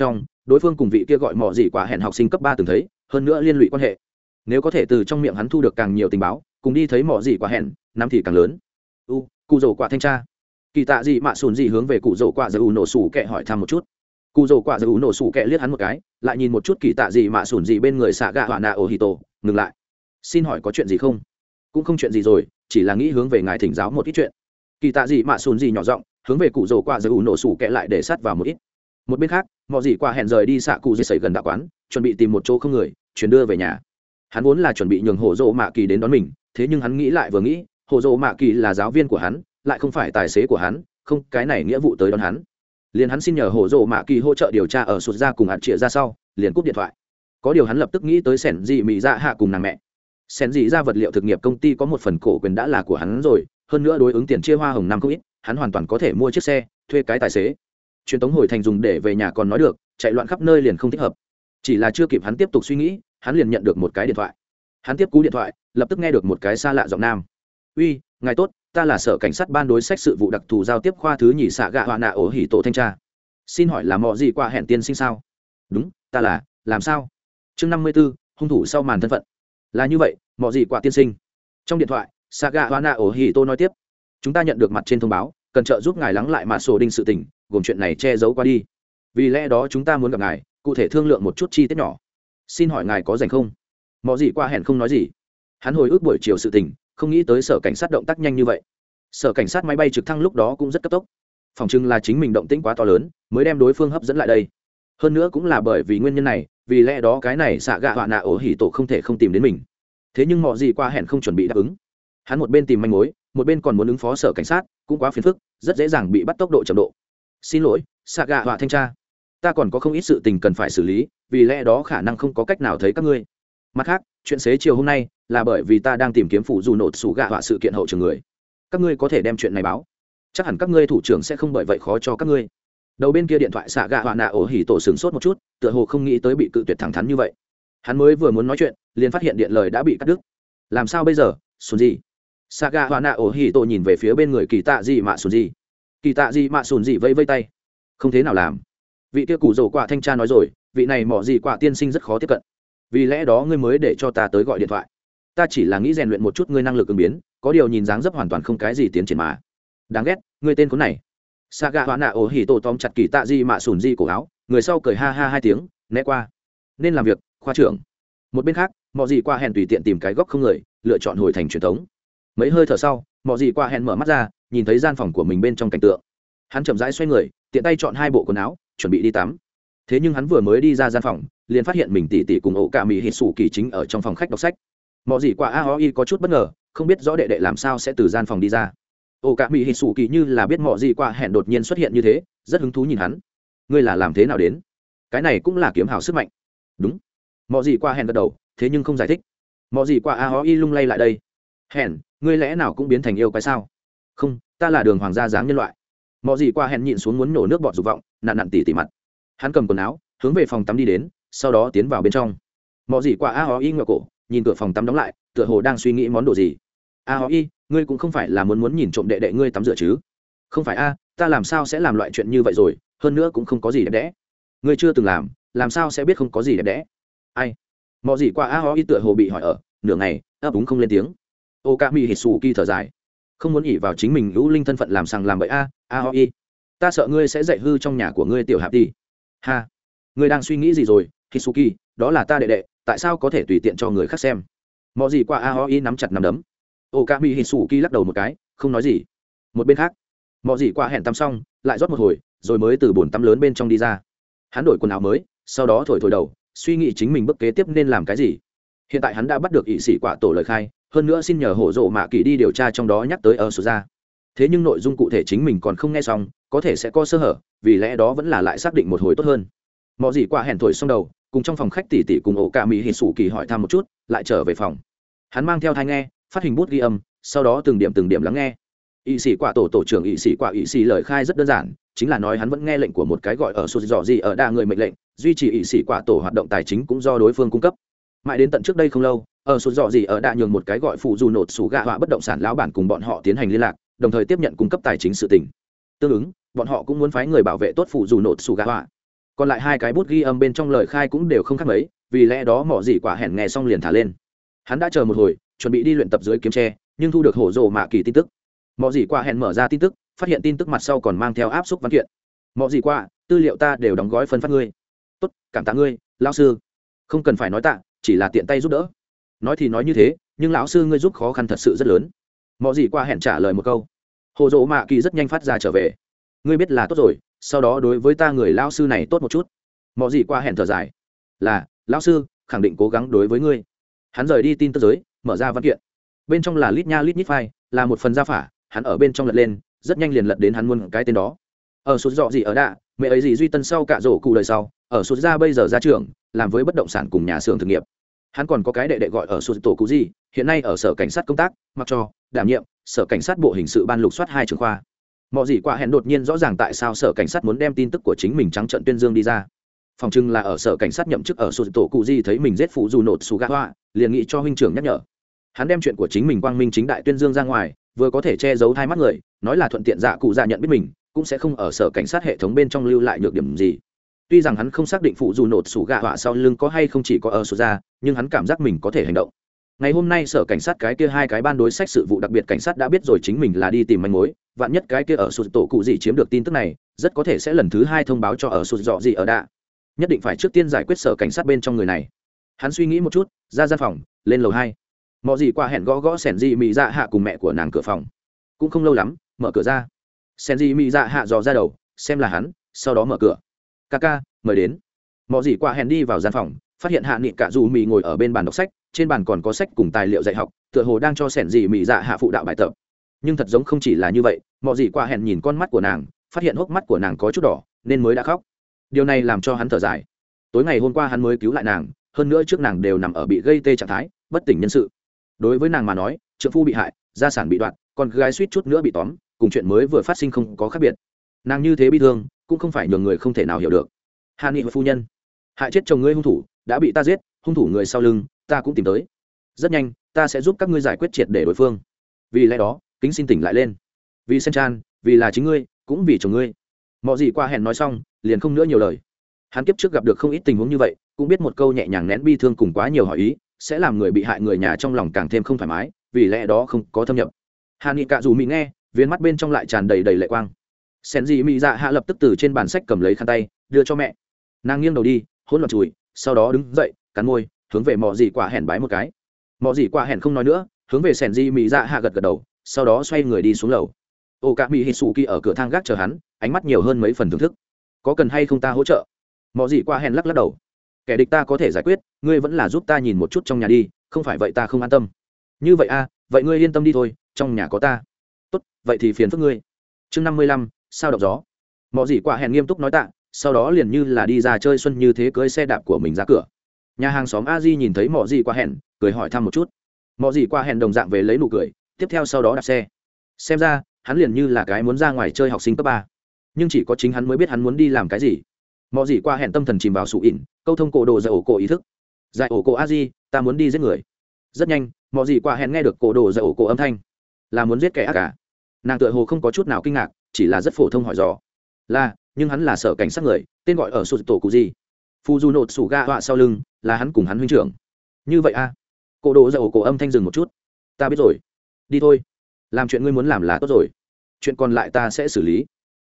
đối phương cùng vị kia gọi mỏ gì quả hẹn học sinh cấp 3 từng thấy, hơn nữa liên lụy quan hệ. Nếu có thể từ trong miệng hắn thu được càng nhiều tình báo, cùng đi thấy mỏ gì quả hẹn, nắm thì càng lớn. Cụ rồ quả thanh tra. Kỳ tạ gì mạ sùn gì hướng về cụ rồ quả giơ nổ sủ kẹ hỏi thăm một chút. Cụ rồ quả giơ nổ sủ kẹ liếc hắn một cái, lại nhìn một chút kỳ tạ gì mạ sùn gì bên người xạ gạ hỏa nạ ổ hì tổ, ngừng lại. Xin hỏi có chuyện gì không? Cũng không chuyện gì rồi, chỉ là nghĩ hướng về ngài thỉnh giáo một ít chuyện. Kỳ tạ gì mạ sùn gì nhỏ giọng hướng về cụ rồ quả giơ nổ sủ kẹ lại để sát vào một ít. Một bên khác, mọi gì qua hẹn rời đi xạ cụ dây sẩy gần đạo quán, chuẩn bị tìm một chỗ không người chuyển đưa về nhà. Hắn vốn là chuẩn bị nhường hồ dỗ mạ kỳ đến đón mình, thế nhưng hắn nghĩ lại vừa nghĩ, hồ dỗ mạ kỳ là giáo viên của hắn, lại không phải tài xế của hắn, không cái này nghĩa vụ tới đón hắn. Liền hắn xin nhờ hồ dỗ mạ kỳ hỗ trợ điều tra ở sụt ra cùng ạt trịa ra sau, liền cúp điện thoại. Có điều hắn lập tức nghĩ tới sẻn dị mỹ dạ hạ cùng nàng mẹ. Sẻn dị ra vật liệu thực nghiệp công ty có một phần cổ quyền đã là của hắn rồi, hơn nữa đối ứng tiền chia hoa hồng năm không ít, hắn hoàn toàn có thể mua chiếc xe, thuê cái tài xế. Truyền tống hồi thành dùng để về nhà còn nói được, chạy loạn khắp nơi liền không thích hợp. Chỉ là chưa kịp hắn tiếp tục suy nghĩ, hắn liền nhận được một cái điện thoại. Hắn tiếp cú điện thoại, lập tức nghe được một cái xa lạ giọng nam. "Uy, ngài tốt, ta là sở cảnh sát ban đối sách sự vụ đặc thù giao tiếp khoa thứ nhì xạ gạ họa nạ ổ hỉ tổ thanh tra. Xin hỏi là mọ gì qua hẹn tiên sinh sao?" "Đúng, ta là, làm sao?" Chương 54, hung thủ sau màn thân phận. "Là như vậy, mọ gì qua tiên sinh." Trong điện thoại, xạ gạ họa nạ ổ hỉ tổ nói tiếp, "Chúng ta nhận được mặt trên thông báo, cần trợ giúp ngài lắng lại mạ sổ đinh sự tình, gồm chuyện này che giấu qua đi. Vì lẽ đó chúng ta muốn gặp ngài, cụ thể thương lượng một chút chi tiết nhỏ. Xin hỏi ngài có rảnh không?" Mọ gì qua hẹn không nói gì. Hắn hồi ức buổi chiều sự tình, không nghĩ tới sở cảnh sát động tác nhanh như vậy. Sở cảnh sát máy bay trực thăng lúc đó cũng rất cấp tốc. Phòng chừng là chính mình động tĩnh quá to lớn, mới đem đối phương hấp dẫn lại đây. Hơn nữa cũng là bởi vì nguyên nhân này, vì lẽ đó cái này xạ gạ họa nạ ổ hỉ tổ không thể không tìm đến mình. Thế nhưng mọ gì qua hẹn không chuẩn bị đáp ứng. Hắn một bên tìm manh mối, một bên còn muốn ứng phó sở cảnh sát, cũng quá phiền phức, rất dễ dàng bị bắt tốc độ chậm độ. "Xin lỗi, xạ gạ họa thanh tra, ta còn có không ít sự tình cần phải xử lý, vì lẽ đó khả năng không có cách nào thấy các ngươi. Mặt khác, chuyện xế chiều hôm nay là bởi vì ta đang tìm kiếm phụ dù nổ sủ gạ họa sự kiện hậu trường người. Các ngươi có thể đem chuyện này báo, chắc hẳn các ngươi thủ trưởng sẽ không bởi vậy khó cho các ngươi." Đầu bên kia điện thoại xạ gạ họa nạ ổ hỉ tổ sửng sốt một chút, tựa hồ không nghĩ tới bị cự tuyệt thẳng thắn như vậy. Hắn mới vừa muốn nói chuyện, liền phát hiện điện lời đã bị cắt đứt. Làm sao bây giờ, Sùn gì? Xạ gạ họa nạ ổ hỉ tổ nhìn về phía bên người kỳ tạ gì mạ Sùn gì. Kỳ tạ gì mạ Sùn gì vẫy vẫy tay. "Không thế nào làm. Vị kia cụ rồ quả thanh tra nói rồi, vị này mỏ gì quả tiên sinh rất khó tiếp cận. Vì lẽ đó ngươi mới để cho ta tới gọi điện thoại. Ta chỉ là nghĩ rèn luyện một chút ngươi năng lực ứng biến, có điều nhìn dáng dấp hoàn toàn không cái gì tiến triển mà. Đáng ghét, ngươi tên khốn này." Saga Hoa Nạ ổ hỉ tổ tóm chặt kỳ tạ di mạ sùn di cổ áo, người sau cười ha ha hai tiếng, né qua. "Nên làm việc, khoa trưởng." Một bên khác, mọ gì qua hẹn tùy tiện tìm cái góc không người, lựa chọn hồi thành truyền thống. Mấy hơi thở sau, mọ gì qua hẹn mở mắt ra, nhìn thấy gian phòng của mình bên trong cảnh tượng. Hắn chậm rãi xoay người, tiện tay chọn hai bộ quần áo, chuẩn bị đi tắm. Thế nhưng hắn vừa mới đi ra gian phòng, liền phát hiện mình tỉ cùng ổ cả mỹ hít sủ kỳ chính ở trong phòng khách đọc sách. Mọ gì qua aoi có chút bất ngờ, không biết rõ đệ đệ làm sao sẽ từ gian phòng đi ra. Ổ cả mỹ hít sủ kỳ như là biết mọ gì qua hẹn đột nhiên xuất hiện như thế, rất hứng thú nhìn hắn. "Ngươi là làm thế nào đến?" "Cái này cũng là kiếm hào sức mạnh." "Đúng." Mọ gì qua hẹn gật đầu, thế nhưng không giải thích. Mọ gì qua aoi lung lay lại đây. "Hẹn, ngươi lẽ nào cũng biến thành yêu quái sao?" "Không, ta là đường hoàng gia dáng nhân loại." Mọ gì qua hẹn nhịn xuống muốn nổ nước bọt dục vọng, nặn nặn tỉ mặt. Hắn cầm quần áo, hướng về phòng tắm đi đến, sau đó tiến vào bên trong. Mọ gì qua aoi ngửa cổ, nhìn cửa phòng tắm đóng lại, tựa hồ đang suy nghĩ món đồ gì. "Aoi, ngươi cũng không phải là muốn nhìn trộm đệ đệ ngươi tắm rửa chứ?" "Không phải a, ta làm sao sẽ làm loại chuyện như vậy rồi, hơn nữa cũng không có gì đẹp đẽ." "Ngươi chưa từng làm sao sẽ biết không có gì đẹp đẽ?" "Ai?" Mọ gì qua aoi tựa hồ bị hỏi ở, nửa ngày, ấp úng không lên tiếng. Okami Hitsuki thở dài, không muốn ỉ vào chính mình lũ linh thân phận làm sằng làm bậy a. "Aoi, ta sợ ngươi sẽ dạy hư trong nhà của ngươi tiểu hạp đi." "Ha, ngươi đang suy nghĩ gì rồi, Hitsuki, đó là ta đệ đệ, tại sao có thể tùy tiện cho người khác xem?" Mọ gì qua aoi nắm chặt nắm đấm. Okami Hitsuki lắc đầu một cái, không nói gì. Một bên khác, mọ gì qua hẹn tắm xong, lại rót một hồi, rồi mới từ bồn tắm lớn bên trong đi ra. Hắn đổi quần áo mới, sau đó thổi đầu, suy nghĩ chính mình bước kế tiếp nên làm cái gì. Hiện tại hắn đã bắt được ỷ sĩ quả tổ lời khai, hơn nữa xin nhờ hổ rộ mạ kỳ đi điều tra trong đó nhắc tới ở số ra. Thế nhưng nội dung cụ thể chính mình còn không nghe xong, có thể sẽ có sơ hở, vì lẽ đó vẫn là lại xác định một hồi tốt hơn. Mọ gì qua hẹn thổi xong đầu, cùng trong phòng khách tỉ cùng ổ cả mỹ hít sủ kỳ hỏi thăm một chút, lại trở về phòng. Hắn mang theo tai nghe, phát hình bút ghi âm, sau đó từng điểm lắng nghe. Ỷ sĩ quả tổ trưởng ỷ sĩ lời khai rất đơn giản, chính là nói hắn vẫn nghe lệnh của một cái gọi ở số dò gì ở đa người mệnh lệnh, duy trì ỷ sĩ quả tổ hoạt động tài chính cũng do đối phương cung cấp. Mãi đến tận trước đây không lâu, ở số dò gì ở đa nhường một cái gọi phụ dù nột sủ gạ họa bất động sản lão bản cùng bọn họ tiến hành liên lạc, đồng thời tiếp nhận cung cấp tài chính sự tình. Tương ứng, bọn họ cũng muốn phái người bảo vệ tốt phụ dù nột sủ gạ họa. còn lại hai cái bút ghi âm bên trong lời khai cũng đều không khác mấy, vì lẽ đó mỏ gì quả hẹn nghe xong liền thả lên. Hắn đã chờ một hồi, chuẩn bị đi luyện tập dưới kiếm tre, nhưng thu được hổ rồ mạ kỳ tin tức. Mỏ gì quả hẹn mở ra tin tức, phát hiện tin tức mặt sau còn mang theo áp xúc văn kiện. Mỏ gì quả, tư liệu ta đều đóng gói phân phát ngươi. Tốt, cảm tạ ngươi, lão sư. Không cần phải nói tạ, chỉ là tiện tay giúp đỡ. Nói thì nói như thế, nhưng lão sư ngươi giúp khó khăn thật sự rất lớn. Mỏ gì quả hẹn trả lời một câu. Hổ rồ mạ kỳ rất nhanh phát ra trở về. Ngươi biết là tốt rồi, sau đó đối với ta người lão sư này tốt một chút. Mỏ gì quả hẹn thở dài. Là, lão sư, khẳng định cố gắng đối với ngươi. Hắn rời đi tin tức giới, mở ra văn kiện. Bên trong là lít nha lít nhít file, là một phần gia phả. Hắn ở bên trong lật lên, rất nhanh liền lật đến hắn muốn cái tên đó. Ở sút dọ gì ở đạ, mẹ ấy gì duy tân sau cả rổ cụ đời sau, ở sút ra bây giờ ra trường, làm với bất động sản cùng nhà xưởng thực nghiệp. Hắn còn có cái đệ đệ gọi ở sút tổ cụ gì, hiện nay ở sở cảnh sát công tác, mặc cho đảm nhiệm sở cảnh sát bộ hình sự ban lục soát 2 trường khoa. Mọi gì quả hẹn đột nhiên rõ ràng tại sao sở cảnh sát muốn đem tin tức của chính mình trắng trợn tuyên dương đi ra. Phòng trưng là ở sở cảnh sát nhậm chức ở sút tổ cụ gì thấy mình giết phụ dù nột sù gạ hoa, liền nghĩ cho huynh trưởng nhắc nhở. Hắn đem chuyện của chính mình quang minh chính đại tuyên dương ra ngoài, vừa có thể che giấu hai mắt người, nói là thuận tiện dạ cụ dạ nhận biết mình, cũng sẽ không ở sở cảnh sát hệ thống bên trong lưu lại nhược điểm gì. Tuy rằng hắn không xác định phụ dù nột sủ gạ họa sau lưng có hay không chỉ có ở sổ ra, nhưng hắn cảm giác mình có thể hành động. Ngày hôm nay sở cảnh sát cái kia hai cái ban đối sách sự vụ đặc biệt cảnh sát đã biết rồi chính mình là đi tìm manh mối, vạn nhất cái kia ở sụt tổ cụ gì chiếm được tin tức này, rất có thể sẽ lần thứ hai thông báo cho ở sụt dọ gì ở đạ. Nhất định phải trước tiên giải quyết sở cảnh sát bên trong người này. Hắn suy nghĩ một chút, ra gian phòng, lên lầu 2. Mọ gì qua hẹn gõ gõ sẻn gì mị dạ hạ cùng mẹ của nàng cửa phòng. Cũng không lâu lắm, mở cửa ra. Sẻn gì mị dạ hạ dò ra đầu, xem là hắn, sau đó mở cửa. Kaka, mời đến. Mọ gì qua hẹn đi vào gian phòng, phát hiện hạ nghị cả dù mị ngồi ở bên bàn đọc sách, trên bàn còn có sách cùng tài liệu dạy học, tựa hồ đang cho sẻn gì mị dạ hạ phụ đạo bài tập. Nhưng thật giống không chỉ là như vậy, mọ gì qua hẹn nhìn con mắt của nàng, phát hiện hốc mắt của nàng có chút đỏ, nên mới đã khóc. Điều này làm cho hắn thở dài. Tối ngày hôm qua hắn mới cứu lại nàng, hơn nữa trước nàng đều nằm ở bị gây tê trạng thái, bất tỉnh nhân sự. Đối với nàng mà nói, trượng phu bị hại, gia sản bị đoạt, con gái suýt chút nữa bị tóm, cùng chuyện mới vừa phát sinh không có khác biệt. Nàng như thế bi thương, cũng không phải nhường người không thể nào hiểu được. Hạ Nghị phu nhân, hại chết chồng ngươi hung thủ đã bị ta giết, hung thủ người sau lưng ta cũng tìm tới. Rất nhanh, ta sẽ giúp các ngươi giải quyết triệt để đối phương. Vì lẽ đó, kính xin tỉnh lại lên. Vì Sen-chan, vì là chính ngươi, cũng vì chồng ngươi. Mọi gì qua hẹn nói xong, liền không nữa nhiều lời. Hắn kiếp trước gặp được không ít tình huống như vậy, cũng biết một câu nhẹ nhàng nén bi thương cùng quá nhiều hỏi ý sẽ làm người bị hại người nhà trong lòng càng thêm không thoải mái, vì lẽ đó không có thâm nhập. Hà Nghị cạ dù mỹ nghe, viên mắt bên trong lại tràn đầy đầy lệ quang. Sen gì mỹ dạ hạ lập tức từ trên bàn sách cầm lấy khăn tay đưa cho mẹ. Nàng nghiêng đầu đi, hỗn loạn chùi, sau đó đứng dậy, cắn môi, hướng về mọ gì quả hẹn bái một cái. Mọ gì quả hẹn không nói nữa, hướng về Sen gì mỹ dạ hạ gật gật đầu, sau đó xoay người đi xuống lầu. Ô cả mỹ Hisuki ở cửa thang gác chờ hắn, ánh mắt nhiều hơn mấy phần thưởng thức. Có cần hay không ta hỗ trợ? Mọ gì quả hẹn lắc lắc đầu. Kẻ địch ta có thể giải quyết, ngươi vẫn là giúp ta nhìn một chút trong nhà đi, không phải vậy ta không an tâm. Như vậy a, vậy ngươi yên tâm đi thôi, trong nhà có ta. Tốt, vậy thì phiền phức ngươi. Chương 55, sao động gió. Mọ gì quả hẹn nghiêm túc nói tạ, sau đó liền như là đi ra chơi xuân như thế cưỡi xe đạp của mình ra cửa. Nhà hàng xóm A Di nhìn thấy mọ gì quả hẹn, cười hỏi thăm một chút. Mọ gì quả hẹn đồng dạng về lấy nụ cười, tiếp theo sau đó đạp xe. Xem ra, hắn liền như là cái muốn ra ngoài chơi học sinh cấp 3. Nhưng chỉ có chính hắn mới biết hắn muốn đi làm cái gì. Mọ gì qua hẹn tâm thần chìm vào sụ ỉn, câu thông cổ đồ dạy ổ cổ ý thức. Dạy ổ cổ a di, ta muốn đi giết người. Rất nhanh, mọ gì qua hẹn nghe được cổ đồ dạy ổ cổ âm thanh, là muốn giết kẻ ác cả. Nàng tựa hồ không có chút nào kinh ngạc, chỉ là rất phổ thông hỏi dò. Là, nhưng hắn là sở cảnh sát người, tên gọi ở sụ tổ cụ gì. Phu du nột sủ ga họa sau lưng, là hắn cùng hắn huynh trưởng. Như vậy a? Cổ đồ dạy ổ cổ âm thanh dừng một chút. Ta biết rồi. Đi thôi. Làm chuyện ngươi muốn làm là tốt rồi. Chuyện còn lại ta sẽ xử lý.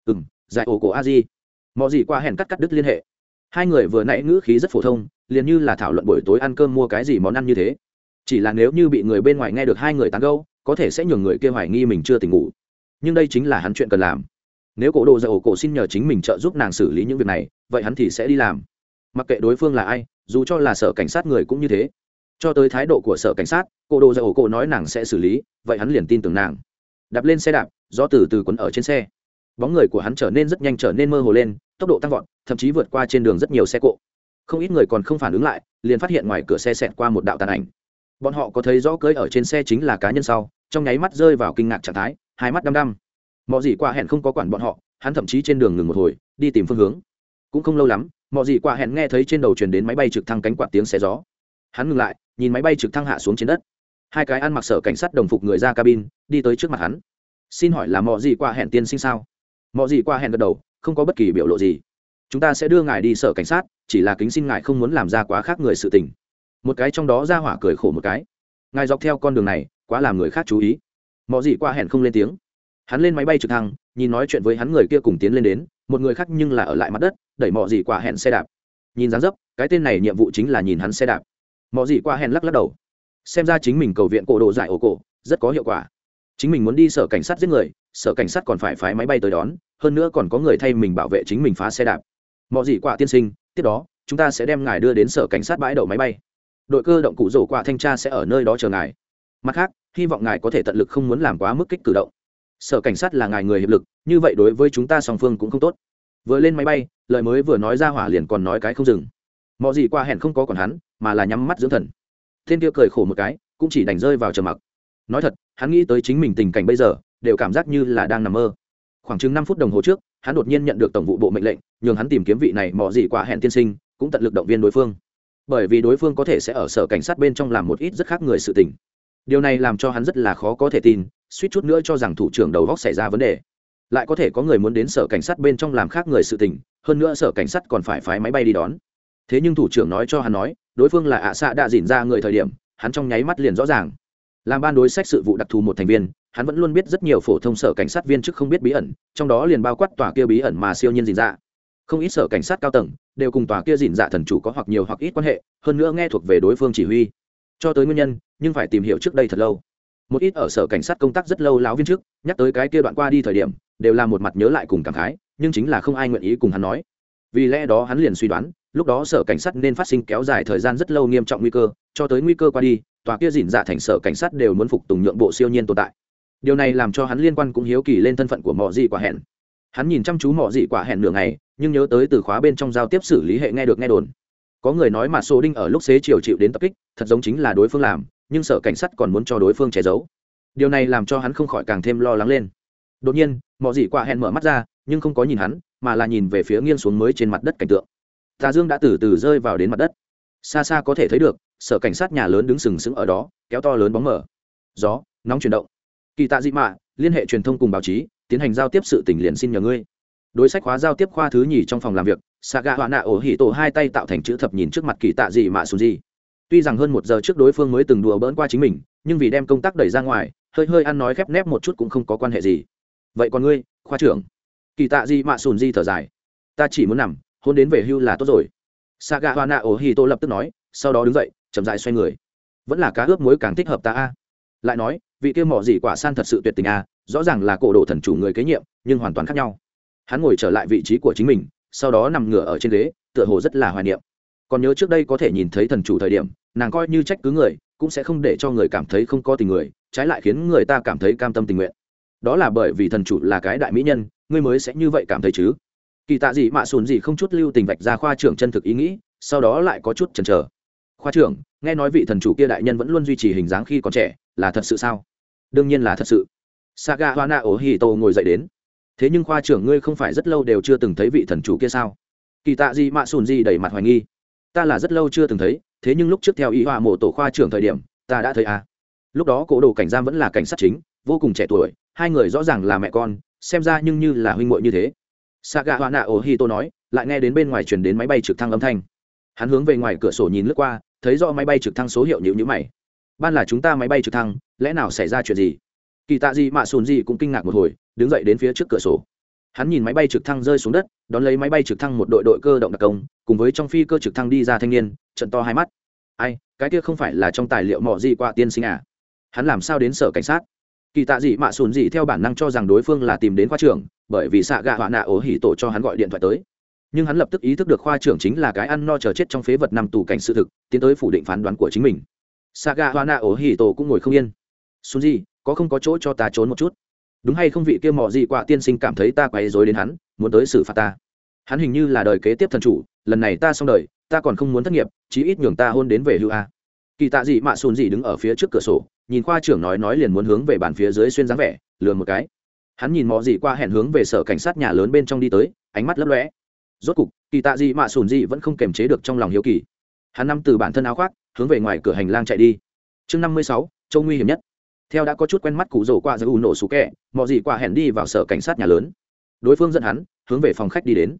Dạy ổ cổ a di. Mọ gì qua hẹn cắt đứt liên hệ. Hai người vừa nãy ngữ khí rất phổ thông, liền như là thảo luận buổi tối ăn cơm mua cái gì món ăn như thế. Chỉ là nếu như bị người bên ngoài nghe được hai người tán gẫu, có thể sẽ nhường người kia hoài nghi mình chưa tỉnh ngủ. Nhưng đây chính là hắn chuyện cần làm. Nếu cổ đồ dạy ổ cổ xin nhờ chính mình trợ giúp nàng xử lý những việc này, vậy hắn thì sẽ đi làm. Mặc kệ đối phương là ai, dù cho là sở cảnh sát người cũng như thế. Cho tới thái độ của sở cảnh sát, cổ đồ dạy ổ cổ nói nàng sẽ xử lý, vậy hắn liền tin tưởng nàng. Đạp lên xe đạp, gió từ từ quấn ở trên xe. Bóng người của hắn trở nên rất nhanh, trở nên mơ hồ lên, tốc độ tăng vọt, thậm chí vượt qua trên đường rất nhiều xe cộ. Không ít người còn không phản ứng lại, liền phát hiện ngoài cửa xe xẹt qua một đạo tàn ảnh. Bọn họ có thấy rõ cưỡi ở trên xe chính là cá nhân sau, trong nháy mắt rơi vào kinh ngạc trạng thái, hai mắt đăm đăm. Mọ gì qua hẹn không có quản bọn họ, hắn thậm chí trên đường ngừng một hồi, đi tìm phương hướng. Cũng không lâu lắm, mọ gì qua hẹn nghe thấy trên đầu truyền đến máy bay trực thăng cánh quạt tiếng xé gió. Hắn ngừng lại, nhìn máy bay trực thăng hạ xuống trên đất. Hai cái ăn mặc sở cảnh sát đồng phục người ra cabin, đi tới trước mặt hắn. Xin hỏi là mọ gì qua hẹn tiên sinh sao? Mọ gì qua hẹn gật đầu, không có bất kỳ biểu lộ gì. chúng ta sẽ đưa ngài đi sở cảnh sát, chỉ là kính xin ngài không muốn làm ra quá khác người sự tình. Một cái trong đó ra hỏa cười khổ một cái. Ngài dọc theo con đường này quá làm người khác chú ý. Mọ gì qua hẹn không lên tiếng. Hắn lên máy bay trực thăng, nhìn nói chuyện với hắn người kia cùng tiến lên đến, một người khác nhưng là ở lại mặt đất, đẩy mọ gì qua hẹn xe đạp. Nhìn dáng dấp, cái tên này nhiệm vụ chính là nhìn hắn xe đạp. Mọ gì qua hẹn lắc lắc đầu. Xem ra chính mình cầu viện cổ độ giải ổ cổ rất có hiệu quả. Chính mình muốn đi sở cảnh sát giết người, sở cảnh sát còn phải phái máy bay tới đón, hơn nữa còn có người thay mình bảo vệ chính mình phá xe đạp. Mọ gì qua tiên sinh, tiếp đó chúng ta sẽ đem ngài đưa đến sở cảnh sát bãi đậu máy bay. Đội cơ động cụ rổ qua thanh tra sẽ ở nơi đó chờ ngài. Mặt khác, hy vọng ngài có thể tận lực không muốn làm quá mức kích cử động. Sở cảnh sát là ngài người hiệp lực, như vậy đối với chúng ta song phương cũng không tốt. Vừa lên máy bay, lời mới vừa nói ra hỏa liền còn nói cái không dừng. Mọi gì qua hẹn không có còn hắn, mà là nhắm mắt dưỡng thần. Tên kia cười khổ một cái, cũng chỉ đành rơi vào trầm mặc. Nói thật, hắn nghĩ tới chính mình tình cảnh bây giờ, đều cảm giác như là đang nằm mơ. Khoảng chừng 5 phút đồng hồ trước, hắn đột nhiên nhận được tổng vụ bộ mệnh lệnh, nhường hắn tìm kiếm vị này mọi gì qua hẹn tiên sinh, cũng tận lực động viên đối phương. Bởi vì đối phương có thể sẽ ở sở cảnh sát bên trong làm một ít rất khác người sự tình. Điều này làm cho hắn rất là khó có thể tin, suýt chút nữa cho rằng thủ trưởng đầu góc xảy ra vấn đề. Lại có thể có người muốn đến sở cảnh sát bên trong làm khác người sự tình, hơn nữa sở cảnh sát còn phải phái máy bay đi đón. Thế nhưng thủ trưởng nói cho hắn nói, đối phương là ạ xạ đã dỉn ra người thời điểm, hắn trong nháy mắt liền rõ ràng. Làm ban đối sách sự vụ đặc thù một thành viên, hắn vẫn luôn biết rất nhiều phổ thông sở cảnh sát viên chức không biết bí ẩn, trong đó liền bao quát tòa kia bí ẩn mà siêu nhiên dỉn ra. Không ít sở cảnh sát cao tầng đều cùng tòa kia dỉn dạ thần chủ có hoặc nhiều hoặc ít quan hệ, hơn nữa nghe thuộc về đối phương chỉ huy. Cho tới nguyên nhân, nhưng phải tìm hiểu trước đây thật lâu. Một ít ở sở cảnh sát công tác rất lâu láo viên trước nhắc tới cái kia đoạn qua đi thời điểm, đều là một mặt nhớ lại cùng cảm khái, nhưng chính là không ai nguyện ý cùng hắn nói. Vì lẽ đó hắn liền suy đoán, lúc đó sở cảnh sát nên phát sinh kéo dài thời gian rất lâu nghiêm trọng nguy cơ, cho tới nguy cơ qua đi, tòa kia dỉn dạ thành sở cảnh sát đều muốn phục tùng nhượng bộ siêu nhiên tồn tại. Điều này làm cho hắn liên quan cũng hiếu kỳ lên thân phận của mọ dị quả hẹn. Hắn nhìn chăm chú mọ dị quả hẹn nửa ngày, nhưng nhớ tới từ khóa bên trong giao tiếp xử lý hệ nghe được nghe đồn. Có người nói mà Sô Đinh ở lúc xế chiều chịu đến tập kích, thật giống chính là đối phương làm, nhưng sở cảnh sát còn muốn cho đối phương che giấu. Điều này làm cho hắn không khỏi càng thêm lo lắng lên. Đột nhiên, mọ dị quả hẹn mở mắt ra, nhưng không có nhìn hắn, mà là nhìn về phía nghiêng xuống mới trên mặt đất cảnh tượng. Tà dương đã từ từ rơi vào đến mặt đất. Xa xa có thể thấy được, sở cảnh sát nhà lớn đứng sừng sững ở đó, kéo to lớn bóng mở. Gió, nóng chuyển động. Kỳ tạ dị mạ, liên hệ truyền thông cùng báo chí, tiến hành giao tiếp sự tình liền xin nhờ ngươi. Đối sách khóa giao tiếp khoa thứ nhì trong phòng làm việc, Saga Họa Nạ ổ hỉ tổ hai tay tạo thành chữ thập nhìn trước mặt kỳ tạ dị mạ sùn gì. Tuy rằng hơn 1 giờ trước đối phương mới từng đùa bỡn qua chính mình, nhưng vì đem công tác đẩy ra ngoài, hơi hơi ăn nói khép nép một chút cũng không có quan hệ gì. Vậy còn ngươi, khoa trưởng? Kỳ tạ dị mạ sùn gì thở dài. Ta chỉ muốn nằm, hôn đến về hưu là tốt rồi. Saga Họa Nạ ổ hỉ tổ lập tức nói, sau đó đứng dậy, chậm rãi xoay người. Vẫn là cá ướp muối càng thích hợp ta a. Lại nói, vị kia mỏ gì quả san thật sự tuyệt tình a, rõ ràng là cổ đồ thần chủ người kế nhiệm, nhưng hoàn toàn khác nhau. Hắn ngồi trở lại vị trí của chính mình, sau đó nằm ngửa ở trên ghế, tựa hồ rất là hoài niệm. Còn nhớ trước đây có thể nhìn thấy thần chủ thời điểm, nàng coi như trách cứ người, cũng sẽ không để cho người cảm thấy không có tình người, trái lại khiến người ta cảm thấy cam tâm tình nguyện. Đó là bởi vì thần chủ là cái đại mỹ nhân, ngươi mới sẽ như vậy cảm thấy chứ. Kỳ tạ gì mạ sùn gì không chút lưu tình vạch ra khoa trưởng chân thực ý nghĩ, sau đó lại có chút chần chờ. Khoa trưởng, nghe nói vị thần chủ kia đại nhân vẫn luôn duy trì hình dáng khi còn trẻ, là thật sự sao? Đương nhiên là thật sự. Saga Hana Ohito ngồi dậy đến. Thế nhưng khoa trưởng ngươi không phải rất lâu đều chưa từng thấy vị thần chủ kia sao? Kỳ tạ gì mạ sùn gì đầy mặt hoài nghi. Ta là rất lâu chưa từng thấy, thế nhưng lúc trước theo ý hòa mộ tổ khoa trưởng thời điểm, ta đã thấy à. Lúc đó cổ đồ cảnh giam vẫn là cảnh sát chính, vô cùng trẻ tuổi, hai người rõ ràng là mẹ con, xem ra nhưng như là huynh muội như thế. Saga Hana Ohito nói, lại nghe đến bên ngoài truyền đến máy bay trực thăng âm thanh. Hắn hướng về ngoài cửa sổ nhìn lướt qua, thấy rõ máy bay trực thăng số hiệu nhíu nhíu mày. Ban là chúng ta máy bay trực thăng, lẽ nào xảy ra chuyện gì? Kỳ tạ gì mạ sùn gì cũng kinh ngạc một hồi, đứng dậy đến phía trước cửa sổ. Hắn nhìn máy bay trực thăng rơi xuống đất, đón lấy máy bay trực thăng một đội cơ động đặc công, cùng với trong phi cơ trực thăng đi ra thanh niên, trợn to hai mắt. Ai, cái kia không phải là trong tài liệu mọ gì qua tiên sinh à? Hắn làm sao đến sở cảnh sát? Kỳ tạ gì mạ sùn gì theo bản năng cho rằng đối phương là tìm đến khoa trưởng, bởi vì xạ gạ họa nạ ố hỉ tổ cho hắn gọi điện thoại tới. Nhưng hắn lập tức ý thức được khoa trưởng chính là cái ăn no chờ chết trong phế vật năm tù cảnh sự thực, tiến tới phủ định phán đoán của chính mình. Saga Hana ổ hỉ tổ cũng ngồi không yên. Sunji, có không có chỗ cho ta trốn một chút? Đúng hay không vị kia mọ gì quả tiên sinh cảm thấy ta quấy rối đến hắn, muốn tới xử phạt ta. Hắn hình như là đời kế tiếp thần chủ, lần này ta xong đời, ta còn không muốn thất nghiệp, chí ít nhường ta hôn đến về hưu a. Kỳ tạ gì mạ Sunji đứng ở phía trước cửa sổ, nhìn khoa trưởng nói liền muốn hướng về bàn phía dưới xuyên dáng vẻ, lừa một cái. Hắn nhìn mọ gì qua hẹn hướng về sở cảnh sát nhà lớn bên trong đi tới, ánh mắt lấp lóe. Rốt cục, kỳ tạ gì mạ Sunji vẫn không kềm chế được trong lòng hiếu kỳ. Hắn nắm từ bản thân áo khoác, hướng về ngoài cửa hành lang chạy đi. Chương 56, châu nguy hiểm nhất. Theo đã có chút quen mắt cụ rổ qua giữ nổ sủ kẹ, mọ gì qua hẹn đi vào sở cảnh sát nhà lớn. Đối phương dẫn hắn hướng về phòng khách đi đến.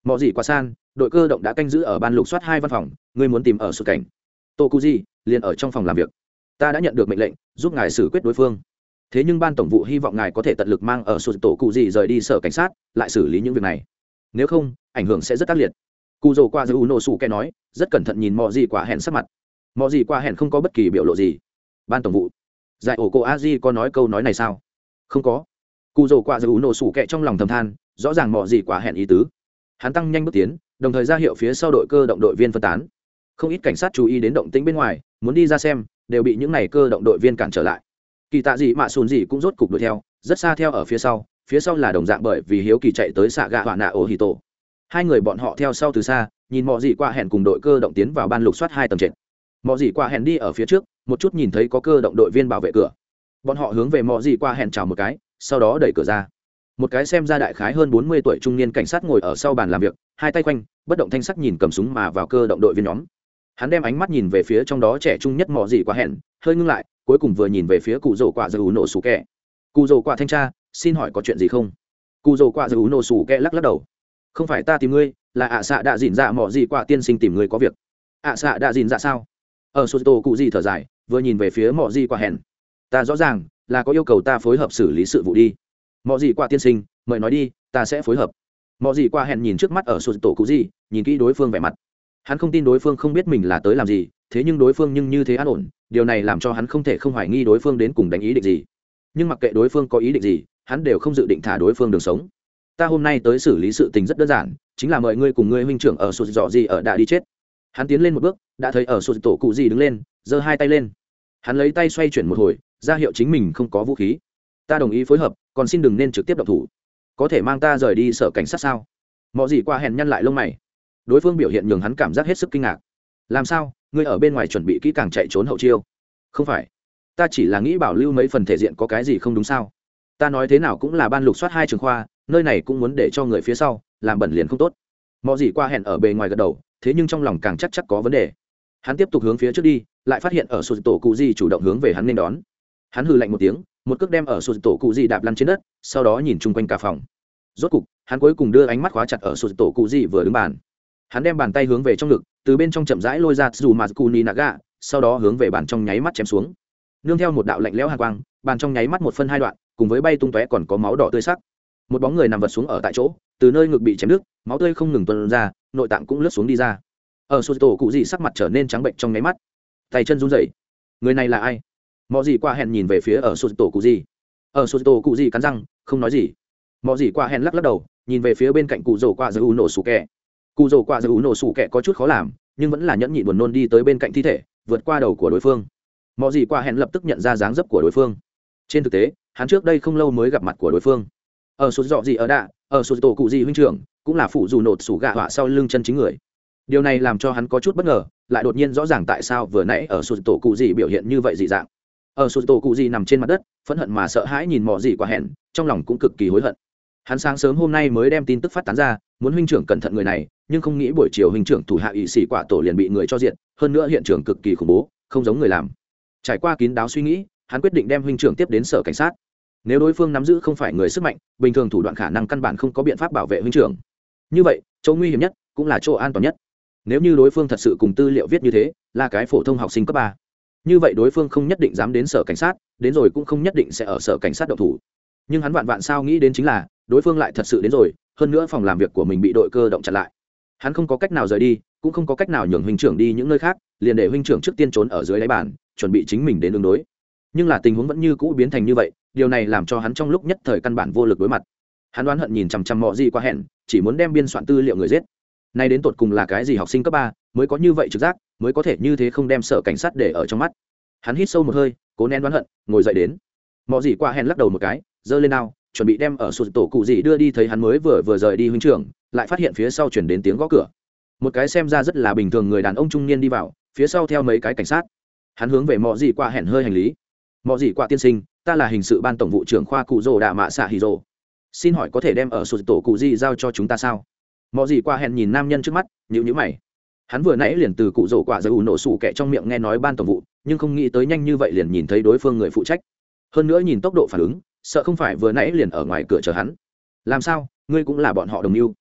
mọi gì qua san, đội cơ động đã canh giữ ở ban lục soát 2 văn phòng, ngươi muốn tìm ở sụt cảnh tô cụ gì liền ở trong phòng làm việc. Ta đã nhận được mệnh lệnh giúp ngài xử quyết đối phương, thế nhưng ban tổng vụ hy vọng ngài có thể tận lực mang ở sụt tổ cụ gì rời đi sở cảnh sát lại xử lý những việc này, nếu không ảnh hưởng sẽ rất tác liệt. Cụ dầu qua giữ nổ sủ kẻ nói, rất cẩn thận nhìn mọi gì quả hẹn sắc mặt. Mọi gì quả hẹn không có bất kỳ biểu lộ gì. Ban tổng vụ giải ổ cô a di có nói câu nói này sao? Không có. Cụ dầu qua giữ nổ sủ kẻ trong lòng thầm than, rõ ràng mọi gì quả hẹn ý tứ. Hắn tăng nhanh bước tiến, đồng thời ra hiệu phía sau đội cơ động đội viên phân tán. Không ít cảnh sát chú ý đến động tĩnh bên ngoài, muốn đi ra xem, đều bị những này cơ động đội viên cản trở lại. Kỳ tạ gì mà sùn gì cũng rốt cục đuổi theo, rất xa theo ở phía sau là đồng dạng bởi vì hiếu kỳ chạy tới xạ gạ họa nạ ổ hì tổ. Hai người bọn họ theo sau từ xa, nhìn mọi gì qua hẹn cùng đội cơ động tiến vào ban lục soát 2 tầng trệt. Mọi gì qua hẹn đi ở phía trước, một chút nhìn thấy có cơ động đội viên bảo vệ cửa, bọn họ hướng về mọi gì qua hẹn chào một cái, sau đó đẩy cửa ra. Một cái xem ra đại khái hơn 40 tuổi trung niên cảnh sát ngồi ở sau bàn làm việc, hai tay quanh, bất động thanh sắc nhìn cầm súng mà vào cơ động đội viên nhóm. Hắn đem ánh mắt nhìn về phía trong đó trẻ trung nhất mọi gì qua hẹn, hơi ngưng lại, cuối cùng vừa nhìn về phía cụ rồ quả dầu nổ sủ kẹ. Cụ rồ quả thanh tra, xin hỏi có chuyện gì không? Cụ rồ quả dầu nổ sủ kẹ lắc lắc đầu. Không phải ta tìm ngươi, là ạ xạ đã dịn dạ mọi gì quả tiên sinh tìm ngươi có việc. ạ xạ đã dịn dạ sao? Ở sô tô cụ gì thở dài, vừa nhìn về phía mọi gì quả hẹn. Ta rõ ràng là có yêu cầu ta phối hợp xử lý sự vụ đi. Mọi gì quả tiên sinh, mời nói đi, ta sẽ phối hợp. Mọi gì quả hẹn nhìn trước mắt ở sô tô cụ gì, nhìn kỹ đối phương vẻ mặt. Hắn không tin đối phương không biết mình là tới làm gì, thế nhưng đối phương nhưng như thế an ổn, điều này làm cho hắn không thể không hoài nghi đối phương đến cùng đánh ý định gì. Nhưng mặc kệ đối phương có ý định gì, hắn đều không dự định thả đối phương đường sống. Ta hôm nay tới xử lý sự tình rất đơn giản, chính là mời ngươi cùng ngươi huynh trưởng ở sụt dọ gì ở đã đi chết. Hắn tiến lên một bước, đã thấy ở sụt tổ cụ gì đứng lên, giơ hai tay lên. Hắn lấy tay xoay chuyển một hồi, ra hiệu chính mình không có vũ khí. Ta đồng ý phối hợp, còn xin đừng nên trực tiếp động thủ. Có thể mang ta rời đi sở cảnh sát sao? Mọi gì qua hẹn nhăn lại lông mày. Đối phương biểu hiện nhường hắn cảm giác hết sức kinh ngạc. Làm sao, ngươi ở bên ngoài chuẩn bị kỹ càng chạy trốn hậu chiêu? Không phải, ta chỉ là nghĩ bảo lưu mấy phần thể diện, có cái gì không đúng sao? Ta nói thế nào cũng là ban lục soát 2 trường khoa, nơi này cũng muốn để cho người phía sau làm bẩn liền không tốt. Mọi gì qua hẹn ở bề ngoài gật đầu, thế nhưng trong lòng càng chắc có vấn đề. Hắn tiếp tục hướng phía trước đi, lại phát hiện ở sụt tổ cụ gì chủ động hướng về hắn nên đón. Hắn hừ lạnh một tiếng, một cước đem ở sụt tổ cụ gì đạp lăn trên đất, sau đó nhìn chung quanh cả phòng. Rốt cục hắn cuối cùng đưa ánh mắt khóa chặt ở sụt tổ cụ gì vừa đứng bàn. Hắn đem bàn tay hướng về trong ngực, từ bên trong chậm rãi lôi ra Tsumazukuni Naga, sau đó hướng về bàn trong nháy mắt chém xuống. Nương theo một đạo lạnh lẽo hàn quang, bàn trong nháy mắt một phân hai đoạn, cùng với bay tung tóe còn có máu đỏ tươi sắc. Một bóng người nằm vật xuống ở tại chỗ, từ nơi ngực bị chém đứt, máu tươi không ngừng tuôn ra, nội tạng cũng lướt xuống đi ra. Ở sụt tổ cụ gì sắc mặt trở nên trắng bệnh trong nháy mắt, tay chân run rẩy. Người này là ai? Mọi gì qua hẹn nhìn về phía ở sụt tổ cụ gì. Ở sụt tổ cụ gì cắn răng, không nói gì. Mọi gì qua hẹn lắc lắc đầu, nhìn về phía bên cạnh cụ rồ qua giữ nổ sủ kẹ. Cụ rồ qua giữ nổ sủ kẹ có chút khó làm, nhưng vẫn là nhẫn nhịn buồn nôn đi tới bên cạnh thi thể, vượt qua đầu của đối phương. Mọi gì qua hẹn lập tức nhận ra dáng dấp của đối phương. Trên thực tế, hắn trước đây không lâu mới gặp mặt của đối phương. Ở sụt dọ gì ở đạ, ở sụt tổ cụ gì huynh trưởng, cũng là phụ dù nột sủ gạ họa sau lưng chân chính người. Điều này làm cho hắn có chút bất ngờ, lại đột nhiên rõ ràng tại sao vừa nãy ở sụt tổ cụ gì biểu hiện như vậy dị dạng. Ở sụt tổ cụ gì nằm trên mặt đất, phẫn hận mà sợ hãi nhìn mọi gì qua hẹn, trong lòng cũng cực kỳ hối hận. Hắn sáng sớm hôm nay mới đem tin tức phát tán ra, muốn huynh trưởng cẩn thận người này, nhưng không nghĩ buổi chiều huynh trưởng thủ hạ ủy sĩ quả tổ liền bị người cho diện, hơn nữa hiện trường cực kỳ khủng bố, không giống người làm. Trải qua kín đáo suy nghĩ, hắn quyết định đem huynh trưởng tiếp đến sở cảnh sát. Nếu đối phương nắm giữ không phải người sức mạnh, bình thường thủ đoạn khả năng căn bản không có biện pháp bảo vệ huynh trưởng. Như vậy, chỗ nguy hiểm nhất cũng là chỗ an toàn nhất. Nếu như đối phương thật sự cùng tư liệu viết như thế, là cái phổ thông học sinh cấp 3, như vậy đối phương không nhất định dám đến sở cảnh sát, đến rồi cũng không nhất định sẽ ở sở cảnh sát động thủ. Nhưng hắn vạn sao nghĩ đến chính là, đối phương lại thật sự đến rồi, hơn nữa phòng làm việc của mình bị đội cơ động chặn lại. Hắn không có cách nào rời đi, cũng không có cách nào nhường huynh trưởng đi những nơi khác, liền để huynh trưởng trước tiên trốn ở dưới đáy bàn, chuẩn bị chính mình đến ứng đối. Nhưng là tình huống vẫn như cũ biến thành như vậy, điều này làm cho hắn trong lúc nhất thời căn bản vô lực đối mặt. Hắn đoán hận nhìn chằm chằm mọi gì qua hẹn, chỉ muốn đem biên soạn tư liệu người giết. Nay đến tột cùng là cái gì học sinh cấp 3 mới có như vậy trực giác, mới có thể như thế không đem sở cảnh sát để ở trong mắt. Hắn hít sâu một hơi, cố nén đoán hận, ngồi dậy đến. Mọi gì qua hẹn lắc đầu một cái, giơ lên đao, chuẩn bị đem ở sụt tổ cụ gì đưa đi, thấy hắn mới vừa rời đi huynh trưởng, lại phát hiện phía sau chuyển đến tiếng gõ cửa. Một cái xem ra rất là bình thường người đàn ông trung niên đi vào, phía sau theo mấy cái cảnh sát. Hắn hướng về mọi gì qua hẹn hơi hành lý. Mọi gì qua tiên sinh, ta là hình sự ban tổng vụ trưởng khoa cụ rồ đạ mạ xạ hì rồ, xin hỏi có thể đem ở sụt tổ cụ gì giao cho chúng ta sao? Mọi gì qua hẹn nhìn nam nhân trước mắt, nhíu mày. Hắn vừa nãy liền từ cụ rồ quả giơ nổ sủ kẹ trong miệng nghe nói ban tổng vụ, nhưng không nghĩ tới nhanh như vậy liền nhìn thấy đối phương người phụ trách. Hơn nữa nhìn tốc độ phản ứng, sợ không phải vừa nãy liền ở ngoài cửa chờ hắn. Làm sao, ngươi cũng là bọn họ đồng mưu?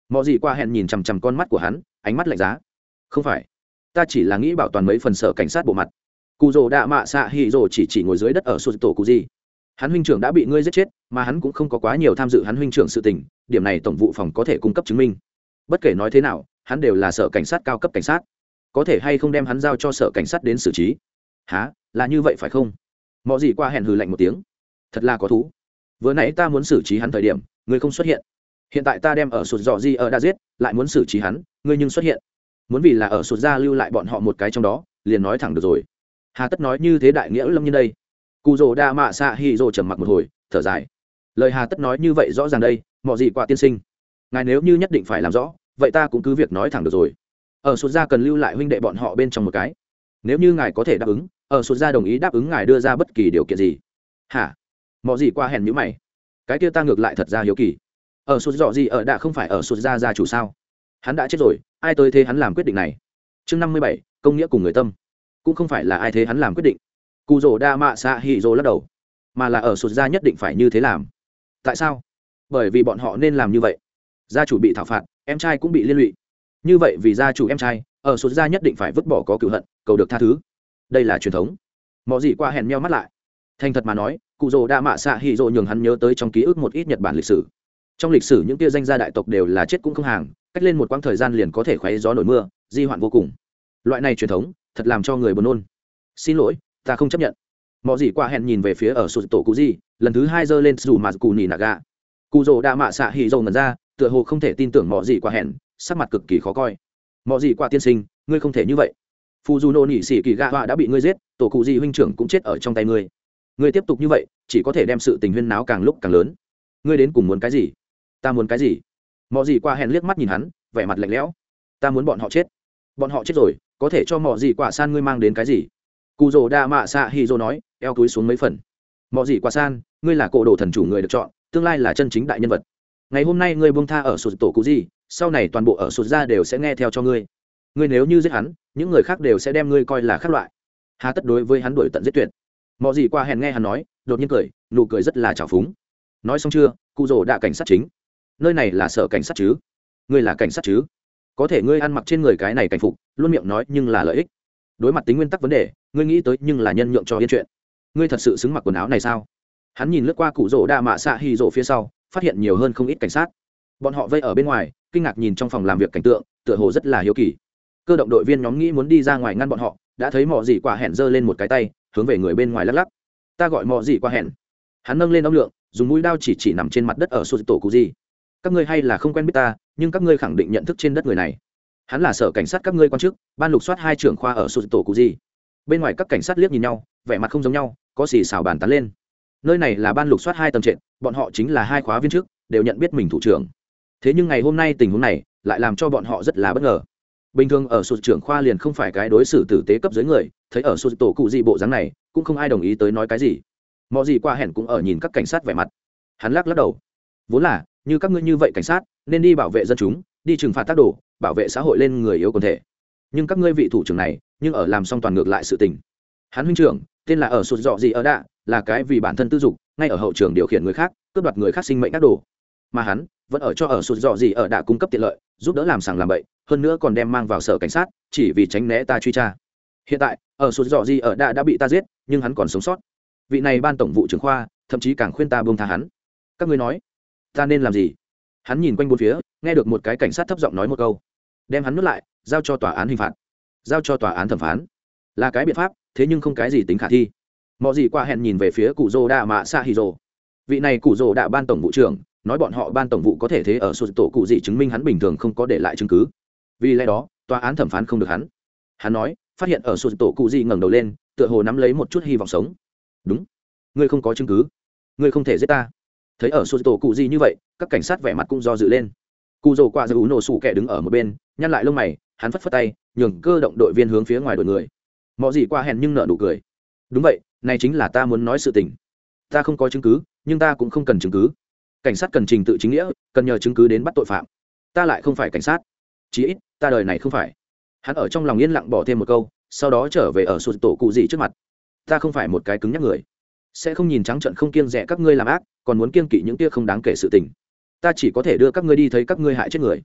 mọi gì qua hẹn nhìn chằm chằm con mắt của hắn, ánh mắt lạnh giá. Không phải, ta chỉ là nghĩ bảo toàn mấy phần sở cảnh sát bộ mặt. Cụ rồ đạ mạ xạ hỉ rồ chỉ ngồi dưới đất ở sụt tổ cụ gì. Hắn huynh trưởng đã bị ngươi giết chết, mà hắn cũng không có quá nhiều tham dự hắn huynh trưởng sự tình, điểm này tổng vụ phòng có thể cung cấp chứng minh. Bất kể nói thế nào, hắn đều là sở cảnh sát cao cấp cảnh sát, có thể hay không đem hắn giao cho sở cảnh sát đến xử trí? Hả, là như vậy phải không? Mọi gì qua hẹn hừ lạnh một tiếng. Thật là có thú. Vừa nãy ta muốn xử trí hắn thời điểm, ngươi không xuất hiện. Hiện tại ta đem ở sụt dọ gì ở đã giết, lại muốn xử trí hắn, ngươi nhưng xuất hiện. Muốn vì là ở sụt ra lưu lại bọn họ một cái trong đó, liền nói thẳng được rồi. Hà tất nói như thế đại nghĩa lâm như đây. Cụ rồ đa mạ xạ hỉ rồ trầm mặc một hồi, thở dài. Lời hà tất nói như vậy rõ ràng đây, mọi gì qua tiên sinh. Ngài nếu như nhất định phải làm rõ, vậy ta cũng cứ việc nói thẳng được rồi. Ở sụt ra cần lưu lại huynh đệ bọn họ bên trong một cái. Nếu như ngài có thể đáp ứng, ở sụt ra đồng ý đáp ứng ngài đưa ra bất kỳ điều kiện gì. Hả? Mọi gì qua hèn nhíu mày. Cái kia ta ngược lại thật ra hiếu kỳ. Ở sụt dọ gì ở đã không phải ở sụt ra gia chủ sao? Hắn đã chết rồi, ai tới thế hắn làm quyết định này? Chương 57, công nghĩa cùng người tâm. Cũng không phải là ai thế hắn làm quyết định. Cụ rồ đa mạ xạ hỉ rồ lắc đầu, mà là ở sụt ra nhất định phải như thế làm. Tại sao? Bởi vì bọn họ nên làm như vậy. Gia chủ bị thảo phạt, em trai cũng bị liên lụy. Như vậy vì gia chủ em trai, ở sụt ra nhất định phải vứt bỏ có cựu hận, cầu được tha thứ. Đây là truyền thống. Mọi gì qua hèn meo mắt lại. Thành thật mà nói, cụ rồ đa mạ xạ hỉ rồ nhường hắn nhớ tới trong ký ức một ít Nhật Bản lịch sử. Trong lịch sử những tia danh gia đại tộc đều là chết cũng không hàng, cách lên một quãng thời gian liền có thể khoé gió nổi mưa, di hoạn vô cùng. Loại này truyền thống thật làm cho người buồn nôn. Xin lỗi, ta không chấp nhận. Mọi gì qua hẹn nhìn về phía ở sụt tổ cụ gì, lần thứ hai giơ lên dù mà cụ nỉ naga. Cụ rồ đa mạ xạ hỉ rồ ngẩn ra, tựa hồ không thể tin tưởng mọi gì qua hẹn, sắc mặt cực kỳ khó coi. Mọi gì qua tiên sinh, ngươi không thể như vậy. Phu du nô nỉ sĩ kỳ gạ họa đã bị ngươi giết, tổ cụ gì huynh trưởng cũng chết ở trong tay ngươi. Ngươi tiếp tục như vậy, chỉ có thể đem sự tình huyên náo càng lúc càng lớn. Ngươi đến cùng muốn cái gì? Ta muốn cái gì? Mọi gì qua hẹn liếc mắt nhìn hắn, vẻ mặt lạnh lẽo. Ta muốn bọn họ chết. Bọn họ chết rồi, có thể cho mọi gì quả san ngươi mang đến cái gì? Cụ rồ đa mạ xạ hỉ rồ nói, eo túi xuống mấy phần. Mọi gì quả san, ngươi là cổ đồ thần chủ người được chọn, tương lai là chân chính đại nhân vật. Ngày hôm nay ngươi buông tha ở sụt tổ cụ gì, sau này toàn bộ ở sụt ra đều sẽ nghe theo cho ngươi. Ngươi nếu như giết hắn, những người khác đều sẽ đem ngươi coi là khác loại. Hà tất đối với hắn đuổi tận giết tuyệt. Mọi gì qua hẹn nghe hắn nói, đột nhiên cười, nụ cười rất là trào phúng. Nói xong chưa, cụ rồ đã cảnh sát chính. Nơi này là sở cảnh sát chứ? Ngươi là cảnh sát chứ? Có thể ngươi ăn mặc trên người cái này cảnh phục, luôn miệng nói nhưng là lợi ích. Đối mặt tính nguyên tắc vấn đề, ngươi nghĩ tới nhưng là nhân nhượng cho yên chuyện. Ngươi thật sự xứng mặc quần áo này sao? Hắn nhìn lướt qua cụ rồ đa mạ xạ hỉ rồ phía sau, phát hiện nhiều hơn không ít cảnh sát. Bọn họ vây ở bên ngoài, kinh ngạc nhìn trong phòng làm việc cảnh tượng, tựa hồ rất là hiếu kỳ. Cơ động đội viên nhóm nghĩ muốn đi ra ngoài ngăn bọn họ, đã thấy mọ gì quả hẹn giơ lên một cái tay, hướng về người bên ngoài lắc lắc. Ta gọi mọ gì quả hẹn. Hắn nâng lên ống lượng, dùng mũi dao chỉ nằm trên mặt đất ở sụt tổ cụ gì. Các ngươi hay là không quen biết ta, nhưng các ngươi khẳng định nhận thức trên đất người này. Hắn là sở cảnh sát các ngươi quan chức, ban lục soát 2 trưởng khoa ở sụt tổ cụ gì. Bên ngoài các cảnh sát liếc nhìn nhau, vẻ mặt không giống nhau, có xì xào bàn tán lên. Nơi này là ban lục soát 2 tầng trệt, bọn họ chính là 2 khóa viên chức, đều nhận biết mình thủ trưởng. Thế nhưng ngày hôm nay tình huống này lại làm cho bọn họ rất là bất ngờ. Bình thường ở sụt trưởng khoa liền không phải cái đối xử tử tế cấp dưới người, thấy ở sụt tổ cụ gì bộ dáng này, cũng không ai đồng ý tới nói cái gì. Mọi gì qua hẹn cũng ở nhìn các cảnh sát vẻ mặt. Hắn lắc đầu. Vốn là như các ngươi như vậy cảnh sát nên đi bảo vệ dân chúng, đi trừng phạt tác đồ, bảo vệ xã hội lên người yếu quần thể. Nhưng các ngươi vị thủ trưởng này nhưng ở làm xong toàn ngược lại sự tình. Hắn huynh trưởng tên là ở sụt dọ gì ở đạ, là cái vì bản thân tư dục, ngay ở hậu trường điều khiển người khác, cướp đoạt người khác sinh mệnh tác đồ. Mà hắn vẫn ở cho ở sụt dọ gì ở đạ cung cấp tiện lợi, giúp đỡ làm sàng làm bậy, hơn nữa còn đem mang vào sở cảnh sát, chỉ vì tránh né ta truy tra. Hiện tại ở sụt dọ gì ở đạ đã bị ta giết, nhưng hắn còn sống sót. Vị này ban tổng vụ trưởng khoa thậm chí càng khuyên ta buông tha hắn. Các ngươi nói ta nên làm gì? Hắn nhìn quanh bốn phía, nghe được một cái cảnh sát thấp giọng nói một câu. Đem hắn nuốt lại, giao cho tòa án hình phạt, giao cho tòa án thẩm phán, là cái biện pháp, thế nhưng không cái gì tính khả thi. Mọi gì qua hẹn nhìn về phía cụ rồ đạ mạ xạ hỉ rồ. Vị này cụ rồ đạ ban tổng vụ trưởng nói bọn họ ban tổng vụ có thể thế ở sụt tổ cụ gì chứng minh hắn bình thường không có để lại chứng cứ, vì lẽ đó tòa án thẩm phán không được hắn. Hắn nói phát hiện ở sụt tổ cụ gì ngẩng đầu lên, tựa hồ nắm lấy một chút hy vọng sống. Đúng, ngươi không có chứng cứ, ngươi không thể giết ta. Thấy ở sụt tổ cụ gì như vậy, các cảnh sát vẻ mặt cũng do dự lên. Cụ rồ qua giữ nổ sủ kẻ đứng ở một bên, nhăn lại lông mày, hắn phất phất tay nhường cơ động đội viên hướng phía ngoài đội người. Mọi gì qua hẹn nhưng nở nụ cười. Đúng vậy, này chính là ta muốn nói sự tình. Ta không có chứng cứ, nhưng ta cũng không cần chứng cứ. Cảnh sát cần trình tự chính nghĩa, cần nhờ chứng cứ đến bắt tội phạm. Ta lại không phải cảnh sát, chí ít ta đời này không phải. Hắn ở trong lòng yên lặng bỏ thêm một câu, sau đó trở về ở sụt tổ cụ gì trước mặt. Ta không phải một cái cứng nhắc người, sẽ không nhìn trắng trợn không kiêng dè các ngươi làm ác, còn muốn kiêng kỵ những tia không đáng kể sự tình. Ta chỉ có thể đưa các ngươi đi thấy các ngươi hại chết người.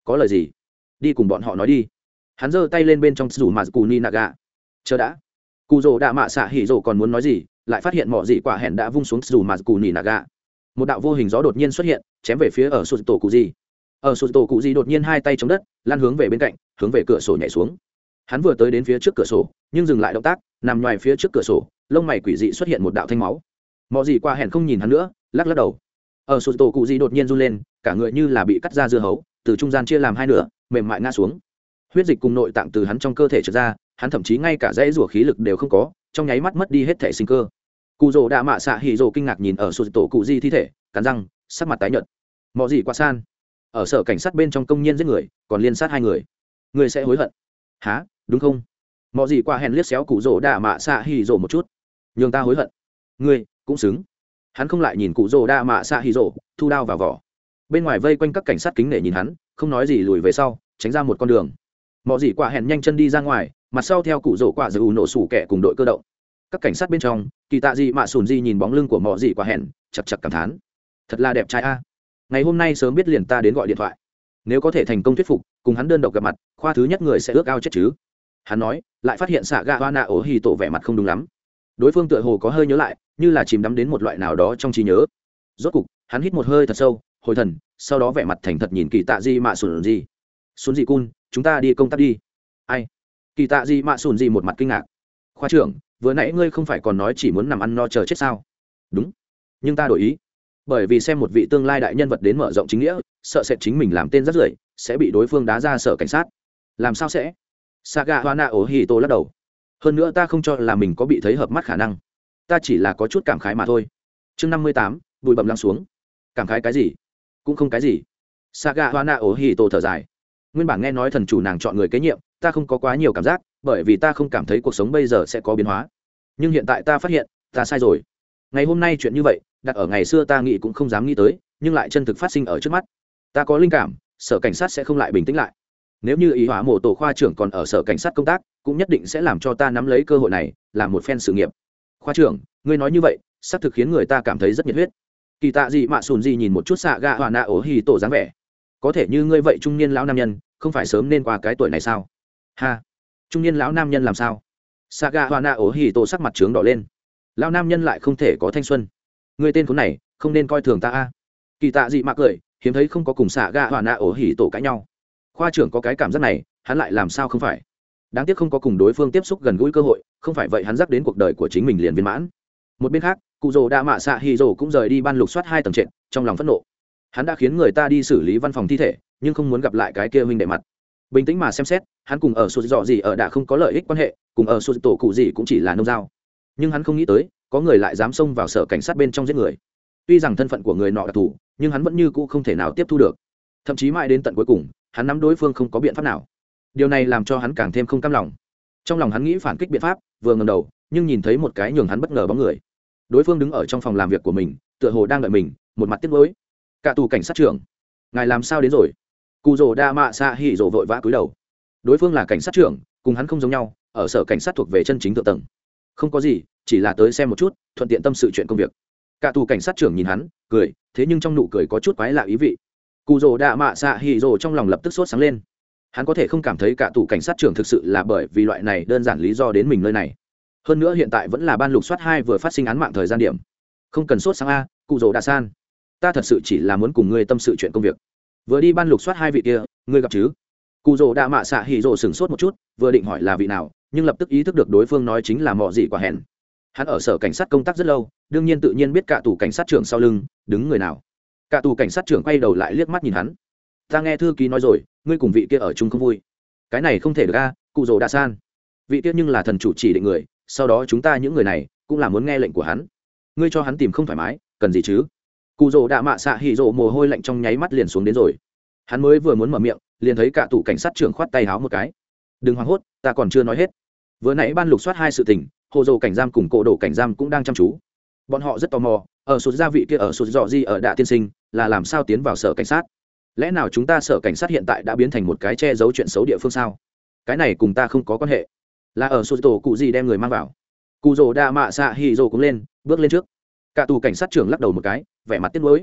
có lời gì đi cùng bọn họ nói đi. Hắn giơ tay lên bên trong rủ mà cù ni naga. Chờ đã. Cụ rồ đạ mạ xạ hỉ rồ còn muốn nói gì, lại phát hiện mỏ dị quả hẹn đã vung xuống rủ mà cù ni naga. Một đạo vô hình gió đột nhiên xuất hiện, chém về phía ở sụt tổ cụ gì. Ở sụt tổ cụ gì đột nhiên hai tay chống đất, lăn hướng về bên cạnh, hướng về cửa sổ nhảy xuống. Hắn vừa tới đến phía trước cửa sổ, nhưng dừng lại động tác, nằm ngoài phía trước cửa sổ, lông mày quỷ dị xuất hiện một đạo thanh máu. Mỏ dị quả hẹn không nhìn hắn nữa, lắc lắc đầu. Ở sụt tổ cụ gì đột nhiên run lên, cả người như là bị cắt ra dưa hấu, từ trung gian chia làm hai nửa, mềm mại ngã xuống. Huyết dịch cùng nội tạng từ hắn trong cơ thể trượt ra, hắn thậm chí ngay cả dãy rủa khí lực đều không có, trong nháy mắt mất đi hết thể sinh cơ. Cụ rồ đạ mạ xạ hỉ rồ kinh ngạc nhìn ở sụt tổ cụ di thi thể, cắn răng, sắc mặt tái nhợt. Mọ gì quá san, ở sở cảnh sát bên trong công nhân giết người, còn liên sát hai người, người sẽ hối hận. Hả, đúng không? Mọ gì qua hèn liếc xéo cụ rồ đạ mạ xạ hỉ rồ một chút, nhường ta hối hận. Ngươi cũng xứng. Hắn không lại nhìn cụ rồ đạ mạ xạ hỉ rồ, thu đao vào vỏ. Bên ngoài vây quanh các cảnh sát kính nể nhìn hắn, không nói gì lùi về sau, tránh ra một con đường. Mọ gì quả hẹn nhanh chân đi ra ngoài, mặt sau theo cụ rổ quả giữ nổ sủ kẻ cùng đội cơ động. Các cảnh sát bên trong, kỳ tạ gì mạ sùn gì nhìn bóng lưng của mọ gì quả hẹn, chật chật cảm thán, thật là đẹp trai a. Ngày hôm nay sớm biết liền ta đến gọi điện thoại, nếu có thể thành công thuyết phục cùng hắn đơn độc gặp mặt, khoa thứ nhất người sẽ ước ao chết chứ. Hắn nói, lại phát hiện xạ gạ hoa nạ ổ hì tổ vẻ mặt không đúng lắm. Đối phương tựa hồ có hơi nhớ lại, như là chìm đắm đến một loại nào đó trong trí nhớ. Rốt cục hắn hít một hơi thật sâu, hồi thần, sau đó vẻ mặt thành thật nhìn kỳ tạ gì mạ sùn gì. Sùn gì cun, chúng ta đi công tác đi. Ai? Kỳ tạ gì mạ sùn gì một mặt kinh ngạc. Khoa trưởng, vừa nãy ngươi không phải còn nói chỉ muốn nằm ăn no chờ chết sao? Đúng, nhưng ta đổi ý, bởi vì xem một vị tương lai đại nhân vật đến mở rộng chính nghĩa, sợ sẽ chính mình làm tên rất rưởi, sẽ bị đối phương đá ra sở cảnh sát. Làm sao sẽ? Saga Hana Ohito lắc đầu. Hơn nữa ta không cho là mình có bị thấy hợp mắt khả năng, ta chỉ là có chút cảm khái mà thôi. Chương 58, bụi bặm lắng xuống. Cảm khái cái gì? Cũng không cái gì. Saga Hana Ohito thở dài. Nguyên bản nghe nói thần chủ nàng chọn người kế nhiệm, ta không có quá nhiều cảm giác, bởi vì ta không cảm thấy cuộc sống bây giờ sẽ có biến hóa. Nhưng hiện tại ta phát hiện, ta sai rồi. Ngày hôm nay chuyện như vậy, đặt ở ngày xưa ta nghĩ cũng không dám nghĩ tới, nhưng lại chân thực phát sinh ở trước mắt. Ta có linh cảm, sở cảnh sát sẽ không lại bình tĩnh lại. Nếu như ý hóa mộ tổ khoa trưởng còn ở sở cảnh sát công tác, cũng nhất định sẽ làm cho ta nắm lấy cơ hội này, làm một phen sự nghiệp. Khoa trưởng, ngươi nói như vậy, xác thực khiến người ta cảm thấy rất nhiệt huyết. Kỳ tạ gì mạ sùn gì nhìn một chút xạ gạ hòa nạ ổ hì tổ dáng vẻ. Có thể như ngươi vậy trung niên lão nam nhân, không phải sớm nên qua cái tuổi này sao? Ha, trung niên lão nam nhân làm sao? Saga Hoa Na ổ hì tổ sắc mặt trướng đỏ lên. Lão nam nhân lại không thể có thanh xuân. Ngươi tên khốn này, không nên coi thường ta a. Kỳ tạ dị mạ cười, hiếm thấy không có cùng Saga Hoa Na ổ hì tổ cãi nhau. Khoa trưởng có cái cảm giác này, hắn lại làm sao không phải? Đáng tiếc không có cùng đối phương tiếp xúc gần gũi cơ hội, không phải vậy hắn dắt đến cuộc đời của chính mình liền viên mãn. Một bên khác, cụ rồ đa mạ xạ hì rồ cũng rời đi ban lục soát 2 tầng trệt, trong lòng phẫn nộ. Hắn đã khiến người ta đi xử lý văn phòng thi thể, nhưng không muốn gặp lại cái kia huynh đệ mặt. Bình tĩnh mà xem xét, hắn cùng ở sụt dọ gì ở đã không có lợi ích quan hệ, cùng ở sụt tổ cụ gì cũng chỉ là nông giao. Nhưng hắn không nghĩ tới, có người lại dám xông vào sở cảnh sát bên trong giết người. Tuy rằng thân phận của người nọ đặc thù, nhưng hắn vẫn như cũ không thể nào tiếp thu được. Thậm chí mãi đến tận cuối cùng, hắn nắm đối phương không có biện pháp nào. Điều này làm cho hắn càng thêm không cam lòng. Trong lòng hắn nghĩ phản kích biện pháp, vừa ngẩng đầu, nhưng nhìn thấy một cái nhường hắn bất ngờ bóng người. Đối phương đứng ở trong phòng làm việc của mình, tựa hồ đang đợi mình, một mặt tiếc nuối. Cả tù cảnh sát trưởng, ngài làm sao đến rồi? Cụ rồ đa mạ xạ hỉ rồ vội vã cúi đầu. Đối phương là cảnh sát trưởng, cùng hắn không giống nhau, ở sở cảnh sát thuộc về chân chính thượng tầng. Không có gì, chỉ là tới xem một chút, thuận tiện tâm sự chuyện công việc. Cả tù cảnh sát trưởng nhìn hắn, cười, thế nhưng trong nụ cười có chút quái lạ ý vị. Cụ rồ đa mạ xạ hỉ rồ trong lòng lập tức sốt sáng lên. Hắn có thể không cảm thấy cả tù cảnh sát trưởng thực sự là bởi vì loại này đơn giản lý do đến mình nơi này. Hơn nữa hiện tại vẫn là ban lục soát 2 vừa phát sinh án mạng thời gian điểm. Không cần sốt sáng a, cụ rồ đa san. Ta thật sự chỉ là muốn cùng ngươi tâm sự chuyện công việc. Vừa đi ban lục soát 2 vị kia, ngươi gặp chứ? Cụ rồ đa mạ xạ hỉ rồ sửng sốt một chút, vừa định hỏi là vị nào, nhưng lập tức ý thức được đối phương nói chính là mọ gì quả hẹn. Hắn ở sở cảnh sát công tác rất lâu, đương nhiên tự nhiên biết cả tù cảnh sát trưởng sau lưng đứng người nào. Cả tù cảnh sát trưởng quay đầu lại liếc mắt nhìn hắn. Ta nghe thư ký nói rồi, ngươi cùng vị kia ở chung không vui. Cái này không thể được a, cụ rồ đa san. Vị kia nhưng là thần chủ chỉ định người, sau đó chúng ta những người này cũng là muốn nghe lệnh của hắn. Ngươi cho hắn tìm không thoải mái, cần gì chứ? Cụ rồ đạ mạ xạ hỉ rồ mồ hôi lạnh trong nháy mắt liền xuống đến rồi. Hắn mới vừa muốn mở miệng, liền thấy cả tù cảnh sát trưởng khoát tay háo một cái. Đừng hoảng hốt, ta còn chưa nói hết. Vừa nãy ban lục soát 2 sự tình, hồ dồ cảnh giam cùng cổ đổ cảnh giam cũng đang chăm chú. Bọn họ rất tò mò, ở sụt gia vị kia ở sụt dọ gì ở đạ tiên sinh là làm sao tiến vào sở cảnh sát. Lẽ nào chúng ta sở cảnh sát hiện tại đã biến thành một cái che giấu chuyện xấu địa phương sao? Cái này cùng ta không có quan hệ. Là ở sụt tổ cụ gì đem người mang vào. Cụ rồ đạ mạ xạ hỉ rồ cũng lên, bước lên trước. Cả tù cảnh sát trưởng lắc đầu một cái, vẻ mặt tiếc nuối.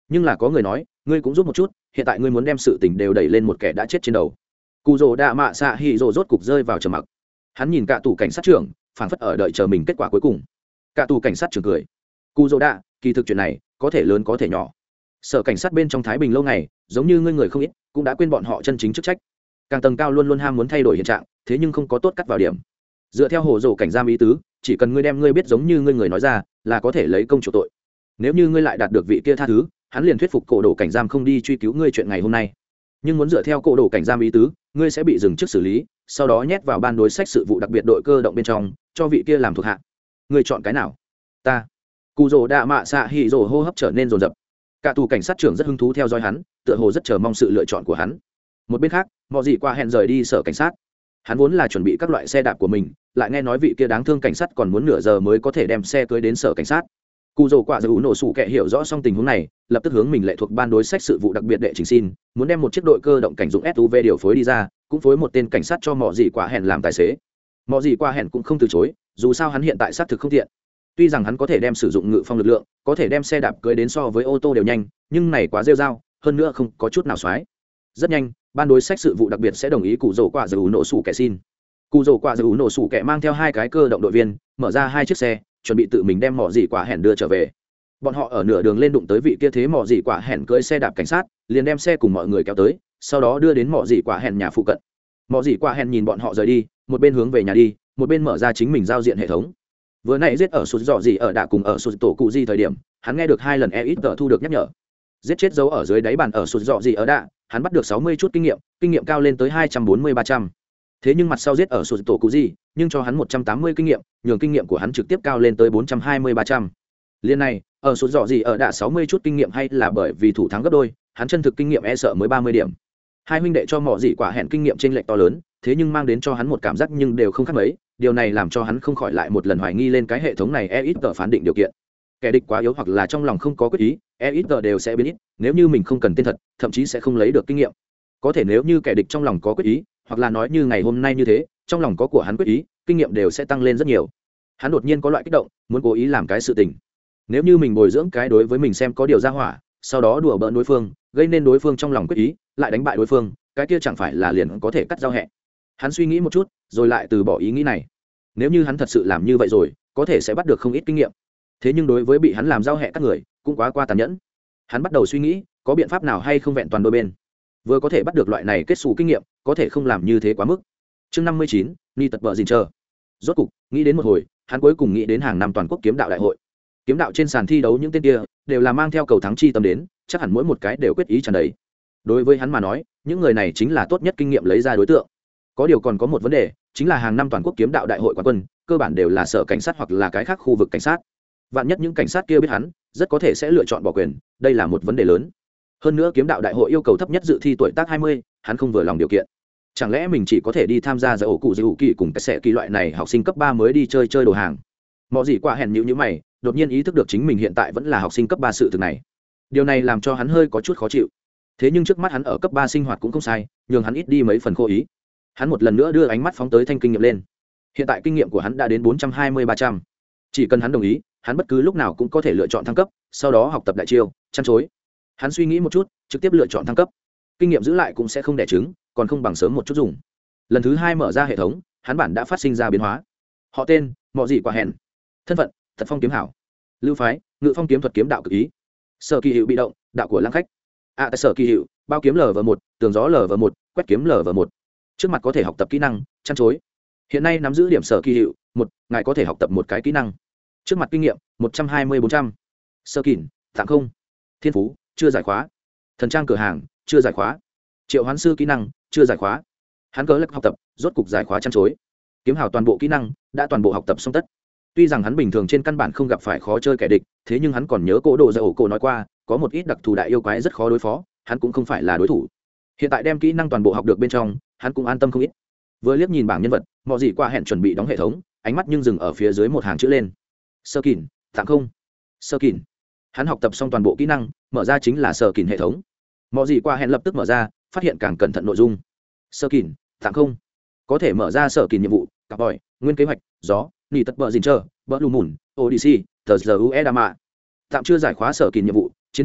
nhưng là có người nói ngươi cũng giúp một chút, hiện tại ngươi muốn đem sự tình đều đẩy lên một kẻ đã chết trên đầu. Cụ rồ đạ mạ xạ hỉ rồ rốt cục rơi vào trầm mặc. Hắn nhìn cả tù cảnh sát trưởng, phảng phất ở đợi chờ mình kết quả cuối cùng. Cả tù cảnh sát trưởng cười. Cụ rồ đạ, kỳ thực chuyện này có thể lớn có thể nhỏ. Sở cảnh sát bên trong Thái Bình lâu ngày, giống như ngươi người không ít, cũng đã quên bọn họ chân chính chức trách. Càng tầng cao luôn luôn ham muốn thay đổi hiện trạng, thế nhưng không có tốt cắt vào điểm. Dựa theo hồ dồ cảnh giam ý tứ, chỉ cần ngươi đem ngươi biết giống như ngươi người nói ra, là có thể lấy công chủ tội. Nếu như ngươi lại đạt được vị kia tha thứ, hắn liền thuyết phục cổ đồ cảnh giam không đi truy cứu ngươi chuyện ngày hôm nay. Nhưng muốn dựa theo cổ đồ cảnh giam ý tứ, ngươi sẽ bị dừng trước xử lý, sau đó nhét vào ban đối sách sự vụ đặc biệt đội cơ động bên trong, cho vị kia làm thuộc hạ. Ngươi chọn cái nào? Ta. Cụ rồ đạ mạ xạ hỉ rồ hô hấp trở nên rồn rập. Cả tù cảnh sát trưởng rất hứng thú theo dõi hắn, tựa hồ rất chờ mong sự lựa chọn của hắn. Một bên khác, mọi gì qua hẹn rời đi sở cảnh sát. Hắn vốn là chuẩn bị các loại xe đạp của mình, lại nghe nói vị kia đáng thương cảnh sát còn muốn nửa giờ mới có thể đem xe cưới đến sở cảnh sát. Cụ rồ quả giữ nổ sủ kệ hiểu rõ xong tình huống này, lập tức hướng mình lệ thuộc ban đối sách sự vụ đặc biệt đệ trình xin, muốn đem một chiếc đội cơ động cảnh dụng SUV điều phối đi ra, cũng phối một tên cảnh sát cho mọi gì quả hẹn làm tài xế. Mọi gì quả hẹn cũng không từ chối, dù sao hắn hiện tại xác thực không tiện. Tuy rằng hắn có thể đem sử dụng ngự phong lực lượng, có thể đem xe đạp cưới đến so với ô tô đều nhanh, nhưng này quá rêu rao, hơn nữa không có chút nào xoái. Rất nhanh, ban đối sách sự vụ đặc biệt sẽ đồng ý cụ rồ quả giữ nổ sủ kệ xin. Cụ rồ quả giữ nổ sủ kệ mang theo 2 cái cơ động đội viên, mở ra 2 chiếc xe, chuẩn bị tự mình đem mỏ dị quả hẹn đưa trở về. Bọn họ ở nửa đường lên đụng tới vị kia thế mỏ dị quả hẹn cưỡi xe đạp cảnh sát, liền đem xe cùng mọi người kéo tới, sau đó đưa đến mỏ dị quả hẹn nhà phụ cận. Mỏ dị quả hẹn nhìn bọn họ rời đi, một bên hướng về nhà đi, một bên mở ra chính mình giao diện hệ thống. Vừa nãy giết ở sụt dọ gì ở đạ cùng ở sụt tổ cụ gì thời điểm, hắn nghe được 2 lần ít thu được nhắc nhở. Giết chết dấu ở dưới đáy bàn ở sụt dọ gì ở đạ, hắn bắt được 60 chút kinh nghiệm cao lên tới 240-300. Thế nhưng mặt sau giết ở sụt tổ cụ gì, nhưng cho hắn 180 kinh nghiệm, nhường kinh nghiệm của hắn trực tiếp cao lên tới 420-300. Liên này, ở sụt dọ gì ở đạ 60 chút kinh nghiệm hay là bởi vì thủ thắng gấp đôi, hắn chân thực kinh nghiệm e sợ mới 30 điểm. Hai huynh đệ cho mỏ dị quả hẹn kinh nghiệm chênh lệch to lớn, thế nhưng mang đến cho hắn một cảm giác nhưng đều không khác mấy, điều này làm cho hắn không khỏi lại một lần hoài nghi lên cái hệ thống này ít phán định điều kiện. Kẻ địch quá yếu hoặc là trong lòng không có quyết ý, ít đều sẽ biến ít, nếu như mình không cần tên thật, thậm chí sẽ không lấy được kinh nghiệm. Có thể nếu như kẻ địch trong lòng có quyết ý, hoặc là nói như ngày hôm nay như thế, trong lòng có của hắn quyết ý, kinh nghiệm đều sẽ tăng lên rất nhiều. Hắn đột nhiên có loại kích động, muốn cố ý làm cái sự tình. Nếu như mình bồi dưỡng cái đối với mình xem có điều ra hỏa, sau đó đùa bỡn đối phương, gây nên đối phương trong lòng quyết ý, lại đánh bại đối phương, cái kia chẳng phải là liền có thể cắt giao hẹ. Hắn suy nghĩ một chút, rồi lại từ bỏ ý nghĩ này. Nếu như hắn thật sự làm như vậy rồi, có thể sẽ bắt được không ít kinh nghiệm. Thế nhưng đối với bị hắn làm giao hẹ các người, cũng quá tàn nhẫn. Hắn bắt đầu suy nghĩ, có biện pháp nào hay không vẹn toàn đôi bên. Vừa có thể bắt được loại này kết xù kinh nghiệm, có thể không làm như thế quá mức. Chương 59, ni tật vợ gìn chờ. Rốt cục, nghĩ đến một hồi, hắn cuối cùng nghĩ đến hàng năm toàn quốc kiếm đạo đại hội. Kiếm đạo trên sàn thi đấu những tên kia đều là mang theo cầu thắng chi tâm đến, chắc hẳn mỗi một cái đều quyết ý tràn đầy. Đối với hắn mà nói, những người này chính là tốt nhất kinh nghiệm lấy ra đối tượng. Có điều còn có một vấn đề, chính là hàng năm toàn quốc kiếm đạo đại hội quán quân, cơ bản đều là sở cảnh sát hoặc là cái khác khu vực cảnh sát. Vạn nhất những cảnh sát kia biết hắn, rất có thể sẽ lựa chọn bỏ quyền, đây là một vấn đề lớn. Hơn nữa kiếm đạo đại hội yêu cầu thấp nhất dự thi tuổi tác 20, hắn không vừa lòng điều kiện. Chẳng lẽ mình chỉ có thể đi tham gia giải ổ cụ giải ủ kỳ cùng cái sẽ kỳ loại này học sinh cấp 3 mới đi chơi đồ hàng. Mọi gì qua hèn nhíu mày, đột nhiên ý thức được chính mình hiện tại vẫn là học sinh cấp 3 sự thực này. Điều này làm cho hắn hơi có chút khó chịu. Thế nhưng trước mắt hắn ở cấp 3 sinh hoạt cũng không sai, nhường hắn ít đi mấy phần khô ý. Hắn một lần nữa đưa ánh mắt phóng tới thanh kinh nghiệm lên. Hiện tại kinh nghiệm của hắn đã đến 420-300. Chỉ cần hắn đồng ý, hắn bất cứ lúc nào cũng có thể lựa chọn thăng cấp, sau đó học tập đại chiêu, chăn chối. Hắn suy nghĩ một chút, trực tiếp lựa chọn thăng cấp. Kinh nghiệm giữ lại cũng sẽ không đẻ trứng, còn không bằng sớm một chút dùng. Lần thứ 2 mở ra hệ thống, hắn bản đã phát sinh ra biến hóa. Họ tên, mọi gì quả hẹn. Thân phận, Thật Phong kiếm hảo. Lưu phái, Ngự Phong kiếm thuật kiếm đạo cực ý. Sở kỳ hiệu bị động, đạo của lãng khách. Tại sở kỳ hiệu, bao kiếm lv1, tường gió lv1, quét kiếm lv1. Trước mặt có thể học tập kỹ năng, chăn chối. Hiện nay nắm giữ điểm sở kỳ hiệu 1, ngài có thể học tập một cái kỹ năng. Trước mặt kinh nghiệm 120-400. Sơ kỉn, tạm không. Thiên phú, chưa giải khóa. Thần trang cửa hàng, chưa giải khóa. Triệu hoán sư kỹ năng, chưa giải khóa. Hắn cớ lắc học tập, rốt cục giải khóa chăn chối. Kiếm hào toàn bộ kỹ năng đã toàn bộ học tập xong tất. Tuy rằng hắn bình thường trên căn bản không gặp phải khó chơi kẻ địch, thế nhưng hắn còn nhớ Cố Độ Dạ ổ cổ nói qua, có một ít đặc thù đại yêu quái rất khó đối phó, hắn cũng không phải là đối thủ. Hiện tại đem kỹ năng toàn bộ học được bên trong, hắn cũng an tâm không ít. Vừa liếc nhìn bảng nhân vật, mọi gì qua hẹn chuẩn bị đóng hệ thống, ánh mắt nhưng dừng ở phía dưới một hàng chữ lên. Sơ kỉn, tạm không. Sơ kỉn. Hắn học tập xong toàn bộ kỹ năng, mở ra chính là sơ kỉn hệ thống. Mọi gì qua hẹn lập tức mở ra, phát hiện càng cẩn thận nội dung. Sơ kỉn, tạm không. Có thể mở ra sơ kỉn nhiệm vụ, cặp bòi, nguyên kế hoạch, gió, nỉ tật bờ dìn chờ, bờ lù mùn, odyssey, tờ giờ ue đa mạ. Tạm chưa giải khóa sở kỉn nhiệm vụ, chiến trường bốt,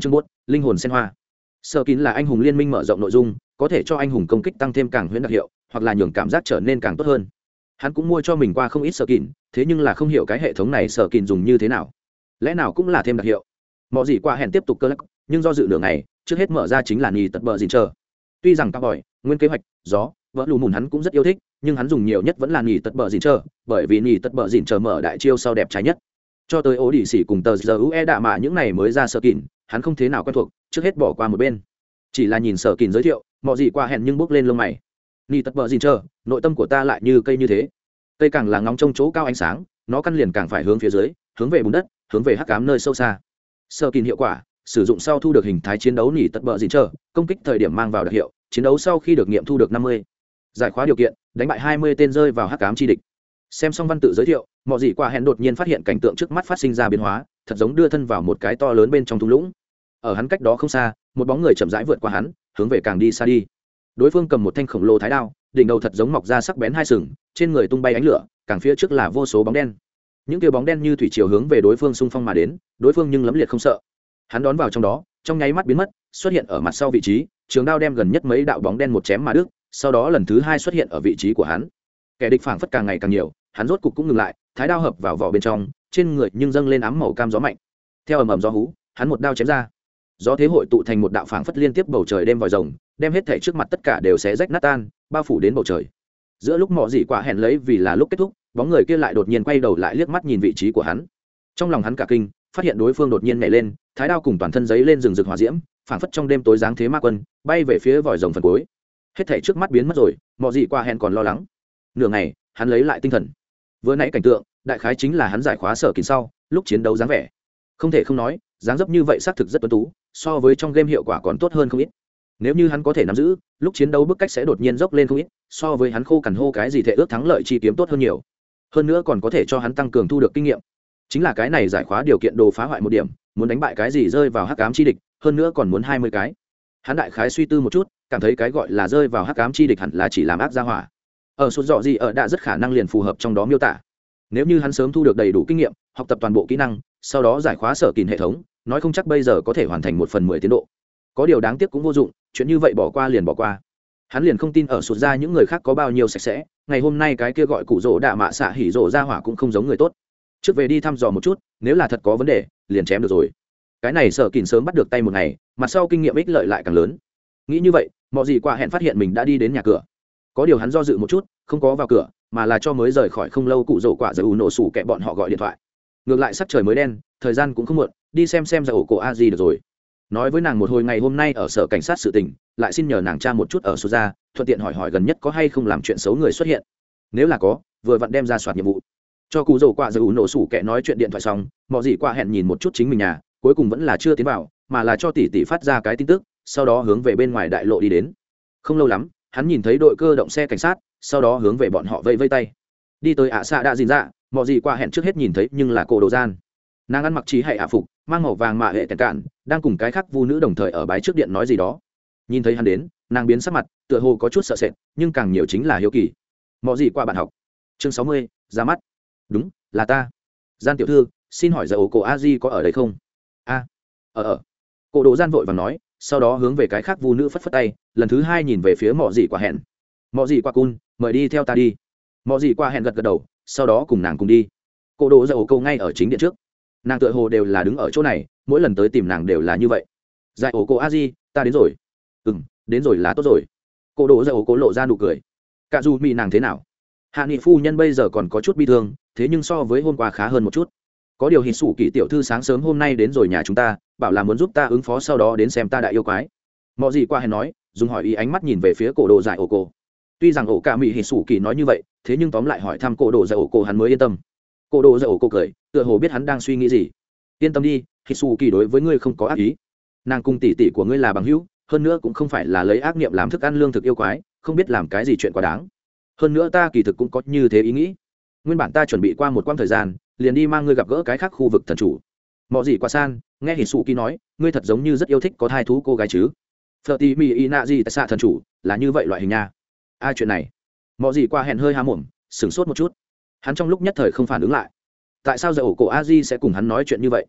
linh hồn sen hoa. Sở kín là anh hùng liên minh mở rộng nội dung, có thể cho anh hùng công kích tăng thêm càng huyễn đặc hiệu, hoặc là nhường cảm giác trở nên càng tốt hơn. Hắn cũng mua cho mình qua không ít sở kín, thế nhưng là không hiểu cái hệ thống này sở kín dùng như thế nào, lẽ nào cũng là thêm đặc hiệu. Mọi gì qua hẹn tiếp tục cơ lắc, nhưng do dự nửa ngày, trước hết mở ra chính là nhì tật bờ dìn chờ. Tuy rằng cao bòi nguyên kế hoạch gió vỡ lù mùn hắn cũng rất yêu thích, nhưng hắn dùng nhiều nhất vẫn là nhì tật bờ dìn chờ, bởi vì nhì tật bờ dìn chờ mở đại chiêu sau đẹp trái nhất. Cho tới ố đỉ xỉ cùng tờ giờ ue đạ mạ những này mới ra sở kín, hắn không thế nào quen thuộc, trước hết bỏ qua một bên. Chỉ là nhìn sở kín giới thiệu, mọi gì qua hẹn nhưng bước lên lông mày. Nhì tật bờ dìn chờ, nội tâm của ta lại như cây như thế. Cây càng là ngóng trông chỗ cao ánh sáng, nó căn liền càng phải hướng phía dưới, hướng về bùn đất, hướng về hắc ám nơi sâu xa. Sở kín hiệu quả, sử dụng sau thu được hình thái chiến đấu nhì tật bờ dìn chờ, công kích thời điểm mang vào đặc hiệu, chiến đấu sau khi được nghiệm thu được 50. Giải khóa điều kiện, đánh bại 20 tên rơi vào hắc ám chi địch. Xem xong văn tự giới thiệu, mọi gì qua hẹn đột nhiên phát hiện cảnh tượng trước mắt phát sinh ra biến hóa, thật giống đưa thân vào một cái to lớn bên trong thung lũng. Ở hắn cách đó không xa, một bóng người chậm rãi vượt qua hắn, hướng về càng đi xa đi. Đối phương cầm một thanh khổng lồ thái đao, đỉnh đầu thật giống mọc ra sắc bén hai sừng, trên người tung bay ánh lửa, càng phía trước là vô số bóng đen. Những kia bóng đen như thủy triều hướng về đối phương xung phong mà đến, đối phương nhưng lấm liệt không sợ. Hắn đón vào trong đó, trong nháy mắt biến mất, xuất hiện ở mặt sau vị trí, trường đao đem gần nhất mấy đạo bóng đen một chém mà đứt, sau đó lần thứ hai xuất hiện ở vị trí của hắn. Kẻ địch phảng phất càng ngày càng nhiều, hắn rốt cục cũng ngừng lại, thái đao hợp vào vỏ bên trong, trên người nhưng dâng lên ám màu cam gió mạnh. Theo ầm ầm gió hú, hắn một đao chém ra. Gió thế hội tụ thành một đạo phảng phất liên tiếp bầu trời đêm vòi rồng, đem hết thảy trước mặt tất cả đều xé rách nát tan, bao phủ đến bầu trời. Giữa lúc Mọ Dị Quả hẹn lấy vì là lúc kết thúc, bóng người kia lại đột nhiên quay đầu lại liếc mắt nhìn vị trí của hắn. Trong lòng hắn cả kinh, phát hiện đối phương đột nhiên nhảy lên, thái đao cùng toàn thân giấy lên rừng rực hỏa diễm, phảng phất trong đêm tối dáng thế ma quân, bay về phía vòi rồng phần cuối. Hết thảy trước mắt biến mất rồi, Mọ Dị Quả hẹn còn lo lắng. Nửa ngày, hắn lấy lại tinh thần. Vừa nãy cảnh tượng, đại khái chính là hắn giải khóa sở kín sau, lúc chiến đấu dáng vẻ. Không thể không nói, dáng dấp như vậy xác thực rất tuấn tú, so với trong game hiệu quả còn tốt hơn không ít. Nếu như hắn có thể nắm giữ, lúc chiến đấu bức cách sẽ đột nhiên dốc lên không ít, so với hắn khô cằn hô cái gì thể ước thắng lợi chi kiếm tốt hơn nhiều. Hơn nữa còn có thể cho hắn tăng cường thu được kinh nghiệm. Chính là cái này giải khóa điều kiện đồ phá hoại một điểm, muốn đánh bại cái gì rơi vào hắc ám chi địch, hơn nữa còn muốn 20 cái. Hắn đại khái suy tư một chút, cảm thấy cái gọi là rơi vào hắc ám chi địch hẳn là chỉ làm ác gia hỏa. Ở suốt dọ gì ở đã rất khả năng liền phù hợp trong đó miêu tả. Nếu như hắn sớm thu được đầy đủ kinh nghiệm, học tập toàn bộ kỹ năng, sau đó giải khóa sở kín hệ thống, nói không chắc bây giờ có thể hoàn thành 1/10 tiến độ. Có điều đáng tiếc cũng vô dụng, chuyện như vậy bỏ qua liền bỏ qua. Hắn liền không tin ở sụt ra những người khác có bao nhiêu sạch sẽ, ngày hôm nay cái kia gọi cụ rỗ đạ mạ xạ hỉ rỗ ra hỏa cũng không giống người tốt. Trước về đi thăm dò một chút, nếu là thật có vấn đề, liền chém được rồi. Cái này sở kín sớm bắt được tay một ngày, mặt sau kinh nghiệm ích lợi lại càng lớn. Nghĩ như vậy, Mọ Dị Quả hẹn phát hiện mình đã đi đến nhà cửa. Có điều hắn do dự một chút, không có vào cửa, mà là cho mới rời khỏi không lâu cụ rỗ quả giờ nổ sủ kẹ bọn họ gọi điện thoại. Ngược lại sắc trời mới đen, thời gian cũng không muộn, đi xem ra ổ cổ a di được rồi. Nói với nàng một hồi ngày hôm nay ở sở cảnh sát sự tình, lại xin nhờ nàng tra một chút ở số ra, thuận tiện hỏi hỏi gần nhất có hay không làm chuyện xấu người xuất hiện. Nếu là có, vừa vặn đem ra soạt nhiệm vụ. Cho cụ rỗ quả giờ nổ sủ kẹ nói chuyện điện thoại xong, Mọ Dị Quả hẹn nhìn một chút chính mình nhà, cuối cùng vẫn là chưa tiến vào, mà là cho tỷ tỷ phát ra cái tin tức, sau đó hướng về bên ngoài đại lộ đi đến. Không lâu lắm, hắn nhìn thấy đội cơ động xe cảnh sát, sau đó hướng về bọn họ vây vây tay. Đi tới ạ xạ đã dìn ra, Mọ Dị Quả hẹn trước hết nhìn thấy nhưng là cổ đồ gian. Nàng ăn mặc trí hay ạ phục, mang màu vàng mạ hệ tèn cạn, đang cùng cái khác vu nữ đồng thời ở bái trước điện nói gì đó. Nhìn thấy hắn đến, nàng biến sắc mặt, tựa hồ có chút sợ sệt, nhưng càng nhiều chính là hiếu kỳ. Mọ Dị Quả bạn học. Chương 60, ra mắt. Đúng, là ta. Gian tiểu thư, xin hỏi giờ ổ cổ a di có ở đây không? A, ở. Cổ đồ gian vội vàng nói, sau đó hướng về cái khác vu nữ phất phất tay, lần thứ hai nhìn về phía Mọ Dị Quả hẹn. Mọ Dị Quả cun, mời đi theo ta đi. Mọ Dị Quả hẹn gật gật đầu, sau đó cùng nàng cùng đi. Cổ đồ giờ ổ cổ ngay ở chính điện trước. Nàng tựa hồ đều là đứng ở chỗ này, mỗi lần tới tìm nàng đều là như vậy. Giải ổ cổ a di, ta đến rồi. Đến rồi là tốt rồi. Cổ đồ giờ ổ cổ lộ ra nụ cười. Cả dù mỹ nàng thế nào? Hạ nghị phu nhân bây giờ còn có chút bi thương, thế nhưng so với hôm qua khá hơn một chút. Có điều hít sủ kỳ tiểu thư sáng sớm hôm nay đến rồi nhà chúng ta, bảo là muốn giúp ta ứng phó, sau đó đến xem ta đại yêu quái. Mọ Dị Quả hẹn nói, dùng hỏi ý ánh mắt nhìn về phía cổ đồ giải ổ cổ. Tuy rằng ổ cả mỹ hít sủ kỳ nói như vậy, thế nhưng tóm lại hỏi thăm cổ đồ giải ổ cổ hắn mới yên tâm. Cổ đồ giải ổ cổ cười, tựa hồ biết hắn đang suy nghĩ gì. Yên tâm đi, hít sủ kỳ đối với ngươi không có ác ý. Nàng cung tỷ tỷ của ngươi là bằng hữu, hơn nữa cũng không phải là lấy ác niệm làm thức ăn lương thực yêu quái, không biết làm cái gì chuyện quá đáng. Hơn nữa ta kỳ thực cũng có như thế ý nghĩ. Nguyên bản ta chuẩn bị qua một quãng thời gian, liền đi mang ngươi gặp gỡ cái khác khu vực thần chủ. Mọ Dị Quả san, nghe hỉ sụ kỳ nói, ngươi thật giống như rất yêu thích có thai thú cô gái chứ? Phở tí mì y nạ gì tại xạ thần chủ là như vậy loại hình nha. Ai chuyện này? Mọ Dị Quả hẹn hơi há mồm, sửng sốt một chút. Hắn trong lúc nhất thời không phản ứng lại. Tại sao giờ ổ cổ a di sẽ cùng hắn nói chuyện như vậy?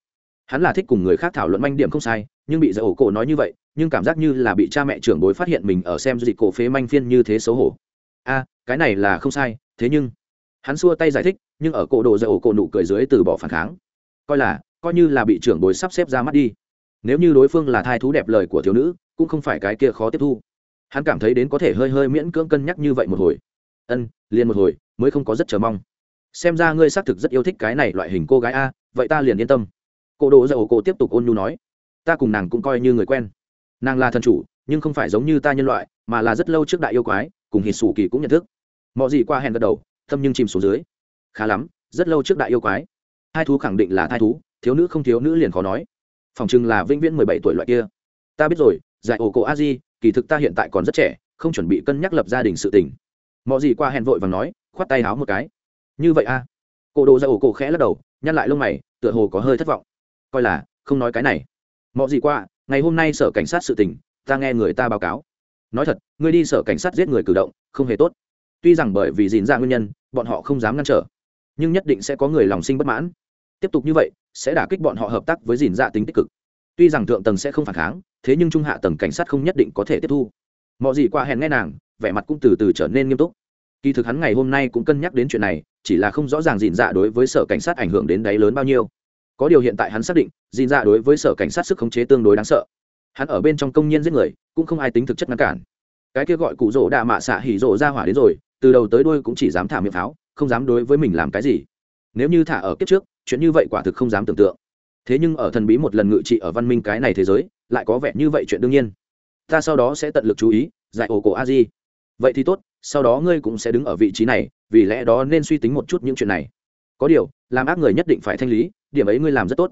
hắn là thích cùng người khác thảo luận manh điểm không sai, nhưng bị giải ổ cổ nói như vậy, nhưng cảm giác như là bị cha mẹ trưởng bối phát hiện mình ở xem dịch cổ phế manh phiên như thế xấu hổ. A, cái này là không sai, thế nhưng hắn xua tay giải thích, nhưng ở cổ đồ giải ổ cổ nụ cười dưới từ bỏ phản kháng, coi như là bị trưởng bối sắp xếp ra mắt đi. Nếu như đối phương là thai thú đẹp lời của thiếu nữ, cũng không phải cái kia khó tiếp thu. Hắn cảm thấy đến có thể hơi miễn cưỡng cân nhắc như vậy một hồi. Liền một hồi mới không có rất chờ mong. Xem ra ngươi xác thực rất yêu thích cái này loại hình cô gái a, vậy ta liền yên tâm. Cổ đồ giải ổ cổ tiếp tục ôn nhu nói, ta cùng nàng cũng coi như người quen. Nàng là thần chủ, nhưng không phải giống như ta nhân loại, mà là rất lâu trước đại yêu quái, cùng hít sủ kỳ cũng nhận thức. Mọi gì qua hẹn gật đầu, tâm nhưng chìm xuống dưới. Khá lắm, rất lâu trước đại yêu quái. Thai thú khẳng định là thai thú, thiếu nữ không thiếu nữ liền khó nói. Phòng chừng là vĩnh viễn 17 tuổi loại kia. Ta biết rồi, giải ổ cổ a di, kỳ thực ta hiện tại còn rất trẻ, không chuẩn bị cân nhắc lập gia đình sự tình. Mọi gì qua hẹn vội vàng nói, khoát tay háo một cái. Như vậy a? Cổ đồ giải ổ cổ khẽ lắc đầu, nhăn lại lông mày, tựa hồ có hơi thất vọng. Coi là không nói cái này. Mọi gì qua, ngày hôm nay sở cảnh sát sự tình, ta nghe người ta báo cáo. Nói thật, ngươi đi sở cảnh sát giết người cử động không hề tốt. Tuy rằng bởi vì gìn ra nguyên nhân, bọn họ không dám ngăn trở, nhưng nhất định sẽ có người lòng sinh bất mãn. Tiếp tục như vậy sẽ đả kích bọn họ hợp tác với gìn ra tính tích cực. Tuy rằng thượng tầng sẽ không phản kháng, thế nhưng trung hạ tầng cảnh sát không nhất định có thể tiếp thu. Mọi gì qua hẹn nghe nàng, vẻ mặt cũng từ từ trở nên nghiêm túc. Kỳ thực hắn ngày hôm nay cũng cân nhắc đến chuyện này, chỉ là không rõ ràng gìn dạ đối với sở cảnh sát ảnh hưởng đến đáy lớn bao nhiêu. Có điều hiện tại hắn xác định, gìn dạ đối với sở cảnh sát sức khống chế tương đối đáng sợ. Hắn ở bên trong công nhân giết người, cũng không ai tính thực chất ngăn cản. Cái kia gọi cụ rỗ đạ mạ xạ hỉ rỗ ra hỏa đến rồi, từ đầu tới đuôi cũng chỉ dám thả miệng pháo, không dám đối với mình làm cái gì. Nếu như thả ở kiếp trước, chuyện như vậy quả thực không dám tưởng tượng. Thế nhưng ở thần bí một lần ngự trị ở văn minh cái này thế giới, lại có vẻ như vậy chuyện đương nhiên. Ta sau đó sẽ tận lực chú ý, giải ổ cổ a di. Vậy thì tốt, sau đó ngươi cũng sẽ đứng ở vị trí này, vì lẽ đó nên suy tính một chút những chuyện này. Có điều, làm ác người nhất định phải thanh lý, điểm ấy ngươi làm rất tốt.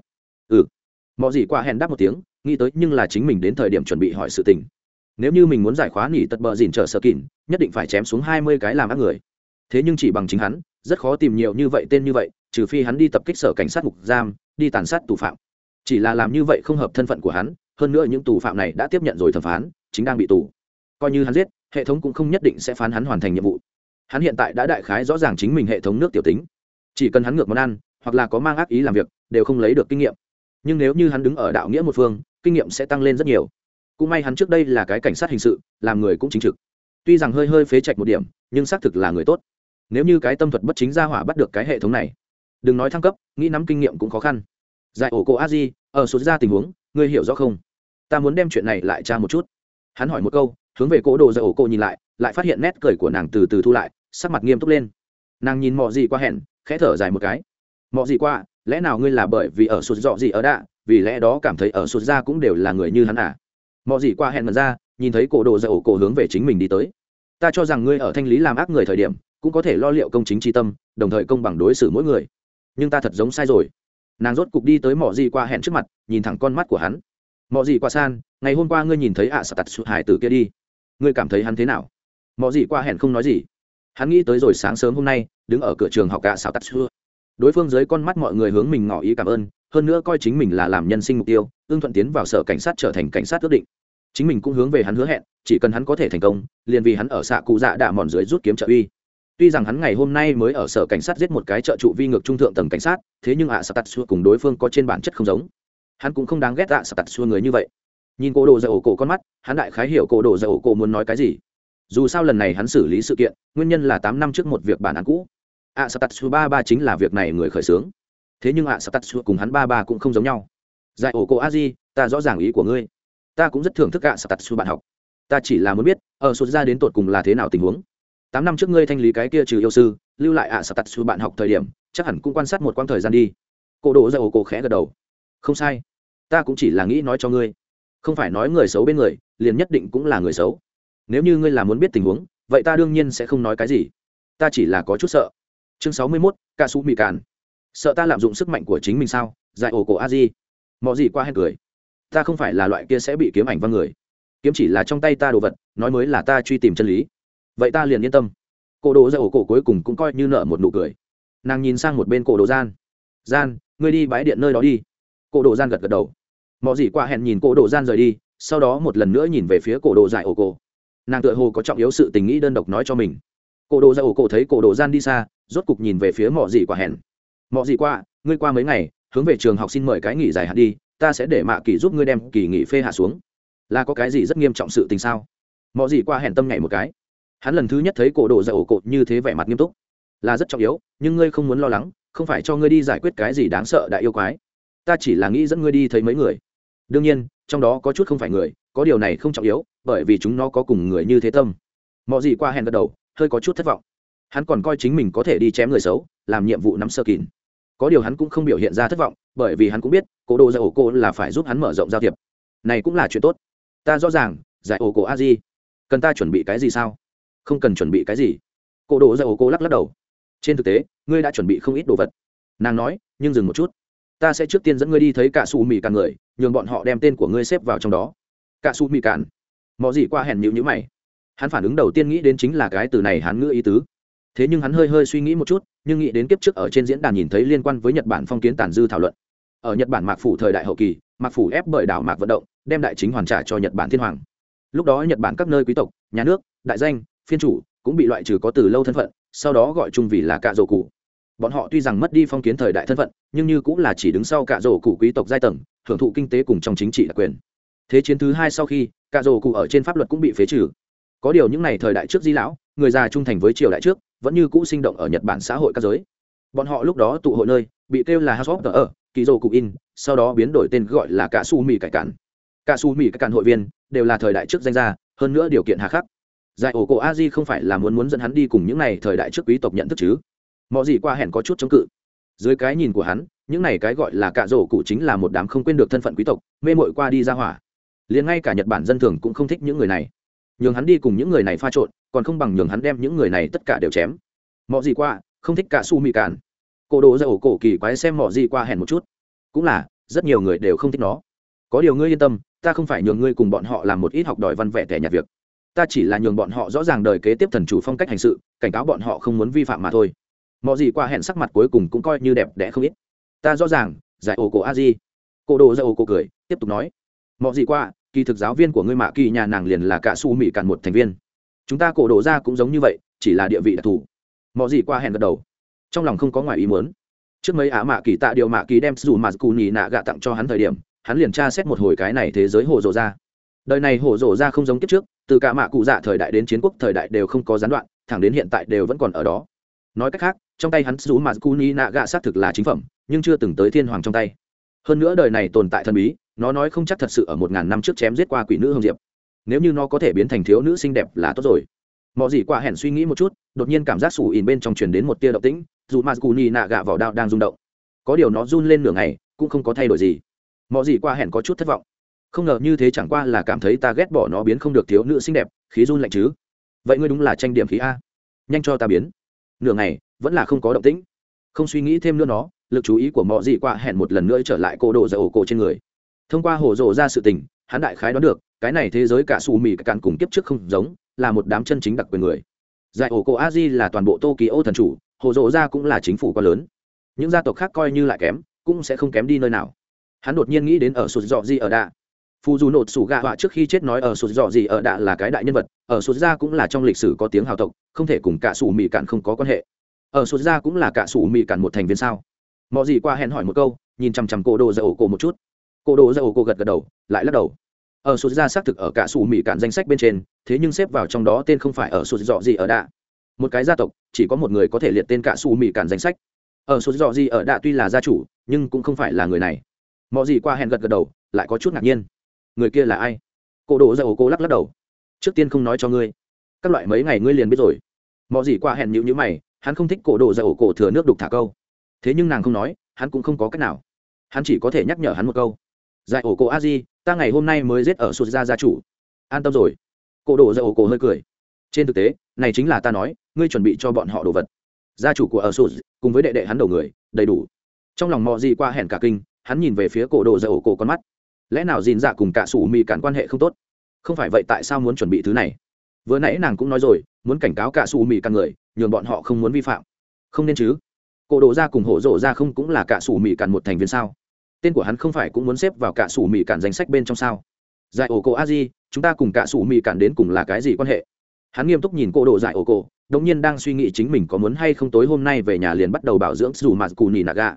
Mọi gì qua hẹn đáp một tiếng, nghĩ tới nhưng là chính mình đến thời điểm chuẩn bị hỏi sự tình. Nếu như mình muốn giải khóa nỉ tật bờ dìn trở sở kỉn, nhất định phải chém xuống 20 cái làm ác người. Thế nhưng chỉ bằng chính hắn, rất khó tìm nhiều như vậy tên như vậy, trừ phi hắn đi tập kích sở cảnh sát ngục giam, đi tàn sát tù phạm. Chỉ là làm như vậy không hợp thân phận của hắn, hơn nữa những tù phạm này đã tiếp nhận rồi thẩm phán, chính đang bị tù. Coi như hắn giết, hệ thống cũng không nhất định sẽ phán hắn hoàn thành nhiệm vụ. Hắn hiện tại đã đại khái rõ ràng chính mình hệ thống nước tiểu tính, chỉ cần hắn ngược món ăn, hoặc là có mang ác ý làm việc, đều không lấy được kinh nghiệm. Nhưng nếu như hắn đứng ở đạo nghĩa một phương, kinh nghiệm sẽ tăng lên rất nhiều. Cũng may hắn trước đây là cái cảnh sát hình sự, làm người cũng chính trực. Tuy rằng hơi phế trạch một điểm, nhưng xác thực là người tốt. Nếu như cái tâm thuật bất chính ra hỏa bắt được cái hệ thống này, đừng nói thăng cấp, nghĩ nắm kinh nghiệm cũng khó khăn. Giải ổ cổ a di, ở số ra tình huống, ngươi hiểu rõ không? Ta muốn đem chuyện này lại tra một chút. Hắn hỏi một câu, hướng về cổ đồ giải ổ cổ nhìn lại, lại phát hiện nét cười của nàng từ từ thu lại, sắc mặt nghiêm túc lên. Nàng nhìn Mọ gì qua hẹn, khẽ thở dài một cái. Mọ gì qua, lẽ nào ngươi là bởi vì ở sụt dọ gì ở đạ, vì lẽ đó cảm thấy ở sụt ra cũng đều là người như hắn à? Mọ gì qua hẹn mật ra, nhìn thấy cổ đồ giải ổ cổ hướng về chính mình đi tới. Ta cho rằng ngươi ở thanh lý làm ác người thời điểm, cũng có thể lo liệu công chính tri tâm, đồng thời công bằng đối xử mỗi người. Nhưng ta thật giống sai rồi. Nàng rốt cục đi tới Mọ gì qua hẹn trước mặt, nhìn thẳng con mắt của hắn. Mọ gì qua san, ngày hôm qua ngươi nhìn thấy ạ sạt tạt sụt hải tử kia đi, ngươi cảm thấy hắn thế nào? Mọ gì qua hẹn không nói gì. Hắn nghĩ tới rồi sáng sớm hôm nay, đứng ở cửa trường học ạ sạt tạt sụt, đối phương dưới con mắt mọi người hướng mình ngỏ ý cảm ơn, hơn nữa coi chính mình là làm nhân sinh mục tiêu, ưng thuận tiến vào sở cảnh sát trở thành cảnh sát ước định. Chính mình cũng hướng về hắn hứa hẹn, chỉ cần hắn có thể thành công, liền vì hắn ở xạ cụ dạ đạ mòn dưới rút kiếm trợ uy. Tuy rằng hắn ngày hôm nay mới ở sở cảnh sát giết một cái trợ trụ vi ngược trung thượng tầng cảnh sát, thế nhưng ạ sạt tạt xua cùng đối phương có trên bản chất không giống. Hắn cũng không đáng ghét ạ sạt tạt xua người như vậy. Nhìn cô đồ giải ổ cổ con mắt, hắn đại khái hiểu cô đồ giải ổ cổ muốn nói cái gì. Dù sao lần này hắn xử lý sự kiện, nguyên nhân là 8 năm trước một việc bản án cũ. ạ sạt tạt xua ba chính là việc này người khởi xướng. Thế nhưng ạ sạt tạt xua cùng hắn ba cũng không giống nhau. Giải ổ cổ a di, ta rõ ràng ý của ngươi. Ta cũng rất thưởng thức ạ sạt tạt xua bạn học. Ta chỉ là muốn biết ở sụt ra đến tột cùng là thế nào tình huống. 8 năm trước ngươi thanh lý cái kia trừ yêu sư, lưu lại ạ sạt tạt xua bạn học thời điểm, chắc hẳn cũng quan sát một quãng thời gian đi. Cô đồ giải ổ cổ khẽ gật đầu. Không sai, ta cũng chỉ là nghĩ nói cho ngươi, không phải nói người xấu bên người liền nhất định cũng là người xấu. Nếu như ngươi là muốn biết tình huống, vậy ta đương nhiên sẽ không nói cái gì. Ta chỉ là có chút sợ. Chương 61, ca sú mì càn. Sợ ta lạm dụng sức mạnh của chính mình sao? Giải ổ cổ a di. Mọ gì qua hết cười. Ta không phải là loại kia sẽ bị kiếm ảnh văng người. Kiếm chỉ là trong tay ta đồ vật, nói mới là ta truy tìm chân lý. Vậy ta liền yên tâm. Cổ đồ giải ổ cổ cuối cùng cũng coi như nở một nụ cười. Nàng nhìn sang một bên cổ đồ gian, ngươi đi bái điện nơi đó đi. Cổ đồ gian gật đầu. Mọ gì qua hẹn nhìn cổ đồ gian rời đi, sau đó một lần nữa nhìn về phía cổ đồ giải ổ cổ. Nàng tựa hồ có trọng yếu sự tình nghĩ đơn độc nói cho mình. Cổ đồ giải ổ cổ thấy cổ đồ gian đi xa, rốt cục nhìn về phía mọ gì qua hẹn. Mọ gì qua, ngươi qua mấy ngày hướng về trường học xin mời cái nghỉ dài hạn đi, ta sẽ để mạ kỳ giúp ngươi đem kỳ nghỉ phê hạ xuống. Là có cái gì rất nghiêm trọng sự tình sao? Mọi gì qua hẹn tâm nhảy một cái. Hắn lần thứ nhất thấy cổ độ dạ ổ cột như thế vẻ mặt nghiêm túc. Là rất trọng yếu, nhưng ngươi không muốn lo lắng, không phải cho ngươi đi giải quyết cái gì đáng sợ đại yêu quái. Ta chỉ là nghĩ dẫn ngươi đi thấy mấy người. Đương nhiên, trong đó có chút không phải người, có điều này không trọng yếu, bởi vì chúng nó có cùng người như thế tâm. Mọi gì qua hẹn gật đầu, hơi có chút thất vọng. Hắn còn coi chính mình có thể đi chém người xấu, làm nhiệm vụ nắm sơ kín. Có điều hắn cũng không biểu hiện ra thất vọng, bởi vì hắn cũng biết cổ độ dạ ổ cổ là phải giúp hắn mở rộng giao thiệp. Này cũng là chuyện tốt. Ta rõ ràng, giải ổ cổ a di, cần ta chuẩn bị cái gì sao? Không cần chuẩn bị cái gì. Cổ độ dạ ổ cổ lắc lắc đầu. Trên thực tế, ngươi đã chuẩn bị không ít đồ vật. Nàng nói, nhưng dừng một chút. Ta sẽ trước tiên dẫn ngươi đi thấy cả su mì cạn người, nhường bọn họ đem tên của ngươi xếp vào trong đó. Cả su mì cạn. Mọi gì qua hèn nhíu mày. Hắn phản ứng đầu tiên nghĩ đến chính là cái từ này hắn ngữ ý tứ. Thế nhưng hắn hơi suy nghĩ một chút, nhưng nghĩ đến kiếp trước ở trên diễn đàn nhìn thấy liên quan với Nhật Bản phong kiến tàn dư thảo luận. Ở Nhật Bản Mạc phủ thời đại hậu kỳ, Mạc phủ ép bởi đảo Mạc vận động, đem đại chính hoàn trả cho Nhật Bản thiên hoàng. Lúc đó Nhật Bản các nơi quý tộc, nhà nước, đại danh, phiên chủ cũng bị loại trừ có từ lâu thân phận, sau đó gọi chung vì là cạ rổ cụ. Bọn họ tuy rằng mất đi phong kiến thời đại thân phận, nhưng như cũng là chỉ đứng sau cạ rổ cụ quý tộc giai tầng, hưởng thụ kinh tế cùng trong chính trị đặc quyền. Thế chiến thứ hai sau khi, cạ rổ cụ ở trên pháp luật cũng bị phế trừ. Có điều những này thời đại trước di lão, người già trung thành với triều đại trước, vẫn như cũ sinh động ở Nhật Bản xã hội các giới. Bọn họ lúc đó tụ hội nơi, bị kêu là House of the kỳ rổ cụ in, sau đó biến đổi tên gọi là cả su mì cải cản. Cả su mì cải cản hội viên đều là thời đại trước danh gia, hơn nữa điều kiện hà khắc. Giải ổ cổ a di không phải là muốn dẫn hắn đi cùng những này thời đại trước quý tộc nhận thức chứ? Mọi gì qua hẹn có chút chống cự. Dưới cái nhìn của hắn, những này cái gọi là cạ rổ cụ chính là một đám không quên được thân phận quý tộc, mê mội qua đi ra hỏa. Liền ngay cả Nhật Bản dân thường cũng không thích những người này. Nhường hắn đi cùng những người này pha trộn, còn không bằng nhường hắn đem những người này tất cả đều chém. Mọi gì qua, không thích cả su mì cản. Cổ đồ ra ổ cổ kỳ quái xem mọi gì qua hẹn một chút. Cũng là, rất nhiều người đều không thích nó. Có điều ngươi yên tâm, ta không phải nhường ngươi cùng bọn họ làm một ít học đòi văn vẻ tẻ nhạt việc. Ta chỉ là nhường bọn họ rõ ràng đời kế tiếp thần chủ phong cách hành sự, cảnh cáo bọn họ không muốn vi phạm mà thôi. Mọi gì qua hẹn sắc mặt cuối cùng cũng coi như đẹp đẽ không ít. Ta rõ ràng, giải ổ cổ a di. Cổ đồ ra ổ cổ cười, tiếp tục nói. Mọi gì qua, kỳ thực giáo viên của ngươi mạ kỳ nhà nàng liền là cả su mỹ cản một thành viên. Chúng ta cổ đồ ra cũng giống như vậy, chỉ là địa vị đặc thù. Mọi gì qua hẹn gật đầu, trong lòng không có ngoài ý muốn. Trước mấy á mạ kỳ tạ điều mạ kỳ đem dù mà cù nhì nạ gạ tặng cho hắn thời điểm, hắn liền tra xét một hồi cái này thế giới hồ rồ ra. Đời này hồ rồ ra không giống kiếp trước, từ cả mạ cụ dạ thời đại đến chiến quốc thời đại đều không có gián đoạn, thẳng đến hiện tại đều vẫn còn ở đó. Nói cách khác, trong tay hắn dù mà cù nhì nạ gạ xác thực là chính phẩm, nhưng chưa từng tới thiên hoàng trong tay. Hơn nữa đời này tồn tại thần bí, nó nói không chắc thật sự ở 1000 năm trước chém giết qua quỷ nữ hồng diệp. Nếu như nó có thể biến thành thiếu nữ xinh đẹp là tốt rồi. Mọi gì qua hẹn suy nghĩ một chút, đột nhiên cảm giác sủ ỉn bên trong truyền đến một tia động tĩnh, dù mà cù nhì nạ gạ vào đao đang rung động. Có điều nó run lên nửa ngày, cũng không có thay đổi gì. Mọi gì qua hẹn có chút thất vọng. Không ngờ như thế chẳng qua là cảm thấy ta ghét bỏ nó biến không được thiếu nữ xinh đẹp, khí run lạnh chứ. Vậy ngươi đúng là tranh điểm khí a. Nhanh cho ta biến. Nửa ngày, vẫn là không có động tĩnh. Không suy nghĩ thêm nữa nó, lực chú ý của mọi gì qua hẹn một lần nữa trở lại cô độ dạ ổ cổ trên người. Thông qua hồ rồ ra sự tình, hắn đại khái đoán được, cái này thế giới cả su mì cạn cùng kiếp trước không giống, là một đám chân chính đặc quyền người. Giải ổ cổ Aji là toàn bộ Tokyo thần chủ, hồ rồ ra cũng là chính phủ quá lớn. Những gia tộc khác coi như lại kém, cũng sẽ không kém đi nơi nào. Hắn đột nhiên nghĩ đến ở sụt dọ gì ở đạ. Phu dù nột sủ gạ họa trước khi chết nói ở sụt dọ gì ở đạ là cái đại nhân vật, ở sụt ra cũng là trong lịch sử có tiếng hào tộc, không thể cùng cả su mì cạn không có quan hệ. Ở sụt ra cũng là cả su mì cạn một thành viên sao? Mọi gì qua hẹn hỏi một câu, nhìn chằm chằm cổ đồ dạ ổ cổ một chút. Cổ đồ dạ ổ cổ gật gật đầu, lại lắc đầu. Ở sụt ra xác thực ở cả su mì cạn danh sách bên trên, thế nhưng xếp vào trong đó tên không phải ở sụt dọ gì ở đạ. Một cái gia tộc chỉ có một người có thể liệt tên cả su mì cạn danh sách. Ở sụt dọ gì ở đạ tuy là gia chủ, nhưng cũng không phải là người này. Mọi gì qua hẹn gật gật đầu, lại có chút ngạc nhiên. Người kia là ai? Cổ đồ dạ ổ cổ lắc lắc đầu. Trước tiên không nói cho ngươi, các loại mấy ngày ngươi liền biết rồi. Mọi gì qua hẹn nhíu mày, hắn không thích cổ đồ dạ ổ cổ thừa nước đục thả câu. Thế nhưng nàng không nói, hắn cũng không có cách nào. Hắn chỉ có thể nhắc nhở hắn một câu. Giải ổ cổ Aji, ta ngày hôm nay mới giết ở sụt gia gia chủ. An tâm rồi. Cổ đồ dạ ổ cổ hơi cười. Trên thực tế, này chính là ta nói, ngươi chuẩn bị cho bọn họ đồ vật. Gia chủ của ở sụt cùng với đệ đệ hắn đầu người, đầy đủ. Trong lòng mò gì qua hẹn cả kinh, hắn nhìn về phía cổ đồ dạ ổ cổ con mắt. Lẽ nào gìn dạ cùng cả sủ mì cản quan hệ không tốt? Không phải vậy tại sao muốn chuẩn bị thứ này? Vừa nãy nàng cũng nói rồi, muốn cảnh cáo cả sủ mì cản người, nhường bọn họ không muốn vi phạm. Không nên chứ? Cổ đồ ra cùng hổ rộ ra không cũng là cả sủ mì cản một thành viên sao? Tên của hắn không phải cũng muốn xếp vào cả sủ mì cản danh sách bên trong sao? Giải ổ cổ Aji, chúng ta cùng cả sủ mì cản đến cùng là cái gì quan hệ? Hắn nghiêm túc nhìn cổ đồ giải ổ cổ, đống nhiên đang suy nghĩ chính mình có muốn hay không tối hôm nay về nhà liền bắt đầu bảo dưỡng dù mà cù nỉ naga.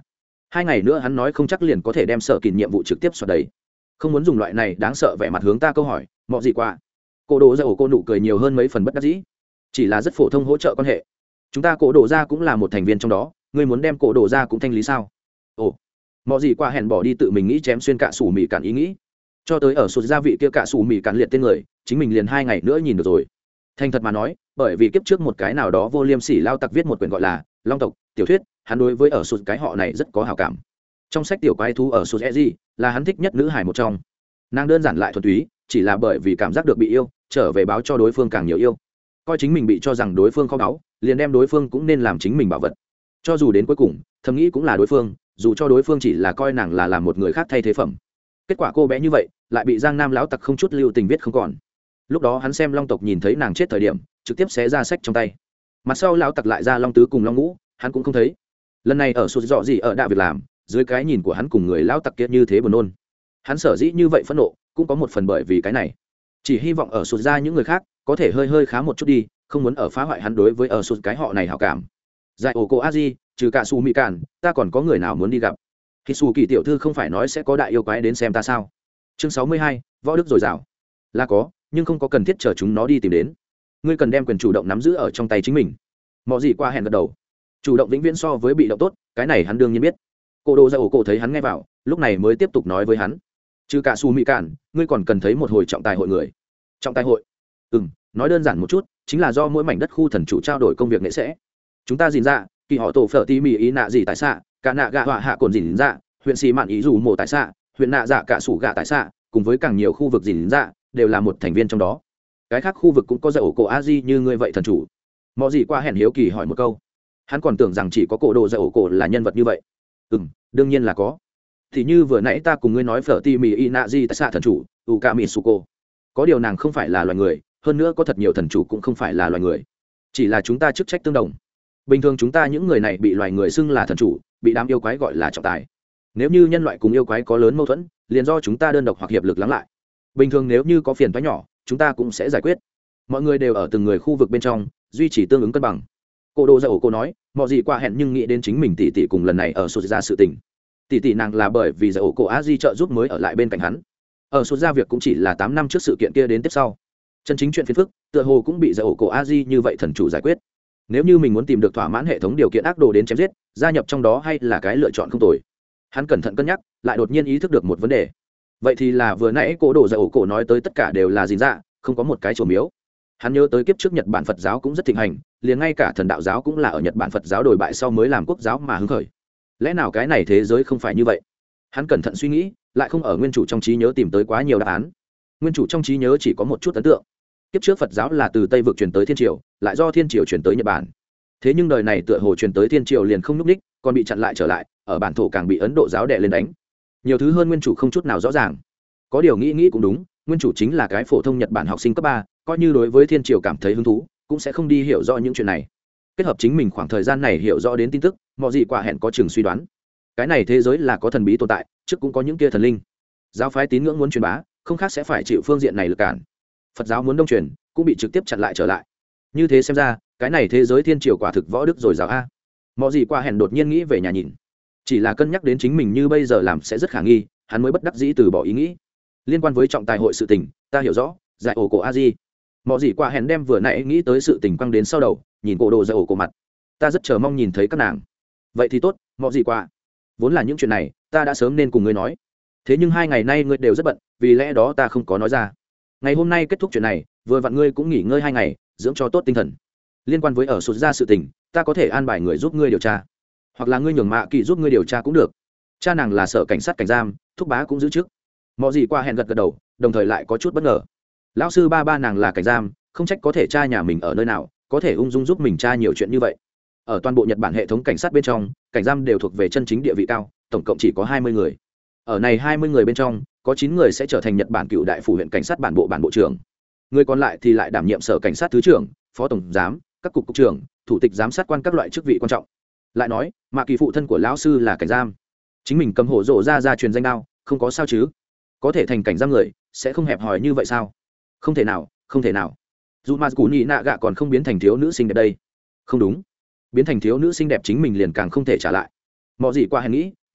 2 ngày nữa hắn nói không chắc liền có thể đem sở kìn nhiệm vụ trực tiếp soạt đầy. Không muốn dùng loại này đáng sợ vẻ mặt hướng ta câu hỏi, mọi gì qua. Cổ đồ ra ổ cô nụ cười nhiều hơn mấy phần bất đắc dĩ. Chỉ là rất phổ thông hỗ trợ quan hệ. Chúng ta cổ đồ ra cũng là một thành viên trong đó, ngươi muốn đem cổ đồ ra cũng thanh lý sao? Ồ, mọi gì qua hẹn bỏ đi tự mình nghĩ chém xuyên cả sủ mì cản ý nghĩ. Cho tới ở sụt gia vị kia cả sủ mì cản liệt tên người, chính mình liền 2 ngày nữa nhìn được rồi. Thành thật mà nói, bởi vì kiếp trước một cái nào đó vô liêm sỉ lao tặc viết một quyển gọi là Long tộc tiểu thuyết, hắn đối với ở sụt cái họ này rất có hảo cảm. Trong sách tiểu quái thú ở sụt Eji là hắn thích nhất nữ hài một trong. Nàng đơn giản lại thuần túy, chỉ là bởi vì cảm giác được bị yêu, trở về báo cho đối phương càng nhiều yêu. Coi chính mình bị cho rằng đối phương kho báu, liền đem đối phương cũng nên làm chính mình bảo vật. Cho dù đến cuối cùng, thầm nghĩ cũng là đối phương, dù cho đối phương chỉ là coi nàng là làm một người khác thay thế phẩm. Kết quả cô bé như vậy, lại bị Giang Nam lão tặc không chút lưu tình viết không còn. Lúc đó hắn xem Long tộc nhìn thấy nàng chết thời điểm, trực tiếp xé ra sách trong tay. Mặt sau lão tặc lại ra Long tứ cùng Long ngũ, hắn cũng không thấy. Lần này ở sụt dọ gì ở đạ việc làm, dưới cái nhìn của hắn cùng người lão tặc kia như thế buồn nôn. Hắn sở dĩ như vậy phẫn nộ, cũng có một phần bởi vì cái này. Chỉ hy vọng ở sụt ra những người khác có thể hơi khá một chút đi, không muốn ở phá hoại hắn đối với ở sụt cái họ này hảo cảm. Giải ổ cô Aji, trừ cả Su Mỹ Cản, ta còn có người nào muốn đi gặp? Khi Su Kỳ tiểu thư không phải nói sẽ có đại yêu quái đến xem ta sao? Chương 62, võ đức dồi dào. Là có, nhưng không có cần thiết chờ chúng nó đi tìm đến. Ngươi cần đem quyền chủ động nắm giữ ở trong tay chính mình. Mọi gì qua hẹn gật đầu. Chủ động vĩnh viễn so với bị động tốt, cái này hắn đương nhiên biết. Cô đồ ra ổ cổ thấy hắn nghe vào, lúc này mới tiếp tục nói với hắn. Trừ cả Su Mỹ Cản, ngươi còn cần thấy một hồi trọng tài hội người. Trọng tài hội? Nói đơn giản một chút, chính là do mỗi mảnh đất khu thần chủ trao đổi công việc nghệ sẽ. Chúng ta gìn ra, kỳ họ tổ phở tí mì ý nạ gì tại xạ, cả nạ gạ họa hạ cồn gìn ra, huyện xì mạn ý dù mồ tại xạ, huyện nạ dạ cả sủ gạ tại xạ, cùng với càng nhiều khu vực gìn ra, đều là một thành viên trong đó. Cái khác khu vực cũng có giải ổ cổ a di như ngươi vậy thần chủ. Mọi gì qua hẹn hiếu kỳ hỏi một câu. Hắn còn tưởng rằng chỉ có cổ đồ giải ổ cổ là nhân vật như vậy. Đương nhiên là có. Thì như vừa nãy ta cùng ngươi nói phở tí mì ý nạ gì tại xạ thần chủ, Ukami Suko. Có điều nàng không phải là loài người, hơn nữa có thật nhiều thần chủ cũng không phải là loài người, chỉ là chúng ta chức trách tương đồng. Bình thường chúng ta những người này bị loài người xưng là thần chủ, bị đám yêu quái gọi là trọng tài. Nếu như nhân loại cùng yêu quái có lớn mâu thuẫn, liền do chúng ta đơn độc hoặc hiệp lực lắng lại. Bình thường nếu như có phiền toái nhỏ, chúng ta cũng sẽ giải quyết. Mọi người đều ở từng người khu vực bên trong, duy trì tương ứng cân bằng. Cô đồ dậu cô nói, mọi gì qua hẹn nhưng nghĩ đến chính mình tỷ tỷ cùng lần này ở sụt ra sự tình. Tỷ tỷ nàng là bởi vì dậu cô a di trợ giúp mới ở lại bên cạnh hắn. Ở sụt ra việc cũng chỉ là 8 năm trước sự kiện kia đến tiếp sau. Chân chính chuyện phiền phức, tựa hồ cũng bị dậu cô a di như vậy thần chủ giải quyết. Nếu như mình muốn tìm được thỏa mãn hệ thống điều kiện ác đồ đến chém giết, gia nhập trong đó hay là cái lựa chọn không tồi. Hắn cẩn thận cân nhắc, lại đột nhiên ý thức được một vấn đề. Vậy thì là vừa nãy cổ đồ dạy cổ nói tới tất cả đều là gìn dạ, không có một cái chùa miếu. Hắn nhớ tới kiếp trước Nhật Bản Phật giáo cũng rất thịnh hành, liền ngay cả thần đạo giáo cũng là ở Nhật Bản Phật giáo đồi bại sau mới làm quốc giáo mà hứng khởi. Lẽ nào cái này thế giới không phải như vậy? Hắn cẩn thận suy nghĩ, lại không ở nguyên chủ trong trí nhớ tìm tới quá nhiều đáp án. Nguyên chủ trong trí nhớ chỉ có một chút ấn tượng. Kiếp trước Phật giáo là từ Tây vực truyền tới Thiên Triều, lại do Thiên Triều truyền tới Nhật Bản. Thế nhưng đời này tựa hồ truyền tới Thiên Triều liền không nhúc nhích, còn bị chặn lại trở lại, ở bản thổ càng bị Ấn Độ giáo đè lên đánh. Nhiều thứ hơn nguyên chủ không chút nào rõ ràng. Có điều nghĩ cũng đúng, nguyên chủ chính là cái phổ thông Nhật Bản học sinh cấp 3, coi như đối với Thiên Triều cảm thấy hứng thú, cũng sẽ không đi hiểu rõ những chuyện này. Kết hợp chính mình khoảng thời gian này hiểu rõ đến tin tức, mọi gì quả hẹn có chừng suy đoán. Cái này thế giới là có thần bí tồn tại, trước cũng có những kia thần linh. Giáo phái tín ngưỡng muốn truyền bá, không khác sẽ phải chịu phương diện này lực cản. Phật giáo muốn đông truyền, cũng bị trực tiếp chặn lại trở lại. Như thế xem ra, cái này thế giới Thiên Triều quả thực võ đức rồi giáo a. Mọi gì qua hẹn đột nhiên nghĩ về nhà nhìn, chỉ là cân nhắc đến chính mình như bây giờ làm sẽ rất khả nghi, hắn mới bất đắc dĩ từ bỏ ý nghĩ. Liên quan với trọng tài hội sự tình, ta hiểu rõ, giải ổ cổ a di. Mọi gì qua hẹn đem vừa nãy nghĩ tới sự tình quăng đến sau đầu, nhìn cổ đồ giải ổ cổ mặt. Ta rất chờ mong nhìn thấy các nàng. Vậy thì tốt, mọi gì qua. Vốn là những chuyện này, ta đã sớm nên cùng ngươi nói. Thế nhưng 2 ngày nay ngươi đều rất bận, vì lẽ đó ta không có nói ra. Ngày hôm nay kết thúc chuyện này, vừa vặn ngươi cũng nghỉ ngơi 2 ngày, dưỡng cho tốt tinh thần. Liên quan với ở sụt ra sự tình, ta có thể an bài người giúp ngươi điều tra, hoặc là ngươi nhường Mạ Kỳ giúp ngươi điều tra cũng được. Cha nàng là sở cảnh sát cảnh giam, thúc bá cũng giữ chức. Mọi gì qua hẹn gật đầu, đồng thời lại có chút bất ngờ. Lão sư ba nàng là cảnh giam, không trách có thể tra nhà mình ở nơi nào, có thể ung dung giúp mình tra nhiều chuyện như vậy. Ở toàn bộ Nhật Bản hệ thống cảnh sát bên trong, cảnh giam đều thuộc về chân chính địa vị cao, tổng cộng chỉ có 20 người. Ở này 20 người bên trong, có 9 người sẽ trở thành Nhật Bản cựu đại phủ huyện cảnh sát bản bộ trưởng. Người còn lại thì lại đảm nhiệm sở cảnh sát thứ trưởng, phó tổng giám, các cục trưởng, thủ tịch giám sát quan các loại chức vị quan trọng. Lại nói, Mạ Kỳ phụ thân của lão sư là cảnh giam, chính mình cầm hổ rộ ra truyền danh đao, không có sao chứ? Có thể thành cảnh giam người, sẽ không hẹp hòi như vậy sao? Không thể nào, không thể nào. Dù mà Cú Nhị Nạ Gạ còn không biến thành thiếu nữ xinh đẹp đây. Không đúng, biến thành thiếu nữ xinh đẹp chính mình liền càng không thể trả lại. Mọi gì qua hẹn nghĩ,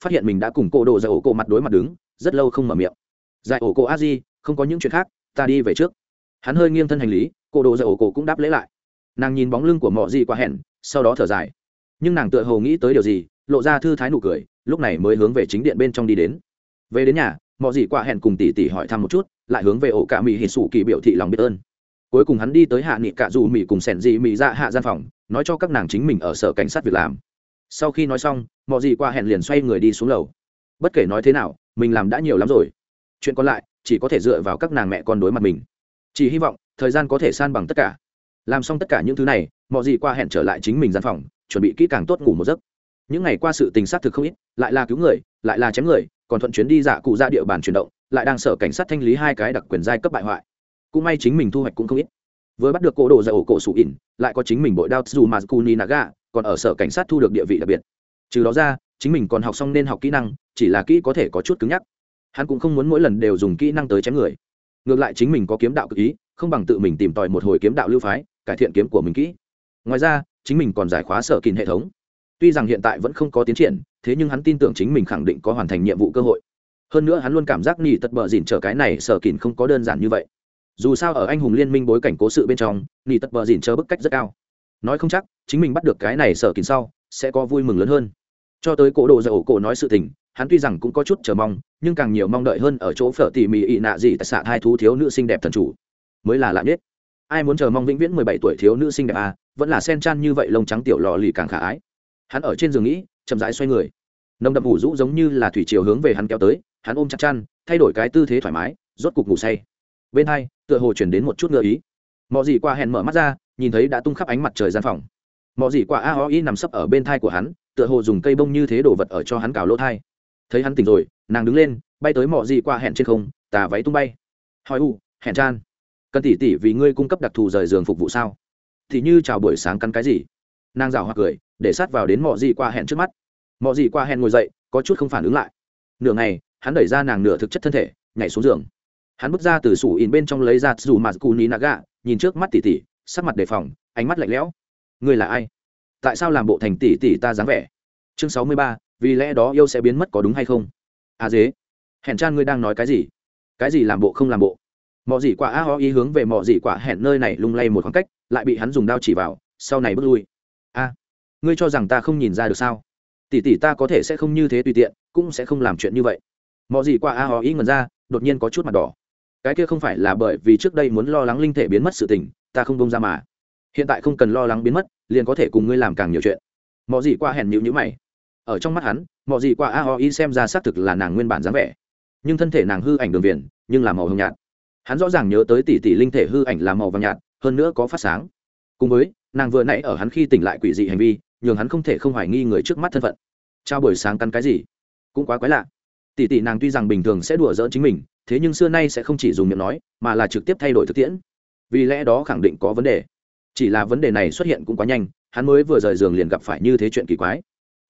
phát hiện mình đã cùng cô đồ dạy ổ cổ mặt đối mặt đứng rất lâu không mở miệng. Dạy ổ cổ a di, không có những chuyện khác, ta đi về trước. Hắn hơi nghiêng thân hành lý, cô đồ dạy ổ cổ cũng đáp lễ lại. Nàng nhìn bóng lưng của mọ gì qua hẹn, sau đó thở dài, nhưng nàng tựa hồ nghĩ tới điều gì, lộ ra thư thái nụ cười, lúc này mới hướng về chính điện bên trong đi đến. Về đến nhà, mọ gì qua hẹn cùng tỷ tỷ hỏi thăm một chút, lại hướng về ổ cả mỹ hít sủ kỳ biểu thị lòng biết ơn. Cuối cùng hắn đi tới hạ nghị cả dù mỹ cùng sẻn dị mỹ ra hạ gian phòng, nói cho các nàng chính mình ở sở cảnh sát việc làm. Sau khi nói xong, mọ gì qua hẹn liền xoay người đi xuống lầu. Bất kể nói thế nào, mình làm đã nhiều lắm rồi, chuyện còn lại chỉ có thể dựa vào các nàng mẹ con đối mặt mình. Chỉ hy vọng thời gian có thể san bằng tất cả. Làm xong tất cả những thứ này, mọ gì qua hẹn trở lại chính mình gian phòng, chuẩn bị kỹ càng tốt ngủ một giấc. Những ngày qua sự tình xác thực không ít, lại là cứu người, lại là chém người, còn thuận chuyến đi dạ cụ ra địa bàn chuyển động, lại đang sở cảnh sát thanh lý hai cái đặc quyền giai cấp bại hoại. Cũng may chính mình thu hoạch cũng không ít. Vừa bắt được cổ đồ ra ổ cổ sủ ỉn, lại có chính mình bội đao dù mà Kuni Naga, còn ở sở cảnh sát thu được địa vị đặc biệt. Trừ đó ra, chính mình còn học xong nên học kỹ năng, chỉ là kỹ có thể có chút cứng nhắc. Hắn cũng không muốn mỗi lần đều dùng kỹ năng tới chém người. Ngược lại chính mình có kiếm đạo cực ý, không bằng tự mình tìm tòi một hồi kiếm đạo lưu phái, cải thiện kiếm của mình kỹ. Ngoài ra, chính mình còn giải khóa sở kìn hệ thống. Tuy rằng hiện tại vẫn không có tiến triển, thế nhưng hắn tin tưởng chính mình khẳng định có hoàn thành nhiệm vụ cơ hội. Hơn nữa hắn luôn cảm giác nỉ tật bờ dỉn trở cái này sở kìn không có đơn giản như vậy. Dù sao ở anh hùng liên minh bối cảnh cố sự bên trong, nỉ tật bờ dỉn chờ bức cách rất cao. Nói không chắc chính mình bắt được cái này sở kìn sau sẽ có vui mừng lớn hơn. Cho tới cổ đồ dạy ổ cổ nói sự tình, hắn tuy rằng cũng có chút chờ mong, nhưng càng nhiều mong đợi hơn ở chỗ phở tỉ mỉ ị nạ gì tại xạ hai thú thiếu nữ xinh đẹp thần chủ mới là lạ nhất. Ai muốn chờ mong vĩnh viễn 17 tuổi thiếu nữ xinh đẹp à, vẫn là sen chan như vậy lông trắng tiểu lò lì càng khả ái. Hắn ở trên giường nghĩ, chậm rãi xoay người, nồng đậm ngủ rũ giống như là thủy triều hướng về hắn kéo tới, hắn ôm chặt chăn, thay đổi cái tư thế thoải mái, rốt cục ngủ say. Bên hai tựa hồ chuyển đến một chút ngựa ý. Mọ gì qua hẹn mở mắt ra, nhìn thấy đã tung khắp ánh mặt trời gian phòng. Mọ gì qua aoi nằm sấp ở bên thai của hắn, tựa hồ dùng cây bông như thế đổ vật ở cho hắn cào lỗ thai. Thấy hắn tỉnh rồi, nàng đứng lên, bay tới mọ gì qua hẹn trên không, tà váy tung bay. Hỏi hẹn chan, cần tỉ tỉ vì ngươi cung cấp đặc thù rời giường phục vụ sao? Thì như chào buổi sáng cắn cái gì? Nàng rảo hoặc cười, để sát vào đến mọ gì qua hẹn trước mắt. Mọ gì qua hẹn ngồi dậy, có chút không phản ứng lại. Nửa ngày, hắn đẩy ra nàng nửa thực chất thân thể, nhảy xuống giường. Hắn bước ra từ sủ in bên trong lấy ra dù mà Kuni Naga, nhìn trước mắt tỉ tỉ, sắc mặt đề phòng, ánh mắt lạnh lẽo. Ngươi là ai? Tại sao làm bộ thành tỉ tỉ ta dáng vẻ? Chương 63, vì lẽ đó yêu sẽ biến mất có đúng hay không? À dế, hẹn chan ngươi đang nói cái gì? Cái gì làm bộ không làm bộ? Mọ gì quả aoi hướng về mọ gì quả hẹn nơi này lung lay một khoảng cách, lại bị hắn dùng đao chỉ vào, sau này bước lui. A, ngươi cho rằng ta không nhìn ra được sao? Tỷ tỷ ta có thể sẽ không như thế tùy tiện, cũng sẽ không làm chuyện như vậy. Mọ gì quả aoi ngẩn ra, đột nhiên có chút mặt đỏ. Cái kia không phải là bởi vì trước đây muốn lo lắng linh thể biến mất sự tình, ta không bông ra mà. Hiện tại không cần lo lắng biến mất, liền có thể cùng ngươi làm càng nhiều chuyện. Mọ gì quả hẹn nhíu mày. Ở trong mắt hắn, mọ gì quả aoi xem ra xác thực là nàng nguyên bản dáng vẻ, nhưng thân thể nàng hư ảnh đường viền, nhưng là màu hồng nhạt. Hắn rõ ràng nhớ tới tỷ tỷ linh thể hư ảnh là màu vàng nhạt, hơn nữa có phát sáng. Cùng với nàng vừa nãy ở hắn khi tỉnh lại quỷ dị hành vi, nhường hắn không thể không hoài nghi người trước mắt thân phận. Chào buổi sáng cắn cái gì? Cũng quá quái lạ. Tỷ tỷ nàng tuy rằng bình thường sẽ đùa giỡn chính mình, thế nhưng xưa nay sẽ không chỉ dùng miệng nói, mà là trực tiếp thay đổi thực tiễn. Vì lẽ đó khẳng định có vấn đề. Chỉ là vấn đề này xuất hiện cũng quá nhanh, hắn mới vừa rời giường liền gặp phải như thế chuyện kỳ quái.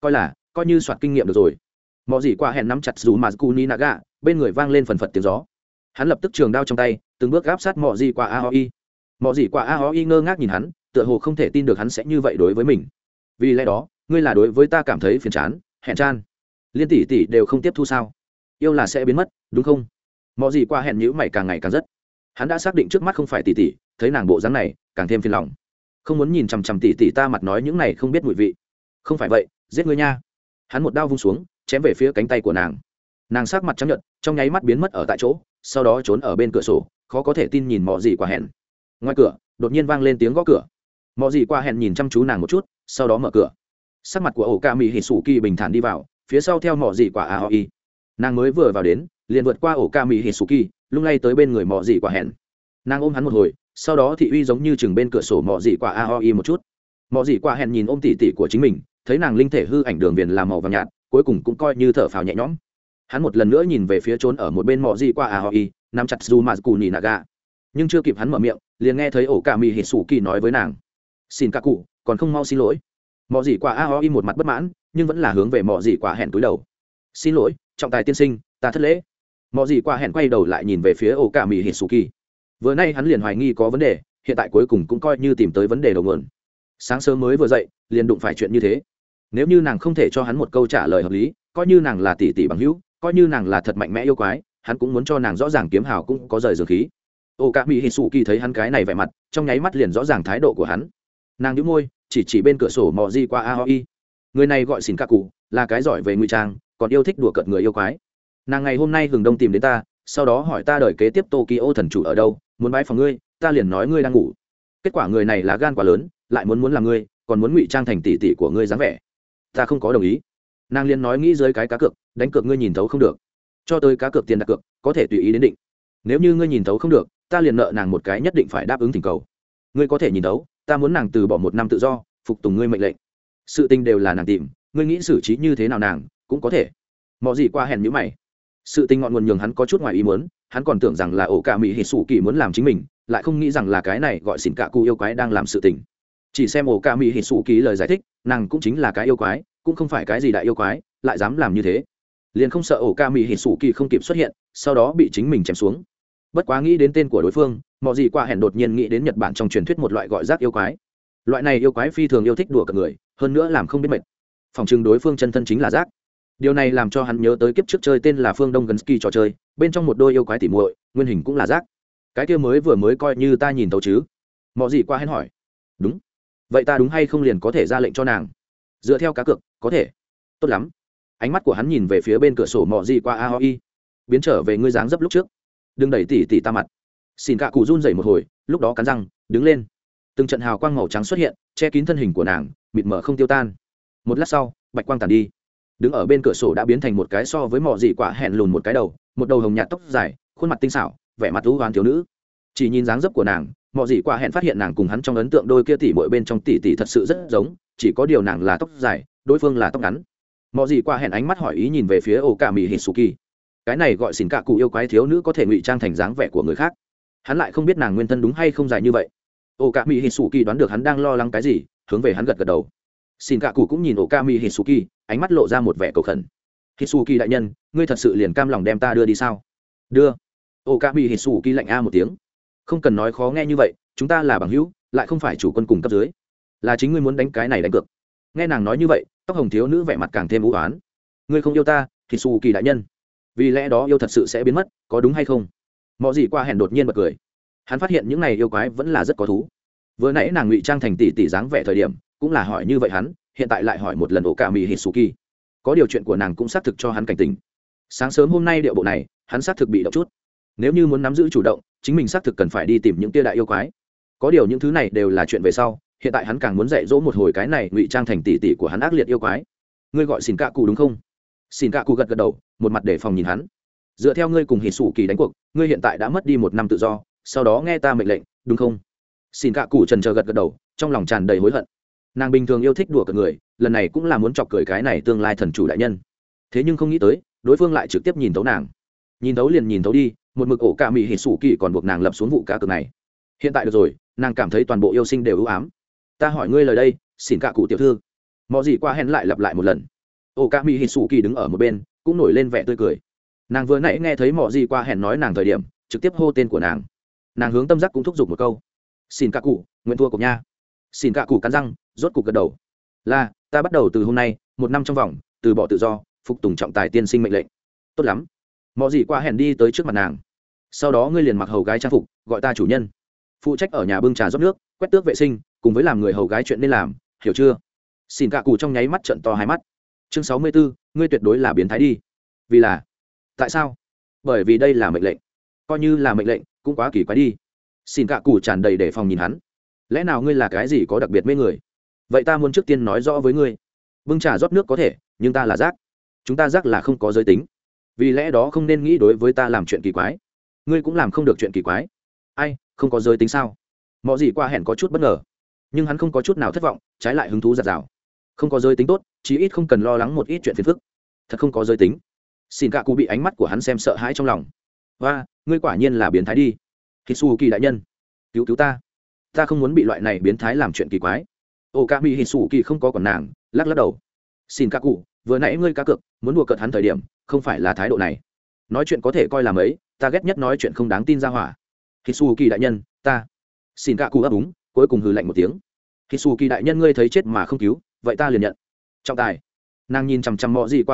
Coi như soạt kinh nghiệm được rồi. Mọ gì qua hẹn nắm chặt dù mà Kuni Naga, bên người vang lên phần phật tiếng gió. Hắn lập tức trường đao trong tay, từng bước áp sát mọ gì qua aoi. Mọ gì qua aoi ngơ ngác nhìn hắn, tựa hồ không thể tin được hắn sẽ như vậy đối với mình. Vì lẽ đó, ngươi là đối với ta cảm thấy phiền chán, hẹn chan. Liên tỷ tỷ đều không tiếp thu sao? Yêu là sẽ biến mất, đúng không? Mọ gì qua hẹn nhíu mày càng ngày càng rất. Hắn đã xác định trước mắt không phải tỷ tỷ, thấy nàng bộ dáng này, càng thêm phiền lòng. Không muốn nhìn chằm chằm tỷ tỷ ta mặt nói những này không biết mùi vị. Không phải vậy, giết ngươi nha. Hắn một đao vung xuống, chém về phía cánh tay của nàng. Nàng sắc mặt trắng nhợt, trong nháy mắt biến mất ở tại chỗ, sau đó trốn ở bên cửa sổ, khó có thể tin nhìn mọ gì qua hẹn. Ngoài cửa đột nhiên vang lên tiếng gõ cửa. Mọ gì qua hẹn nhìn chăm chú nàng một chút, sau đó mở cửa. Sắc mặt của ổ ca mỹ hỉ sủ kỳ bình thản đi vào, phía sau theo mọ gì quả aoi. Nàng mới vừa vào đến, liền vượt qua ổ ca mỹ hỉ sủ kỳ, lung lay tới bên người mọ gì quả hẹn. Nàng ôm hắn một hồi, sau đó thị uy giống như chừng bên cửa sổ mọ gì quả aoi một chút. Mọ gì quả hẹn nhìn ôm tỉ tỉ của chính mình, thấy nàng linh thể hư ảnh đường viền làm màu vàng nhạt, cuối cùng cũng coi như thở phào nhẹ nhõm. Hắn một lần nữa nhìn về phía trốn ở một bên mọ gì qua aoi, nắm chặt Uzumaki Naga. Nhưng chưa kịp hắn mở miệng, liền nghe thấy ổ cả mì Hitsuki nói với nàng: "Xin các cụ, còn không mau xin lỗi." Mọ gì qua aoi một mặt bất mãn, nhưng vẫn là hướng về mọ gì qua hẹn cúi đầu. "Xin lỗi, trọng tài tiên sinh, ta thất lễ." Mọ gì qua hẹn quay đầu lại nhìn về phía ổ cả mì Hitsuki. Vừa nay hắn liền hoài nghi có vấn đề, hiện tại cuối cùng cũng coi như tìm tới vấn đề đầu nguồn. Sáng sớm mới vừa dậy, liền đụng phải chuyện như thế. Nếu như nàng không thể cho hắn một câu trả lời hợp lý, coi như nàng là tỷ tỷ bằng hữu, coi như nàng là thật mạnh mẽ yêu quái, hắn cũng muốn cho nàng rõ ràng kiếm hào cũng có rời dường khí. Ô cả mỹ hít sủ kỳ thấy hắn cái này vẻ mặt, trong nháy mắt liền rõ ràng thái độ của hắn. Nàng nhíu môi, chỉ bên cửa sổ mò di qua Aoi. Người này gọi xỉn cả cụ, là cái giỏi về ngụy trang, còn yêu thích đùa cợt người yêu quái. Nàng ngày hôm nay hừng đông tìm đến ta, sau đó hỏi ta đời kế tiếp Tokyo thần chủ ở đâu, muốn bái phòng ngươi, ta liền nói ngươi đang ngủ. Kết quả người này là gan quá lớn, lại muốn làm ngươi, còn muốn ngụy trang thành tỷ tỷ của ngươi dáng vẻ. Ta không có đồng ý. Nàng liền nói nghĩ dưới cái cá cược, đánh cược ngươi nhìn thấu không được, cho tới cá cược tiền đặt cược có thể tùy ý đến định. Nếu như ngươi nhìn thấu không được, ta liền nợ nàng một cái nhất định phải đáp ứng thỉnh cầu. Ngươi có thể nhìn thấu, ta muốn nàng từ bỏ 1 năm tự do, phục tùng ngươi mệnh lệnh. Sự tình đều là nàng tìm, ngươi nghĩ xử trí như thế nào nàng cũng có thể. Mọi gì qua hèn như mày. Sự tình ngọn nguồn nhường hắn có chút ngoài ý muốn, hắn còn tưởng rằng là ổ cả mỹ hít sủ kỳ muốn làm chính mình, lại không nghĩ rằng là cái này gọi xỉn cả cụ yêu quái đang làm sự tình. Chỉ xem ổ cả mỹ hít sủ kỳ lời giải thích, nàng cũng chính là cái yêu quái, cũng không phải cái gì đại yêu quái, lại dám làm như thế, liền không sợ ổ ca mỹ hít sủ kỳ không kịp xuất hiện, sau đó bị chính mình chém xuống. Bất quá nghĩ đến tên của đối phương, mọi gì qua hẹn đột nhiên nghĩ đến Nhật Bản trong truyền thuyết một loại gọi rác yêu quái. Loại này yêu quái phi thường yêu thích đùa cợt người, hơn nữa làm không biết mệt. Phòng trưng đối phương chân thân chính là rác. Điều này làm cho hắn nhớ tới kiếp trước chơi tên là Phương Đông Gensky trò chơi, bên trong một đôi yêu quái tỉ muội, nguyên hình cũng là rác. Cái kia mới coi như ta nhìn tấu chứ? Mọi gì qua hẹn hỏi. Đúng. Vậy ta đúng hay không liền có thể ra lệnh cho nàng? Dựa theo cá cược, có thể. Tốt lắm. Ánh mắt của hắn nhìn về phía bên cửa sổ mò gì qua Aoi. Biến trở về ngươi dáng dấp lúc trước, đừng đẩy tỉ ta mặt. Xin cả cụ run rẩy một hồi, lúc đó cắn răng đứng lên. Từng trận hào quang màu trắng xuất hiện, che kín thân hình của nàng, mịt mờ không tiêu tan. Một lát sau, bạch quang tàn đi. Đứng ở bên cửa sổ đã biến thành một cái so với mỏ gì quả hẹn lùn một cái đầu, một đầu hồng nhạt tóc dài, khuôn mặt tinh xảo, vẻ mặt u hoán thiếu nữ. Chỉ nhìn dáng dấp của nàng, mỏ gì quả hẹn phát hiện nàng cùng hắn trong ấn tượng đôi kia tỉ muội bên trong tỉ thật sự rất giống, chỉ có điều nàng là tóc dài, đối phương là tóc ngắn. Mỏ gì quả hẹn ánh mắt hỏi ý nhìn về phía ổ cả mỹ Hitsuki. Cái này gọi xỉn cả cụ yêu quái thiếu nữ có thể ngụy trang thành dáng vẻ của người khác, hắn lại không biết nàng nguyên thân đúng hay không dài như vậy. Ổ cả mỹ Hitsuki đoán được hắn đang lo lắng cái gì, hướng về hắn gật đầu. Xin cả cụ cũng nhìn ổ cả mỹ Hitsuki, ánh mắt lộ ra một vẻ cầu khẩn. Hitsuki đại nhân, ngươi thật sự liền cam lòng đem ta đưa đi sao? Đưa. Ổ cả mỹ Hitsuki lạnh a một tiếng. Không cần nói khó nghe như vậy, chúng ta là bằng hữu, lại không phải chủ quân cùng cấp dưới. Là chính ngươi muốn đánh cái này đánh cược. Nghe nàng nói như vậy, tóc hồng thiếu nữ vẻ mặt càng thêm u ám. Ngươi không yêu ta, Hitsuki đại nhân, vì lẽ đó yêu thật sự sẽ biến mất, có đúng hay không? Mọi gì qua hẹn đột nhiên bật cười. Hắn phát hiện những này yêu quái vẫn là rất có thú. Vừa nãy nàng ngụy trang thành tỷ dáng vẻ thời điểm, cũng là hỏi như vậy hắn, hiện tại lại hỏi một lần ổ cả mỹ Hitsuki. Có điều chuyện của nàng cũng xác thực cho hắn cảnh tỉnh. Sáng sớm hôm nay điệu bộ này, hắn xác thực bị động chút. Nếu như muốn nắm giữ chủ động, chính mình xác thực cần phải đi tìm những tia đại yêu quái. Có điều những thứ này đều là chuyện về sau, hiện tại hắn càng muốn dạy dỗ một hồi cái này ngụy trang thành tỷ của hắn ác liệt yêu quái. Ngươi gọi Xin Cạ Cụ đúng không? Xin Cạ Cụ gật đầu, một mặt để phòng nhìn hắn. Dựa theo ngươi cùng Hitsuki đánh cuộc, ngươi hiện tại đã mất đi 1 năm tự do, sau đó nghe ta mệnh lệnh, đúng không? Xin Cạ Cụ trần chờ gật đầu, trong lòng tràn đầy hối hận. Nàng bình thường yêu thích đùa cợt người, lần này cũng là muốn chọc cười cái này tương lai thần chủ đại nhân. Thế nhưng không nghĩ tới, đối phương lại trực tiếp nhìn thấu nàng. Nhìn thấu liền nhìn thấu đi, một mực ổ cả mỹ Hitsuki còn buộc nàng lập xuống vụ cá cược này. Hiện tại được rồi, nàng cảm thấy toàn bộ yêu sinh đều ưu ám. Ta hỏi ngươi lời đây, Xin Cạ Cụ tiểu thư. Mọi gì qua hẹn lại lặp lại một lần. Ổ cả mỹ Hitsuki đứng ở một bên, cũng nổi lên vẻ tươi cười. Nàng vừa nãy nghe thấy mọi gì qua hẹn nói nàng thời điểm, trực tiếp hô tên của nàng. Nàng hướng tâm giác cũng thúc giục một câu. Xin Cạ Cụ, nguyện thua cuộc nha. Xin Cạ Cụ cắn răng, rốt cục gật đầu. Là, ta bắt đầu từ hôm nay, 1 năm trong vòng, từ bỏ tự do, phục tùng trọng tài tiên sinh mệnh lệnh. Tốt lắm. Mọi gì qua hẹn đi tới trước mặt nàng. Sau đó ngươi liền mặc hầu gái trang phục, gọi ta chủ nhân. Phụ trách ở nhà bưng trà rót nước, quét tước vệ sinh, cùng với làm người hầu gái chuyện nên làm, hiểu chưa? Xin Cạ Cụ trong nháy mắt trợn to hai mắt. Chương 64, ngươi tuyệt đối là biến thái đi. Vì là? Tại sao? Bởi vì đây là mệnh lệnh. Coi như là mệnh lệnh, cũng quá kỳ quái đi. Xin Cạ Cụ tràn đầy đề phòng nhìn hắn. Lẽ nào ngươi là cái gì có đặc biệt mê người? Vậy ta muốn trước tiên nói rõ với ngươi. Bưng trà rót nước có thể, nhưng ta là rác. Chúng ta rác là không có giới tính. Vì lẽ đó không nên nghĩ đối với ta làm chuyện kỳ quái. Ngươi cũng làm không được chuyện kỳ quái. Ai, không có giới tính sao? Mọi gì qua hẹn có chút bất ngờ, nhưng hắn không có chút nào thất vọng, trái lại hứng thú giạt rào. Không có giới tính tốt, chí ít không cần lo lắng một ít chuyện phiền phức. Thật không có giới tính. Xin Cạ Cụ bị ánh mắt của hắn xem sợ hãi trong lòng. Và, ngươi quả nhiên là biến thái đi. Hitsuki đại nhân, cứu cứu ta. Ta không muốn bị loại này biến thái làm chuyện kỳ quái. Okami Hitsuki không có còn nàng, lắc lắc đầu. Xin Cạ Cụ, vừa nãy ngươi cá cược, muốn đùa cợt hắn thời điểm, không phải là thái độ này. Nói chuyện có thể coi là mấy, ta ghét nhất nói chuyện không đáng tin ra hỏa. Hitsuki đại nhân, ta. Xin Cạ Cụ ấp úng, cuối cùng hừ lạnh một tiếng. Hitsuki đại nhân ngươi thấy chết mà không cứu, vậy ta liền nhận. Trọng tài. Nàng nhìn chằm chằm Mọ Gì qua hèn mặt,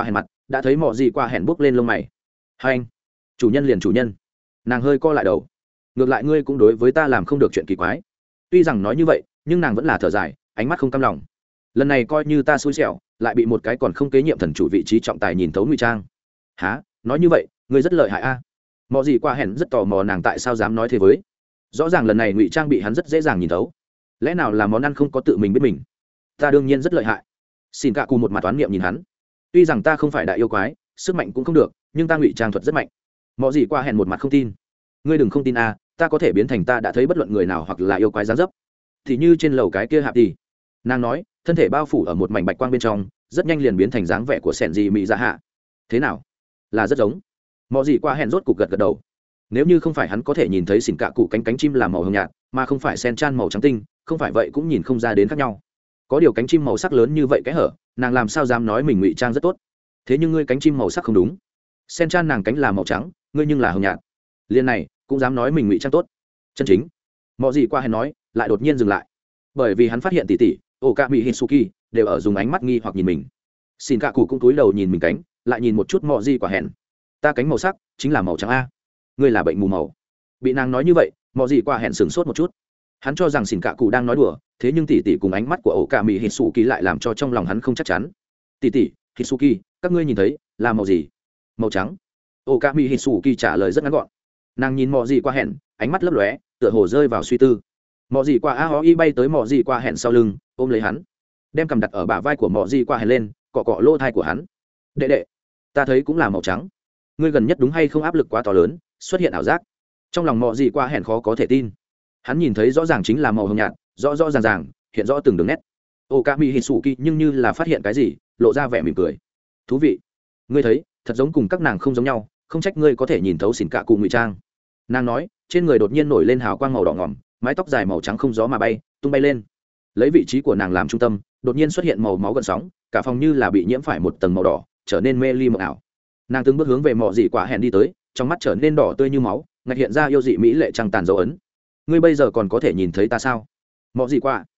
đã thấy mọ gì qua hẹn bước lên lông mày. Hai anh, chủ nhân liền chủ nhân. Nàng hơi co lại đầu. Ngược lại ngươi cũng đối với ta làm không được chuyện kỳ quái. Tuy rằng nói như vậy nhưng nàng vẫn là thở dài, ánh mắt không cam lòng. Lần này coi như ta xui xẻo, lại bị một cái còn không kế nhiệm thần chủ vị trí trọng tài nhìn thấu ngụy trang. Hả? Nói như vậy ngươi rất lợi hại a. Mọ gì qua hẹn rất tò mò nàng tại sao dám nói thế với. Rõ ràng lần này ngụy trang bị hắn rất dễ dàng nhìn thấu. Lẽ nào là món ăn không có tự mình biết mình? Ta đương nhiên rất lợi hại. Xin cả cù một mặt toán niệm nhìn hắn. Tuy rằng ta không phải đại yêu quái, sức mạnh cũng không được, nhưng ta ngụy trang thuật rất mạnh. Mọ gì qua hẹn một mặt không tin. Ngươi đừng không tin a, ta có thể biến thành ta đã thấy bất luận người nào hoặc là yêu quái dáng dấp. Thì như trên lầu cái kia hạp đi. Nàng nói, thân thể bao phủ ở một mảnh bạch quang bên trong, rất nhanh liền biến thành dáng vẻ của sẻn gì mỹ dạ hạ. Thế nào? Là rất giống. Mọ gì qua hẹn rốt cục gật gật đầu. Nếu như không phải hắn có thể nhìn thấy xỉn cạ cụ cánh chim là màu hồng nhạt, mà không phải sen chan màu trắng tinh, không phải vậy cũng nhìn không ra đến khác nhau. Có điều cánh chim màu sắc lớn như vậy cái hở, nàng làm sao dám nói mình ngụy trang rất tốt? Thế nhưng ngươi cánh chim màu sắc không đúng. Sen chan nàng cánh là màu trắng, ngươi nhưng là hồng nhạt. Liên này cũng dám nói mình ngụy trang tốt. Chân chính. Mọ gì qua hẹn nói, lại đột nhiên dừng lại. Bởi vì hắn phát hiện tỷ tỷ Okami Hitsuki đều ở dùng ánh mắt nghi hoặc nhìn mình. Xin cạ cụ cũng cúi đầu nhìn mình cánh, lại nhìn một chút mọ gì quả hẹn. Ta cánh màu sắc chính là màu trắng a. Ngươi là bệnh mù màu. Bị nàng nói như vậy, mọ gì quả hẹn sửng sốt một chút. Hắn cho rằng xin cạ cụ đang nói đùa, thế nhưng tỷ tỷ cùng ánh mắt của Okami Hitsuki lại làm cho trong lòng hắn không chắc chắn. Tỷ tỷ Hitsuki, các ngươi nhìn thấy là màu gì? Màu trắng. Okami Hitsuki trả lời rất ngắn gọn. Nàng nhìn mọ gì quả hẹn, ánh mắt lấp lóe, tựa hồ rơi vào suy tư. Mọ gì qua Aoi bay tới mọ gì qua hẹn sau lưng, ôm lấy hắn, đem cầm đặt ở bả vai của mọ gì qua hẹn lên, cọ cọ lỗ thai của hắn. Đệ đệ, ta thấy cũng là màu trắng. Ngươi gần nhất đúng hay không áp lực quá to lớn, xuất hiện ảo giác? Trong lòng mọ gì qua hẹn khó có thể tin. Hắn nhìn thấy rõ ràng chính là màu hồng nhạt, rõ rõ ràng ràng, hiện rõ từng đường nét. Okami Hitsuki nhưng như là phát hiện cái gì, lộ ra vẻ mỉm cười. Thú vị. Ngươi thấy, thật giống cùng các nàng không giống nhau, không trách ngươi có thể nhìn thấu xỉn cạ cụ ngụy trang. Nàng nói, trên người đột nhiên nổi lên hào quang màu đỏ ngỏm, mái tóc dài màu trắng không gió mà bay, tung bay lên. Lấy vị trí của nàng làm trung tâm, đột nhiên xuất hiện màu máu gợn sóng, cả phòng như là bị nhiễm phải một tầng màu đỏ, trở nên mê ly mộng ảo. Nàng từng bước hướng về mọ dị quả hẹn đi tới, trong mắt trở nên đỏ tươi như máu, ngạch hiện ra yêu dị mỹ lệ trăng tàn dấu ấn. Ngươi bây giờ còn có thể nhìn thấy ta sao? Mọ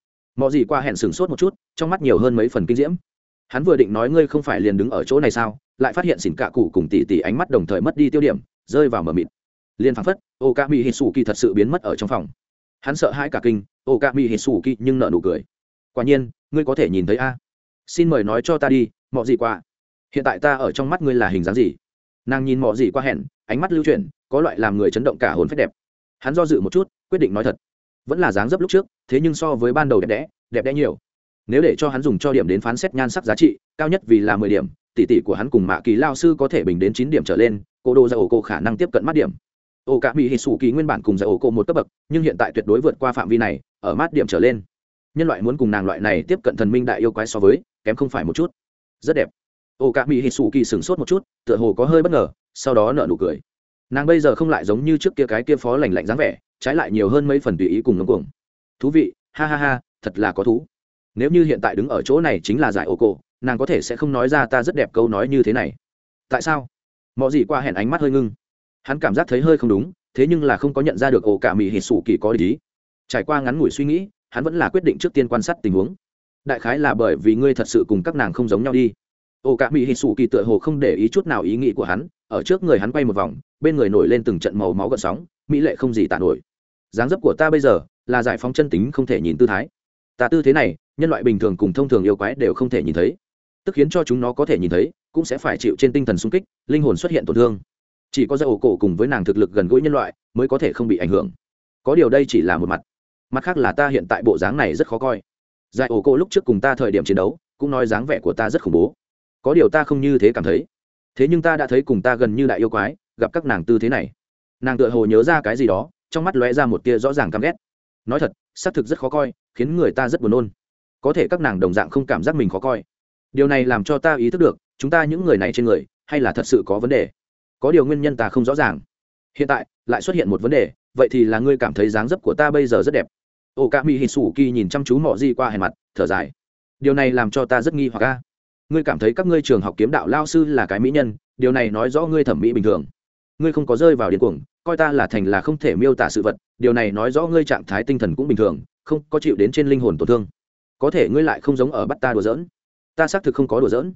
dị quả hẹn sửng sốt một chút, trong mắt nhiều hơn mấy phần kinh diễm. Hắn vừa định nói ngươi không phải liền đứng ở chỗ này sao, lại phát hiện xỉn cạ cụ cùng tỷ tỷ ánh mắt đồng thời mất đi tiêu điểm, rơi vào mờ mịt. Liên phảng phất, Okami Hitsuki thật sự biến mất ở trong phòng. Hắn sợ hãi cả kinh, Okami Hitsuki nhưng nở nụ cười. Quả nhiên, ngươi có thể nhìn thấy a. Xin mời nói cho ta đi, mọ gì qua. Hiện tại ta ở trong mắt ngươi là hình dáng gì? Nàng nhìn mọ gì qua hẹn, ánh mắt lưu chuyển, có loại làm người chấn động cả hồn phách đẹp. Hắn do dự một chút, quyết định nói thật. Vẫn là dáng dấp lúc trước, thế nhưng so với ban đầu đẹp đẽ nhiều. Nếu để cho hắn dùng cho điểm đến phán xét nhan sắc giá trị, cao nhất vì là 10 điểm, tỷ tỷ của hắn cùng Mạ Kỳ lao sư có thể bình đến 9 điểm trở lên, cô đồ Dao cô khả năng tiếp cận mắt điểm. Okami Hitsuki nguyên bản cùng Dao cô một cấp bậc, nhưng hiện tại tuyệt đối vượt qua phạm vi này, ở mắt điểm trở lên. Nhân loại muốn cùng nàng loại này tiếp cận thần minh đại yêu quái so với, kém không phải một chút. Rất đẹp. Okami Hitsuki sửng sốt một chút, tựa hồ có hơi bất ngờ, sau đó nở nụ cười. Nàng bây giờ không lại giống như trước kia cái kia phó lạnh lạnh dáng vẻ, trái lại nhiều hơn mấy phần tùy ý cùng ngông cuồng. Thú vị, ha ha ha, thật là có thú. Nếu như hiện tại đứng ở chỗ này chính là giải Oko, nàng có thể sẽ không nói ra ta rất đẹp câu nói như thế này. Tại sao? Mọ gì qua hẹn ánh mắt hơi ngưng. Hắn cảm giác thấy hơi không đúng, thế nhưng là không có nhận ra được Okami Hitsuki có ý. Trải qua ngắn ngủi suy nghĩ, hắn vẫn là quyết định trước tiên quan sát tình huống. Đại khái là bởi vì ngươi thật sự cùng các nàng không giống nhau đi. Okami Hitsuki tựa hồ không để ý chút nào ý nghĩ của hắn, ở trước người hắn quay một vòng, bên người nổi lên từng trận màu máu gợn sóng, mỹ lệ không gì tả nổi. Dáng dấp của ta bây giờ là giải phóng chân tính không thể nhìn tư thái. Ta tư thế này, nhân loại bình thường cùng thông thường yêu quái đều không thể nhìn thấy, tức khiến cho chúng nó có thể nhìn thấy, cũng sẽ phải chịu trên tinh thần xung kích, linh hồn xuất hiện tổn thương. Chỉ có Dao cổ cùng với nàng thực lực gần gũi nhân loại mới có thể không bị ảnh hưởng. Có điều đây chỉ là một mặt khác là ta hiện tại bộ dáng này rất khó coi. Dao cổ lúc trước cùng ta thời điểm chiến đấu cũng nói dáng vẻ của ta rất khủng bố, có điều ta không như thế cảm thấy. Thế nhưng ta đã thấy cùng ta gần như đại yêu quái gặp các nàng tư thế này. Nàng tựa hồ nhớ ra cái gì đó, trong mắt lóe ra một tia rõ ràng căm ghét. Nói thật, xác thực rất khó coi, khiến người ta rất buồn nôn. Có thể các nàng đồng dạng không cảm giác mình khó coi. Điều này làm cho ta ý thức được, chúng ta những người này trên người hay là thật sự có vấn đề. Có điều nguyên nhân ta không rõ ràng. Hiện tại lại xuất hiện một vấn đề, vậy thì là ngươi cảm thấy dáng dấp của ta bây giờ rất đẹp. Okami Hitsuki nhìn chăm chú Mọ Di qua hèn mặt, thở dài. Điều này làm cho ta rất nghi hoặc a. Ngươi cảm thấy các ngươi trường học kiếm đạo lao sư là cái mỹ nhân, điều này nói rõ ngươi thẩm mỹ bình thường. Ngươi không có rơi vào điên cuồng, coi ta là thành là không thể miêu tả sự vật, điều này nói rõ ngươi trạng thái tinh thần cũng bình thường, không có chịu đến trên linh hồn tổn thương. Có thể ngươi lại không giống ở bắt ta đùa giỡn. Ta xác thực không có đùa giỡn.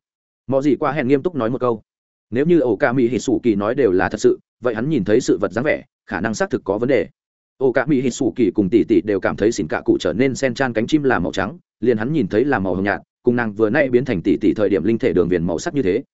mọi gì qua hẹn nghiêm túc nói một câu, nếu như ổ cả mỹ hít sủ kỳ nói đều là thật sự, vậy hắn nhìn thấy sự vật dáng vẻ khả năng xác thực có vấn đề. ổ cả mỹ hít sủ kỳ cùng tỷ tỷ đều cảm thấy xỉn cả cụ trở nên sen chan cánh chim là màu trắng, liền hắn nhìn thấy là màu hồng nhạt, cùng nàng vừa nay biến thành tỷ tỷ thời điểm linh thể đường viền màu sắc như thế.